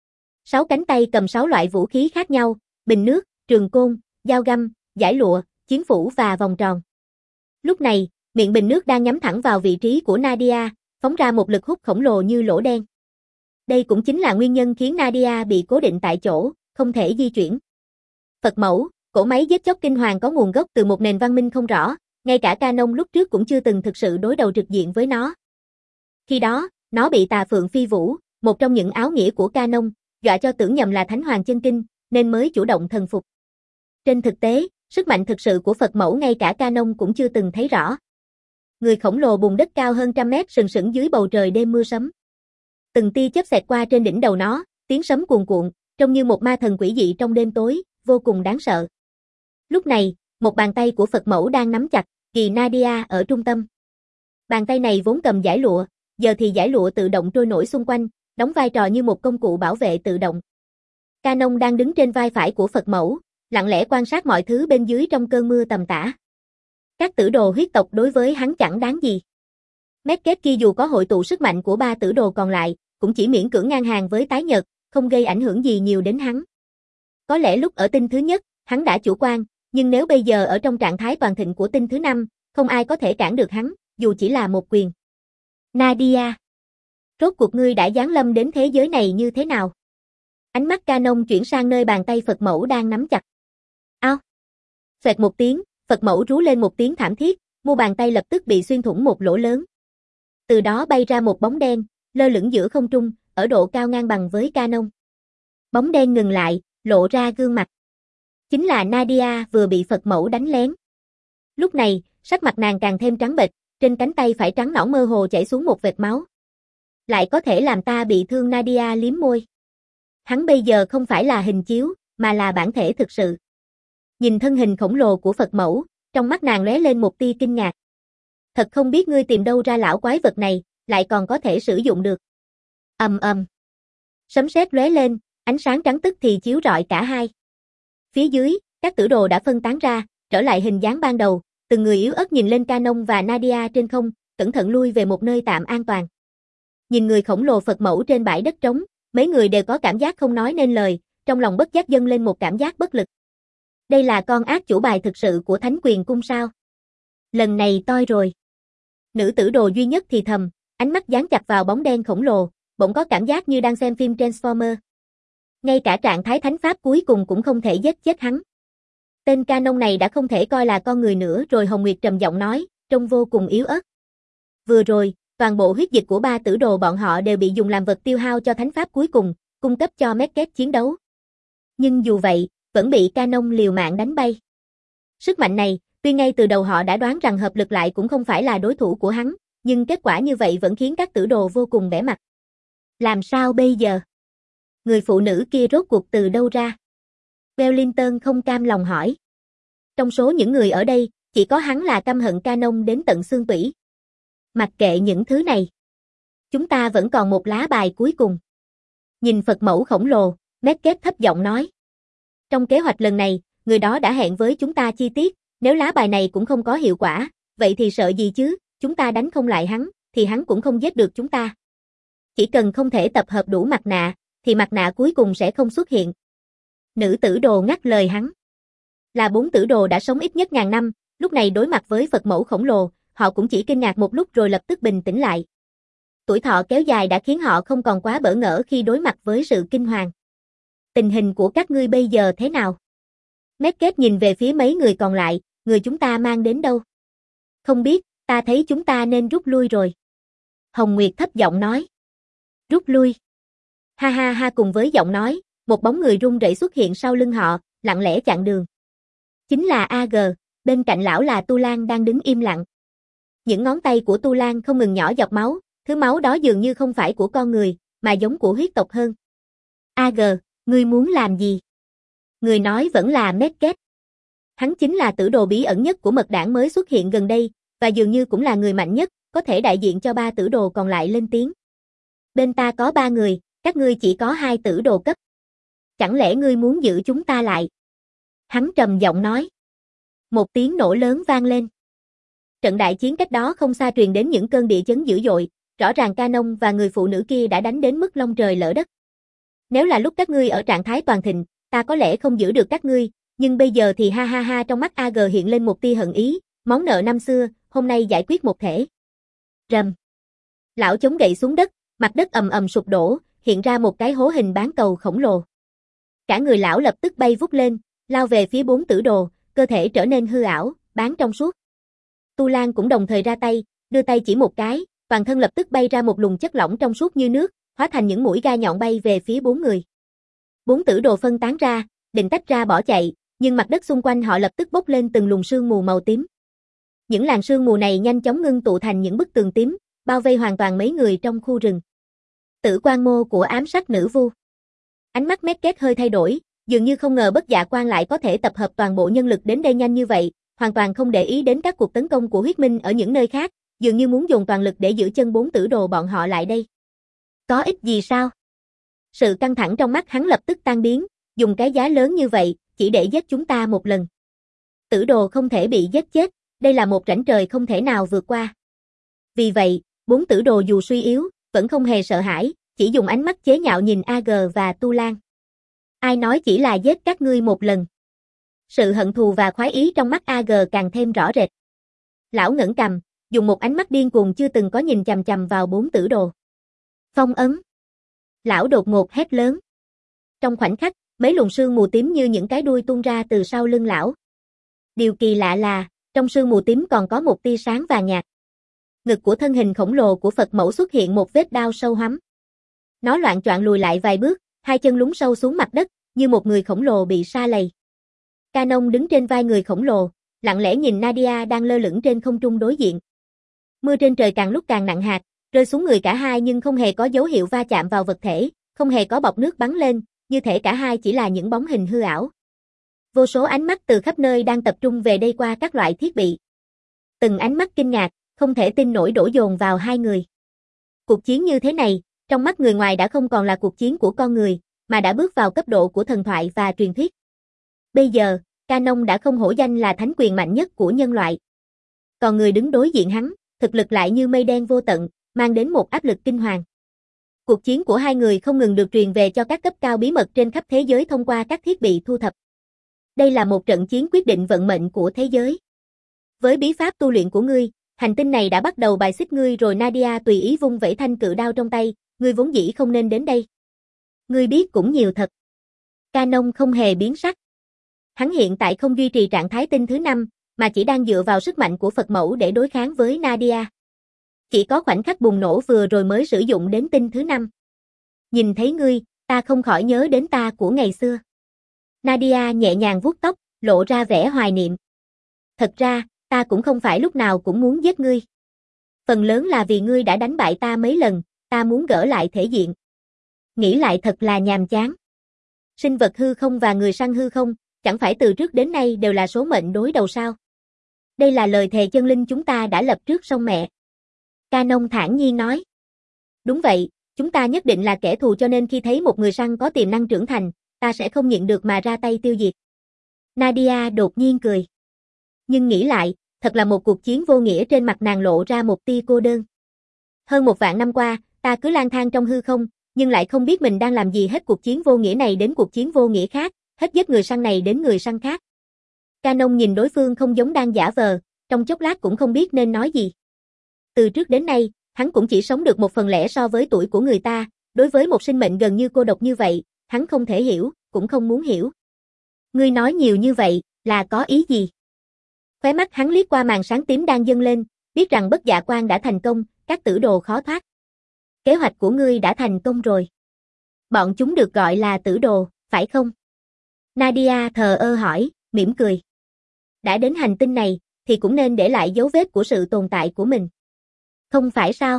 Sáu cánh tay cầm sáu loại vũ khí khác nhau, bình nước, trường côn, dao găm, dải lụa, chiến phủ và vòng tròn. Lúc này, miệng bình nước đang nhắm thẳng vào vị trí của Nadia, phóng ra một lực hút khổng lồ như lỗ đen. Đây cũng chính là nguyên nhân khiến Nadia bị cố định tại chỗ, không thể di chuyển. Phật mẫu, cỗ máy giết chóc kinh hoàng có nguồn gốc từ một nền văn minh không rõ, ngay cả Canon lúc trước cũng chưa từng thực sự đối đầu trực diện với nó. Khi đó, nó bị Tà Phượng Phi Vũ, một trong những áo nghĩa của Canon, dọa cho tưởng nhầm là Thánh Hoàng chân kinh, nên mới chủ động thần phục. Trên thực tế, sức mạnh thực sự của Phật mẫu ngay cả Canon cũng chưa từng thấy rõ. Người khổng lồ bùn đất cao hơn trăm mét sừng sững dưới bầu trời đêm mưa sấm. Từng tia chớp xẹt qua trên đỉnh đầu nó, tiếng sấm cuồn cuộn, trông như một ma thần quỷ dị trong đêm tối, vô cùng đáng sợ. Lúc này, một bàn tay của Phật mẫu đang nắm chặt, kỳ Nadia ở trung tâm. Bàn tay này vốn cầm dải lụa, giờ thì dải lụa tự động trôi nổi xung quanh, đóng vai trò như một công cụ bảo vệ tự động. Canon đang đứng trên vai phải của Phật mẫu, lặng lẽ quan sát mọi thứ bên dưới trong cơn mưa tầm tã. Các tử đồ huyết tộc đối với hắn chẳng đáng gì. Medket kia dù có hội tụ sức mạnh của ba tử đồ còn lại, cũng chỉ miễn cưỡng ngang hàng với tái nhật, không gây ảnh hưởng gì nhiều đến hắn. Có lẽ lúc ở tinh thứ nhất, hắn đã chủ quan, nhưng nếu bây giờ ở trong trạng thái toàn thịnh của tinh thứ năm, không ai có thể cản được hắn, dù chỉ là một quyền. Nadia, rốt cuộc ngươi đã giáng lâm đến thế giới này như thế nào? Ánh mắt Canon chuyển sang nơi bàn tay Phật mẫu đang nắm chặt. Ao! Xoẹt một tiếng, Phật mẫu rú lên một tiếng thảm thiết, mu bàn tay lập tức bị xuyên thủng một lỗ lớn. Từ đó bay ra một bóng đen, lơ lửng giữa không trung, ở độ cao ngang bằng với Canon. Bóng đen ngừng lại, lộ ra gương mặt. Chính là Nadia vừa bị Phật mẫu đánh lén. Lúc này, sắc mặt nàng càng thêm trắng bệch, trên cánh tay phải trắng nõn mơ hồ chảy xuống một vệt máu. Lại có thể làm ta bị thương. Nadia liếm môi. Hắn bây giờ không phải là hình chiếu, mà là bản thể thực sự. Nhìn thân hình khổng lồ của Phật mẫu, trong mắt nàng lóe lên một tia kinh ngạc. Thật không biết ngươi tìm đâu ra lão quái vật này, lại còn có thể sử dụng được. Ầm ầm. Sấm sét lóe lên, ánh sáng trắng tức thì chiếu rọi cả hai. Phía dưới, các tử đồ đã phân tán ra, trở lại hình dáng ban đầu, từng người yếu ớt nhìn lên Canon và Nadia trên không, cẩn thận lui về một nơi tạm an toàn. Nhìn người khổng lồ Phật mẫu trên bãi đất trống, mấy người đều có cảm giác không nói nên lời, trong lòng bất giác dâng lên một cảm giác bất lực. Đây là con ác chủ bài thực sự của Thánh Quyền Cung sao? Lần này toi rồi. Nữ tử đồ duy nhất thì thầm, ánh mắt dán chặt vào bóng đen khổng lồ, bỗng có cảm giác như đang xem phim Transformer. Ngay cả trạng thái thánh pháp cuối cùng cũng không thể giết chết hắn. Tên Canon này đã không thể coi là con người nữa rồi. Hồng Nguyệt trầm giọng nói, trông vô cùng yếu ớt. Vừa rồi, toàn bộ huyết dịch của ba tử đồ bọn họ đều bị dùng làm vật tiêu hao cho thánh pháp cuối cùng, cung cấp cho Medket chiến đấu. Nhưng dù vậy, vẫn bị Canon liều mạng đánh bay. Sức mạnh này, tuy ngay từ đầu họ đã đoán rằng hợp lực lại cũng không phải là đối thủ của hắn, nhưng kết quả như vậy vẫn khiến các tử đồ vô cùng bẽ mặt. Làm sao bây giờ? Người phụ nữ kia rốt cuộc từ đâu ra? Wellington không cam lòng hỏi. Trong số những người ở đây, chỉ có hắn là căm hận Canon đến tận xương tủy. Mặc kệ những thứ này, chúng ta vẫn còn một lá bài cuối cùng. Nhìn Phật mẫu khổng lồ, Medket thấp giọng nói. Trong kế hoạch lần này, người đó đã hẹn với chúng ta chi tiết, nếu lá bài này cũng không có hiệu quả, vậy thì sợ gì chứ, chúng ta đánh không lại hắn, thì hắn cũng không giết được chúng ta. Chỉ cần không thể tập hợp đủ mặt nạ, thì mặt nạ cuối cùng sẽ không xuất hiện. Nữ tử đồ ngắt lời hắn. Là bốn tử đồ đã sống ít nhất ngàn năm, lúc này đối mặt với Phật mẫu khổng lồ, họ cũng chỉ kinh ngạc một lúc rồi lập tức bình tĩnh lại. Tuổi thọ kéo dài đã khiến họ không còn quá bỡ ngỡ khi đối mặt với sự kinh hoàng. Tình hình của các ngươi bây giờ thế nào? Medket nhìn về phía mấy người còn lại, người chúng ta mang đến đâu? Không biết, ta thấy chúng ta nên rút lui rồi. Hồng Nguyệt thấp giọng nói. Rút lui. Ha ha ha, cùng với giọng nói, một bóng người run rẩy xuất hiện sau lưng họ, lặng lẽ chặn đường. Chính là a giê, bên cạnh lão là Tu Lan đang đứng im lặng. Những ngón tay của Tu Lan không ngừng nhỏ giọt máu, thứ máu đó dường như không phải của con người, mà giống của huyết tộc hơn. a giê, ngươi muốn làm gì? Người nói vẫn là Medket. Hắn chính là tử đồ bí ẩn nhất của mật đảng mới xuất hiện gần đây, và dường như cũng là người mạnh nhất, có thể đại diện cho ba tử đồ còn lại lên tiếng. Bên ta có ba người, các ngươi chỉ có hai tử đồ cấp. Chẳng lẽ ngươi muốn giữ chúng ta lại? Hắn trầm giọng nói. Một tiếng nổ lớn vang lên. Trận đại chiến cách đó không xa truyền đến những cơn địa chấn dữ dội, rõ ràng Canon và người phụ nữ kia đã đánh đến mức long trời lở đất. Nếu là lúc các ngươi ở trạng thái toàn thịnh, ta có lẽ không giữ được các ngươi, nhưng bây giờ thì ha ha ha. Trong mắt a giê hiện lên một tia hận ý, món nợ năm xưa, hôm nay giải quyết một thể. Rầm. Lão chống gậy xuống đất, mặt đất ầm ầm sụp đổ, hiện ra một cái hố hình bán cầu khổng lồ. Cả người lão lập tức bay vút lên, lao về phía bốn tử đồ, cơ thể trở nên hư ảo, bán trong suốt. Tu Lan cũng đồng thời ra tay, đưa tay chỉ một cái, toàn thân lập tức bay ra một luồng chất lỏng trong suốt như nước, hóa thành những mũi gai nhọn bay về phía bốn người. Bốn tử đồ phân tán ra, định tách ra bỏ chạy, nhưng mặt đất xung quanh họ lập tức bốc lên từng luồng sương mù màu tím. Những làn sương mù này nhanh chóng ngưng tụ thành những bức tường tím, bao vây hoàn toàn mấy người trong khu rừng. Tử quan mô của ám sát nữ vu. Ánh mắt Medket hơi thay đổi, dường như không ngờ Bất Dạ Quan lại có thể tập hợp toàn bộ nhân lực đến đây nhanh như vậy, hoàn toàn không để ý đến các cuộc tấn công của huyết minh ở những nơi khác, dường như muốn dùng toàn lực để giữ chân bốn tử đồ bọn họ lại đây. Có ích gì sao? Sự căng thẳng trong mắt hắn lập tức tan biến, dùng cái giá lớn như vậy, chỉ để giết chúng ta một lần. Tử đồ không thể bị giết chết, đây là một rãnh trời không thể nào vượt qua. Vì vậy, bốn tử đồ dù suy yếu, vẫn không hề sợ hãi, chỉ dùng ánh mắt chế nhạo nhìn a giê và Tu Lan. Ai nói chỉ là giết các ngươi một lần? Sự hận thù và khoái ý trong mắt a giê càng thêm rõ rệt. Lão ngẩng cằm, dùng một ánh mắt điên cuồng chưa từng có nhìn chằm chằm vào bốn tử đồ. Phong ấn. Lão đột ngột hét lớn. Trong khoảnh khắc, mấy luồng sương mù tím như những cái đuôi tuôn ra từ sau lưng lão. Điều kỳ lạ là, trong sương mù tím còn có một tia sáng vàng nhạt. Ngực của thân hình khổng lồ của Phật mẫu xuất hiện một vết đao sâu hoắm. Nó loạng choạng lùi lại vài bước, hai chân lún sâu xuống mặt đất, như một người khổng lồ bị sa lầy. Canon đứng trên vai người khổng lồ, lặng lẽ nhìn Nadia đang lơ lửng trên không trung đối diện. Mưa trên trời càng lúc càng nặng hạt, rơi xuống người cả hai nhưng không hề có dấu hiệu va chạm vào vật thể, không hề có bọt nước bắn lên, như thể cả hai chỉ là những bóng hình hư ảo. Vô số ánh mắt từ khắp nơi đang tập trung về đây qua các loại thiết bị. Từng ánh mắt kinh ngạc, không thể tin nổi đổ dồn vào hai người. Cuộc chiến như thế này, trong mắt người ngoài đã không còn là cuộc chiến của con người, mà đã bước vào cấp độ của thần thoại và truyền thuyết. Bây giờ, Canon đã không hổ danh là thánh quyền mạnh nhất của nhân loại. Còn người đứng đối diện hắn, thực lực lại như mây đen vô tận, mang đến một áp lực kinh hoàng. Cuộc chiến của hai người không ngừng được truyền về cho các cấp cao bí mật trên khắp thế giới thông qua các thiết bị thu thập. Đây là một trận chiến quyết định vận mệnh của thế giới. Với bí pháp tu luyện của ngươi, hành tinh này đã bắt đầu bài xích ngươi rồi. Nadia tùy ý vung vẩy thanh cự đao trong tay, ngươi vốn dĩ không nên đến đây. Ngươi biết cũng nhiều thật. Canon không hề biến sắc. Hắn hiện tại không duy trì trạng thái tinh thứ năm, mà chỉ đang dựa vào sức mạnh của Phật mẫu để đối kháng với Nadia. Chỉ có khoảnh khắc bùng nổ vừa rồi mới sử dụng đến tinh thứ năm. Nhìn thấy ngươi, ta không khỏi nhớ đến ta của ngày xưa. Nadia nhẹ nhàng vuốt tóc, lộ ra vẻ hoài niệm. Thật ra, ta cũng không phải lúc nào cũng muốn giết ngươi. Phần lớn là vì ngươi đã đánh bại ta mấy lần, ta muốn gỡ lại thể diện. Nghĩ lại thật là nhàm chán. Sinh vật hư không và người săn hư không, chẳng phải từ trước đến nay đều là số mệnh đối đầu sao? Đây là lời thề chân linh chúng ta đã lập trước sông mẹ. Canon thản nhiên nói. Đúng vậy, chúng ta nhất định là kẻ thù, cho nên khi thấy một người săn có tiềm năng trưởng thành, ta sẽ không nhịn được mà ra tay tiêu diệt. Nadia đột nhiên cười. Nhưng nghĩ lại, thật là một cuộc chiến vô nghĩa. Trên mặt nàng lộ ra một tia cô đơn. Hơn một vạn năm qua, ta cứ lang thang trong hư không, nhưng lại không biết mình đang làm gì, hết cuộc chiến vô nghĩa này đến cuộc chiến vô nghĩa khác, hết giết người săn này đến người săn khác. Canon nhìn đối phương không giống đang giả vờ, trong chốc lát cũng không biết nên nói gì. Từ trước đến nay, hắn cũng chỉ sống được một phần lẻ so với tuổi của người ta, đối với một sinh mệnh gần như cô độc như vậy, hắn không thể hiểu, cũng không muốn hiểu. Ngươi nói nhiều như vậy, là có ý gì? Khóe mắt hắn liếc qua màn sáng tím đang dâng lên, biết rằng bất dạ quan đã thành công, các tử đồ khó thoát. Kế hoạch của ngươi đã thành công rồi. Bọn chúng được gọi là tử đồ, phải không? Nadia thờ ơ hỏi, mỉm cười. Đã đến hành tinh này, thì cũng nên để lại dấu vết của sự tồn tại của mình. Không phải sao?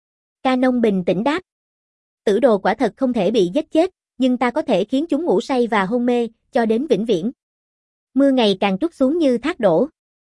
Canon bình tĩnh đáp. Tử đồ quả thật không thể bị giết chết, nhưng ta có thể khiến chúng ngủ say và hôn mê, cho đến vĩnh viễn. Mưa ngày càng trút xuống như thác đổ.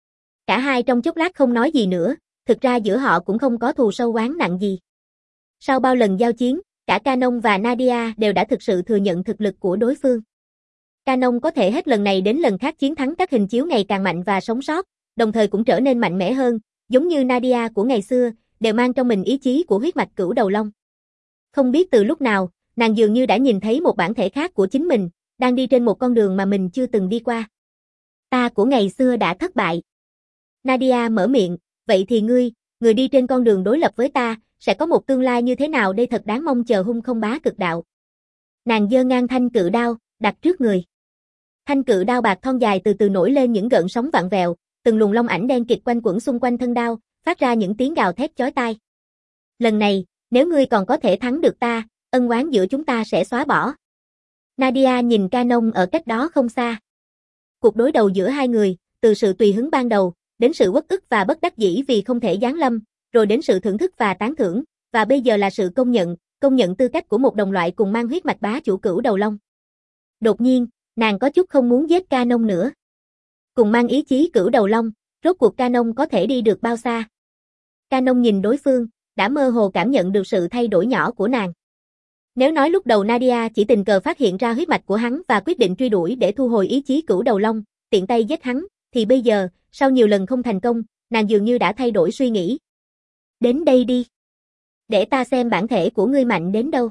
Cả hai trong chốc lát không nói gì nữa, thực ra giữa họ cũng không có thù sâu oán nặng gì. Sau bao lần giao chiến, cả Canon và Nadia đều đã thực sự thừa nhận thực lực của đối phương. Canon có thể hết lần này đến lần khác chiến thắng các hình chiếu ngày càng mạnh và sống sót, đồng thời cũng trở nên mạnh mẽ hơn, giống như Nadia của ngày xưa, đều mang trong mình ý chí của huyết mạch cửu đầu long. Không biết từ lúc nào, nàng dường như đã nhìn thấy một bản thể khác của chính mình, đang đi trên một con đường mà mình chưa từng đi qua. Ta của ngày xưa đã thất bại. Nadia mở miệng, vậy thì ngươi, người đi trên con đường đối lập với ta, sẽ có một tương lai như thế nào đây, thật đáng mong chờ. Hung không bá cực đạo. Nàng giơ ngang thanh cự đao, đặt trước người. Thanh cự đao bạc thon dài từ từ nổi lên những gợn sóng vặn vẹo, từng luồng long ảnh đen kịt quanh quẩn xung quanh thân đao, phát ra những tiếng gào thét chói tai. Lần này, nếu ngươi còn có thể thắng được ta, ân oán giữa chúng ta sẽ xóa bỏ. Nadia nhìn Canon ở cách đó không xa. Cuộc đối đầu giữa hai người, từ sự tùy hứng ban đầu, đến sự uất ức và bất đắc dĩ vì không thể giáng lâm, rồi đến sự thưởng thức và tán thưởng, và bây giờ là sự công nhận, công nhận tư cách của một đồng loại cùng mang huyết mạch bá chủ cửu đầu long. Đột nhiên, nàng có chút không muốn giết Canon nữa. Cùng mang ý chí cửu đầu long, rốt cuộc Canon có thể đi được bao xa? Canon nhìn đối phương, đã mơ hồ cảm nhận được sự thay đổi nhỏ của nàng. Nếu nói lúc đầu Nadia chỉ tình cờ phát hiện ra huyết mạch của hắn và quyết định truy đuổi để thu hồi ý chí cửu đầu long, tiện tay giết hắn, thì bây giờ, sau nhiều lần không thành công, nàng dường như đã thay đổi suy nghĩ. Đến đây đi. Để ta xem bản thể của ngươi mạnh đến đâu.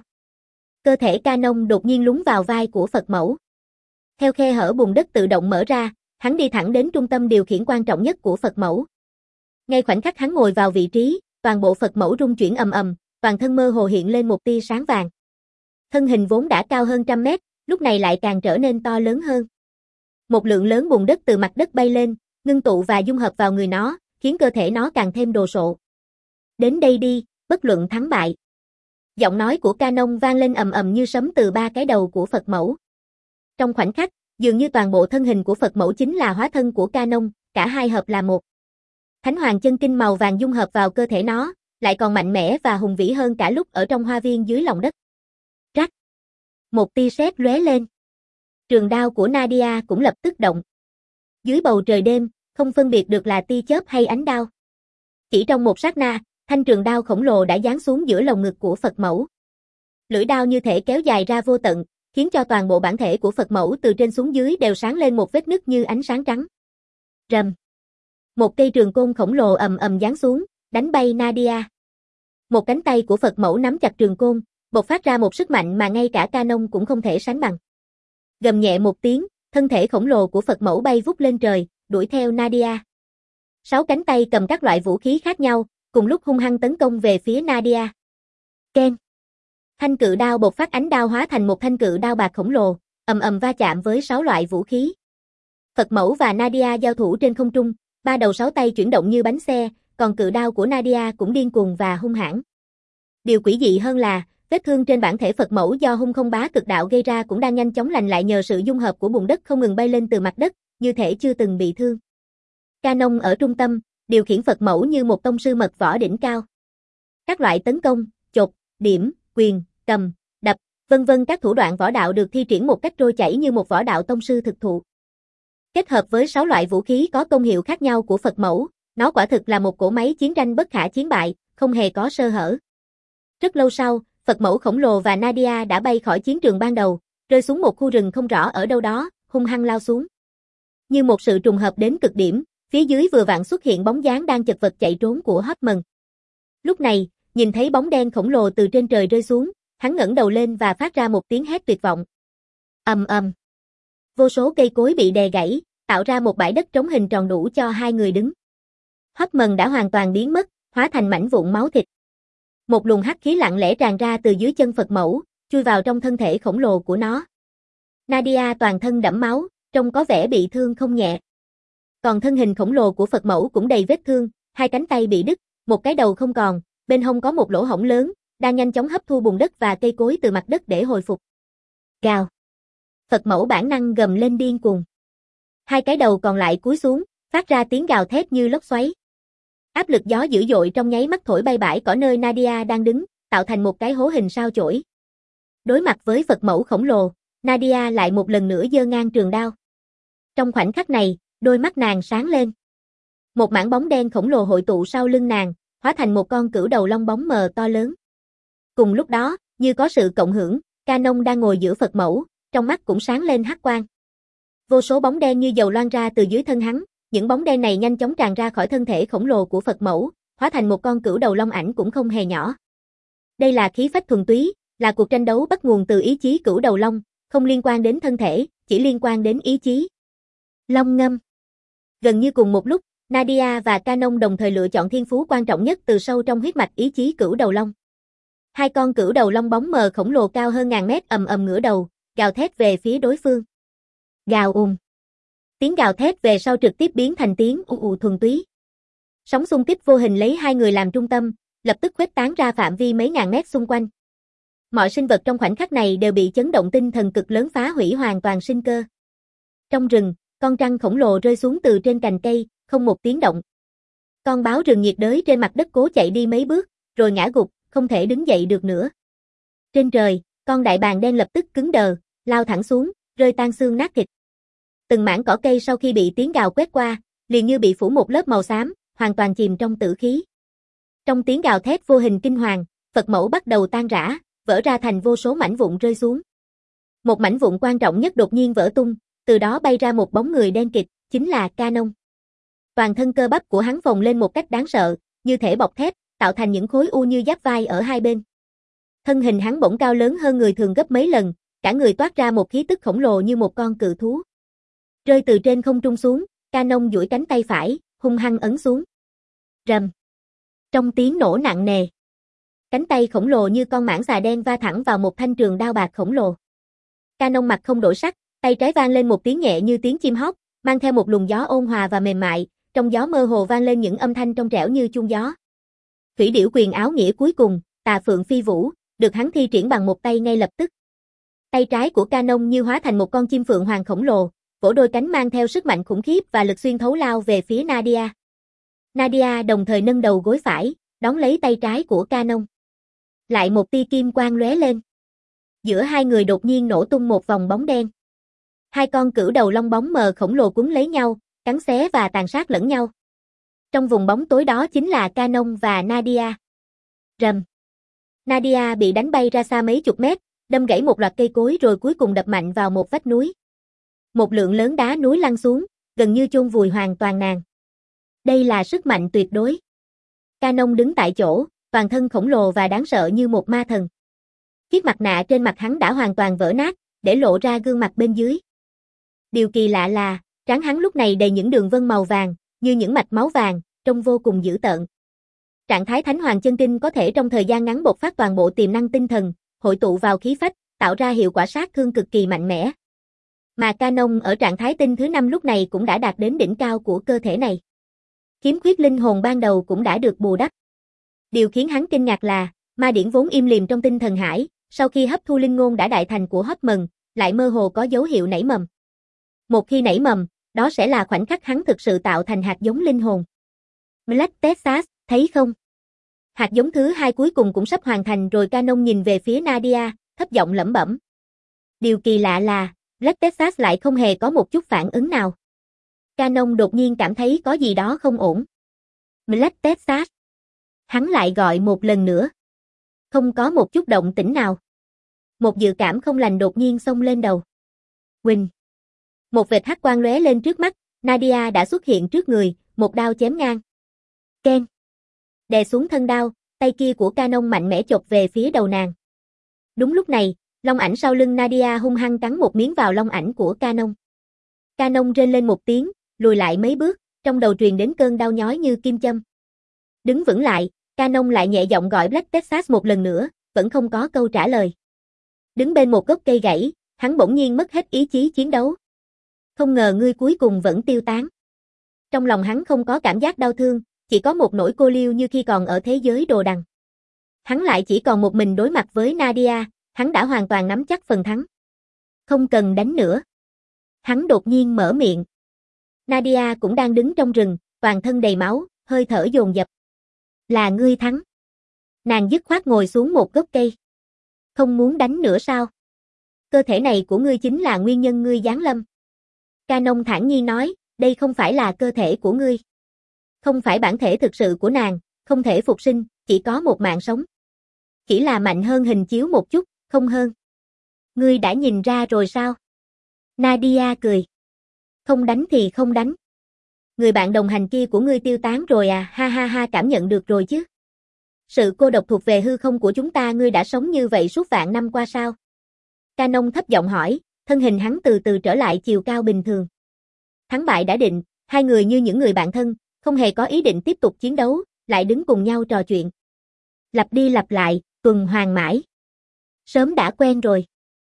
Cơ thể Canon đột nhiên lún vào vai của Phật mẫu. Theo khe hở bùn đất tự động mở ra, hắn đi thẳng đến trung tâm điều khiển quan trọng nhất của Phật mẫu. Ngay khoảnh khắc hắn ngồi vào vị trí, toàn bộ Phật mẫu rung chuyển ầm ầm, toàn thân mơ hồ hiện lên một tia sáng vàng. Thân hình vốn đã cao hơn trăm mét, lúc này lại càng trở nên to lớn hơn. Một lượng lớn bùn đất từ mặt đất bay lên, ngưng tụ và dung hợp vào người nó, khiến cơ thể nó càng thêm đồ sộ. Đến đây đi, bất luận thắng bại. Giọng nói của Canon vang lên ầm ầm như sấm từ ba cái đầu của Phật mẫu. Trong khoảnh khắc, dường như toàn bộ thân hình của Phật mẫu chính là hóa thân của Canon, cả hai hợp là một. Thánh hoàng chân kinh màu vàng dung hợp vào cơ thể nó, lại còn mạnh mẽ và hùng vĩ hơn cả lúc ở trong hoa viên dưới lòng đất. Rắc. Một tia sét lóe lên. Trường đao của Nadia cũng lập tức động. Dưới bầu trời đêm, không phân biệt được là tia chớp hay ánh đao. Chỉ trong một sát na, thanh trường đao khổng lồ đã giáng xuống giữa lồng ngực của Phật mẫu. Lưỡi đao như thể kéo dài ra vô tận, khiến cho toàn bộ bản thể của Phật mẫu từ trên xuống dưới đều sáng lên một vết nứt như ánh sáng trắng. Rầm. Một cây trường côn khổng lồ ầm ầm giáng xuống, đánh bay Nadia. Một cánh tay của Phật mẫu nắm chặt trường côn, bộc phát ra một sức mạnh mà ngay cả Canon cũng không thể sánh bằng. Gầm nhẹ một tiếng, thân thể khổng lồ của Phật mẫu bay vút lên trời, đuổi theo Nadia. Sáu cánh tay cầm các loại vũ khí khác nhau, cùng lúc hung hăng tấn công về phía Nadia. Keng. Thanh cự đao bộc phát ánh đao hóa thành một thanh cự đao bạc khổng lồ, ầm ầm va chạm với sáu loại vũ khí. Phật mẫu và Nadia giao thủ trên không trung, ba đầu sáu tay chuyển động như bánh xe, còn cự đao của Nadia cũng điên cuồng và hung hãn. Điều quỷ dị hơn là, vết thương trên bản thể Phật mẫu do hung không bá cực đạo gây ra cũng đang nhanh chóng lành lại nhờ sự dung hợp của bùn đất không ngừng bay lên từ mặt đất, như thể chưa từng bị thương. Canon ở trung tâm, điều khiển Phật mẫu như một tông sư mật võ đỉnh cao. Các loại tấn công, chộp, điểm, quyền, cầm, đập, vân vân các thủ đoạn võ đạo được thi triển một cách trôi chảy như một võ đạo tông sư thực thụ. Kết hợp với sáu loại vũ khí có công hiệu khác nhau của Phật mẫu, nó quả thực là một cỗ máy chiến tranh bất khả chiến bại, không hề có sơ hở. Rất lâu sau, Phật mẫu khổng lồ và Nadia đã bay khỏi chiến trường ban đầu, rơi xuống một khu rừng không rõ ở đâu đó, hung hăng lao xuống. Như một sự trùng hợp đến cực điểm, phía dưới vừa vặn xuất hiện bóng dáng đang chật vật chạy trốn của Hoffman. Lúc này, nhìn thấy bóng đen khổng lồ từ trên trời rơi xuống, hắn ngẩng đầu lên và phát ra một tiếng hét tuyệt vọng. Ầm ầm. Vô số cây cối bị đè gãy, tạo ra một bãi đất trống hình tròn đủ cho hai người đứng. Hoffman đã hoàn toàn biến mất, hóa thành mảnh vụn máu thịt. Một luồng hắc khí lặng lẽ tràn ra từ dưới chân Phật mẫu, chui vào trong thân thể khổng lồ của nó. Nadia toàn thân đẫm máu, trông có vẻ bị thương không nhẹ. Còn thân hình khổng lồ của Phật mẫu cũng đầy vết thương, hai cánh tay bị đứt, một cái đầu không còn, bên hông có một lỗ hổng lớn, đang nhanh chóng hấp thu bùn đất và cây cối từ mặt đất để hồi phục. Gào. Phật mẫu bản năng gầm lên điên cuồng. Hai cái đầu còn lại cúi xuống, phát ra tiếng gào thét như lốc xoáy. Áp lực gió dữ dội trong nháy mắt thổi bay bãi cỏ nơi Nadia đang đứng, tạo thành một cái hố hình sao chổi. Đối mặt với Phật mẫu khổng lồ, Nadia lại một lần nữa giơ ngang trường đao. Trong khoảnh khắc này, đôi mắt nàng sáng lên. Một mảng bóng đen khổng lồ hội tụ sau lưng nàng, hóa thành một con cửu đầu long bóng mờ to lớn. Cùng lúc đó, như có sự cộng hưởng, Canon đang ngồi giữa Phật mẫu, trong mắt cũng sáng lên hắc quang. Vô số bóng đen như dầu loang ra từ dưới thân hắn, những bóng đen này nhanh chóng tràn ra khỏi thân thể khổng lồ của Phật mẫu, hóa thành một con cửu đầu long ảnh cũng không hề nhỏ. Đây là khí phách thuần túy, là cuộc tranh đấu bắt nguồn từ ý chí cửu đầu long, không liên quan đến thân thể, chỉ liên quan đến ý chí. Long ngâm. Gần như cùng một lúc, Nadia và Canon đồng thời lựa chọn thiên phú quan trọng nhất từ sâu trong huyết mạch ý chí cửu đầu long. Hai con cửu đầu long bóng mờ khổng lồ cao hơn ngàn mét ầm ầm ngửa đầu, gào thét về phía đối phương. Gào ùm. Tiếng gào thét về sau trực tiếp biến thành tiếng ù ù thuần túy. Sóng xung kích vô hình lấy hai người làm trung tâm, lập tức khuếch tán ra phạm vi mấy ngàn mét xung quanh. Mọi sinh vật trong khoảnh khắc này đều bị chấn động tinh thần cực lớn phá hủy hoàn toàn sinh cơ. Trong rừng, con trăng khổng lồ rơi xuống từ trên cành cây, không một tiếng động. Con báo rừng nhiệt đới trên mặt đất cố chạy đi mấy bước, rồi ngã gục, không thể đứng dậy được nữa. Trên trời, con đại bàng đen lập tức cứng đờ, lao thẳng xuống, rơi tan xương nát thịt. Từng mảng cỏ cây sau khi bị tiếng gào quét qua, liền như bị phủ một lớp màu xám, hoàn toàn chìm trong tử khí. Trong tiếng gào thét vô hình kinh hoàng, Phật mẫu bắt đầu tan rã, vỡ ra thành vô số mảnh vụn rơi xuống. Một mảnh vụn quan trọng nhất đột nhiên vỡ tung, từ đó bay ra một bóng người đen kịt, chính là Canon. Toàn thân cơ bắp của hắn phồng lên một cách đáng sợ, như thể bọc thép, tạo thành những khối u như giáp vai ở hai bên. Thân hình hắn bỗng cao lớn hơn người thường gấp mấy lần, cả người toát ra một khí tức khổng lồ như một con cự thú. Rơi từ trên không trung xuống, Canon duỗi cánh tay phải, hung hăng ấn xuống. Rầm. Trong tiếng nổ nặng nề, cánh tay khổng lồ như con mãng xà đen va thẳng vào một thanh trường đao bạc khổng lồ. Canon mặt không đổi sắc, tay trái vang lên một tiếng nhẹ như tiếng chim hót, mang theo một luồng gió ôn hòa và mềm mại, trong gió mơ hồ vang lên những âm thanh trong trẻo như chuông gió. Thủy điểu quyền áo nghĩa cuối cùng, Tà Phượng Phi Vũ, được hắn thi triển bằng một tay ngay lập tức. Tay trái của Canon như hóa thành một con chim phượng hoàng khổng lồ, vỗ đôi cánh mang theo sức mạnh khủng khiếp và lực xuyên thấu lao về phía Nadia. Nadia đồng thời nâng đầu gối phải, đón lấy tay trái của Canon. Lại một tia kim quang lóe lên. Giữa hai người đột nhiên nổ tung một vòng bóng đen. Hai con cửu đầu long bóng mờ khổng lồ cuốn lấy nhau, cắn xé và tàn sát lẫn nhau. Trong vùng bóng tối đó chính là Canon và Nadia. Rầm. Nadia bị đánh bay ra xa mấy chục mét, đâm gãy một loạt cây cối rồi cuối cùng đập mạnh vào một vách núi. Một lượng lớn đá núi lăn xuống, gần như chôn vùi hoàn toàn nàng. Đây là sức mạnh tuyệt đối. Canon đứng tại chỗ, toàn thân khổng lồ và đáng sợ như một ma thần. Chiếc mặt nạ trên mặt hắn đã hoàn toàn vỡ nát, để lộ ra gương mặt bên dưới. Điều kỳ lạ là, trán hắn lúc này đầy những đường vân màu vàng, như những mạch máu vàng, trông vô cùng dữ tợn. Trạng thái Thánh Hoàng Chân Kinh có thể trong thời gian ngắn bộc phát toàn bộ tiềm năng tinh thần, hội tụ vào khí phách, tạo ra hiệu quả sát thương cực kỳ mạnh mẽ. Mà Canon ở trạng thái tinh thứ năm lúc này cũng đã đạt đến đỉnh cao của cơ thể này. Khiếm khuyết linh hồn ban đầu cũng đã được bù đắp. Điều khiến hắn kinh ngạc là, ma điển vốn im lìm trong tinh thần hải, sau khi hấp thu linh ngôn đã đại thành của Hoffman, lại mơ hồ có dấu hiệu nảy mầm. Một khi nảy mầm, đó sẽ là khoảnh khắc hắn thực sự tạo thành hạt giống linh hồn. Black Texas, thấy không? Hạt giống thứ hai cuối cùng cũng sắp hoàn thành rồi. Canon nhìn về phía Nadia, thấp giọng lẩm bẩm. Điều kỳ lạ là, Black Texas lại không hề có một chút phản ứng nào. Canon đột nhiên cảm thấy có gì đó không ổn. Black Texas. Hắn lại gọi một lần nữa. Không có một chút động tĩnh nào. Một dự cảm không lành đột nhiên xông lên đầu. Quỳnh. Một vệt hắc quang lóe lên trước mắt, Nadia đã xuất hiện trước người, một đao chém ngang. Ken. Đè xuống thân đao, tay kia của Canon mạnh mẽ chộp về phía đầu nàng. Đúng lúc này, long ảnh sau lưng Nadia hung hăng cắn một miếng vào long ảnh của Canon. Canon rên lên một tiếng, lùi lại mấy bước, trong đầu truyền đến cơn đau nhói như kim châm. Đứng vững lại, Canon lại nhẹ giọng gọi Black Texas một lần nữa, vẫn không có câu trả lời. Đứng bên một gốc cây gãy, hắn bỗng nhiên mất hết ý chí chiến đấu. Không ngờ ngươi cuối cùng vẫn tiêu tán. Trong lòng hắn không có cảm giác đau thương, chỉ có một nỗi cô liêu như khi còn ở thế giới đồ đằng. Hắn lại chỉ còn một mình đối mặt với Nadia, hắn đã hoàn toàn nắm chắc phần thắng. Không cần đánh nữa. Hắn đột nhiên mở miệng. Nadia cũng đang đứng trong rừng, toàn thân đầy máu, hơi thở dồn dập. Là ngươi thắng. Nàng dứt khoát ngồi xuống một gốc cây. Không muốn đánh nữa sao? Cơ thể này của ngươi chính là nguyên nhân ngươi giáng lâm. Canon thản nhiên nói, đây không phải là cơ thể của ngươi. Không phải bản thể thực sự của nàng, không thể phục sinh, chỉ có một mạng sống. Chỉ là mạnh hơn hình chiếu một chút, không hơn. Ngươi đã nhìn ra rồi sao? Nadia cười. Không đánh thì không đánh. Người bạn đồng hành kia của ngươi tiêu tán rồi à, ha ha ha, cảm nhận được rồi chứ. Sự cô độc thuộc về hư không của chúng ta, ngươi đã sống như vậy suốt vạn năm qua sao? Canon thấp giọng hỏi, thân hình hắn từ từ trở lại chiều cao bình thường. Thắng bại đã định, hai người như những người bạn thân, không hề có ý định tiếp tục chiến đấu, lại đứng cùng nhau trò chuyện. Lặp đi lặp lại, tuần hoàn mãi. Sớm đã quen rồi.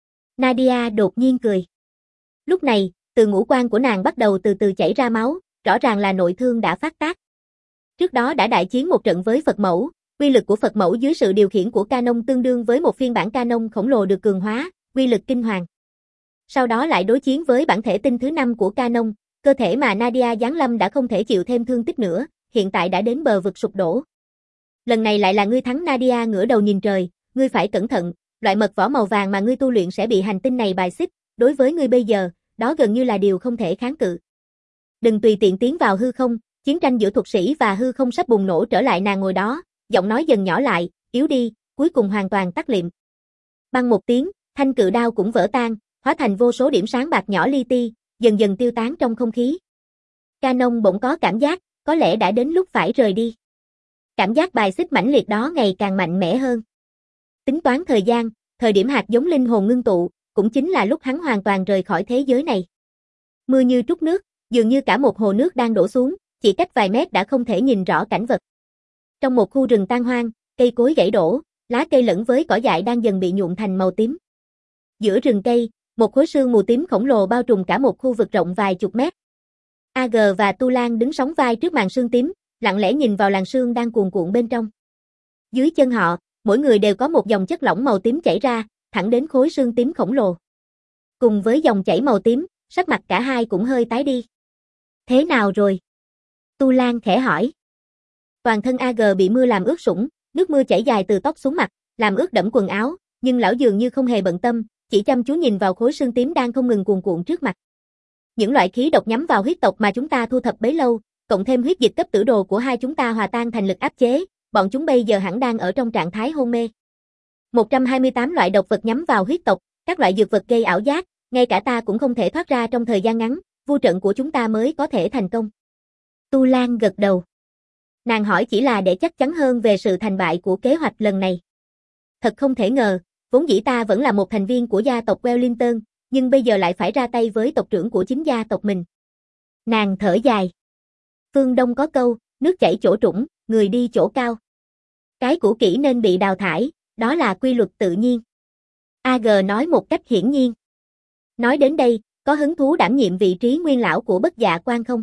Nadia đột nhiên cười. Lúc này, từ ngũ quan của nàng bắt đầu từ từ chảy ra máu, rõ ràng là nội thương đã phát tác. Trước đó đã đại chiến một trận với Phật Mẫu, uy lực của Phật Mẫu dưới sự điều khiển của Canon tương đương với một phiên bản Canon khổng lồ được cường hóa, uy lực kinh hoàng. Sau đó lại đối chiến với bản thể tinh thứ năm của Canon, cơ thể mà Nadia giáng lâm đã không thể chịu thêm thương tích nữa, hiện tại đã đến bờ vực sụp đổ. Lần này lại là ngươi thắng. Nadia ngửa đầu nhìn trời, ngươi phải cẩn thận, loại mật võ màu vàng mà ngươi tu luyện sẽ bị hành tinh này bài xích, đối với ngươi bây giờ, đó gần như là điều không thể kháng cự. Đừng tùy tiện tiến vào hư không, chiến tranh giữa thuật sĩ và hư không sắp bùng nổ trở lại. Nàng ngồi đó, giọng nói dần nhỏ lại, yếu đi, cuối cùng hoàn toàn tắt liệm. Băng một tiếng, thanh cự đao cũng vỡ tan, hóa thành vô số điểm sáng bạc nhỏ li ti, dần dần tiêu tán trong không khí. Canon bỗng có cảm giác, có lẽ đã đến lúc phải rời đi. Cảm giác bài xích mãnh liệt đó ngày càng mạnh mẽ hơn. Tính toán thời gian, thời điểm hạt giống linh hồn ngưng tụ, cũng chính là lúc hắn hoàn toàn rời khỏi thế giới này. Mưa như trút nước, dường như cả một hồ nước đang đổ xuống, chỉ cách vài mét đã không thể nhìn rõ cảnh vật. Trong một khu rừng tan hoang, cây cối gãy đổ, lá cây lẫn với cỏ dại đang dần bị nhuộm thành màu tím. Giữa rừng cây, một khối sương mù tím khổng lồ bao trùm cả một khu vực rộng vài chục mét. a giê và Tu Lan đứng sóng vai trước màn sương tím, lặng lẽ nhìn vào làn sương đang cuồn cuộn bên trong. Dưới chân họ, mỗi người đều có một dòng chất lỏng màu tím chảy ra, thẳng đến khối sương tím khổng lồ. Cùng với dòng chảy màu tím, sắc mặt cả hai cũng hơi tái đi. Thế nào rồi? Tu Lan khẽ hỏi. Toàn thân a giê bị mưa làm ướt sũng, nước mưa chảy dài từ tóc xuống mặt, làm ướt đẫm quần áo, nhưng lão dường như không hề bận tâm, chỉ chăm chú nhìn vào khối xương tím đang không ngừng cuồn cuộn trước mặt. Những loại khí độc nhắm vào huyết tộc mà chúng ta thu thập bấy lâu, cộng thêm huyết dịch cấp tử đồ của hai chúng ta hòa tan thành lực áp chế, bọn chúng bây giờ hẳn đang ở trong trạng thái hôn mê. một trăm hai mươi tám loại độc vật nhắm vào huyết tộc, các loại dược vật gây ảo giác, ngay cả ta cũng không thể thoát ra trong thời gian ngắn, vu trận của chúng ta mới có thể thành công. Tu Lan gật đầu. Nàng hỏi chỉ là để chắc chắn hơn về sự thành bại của kế hoạch lần này. Thật không thể ngờ, vốn dĩ ta vẫn là một thành viên của gia tộc Wellington, nhưng bây giờ lại phải ra tay với tộc trưởng của chính gia tộc mình. Nàng thở dài. Phương Đông có câu, nước chảy chỗ trũng, người đi chỗ cao. Cái cũ kỹ nên bị đào thải, đó là quy luật tự nhiên. a giê nói một cách hiển nhiên. Nói đến đây, có hứng thú đảm nhiệm vị trí nguyên lão của Bất Dạ Quan không?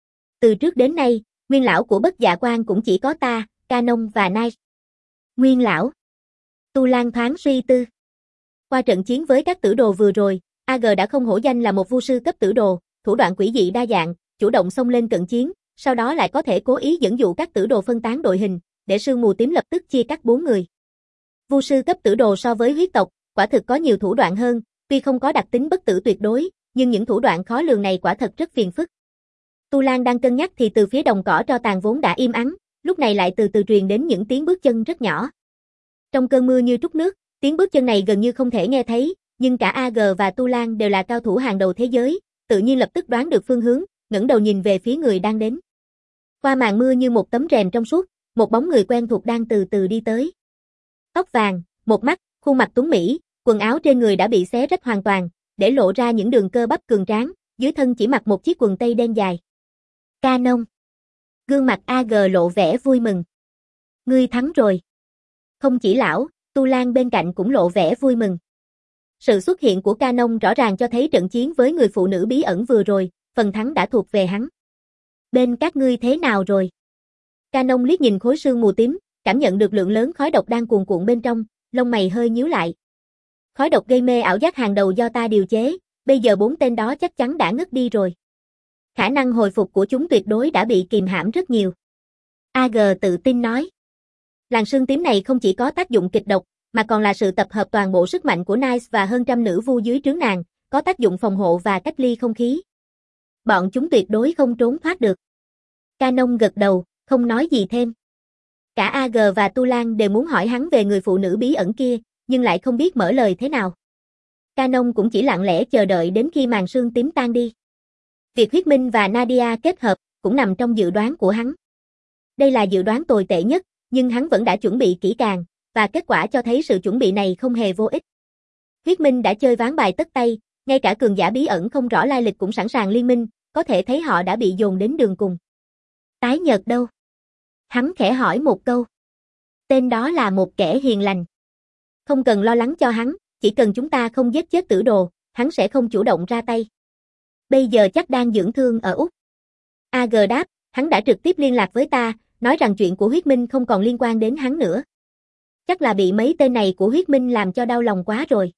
Từ trước đến nay, nguyên lão của Bất Dạ Quan cũng chỉ có ta, Canon và Nice. Nguyên lão. Tu Lan thoáng suy tư. Qua trận chiến với các tử đồ vừa rồi, a giê đã không hổ danh là một vu sư cấp tử đồ, thủ đoạn quỷ dị đa dạng, chủ động xông lên cận chiến, sau đó lại có thể cố ý dẫn dụ các tử đồ phân tán đội hình, để sương mù tím lập tức chia cắt bốn người. Vu sư cấp tử đồ so với huyết tộc, quả thực có nhiều thủ đoạn hơn, tuy không có đặc tính bất tử tuyệt đối, nhưng những thủ đoạn khó lường này quả thật rất phiền phức. Tu Lan đang cân nhắc thì từ phía đồng cỏ tro tàn vốn đã im ắng, lúc này lại từ từ truyền đến những tiếng bước chân rất nhỏ. Trong cơn mưa như trút nước, tiếng bước chân này gần như không thể nghe thấy, nhưng cả a giê và Tu Lan đều là cao thủ hàng đầu thế giới, tự nhiên lập tức đoán được phương hướng, ngẩng đầu nhìn về phía người đang đến. Qua màn mưa như một tấm rèm trong suốt, một bóng người quen thuộc đang từ từ đi tới. Tóc vàng, một mắt, khuôn mặt tuấn mỹ, quần áo trên người đã bị xé rách hoàn toàn, để lộ ra những đường cơ bắp cường tráng, dưới thân chỉ mặc một chiếc quần tây đen dài. Canon. Gương mặt a giê lộ vẻ vui mừng. Ngươi thắng rồi. Không chỉ lão, Tu Lan bên cạnh cũng lộ vẻ vui mừng. Sự xuất hiện của Canon rõ ràng cho thấy trận chiến với người phụ nữ bí ẩn vừa rồi, phần thắng đã thuộc về hắn. Bên các ngươi thế nào rồi? Canon liếc nhìn khối sương mù tím, cảm nhận được lượng lớn khói độc đang cuồn cuộn bên trong, lông mày hơi nhíu lại. Khói độc gây mê ảo giác hàng đầu do ta điều chế, bây giờ bốn tên đó chắc chắn đã ngất đi rồi. Khả năng hồi phục của chúng tuyệt đối đã bị kìm hãm rất nhiều. a giê tự tin nói. Làn sương tím này không chỉ có tác dụng kịch độc, mà còn là sự tập hợp toàn bộ sức mạnh của Nice và hơn trăm nữ vu dưới trướng nàng, có tác dụng phòng hộ và cách ly không khí. Bọn chúng tuyệt đối không trốn thoát được. Canon gật đầu, không nói gì thêm. Cả a giê và Tu Lan đều muốn hỏi hắn về người phụ nữ bí ẩn kia, nhưng lại không biết mở lời thế nào. Canon cũng chỉ lặng lẽ chờ đợi đến khi màn sương tím tan đi. Việc Huyết Minh và Nadia kết hợp cũng nằm trong dự đoán của hắn. Đây là dự đoán tồi tệ nhất, nhưng hắn vẫn đã chuẩn bị kỹ càng, và kết quả cho thấy sự chuẩn bị này không hề vô ích. Huyết Minh đã chơi ván bài tất tay, ngay cả cường giả bí ẩn không rõ lai lịch cũng sẵn sàng liên minh, có thể thấy họ đã bị dồn đến đường cùng. Tái Nhợt đâu? Hắn khẽ hỏi một câu. Tên đó là một kẻ hiền lành. Không cần lo lắng cho hắn, chỉ cần chúng ta không giết chết tử đồ, hắn sẽ không chủ động ra tay. Bây giờ chắc đang dưỡng thương ở Úc. a giê đáp, hắn đã trực tiếp liên lạc với ta, nói rằng chuyện của Huyết Minh không còn liên quan đến hắn nữa. Chắc là bị mấy tên này của Huyết Minh làm cho đau lòng quá rồi.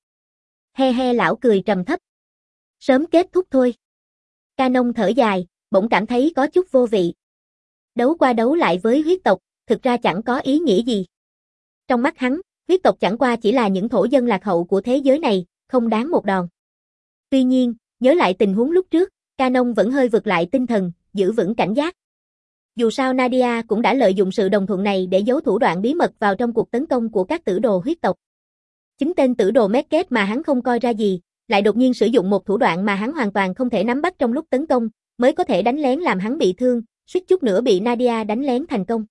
He he lão cười trầm thấp. Sớm kết thúc thôi. Canon thở dài, bỗng cảm thấy có chút vô vị. Đấu qua đấu lại với huyết tộc, thực ra chẳng có ý nghĩa gì. Trong mắt hắn, huyết tộc chẳng qua chỉ là những thổ dân lạc hậu của thế giới này, không đáng một đòn. Tuy nhiên, nhớ lại tình huống lúc trước, Canon vẫn hơi vực lại tinh thần, giữ vững cảnh giác. Dù sao Nadia cũng đã lợi dụng sự đồng thuận này để giấu thủ đoạn bí mật vào trong cuộc tấn công của các tử đồ huyết tộc. Chính tên tử đồ Medket mà hắn không coi ra gì, lại đột nhiên sử dụng một thủ đoạn mà hắn hoàn toàn không thể nắm bắt trong lúc tấn công, mới có thể đánh lén làm hắn bị thương, suýt chút nữa bị Nadia đánh lén thành công.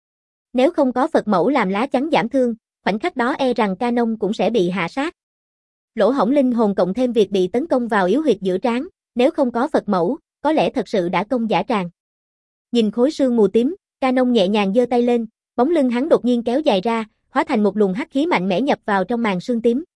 Nếu không có Phật mẫu làm lá chắn giảm thương, khoảnh khắc đó e rằng Canon cũng sẽ bị hạ sát. Lỗ hổng linh hồn cộng thêm việc bị tấn công vào yếu huyệt giữa trán, nếu không có Phật mẫu, có lẽ thật sự đã công dã tràng. Nhìn khối sương mù tím, Canon nhẹ nhàng giơ tay lên, bóng lưng hắn đột nhiên kéo dài ra, hóa thành một luồng hắc khí mạnh mẽ nhập vào trong màn sương tím.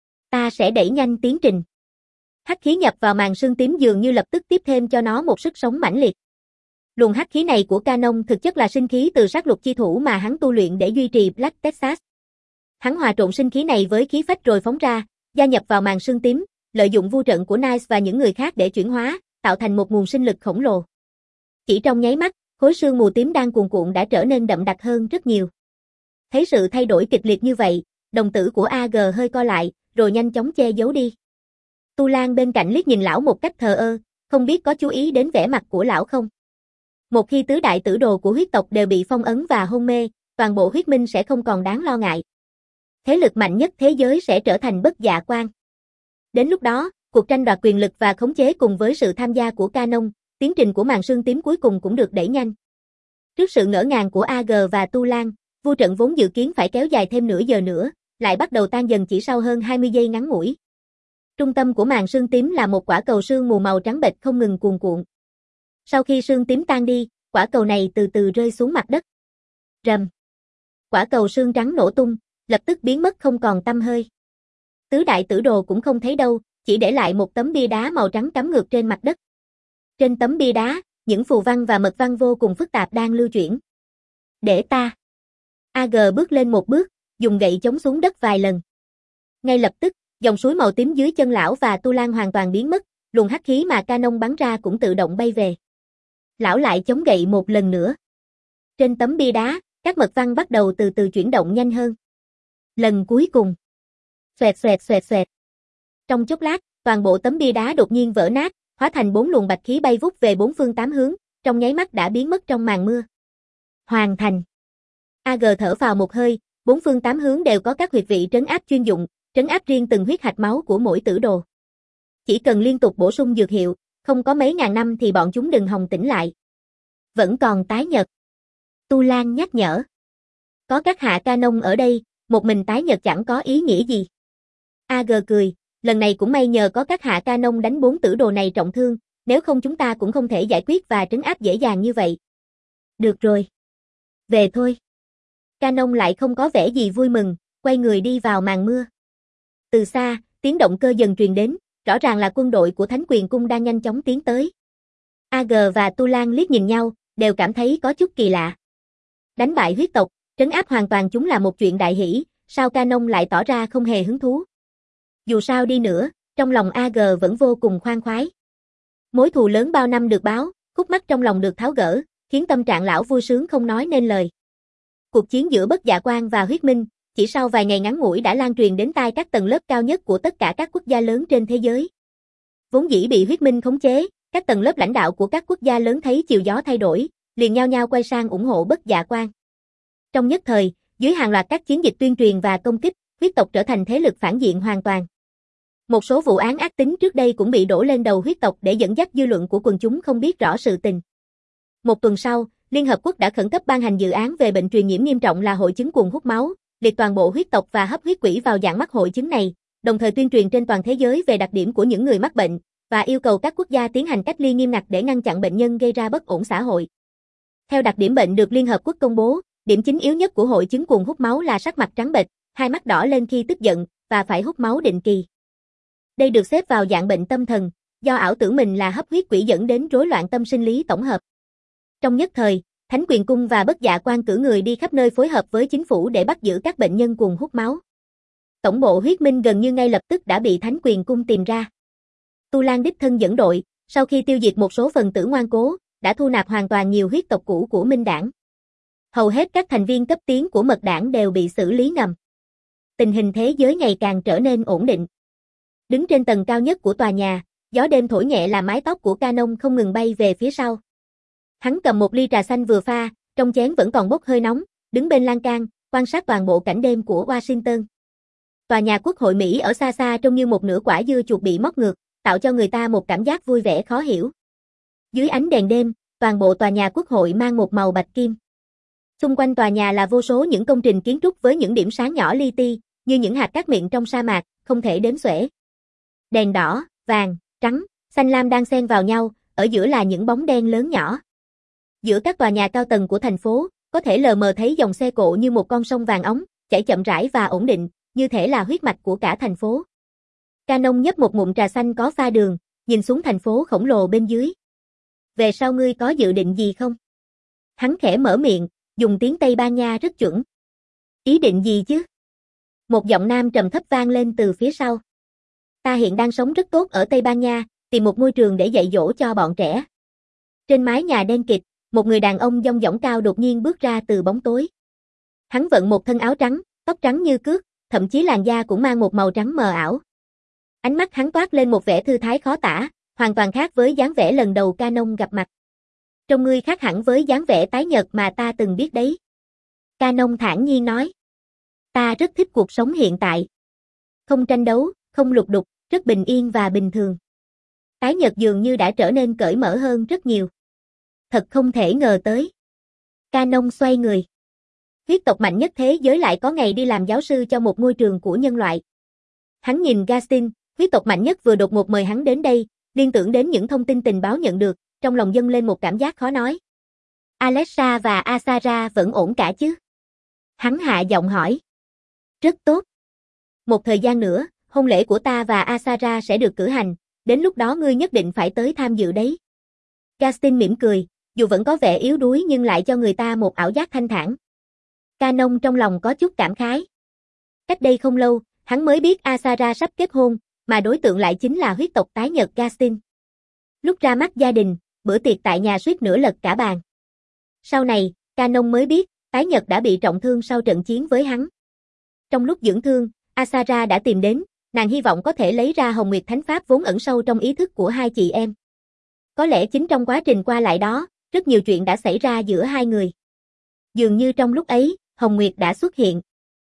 Ta sẽ đẩy nhanh tiến trình. Hắc khí nhập vào màn sương tím dường như lập tức tiếp thêm cho nó một sức sống mãnh liệt. Luồng hắc khí này của Canon thực chất là sinh khí từ sát lục chi thủ mà hắn tu luyện để duy trì Black Texas. Hắn hòa trộn sinh khí này với khí phách rồi phóng ra, gia nhập vào màn sương tím, lợi dụng vu trận của Nice và những người khác để chuyển hóa, tạo thành một nguồn sinh lực khổng lồ. Chỉ trong nháy mắt, khối sương mù tím đang cuồn cuộn đã trở nên đậm đặc hơn rất nhiều. Thấy sự thay đổi kịch liệt như vậy, đồng tử của a giê hơi co lại, rồi nhanh chóng che giấu đi. Tu Lan bên cạnh liếc nhìn lão một cách thờ ơ, không biết có chú ý đến vẻ mặt của lão không. Một khi tứ đại tử đồ của huyết tộc đều bị phong ấn và hôn mê, toàn bộ huyết minh sẽ không còn đáng lo ngại. Thế lực mạnh nhất thế giới sẽ trở thành Bất Dạ Quan. Đến lúc đó, cuộc tranh đoạt quyền lực và khống chế cùng với sự tham gia của Canon, tiến trình của màn sương tím cuối cùng cũng được đẩy nhanh. Trước sự ngỡ ngàng của a giê và Tu Lan, vu trận vốn dự kiến phải kéo dài thêm nửa giờ nữa, lại bắt đầu tan dần chỉ sau hơn hai mươi giây ngắn ngủi. Trung tâm của màn sương tím là một quả cầu sương mù màu trắng bệch không ngừng cuồn cuộn. Sau khi sương tím tan đi, quả cầu này từ từ rơi xuống mặt đất. Rầm. Quả cầu sương trắng nổ tung, lập tức biến mất không còn tăm hơi. Tứ đại tử đồ cũng không thấy đâu, chỉ để lại một tấm bia đá màu trắng cắm ngược trên mặt đất. Trên tấm bia đá, những phù văn và mật văn vô cùng phức tạp đang lưu chuyển. Để ta. a giê bước lên một bước, dùng gậy chống xuống đất vài lần. Ngay lập tức, dòng suối màu tím dưới chân lão và Tu Lan hoàn toàn biến mất, luồng hắc khí mà Canon bắn ra cũng tự động bay về. Lão lại chống gậy một lần nữa. Trên tấm bia đá, các mật văn bắt đầu từ từ chuyển động nhanh hơn. Lần cuối cùng. Xoẹt xoẹt xoẹt xoẹt. Trong chốc lát, toàn bộ tấm bia đá đột nhiên vỡ nát, hóa thành bốn luồng bạch khí bay vút về bốn phương tám hướng, trong nháy mắt đã biến mất trong màn mưa. Hoàn thành. a giê thở phào một hơi, bốn phương tám hướng đều có các huyệt vị trấn áp chuyên dụng, trấn áp riêng từng huyết hạch máu của mỗi tử đồ. Chỉ cần liên tục bổ sung dược hiệu, không có mấy ngàn năm thì bọn chúng đừng hòng tỉnh lại. Vẫn còn tái nhật. Tu Lan nhắc nhở. Có các hạ Canon ở đây, một mình tái nhật chẳng có ý nghĩa gì. a giê cười, lần này cũng may nhờ có các hạ Canon đánh bốn tử đồ này trọng thương, nếu không chúng ta cũng không thể giải quyết và trấn áp dễ dàng như vậy. Được rồi. Về thôi. Canon lại không có vẻ gì vui mừng, quay người đi vào màn mưa. Từ xa, tiếng động cơ dần truyền đến, rõ ràng là quân đội của Thánh Quyền Cung đang nhanh chóng tiến tới. a giê và Tu Lan liếc nhìn nhau, đều cảm thấy có chút kỳ lạ. Đánh bại huyết tộc, trấn áp hoàn toàn chúng là một chuyện đại hỷ, sao Canon lại tỏ ra không hề hứng thú. Dù sao đi nữa, trong lòng a giê vẫn vô cùng khoan khoái. Mối thù lớn bao năm được báo, khúc mắc trong lòng được tháo gỡ, khiến tâm trạng lão vui sướng không nói nên lời. Cuộc chiến giữa Bất Dạ Quan và huyết minh, chỉ sau vài ngày ngắn ngủi đã lan truyền đến tai các tầng lớp cao nhất của tất cả các quốc gia lớn trên thế giới. Vốn dĩ bị huyết minh khống chế, các tầng lớp lãnh đạo của các quốc gia lớn thấy chiều gió thay đổi, liền nhao nhao quay sang ủng hộ Bất Dạ Quan. Trong nhất thời, dưới hàng loạt các chiến dịch tuyên truyền và công kích, huyết tộc trở thành thế lực phản diện hoàn toàn. Một số vụ án ác tính trước đây cũng bị đổ lên đầu huyết tộc để dẫn dắt dư luận của quần chúng không biết rõ sự tình. Một tuần sau, Liên Hợp Quốc đã khẩn cấp ban hành dự án về bệnh truyền nhiễm nghiêm trọng là hội chứng cuồng hút máu, liệt toàn bộ huyết tộc và hấp huyết quỷ vào dạng mắc hội chứng này, đồng thời tuyên truyền trên toàn thế giới về đặc điểm của những người mắc bệnh, và yêu cầu các quốc gia tiến hành cách ly nghiêm ngặt để ngăn chặn bệnh nhân gây ra bất ổn xã hội. Theo đặc điểm bệnh được Liên Hợp Quốc công bố, điểm chính yếu nhất của hội chứng cuồng hút máu là sắc mặt trắng bệch, hai mắt đỏ lên khi tức giận, và phải hút máu định kỳ. Đây được xếp vào dạng bệnh tâm thần, do ảo tưởng mình là hấp huyết quỷ dẫn đến rối loạn tâm sinh lý tổng hợp. Trong nhất thời, Thánh Quyền Cung và Bất Dạ Quan cử người đi khắp nơi phối hợp với chính phủ để bắt giữ các bệnh nhân cuồng hút máu. Tổng bộ huyết minh gần như ngay lập tức đã bị Thánh Quyền Cung tìm ra. Tu Lan đích thân dẫn đội, sau khi tiêu diệt một số phần tử ngoan cố, đã thu nạp hoàn toàn nhiều huyết tộc cũ của Minh Đảng. Hầu hết các thành viên cấp tiến của Mật Đảng đều bị xử lý ngầm. Tình hình thế giới ngày càng trở nên ổn định. Đứng trên tầng cao nhất của tòa nhà, gió đêm thổi nhẹ làm mái tóc của Canon không ngừng bay về phía sau. Hắn cầm một ly trà xanh vừa pha, trong chén vẫn còn bốc hơi nóng, đứng bên lan can, quan sát toàn bộ cảnh đêm của Washington. Tòa nhà Quốc hội Mỹ ở xa xa trông như một nửa quả dưa chuột bị móc ngược, tạo cho người ta một cảm giác vui vẻ khó hiểu. Dưới ánh đèn đêm, toàn bộ tòa nhà Quốc hội mang một màu bạch kim. Xung quanh tòa nhà là vô số những công trình kiến trúc với những điểm sáng nhỏ li ti, như những hạt cát mịn trong sa mạc, không thể đếm xuể. Đèn đỏ, vàng, trắng, xanh lam đang xen vào nhau, ở giữa là những bóng đen lớn nhỏ. Giữa các tòa nhà cao tầng của thành phố, có thể lờ mờ thấy dòng xe cộ như một con sông vàng óng, chảy chậm rãi và ổn định, như thể là huyết mạch của cả thành phố. Canon nhấp một ngụm trà xanh có pha đường, nhìn xuống thành phố khổng lồ bên dưới. Về sau ngươi có dự định gì không? Hắn khẽ mở miệng, dùng tiếng Tây Ban Nha rất chuẩn. Ý định gì chứ? Một giọng nam trầm thấp vang lên từ phía sau. Ta hiện đang sống rất tốt ở Tây Ban Nha, tìm một ngôi trường để dạy dỗ cho bọn trẻ. Trên mái nhà đen kịt, một người đàn ông dong dỏng cao đột nhiên bước ra từ bóng tối. Hắn vận một thân áo trắng, tóc trắng như cước, thậm chí làn da cũng mang một màu trắng mờ ảo. Ánh mắt hắn toát lên một vẻ thư thái khó tả, hoàn toàn khác với dáng vẻ lần đầu Canon gặp mặt. Trông ngươi khác hẳn với dáng vẻ tái nhợt mà ta từng biết đấy. Canon thản nhiên nói. Ta rất thích cuộc sống hiện tại. Không tranh đấu, không lục đục, rất bình yên và bình thường. Tái nhợt dường như đã trở nên cởi mở hơn rất nhiều. Thật không thể ngờ tới. Canon xoay người. Huyết tộc mạnh nhất thế giới lại có ngày đi làm giáo sư cho một ngôi trường của nhân loại. Hắn nhìn Gaston, huyết tộc mạnh nhất vừa đột ngột mời hắn đến đây, liên tưởng đến những thông tin tình báo nhận được, trong lòng dâng lên một cảm giác khó nói. Alexa và Asara vẫn ổn cả chứ? Hắn hạ giọng hỏi. Rất tốt. Một thời gian nữa, hôn lễ của ta và Asara sẽ được cử hành, đến lúc đó ngươi nhất định phải tới tham dự đấy. Gaston mỉm cười, dù vẫn có vẻ yếu đuối nhưng lại cho người ta một ảo giác thanh thản. Canon trong lòng có chút cảm khái. Cách đây không lâu, hắn mới biết Asara sắp kết hôn, mà đối tượng lại chính là huyết tộc tái nhợt Gaston. Lúc ra mắt gia đình, bữa tiệc tại nhà suýt nữa lật cả bàn. Sau này, Canon mới biết, tái nhợt đã bị trọng thương sau trận chiến với hắn. Trong lúc dưỡng thương, Asara đã tìm đến, nàng hy vọng có thể lấy ra Hồng Nguyệt Thánh Pháp vốn ẩn sâu trong ý thức của hai chị em. Có lẽ chính trong quá trình qua lại đó, rất nhiều chuyện đã xảy ra giữa hai người. Dường như trong lúc ấy, Hồng Nguyệt đã xuất hiện.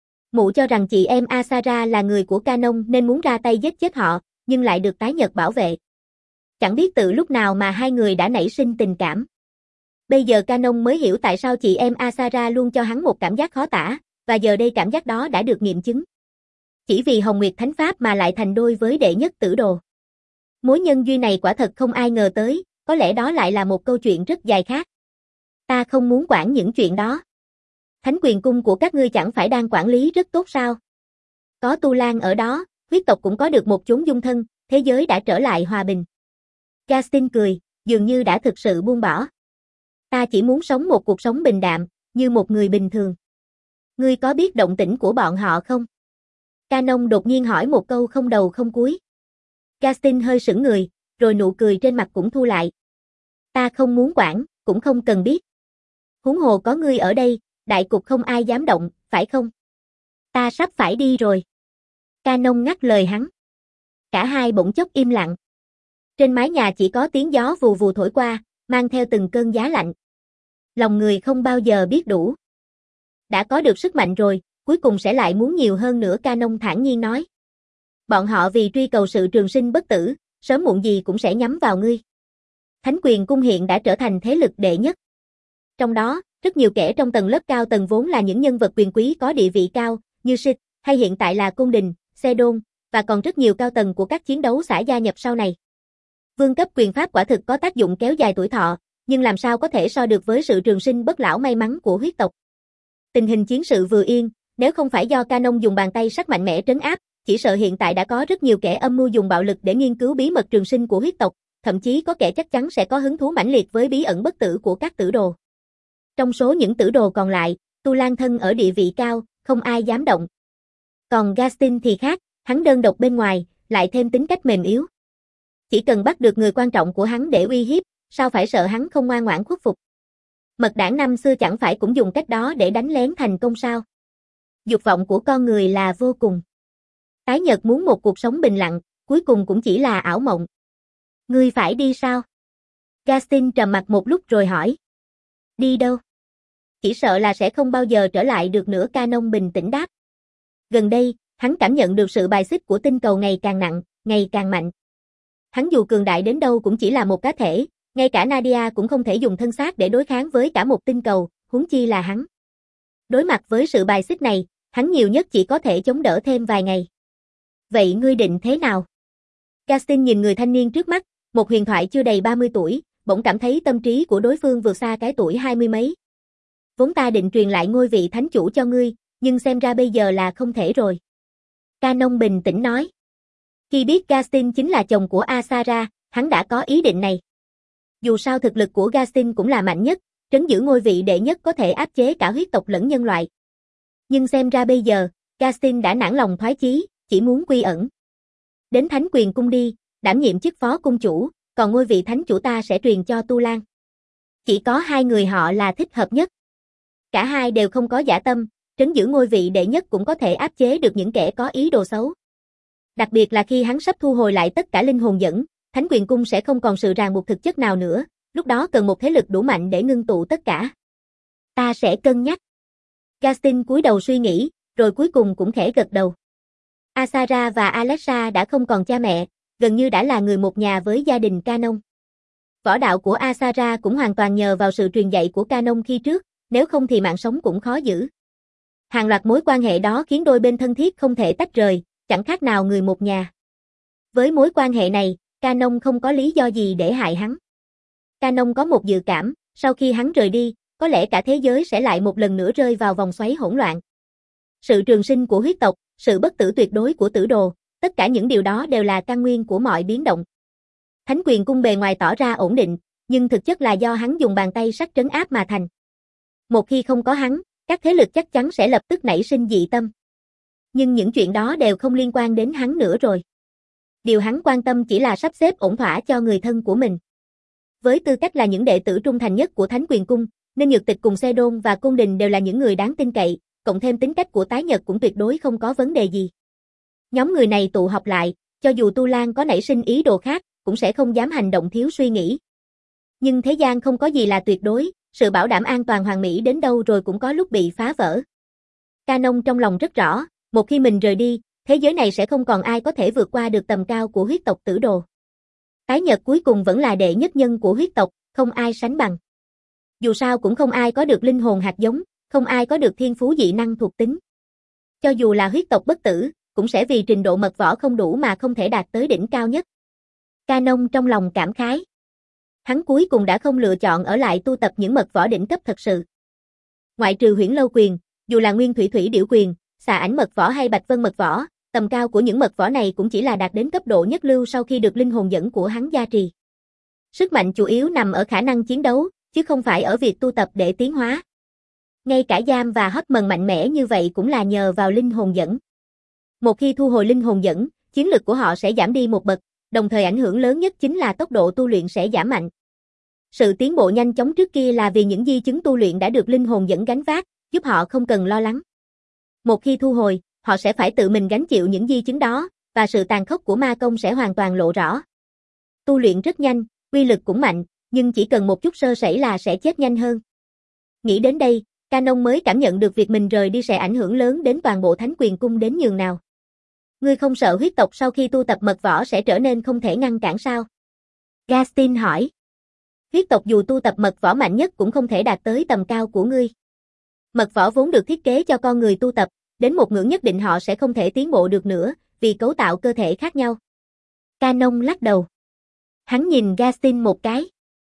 Mụ cho rằng chị em Asara là người của Canon nên muốn ra tay giết chết họ, nhưng lại được tái nhợt bảo vệ. Chẳng biết từ lúc nào mà hai người đã nảy sinh tình cảm. Bây giờ Canon mới hiểu tại sao chị em Asara luôn cho hắn một cảm giác khó tả, và giờ đây cảm giác đó đã được nghiệm chứng. Chỉ vì Hồng Nguyệt Thánh Pháp mà lại thành đôi với đệ nhất tử đồ. Mối nhân duyên này quả thật không ai ngờ tới, có lẽ đó lại là một câu chuyện rất dài khác. Ta không muốn quản những chuyện đó. Thánh quyền cung của các ngươi chẳng phải đang quản lý rất tốt sao? Có Tu Lan ở đó, huyết tộc cũng có được một chốn dung thân, thế giới đã trở lại hòa bình. Gaston cười, dường như đã thực sự buông bỏ. Ta chỉ muốn sống một cuộc sống bình đạm, như một người bình thường. Ngươi có biết động tĩnh của bọn họ không? Canon đột nhiên hỏi một câu không đầu không cuối. Gaston hơi sững người, rồi nụ cười trên mặt cũng thu lại. Ta không muốn quản, cũng không cần biết. Huống hồ có ngươi ở đây, đại cục không ai dám động, phải không? Ta sắp phải đi rồi. Canon ngắt lời hắn. Cả hai bỗng chốc im lặng. Trên mái nhà chỉ có tiếng gió vù vù thổi qua, mang theo từng cơn giá lạnh. Lòng người không bao giờ biết đủ. Đã có được sức mạnh rồi, cuối cùng sẽ lại muốn nhiều hơn nữa, Canon thản nhiên nói. Bọn họ vì truy cầu sự trường sinh bất tử, sớm muộn gì cũng sẽ nhắm vào ngươi. Thánh quyền cung hiện đã trở thành thế lực đệ nhất. Trong đó, rất nhiều kẻ trong tầng lớp cao tầng vốn là những nhân vật quyền quý có địa vị cao, như Sith, hay hiện tại là Côn Đình, Sedon, và còn rất nhiều cao tầng của các chiến đấu xã gia nhập sau này. Vương cấp quyền pháp quả thực có tác dụng kéo dài tuổi thọ, nhưng làm sao có thể so được với sự trường sinh bất lão may mắn của huyết tộc. Tình hình chiến sự vừa yên, nếu không phải do Canon dùng bàn tay sắt mạnh mẽ trấn áp, chỉ sợ hiện tại đã có rất nhiều kẻ âm mưu dùng bạo lực để nghiên cứu bí mật trường sinh của huyết tộc, thậm chí có kẻ chắc chắn sẽ có hứng thú mãnh liệt với bí ẩn bất tử của các tử đồ. Trong số những tử đồ còn lại, Tu Lan thân ở địa vị cao, không ai dám động. Còn Gaston thì khác, hắn đơn độc bên ngoài, lại thêm tính cách mềm yếu. Chỉ cần bắt được người quan trọng của hắn để uy hiếp, sao phải sợ hắn không ngoan ngoãn khuất phục. Mật đảng năm xưa chẳng phải cũng dùng cách đó để đánh lén thành công sao? Dục vọng của con người là vô cùng. Tái nhợt muốn một cuộc sống bình lặng, cuối cùng cũng chỉ là ảo mộng. Ngươi phải đi sao? Gaston trầm mặc một lúc rồi hỏi. Đi đâu? Chỉ sợ là sẽ không bao giờ trở lại được nữa, Canon bình tĩnh đáp. Gần đây, hắn cảm nhận được sự bài xích của tinh cầu ngày càng nặng, ngày càng mạnh. Hắn dù cường đại đến đâu cũng chỉ là một cá thể, ngay cả Nadia cũng không thể dùng thân xác để đối kháng với cả một tinh cầu, huống chi là hắn. Đối mặt với sự bài xích này, hắn nhiều nhất chỉ có thể chống đỡ thêm vài ngày. Vậy ngươi định thế nào? Gaston nhìn người thanh niên trước mắt, một huyền thoại chưa đầy ba mươi tuổi, bỗng cảm thấy tâm trí của đối phương vượt xa cái tuổi hai mươi mấy. Vốn ta định truyền lại ngôi vị thánh chủ cho ngươi, nhưng xem ra bây giờ là không thể rồi. Canon bình tĩnh nói. Khi biết Gaston chính là chồng của Asara, hắn đã có ý định này. Dù sao thực lực của Gaston cũng là mạnh nhất, trấn giữ ngôi vị đệ nhất có thể áp chế cả huyết tộc lẫn nhân loại. Nhưng xem ra bây giờ, Gaston đã nản lòng thoái chí, chỉ muốn quy ẩn. Đến Thánh Quyền Cung đi, đảm nhiệm chức phó cung chủ, còn ngôi vị thánh chủ ta sẽ truyền cho Tu Lan. Chỉ có hai người họ là thích hợp nhất. Cả hai đều không có dã tâm, trấn giữ ngôi vị đệ nhất cũng có thể áp chế được những kẻ có ý đồ xấu. Đặc biệt là khi hắn sắp thu hồi lại tất cả linh hồn dẫn, Thánh Quyền Cung sẽ không còn sự ràng buộc thực chất nào nữa, lúc đó cần một thế lực đủ mạnh để ngưng tụ tất cả. Ta sẽ cân nhắc. Gaston cúi đầu suy nghĩ, rồi cuối cùng cũng khẽ gật đầu. Asara và Alexa đã không còn cha mẹ, gần như đã là người một nhà với gia đình Canon. Võ đạo của Asara cũng hoàn toàn nhờ vào sự truyền dạy của Canon khi trước, nếu không thì mạng sống cũng khó giữ. Hàng loạt mối quan hệ đó khiến đôi bên thân thiết không thể tách rời, chẳng khác nào người một nhà. Với mối quan hệ này, Canon không có lý do gì để hại hắn. Canon có một dự cảm, sau khi hắn rời đi, có lẽ cả thế giới sẽ lại một lần nữa rơi vào vòng xoáy hỗn loạn. Sự trường sinh của huyết tộc, sự bất tử tuyệt đối của tử đồ, tất cả những điều đó đều là căn nguyên của mọi biến động. Thánh Quyền Cung bề ngoài tỏ ra ổn định, nhưng thực chất là do hắn dùng bàn tay sắt trấn áp mà thành. Một khi không có hắn, các thế lực chắc chắn sẽ lập tức nảy sinh dị tâm. Nhưng những chuyện đó đều không liên quan đến hắn nữa rồi. Điều hắn quan tâm chỉ là sắp xếp ổn thỏa cho người thân của mình. Với tư cách là những đệ tử trung thành nhất của Thánh Quyền Cung, nên Nhược Tịch cùng Xê-đôn và Côn Đình đều là những người đáng tin cậy, cộng thêm tính cách của Tái Nhật cũng tuyệt đối không có vấn đề gì. Nhóm người này tụ họp lại, cho dù Tu Lan có nảy sinh ý đồ khác, cũng sẽ không dám hành động thiếu suy nghĩ. Nhưng thế gian không có gì là tuyệt đối, sự bảo đảm an toàn hoàn mỹ đến đâu rồi cũng có lúc bị phá vỡ. Canon trong lòng rất rõ, một khi mình rời đi, thế giới này sẽ không còn ai có thể vượt qua được tầm cao của huyết tộc Tử Đồ. Tái Nhật cuối cùng vẫn là đệ nhất nhân của huyết tộc, không ai sánh bằng. Dù sao cũng không ai có được linh hồn hạt giống, không ai có được thiên phú dị năng thuộc tính. Cho dù là huyết tộc bất tử, cũng sẽ vì trình độ mật võ không đủ mà không thể đạt tới đỉnh cao nhất. Canon trong lòng cảm khái. Hắn cuối cùng đã không lựa chọn ở lại tu tập những mật võ đỉnh cấp thật sự. Ngoại trừ Huyễn Lâu Quyền, dù là Nguyên Thủy Thủy Điểu Quyền, Xà Ảnh Mật Võ hay Bạch Vân Mật Võ, tầm cao của những mật võ này cũng chỉ là đạt đến cấp độ nhất lưu sau khi được linh hồn dẫn của hắn gia trì. Sức mạnh chủ yếu nằm ở khả năng chiến đấu, chứ không phải ở việc tu tập để tiến hóa. Ngay cả Giam và Hotman mạnh mẽ như vậy cũng là nhờ vào linh hồn dẫn. Một khi thu hồi linh hồn dẫn, chiến lực của họ sẽ giảm đi một bậc, đồng thời ảnh hưởng lớn nhất chính là tốc độ tu luyện sẽ giảm mạnh. Sự tiến bộ nhanh chóng trước kia là vì những di chứng tu luyện đã được linh hồn dẫn gánh vác, giúp họ không cần lo lắng. Một khi thu hồi, họ sẽ phải tự mình gánh chịu những di chứng đó, và sự tàn khốc của ma công sẽ hoàn toàn lộ rõ. Tu luyện rất nhanh, uy lực cũng mạnh, nhưng chỉ cần một chút sơ sẩy là sẽ chết nhanh hơn. Nghĩ đến đây, Canon mới cảm nhận được việc mình rời đi sẽ ảnh hưởng lớn đến toàn bộ Thánh Quyền Cung đến nhường nào. Ngươi không sợ huyết tộc sau khi tu tập mật võ sẽ trở nên không thể ngăn cản sao? Gaston hỏi. Huyết tộc dù tu tập mật võ mạnh nhất cũng không thể đạt tới tầm cao của ngươi. Mật võ vốn được thiết kế cho con người tu tập, đến một ngưỡng nhất định họ sẽ không thể tiến bộ được nữa, vì cấu tạo cơ thể khác nhau. Canon lắc đầu. Hắn nhìn Gaston một cái.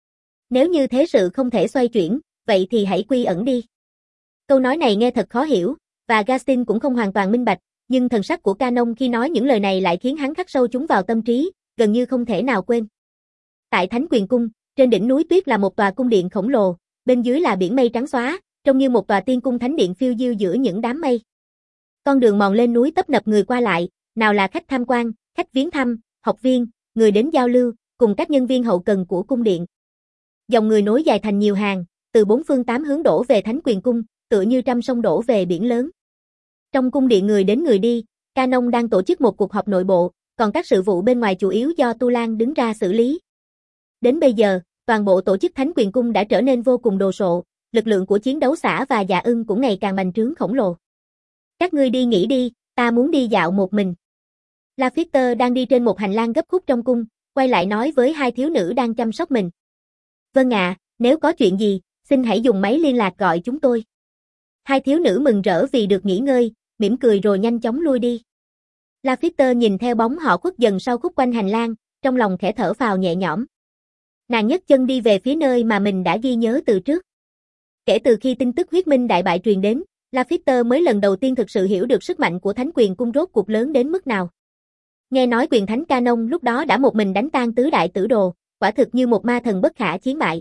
Nếu như thế sự không thể xoay chuyển, vậy thì hãy quy ẩn đi. Câu nói này nghe thật khó hiểu, và Gaston cũng không hoàn toàn minh bạch, nhưng thần sắc của Canon khi nói những lời này lại khiến hắn khắc sâu chúng vào tâm trí, gần như không thể nào quên. Tại Thánh Quyền Cung, trên đỉnh núi tuyết là một tòa cung điện khổng lồ, bên dưới là biển mây trắng xóa, trông như một tòa tiên cung thánh điện phiêu diêu giữa những đám mây. Con đường mòn lên núi tấp nập người qua lại, nào là khách tham quan, khách viếng thăm, học viên, người đến giao lưu, cùng các nhân viên hậu cần của cung điện. Dòng người nối dài thành nhiều hàng, từ bốn phương tám hướng đổ về Thánh Quyền Cung, tựa như trăm sông đổ về biển lớn. Trong cung điện người đến người đi, Canon đang tổ chức một cuộc họp nội bộ, còn các sự vụ bên ngoài chủ yếu do Tu Lan đứng ra xử lý. Đến bây giờ, toàn bộ tổ chức Thánh Quyền Cung đã trở nên vô cùng đồ sộ, lực lượng của chiến đấu xã và dạ ưng cũng ngày càng bành trướng khổng lồ. Các ngươi đi nghỉ đi, ta muốn đi dạo một mình. Lafitte đang đi trên một hành lang gấp khúc trong cung, quay lại nói với hai thiếu nữ đang chăm sóc mình. Vâng ạ, nếu có chuyện gì, xin hãy dùng máy liên lạc gọi chúng tôi. Hai thiếu nữ mừng rỡ vì được nghỉ ngơi, mỉm cười rồi nhanh chóng lui đi. Lafitte nhìn theo bóng họ khuất dần sau khúc quanh hành lang, trong lòng khẽ thở phào nhẹ nhõm. Nàng nhấc chân đi về phía nơi mà mình đã ghi nhớ từ trước. Kể từ khi tin tức huyết minh đại bại truyền đến, Lafitte mới lần đầu tiên thực sự hiểu được sức mạnh của Thánh Quyền Cung rốt cuộc lớn đến mức nào. Nghe nói quyền thánh Canon lúc đó đã một mình đánh tan tứ đại tử đồ, quả thực như một ma thần bất khả chiến bại.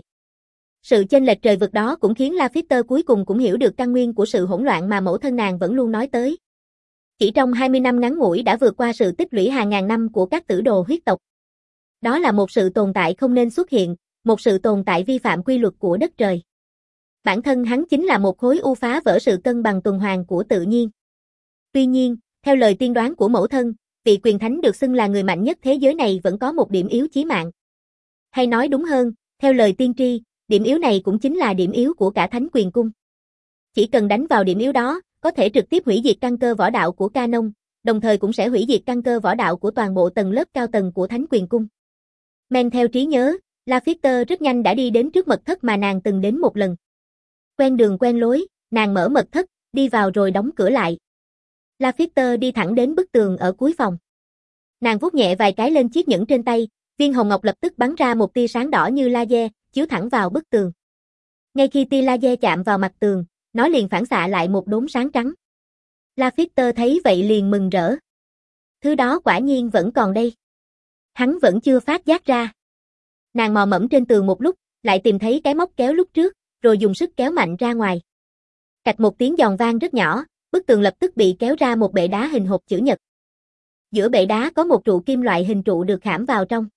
Sự chênh lệch trời vực đó cũng khiến Lafitte cuối cùng cũng hiểu được căn nguyên của sự hỗn loạn mà mẫu thân nàng vẫn luôn nói tới. Chỉ trong hai mươi năm ngắn ngủi đã vượt qua sự tích lũy hàng ngàn năm của các tử đồ huyết tộc. Đó là một sự tồn tại không nên xuất hiện, một sự tồn tại vi phạm quy luật của đất trời. Bản thân hắn chính là một khối u phá vỡ sự cân bằng tuần hoàn của tự nhiên. Tuy nhiên, theo lời tiên đoán của mẫu thân, vị quyền thánh được xưng là người mạnh nhất thế giới này vẫn có một điểm yếu chí mạng. Hay nói đúng hơn, theo lời tiên tri, điểm yếu này cũng chính là điểm yếu của cả thánh quyền cung. Chỉ cần đánh vào điểm yếu đó, có thể trực tiếp hủy diệt căn cơ võ đạo của Canon, đồng thời cũng sẽ hủy diệt căn cơ võ đạo của toàn bộ tầng lớp cao tầng của thánh quyền cung. Men theo trí nhớ, Lafitte rất nhanh đã đi đến trước mật thất mà nàng từng đến một lần. Quen đường quen lối, nàng mở mật thất, đi vào rồi đóng cửa lại. Lafitte đi thẳng đến bức tường ở cuối phòng. Nàng vuốt nhẹ vài cái lên chiếc nhẫn trên tay, viên hồng ngọc lập tức bắn ra một tia sáng đỏ như laser, chiếu thẳng vào bức tường. Ngay khi tia laser chạm vào mặt tường, nó liền phản xạ lại một đốm sáng trắng. Lafitte thấy vậy liền mừng rỡ. Thứ đó quả nhiên vẫn còn đây. Hắn vẫn chưa phát giác ra. Nàng mò mẫm trên tường một lúc, lại tìm thấy cái móc kéo lúc trước, rồi dùng sức kéo mạnh ra ngoài. Cạch một tiếng giòn vang rất nhỏ, bức tường lập tức bị kéo ra một bệ đá hình hộp chữ nhật. Giữa bệ đá có một trụ kim loại hình trụ được khảm vào trong.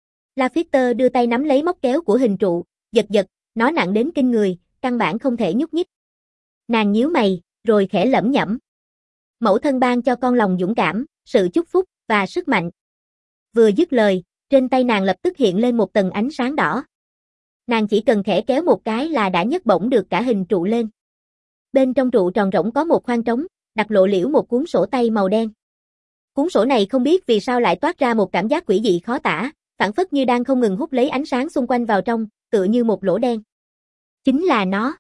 Lafitte đưa tay nắm lấy móc kéo của hình trụ, giật giật, nó nặng đến kinh người, căn bản không thể nhúc nhích. Nàng nhíu mày, rồi khẽ lẩm nhẩm. Mẫu thân ban cho con lòng dũng cảm, sự chúc phúc, và sức mạnh. Vừa dứt lời, trên tay nàng lập tức hiện lên một tầng ánh sáng đỏ. Nàng chỉ cần khẽ kéo một cái là đã nhấc bổng được cả hình trụ lên. Bên trong trụ tròn rỗng có một khoang trống, đặt lộ liễu một cuốn sổ tay màu đen. Cuốn sổ này không biết vì sao lại toát ra một cảm giác quỷ dị khó tả, phảng phất như đang không ngừng hút lấy ánh sáng xung quanh vào trong, tựa như một lỗ đen. Chính là nó.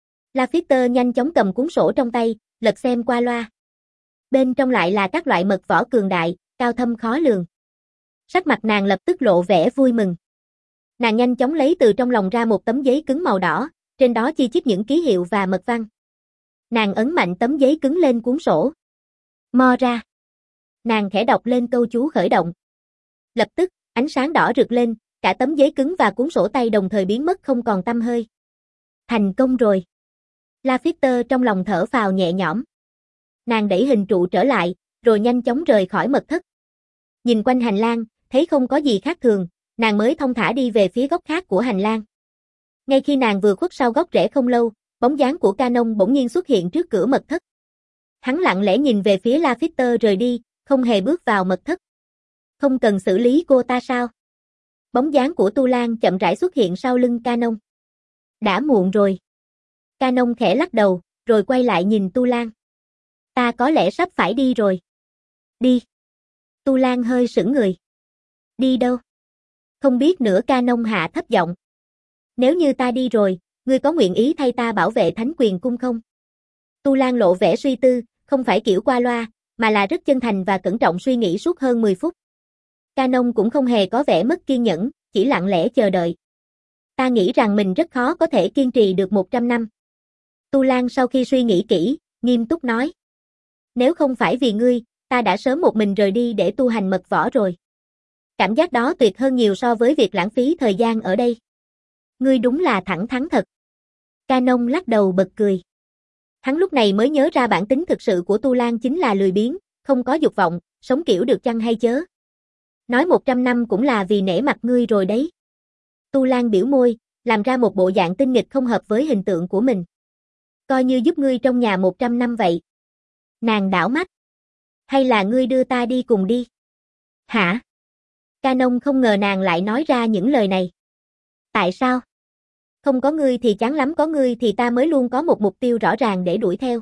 Lafitte nhanh chóng cầm cuốn sổ trong tay, lật xem qua loa. Bên trong lại là các loại mật võ cường đại, cao thâm khó lường. Sắc mặt nàng lập tức lộ vẻ vui mừng. Nàng nhanh chóng lấy từ trong lòng ra một tấm giấy cứng màu đỏ, trên đó chi chít những ký hiệu và mật văn. Nàng ấn mạnh tấm giấy cứng lên cuốn sổ. Mo ra. Nàng khẽ đọc lên câu chú khởi động. Lập tức, ánh sáng đỏ rực lên, cả tấm giấy cứng và cuốn sổ tay đồng thời biến mất không còn tăm hơi. Thành công rồi. Lafitte trong lòng thở phào nhẹ nhõm. Nàng đẩy hình trụ trở lại, rồi nhanh chóng rời khỏi mật thất. Nhìn quanh hành lang, thấy không có gì khác thường, nàng mới thong thả đi về phía góc khác của hành lang. Ngay khi nàng vừa khuất sau góc rẽ không lâu, bóng dáng của Canon bỗng nhiên xuất hiện trước cửa mật thất. Hắn lặng lẽ nhìn về phía Lafitte rời đi, không hề bước vào mật thất. Không cần xử lý cô ta sao? Bóng dáng của Tu Lan chậm rãi xuất hiện sau lưng Canon. Đã muộn rồi. Canon khẽ lắc đầu, rồi quay lại nhìn Tu Lan. Ta có lẽ sắp phải đi rồi. Đi. Tu Lan hơi sững người. Đi đâu? Không biết nữa, Canon hạ thấp giọng. Nếu như ta đi rồi, ngươi có nguyện ý thay ta bảo vệ thánh quyền cung không? Tu Lan lộ vẻ suy tư, không phải kiểu qua loa, mà là rất chân thành và cẩn trọng suy nghĩ suốt hơn mười phút. Canon cũng không hề có vẻ mất kiên nhẫn, chỉ lặng lẽ chờ đợi. Ta nghĩ rằng mình rất khó có thể kiên trì được một trăm năm. Tu Lan sau khi suy nghĩ kỹ, nghiêm túc nói. Nếu không phải vì ngươi, ta đã sớm một mình rời đi để tu hành mật võ rồi. Cảm giác đó tuyệt hơn nhiều so với việc lãng phí thời gian ở đây. Ngươi đúng là thẳng thắn thật. Canon lắc đầu bật cười. Hắn lúc này mới nhớ ra bản tính thực sự của Tu Lan chính là lười biếng, không có dục vọng, sống kiểu được chăng hay chớ. Nói một trăm năm cũng là vì nể mặt ngươi rồi đấy. Tu Lan biểu môi, làm ra một bộ dạng tinh nghịch không hợp với hình tượng của mình. Coi như giúp ngươi trong nhà một trăm năm vậy. Nàng đảo mắt. Hay là ngươi đưa ta đi cùng đi? Hả? Canon không ngờ nàng lại nói ra những lời này. Tại sao? Không có ngươi thì chán lắm, có ngươi thì ta mới luôn có một mục tiêu rõ ràng để đuổi theo.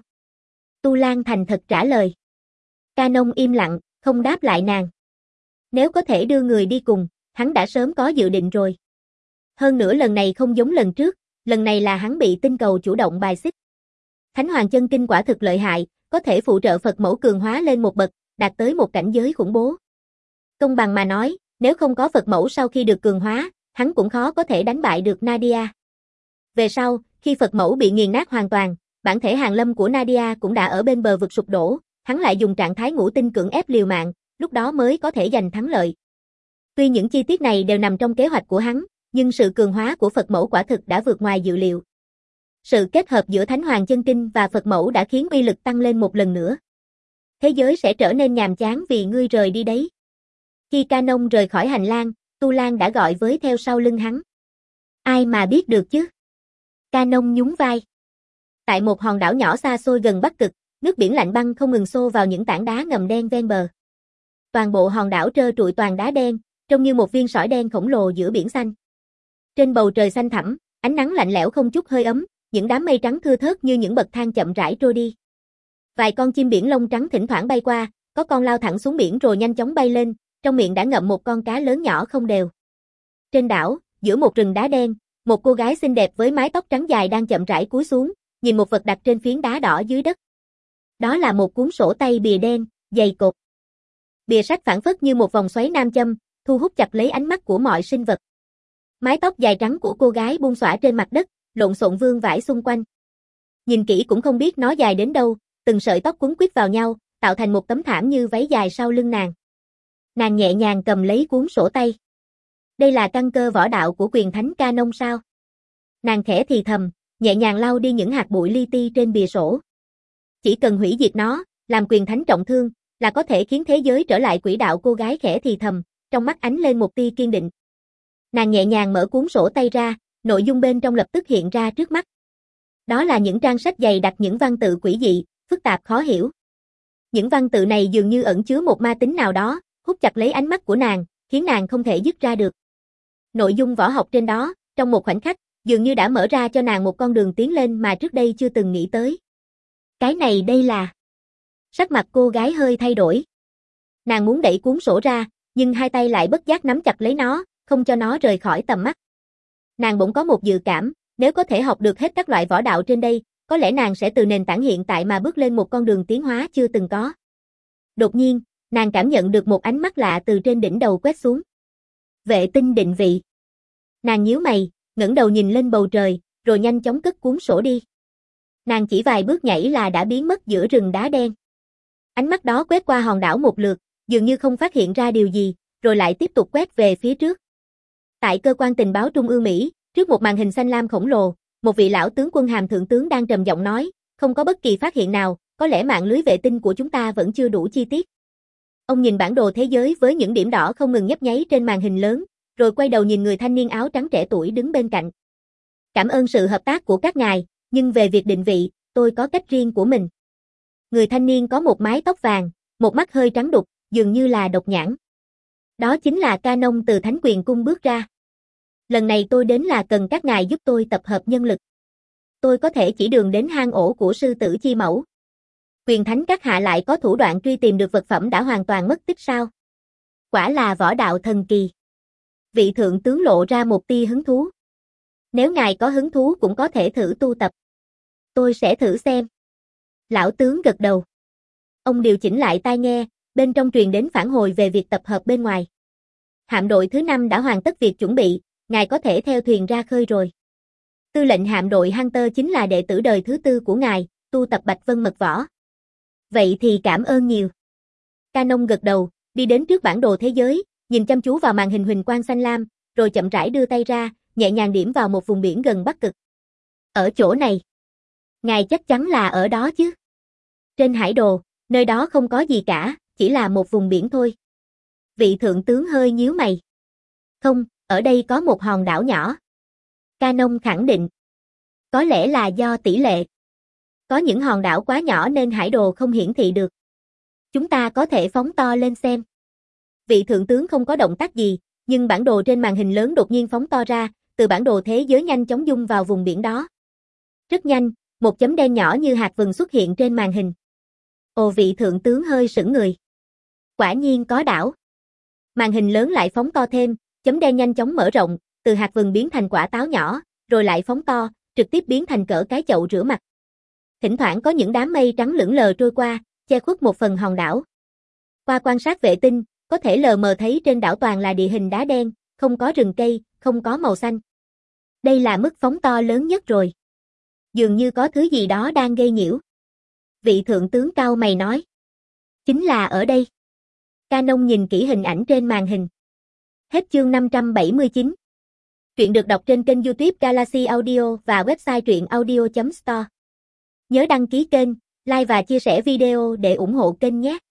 Tu Lan thành thật trả lời. Canon im lặng, không đáp lại nàng. Nếu có thể đưa người đi cùng, hắn đã sớm có dự định rồi. Hơn nữa lần này không giống lần trước, lần này là hắn bị tinh cầu chủ động bài xích. Thánh Hoàng chân kinh quả thực lợi hại, có thể phụ trợ Phật mẫu cường hóa lên một bậc, đạt tới một cảnh giới khủng bố. Công bằng mà nói, nếu không có Phật mẫu sau khi được cường hóa, hắn cũng khó có thể đánh bại được Nadia. Về sau, khi Phật mẫu bị nghiền nát hoàn toàn, bản thể hàn lâm của Nadia cũng đã ở bên bờ vực sụp đổ, hắn lại dùng trạng thái ngũ tinh cưỡng ép liều mạng, lúc đó mới có thể giành thắng lợi. Tuy những chi tiết này đều nằm trong kế hoạch của hắn, nhưng sự cường hóa của Phật mẫu quả thực đã vượt ngoài dự liệu. Sự kết hợp giữa Thánh Hoàng chân kinh và Phật mẫu đã khiến uy lực tăng lên một lần nữa. Thế giới sẽ trở nên nhàm chán vì ngươi rời đi đấy. Khi Canon rời khỏi hành lang, Tu Lan đã gọi với theo sau lưng hắn. Ai mà biết được chứ? Canon nhún vai. Tại một hòn đảo nhỏ xa xôi gần Bắc Cực, nước biển lạnh băng không ngừng xô vào những tảng đá ngầm đen ven bờ. Toàn bộ hòn đảo trơ trụi toàn đá đen, trông như một viên sỏi đen khổng lồ giữa biển xanh. Trên bầu trời xanh thẳm, ánh nắng lạnh lẽo không chút hơi ấm, những đám mây trắng thưa thớt như những bậc thang chậm rãi trôi đi. Vài con chim biển lông trắng thỉnh thoảng bay qua, có con lao thẳng xuống biển rồi nhanh chóng bay lên, trong miệng đã ngậm một con cá lớn nhỏ không đều. Trên đảo, giữa một rừng đá đen, một cô gái xinh đẹp với mái tóc trắng dài đang chậm rãi cúi xuống, nhìn một vật đặt trên phiến đá đỏ dưới đất. Đó là một cuốn sổ tay bìa đen, dày cộp. Bìa sách phảng phất như một vòng xoáy nam châm, thu hút chặt lấy ánh mắt của mọi sinh vật. Mái tóc dài trắng của cô gái buông xõa trên mặt đất, lộn xộn vương vãi xung quanh. Nhìn kỹ cũng không biết nó dài đến đâu, từng sợi tóc quấn quýt vào nhau, tạo thành một tấm thảm như váy dài sau lưng nàng. Nàng nhẹ nhàng cầm lấy cuốn sổ tay. Đây là căn cơ võ đạo của quyền thánh Canon sao? Nàng khẽ thì thầm, nhẹ nhàng lau đi những hạt bụi li ti trên bìa sổ. Chỉ cần hủy diệt nó, làm quyền thánh trọng thương, là có thể khiến thế giới trở lại quỹ đạo. Cô gái khẽ thì thầm, trong mắt ánh lên một tia kiên định. Nàng nhẹ nhàng mở cuốn sổ tay ra, nội dung bên trong lập tức hiện ra trước mắt. Đó là những trang sách dày đặc những văn tự quỷ dị, phức tạp khó hiểu. Những văn tự này dường như ẩn chứa một ma tính nào đó, hút chặt lấy ánh mắt của nàng, khiến nàng không thể dứt ra được. Nội dung võ học trên đó, trong một khoảnh khắc, dường như đã mở ra cho nàng một con đường tiến lên mà trước đây chưa từng nghĩ tới. Cái này đây là... Sắc mặt cô gái hơi thay đổi. Nàng muốn đẩy cuốn sổ ra, nhưng hai tay lại bất giác nắm chặt lấy nó, không cho nó rời khỏi tầm mắt. Nàng bỗng có một dự cảm, nếu có thể học được hết các loại võ đạo trên đây, có lẽ nàng sẽ từ nền tảng hiện tại mà bước lên một con đường tiến hóa chưa từng có. Đột nhiên, nàng cảm nhận được một ánh mắt lạ từ trên đỉnh đầu quét xuống. Vệ tinh định vị. Nàng nhíu mày, ngẩng đầu nhìn lên bầu trời, rồi nhanh chóng cất cuốn sổ đi. Nàng chỉ vài bước nhảy là đã biến mất giữa rừng đá đen. Ánh mắt đó quét qua hòn đảo một lượt, dường như không phát hiện ra điều gì, rồi lại tiếp tục quét về phía trước. Tại cơ quan tình báo Trung ương Mỹ, trước một màn hình xanh lam khổng lồ, một vị lão tướng quân hàm thượng tướng đang trầm giọng nói, không có bất kỳ phát hiện nào, có lẽ mạng lưới vệ tinh của chúng ta vẫn chưa đủ chi tiết. Ông nhìn bản đồ thế giới với những điểm đỏ không ngừng nhấp nháy trên màn hình lớn, rồi quay đầu nhìn người thanh niên áo trắng trẻ tuổi đứng bên cạnh. Cảm ơn sự hợp tác của các ngài, nhưng về việc định vị, tôi có cách riêng của mình. Người thanh niên có một mái tóc vàng, một mắt hơi trắng đục, dường như là độc nhãn. Đó chính là Canon từ Thánh Quyền Cung bước ra. Lần này tôi đến là cần các ngài giúp tôi tập hợp nhân lực. Tôi có thể chỉ đường đến hang ổ của sư tử Chi Mẫu. Quyền thánh các hạ lại có thủ đoạn truy tìm được vật phẩm đã hoàn toàn mất tích sao? Quả là võ đạo thần kỳ. Vị thượng tướng lộ ra một tia hứng thú. Nếu ngài có hứng thú cũng có thể thử tu tập. Tôi sẽ thử xem. Lão tướng gật đầu. Ông điều chỉnh lại tai nghe, bên trong truyền đến phản hồi về việc tập hợp bên ngoài. Hạm đội thứ năm đã hoàn tất việc chuẩn bị, ngài có thể theo thuyền ra khơi rồi. Tư lệnh hạm đội Hunter chính là đệ tử đời thứ tư của ngài, tu tập Bạch Vân Mật Võ. Vậy thì cảm ơn nhiều. Canon gật đầu, đi đến trước bản đồ thế giới, nhìn chăm chú vào màn hình huỳnh quang xanh lam, rồi chậm rãi đưa tay ra, nhẹ nhàng điểm vào một vùng biển gần Bắc Cực. Ở chỗ này. Ngài chắc chắn là ở đó chứ. Trên hải đồ, nơi đó không có gì cả, chỉ là một vùng biển thôi. Vị thượng tướng hơi nhíu mày. Không, ở đây có một hòn đảo nhỏ. Canon khẳng định. Có lẽ là do tỷ lệ. Có những hòn đảo quá nhỏ nên hải đồ không hiển thị được. Chúng ta có thể phóng to lên xem. Vị thượng tướng không có động tác gì, nhưng bản đồ trên màn hình lớn đột nhiên phóng to ra, từ bản đồ thế giới nhanh chóng dung vào vùng biển đó. Rất nhanh, một chấm đen nhỏ như hạt vừng xuất hiện trên màn hình. Ồ, vị thượng tướng hơi sững người. Quả nhiên có đảo. Màn hình lớn lại phóng to thêm, chấm đen nhanh chóng mở rộng, từ hạt vừng biến thành quả táo nhỏ, rồi lại phóng to, trực tiếp biến thành cỡ cái chậu rửa mặt. Thỉnh thoảng có những đám mây trắng lững lờ trôi qua, che khuất một phần hòn đảo. Qua quan sát vệ tinh, có thể lờ mờ thấy trên đảo toàn là địa hình đá đen, không có rừng cây, không có màu xanh. Đây là mức phóng to lớn nhất rồi. Dường như có thứ gì đó đang gây nhiễu. Vị thượng tướng cau mày nói. Chính là ở đây. Canon nhìn kỹ hình ảnh trên màn hình. Hết chương năm trăm bảy mươi chín. Truyện được đọc trên kênh YouTube Galaxy Audio và website truyện audio chấm store. Nhớ đăng ký kênh Like và chia sẻ video để ủng hộ kênh nhé.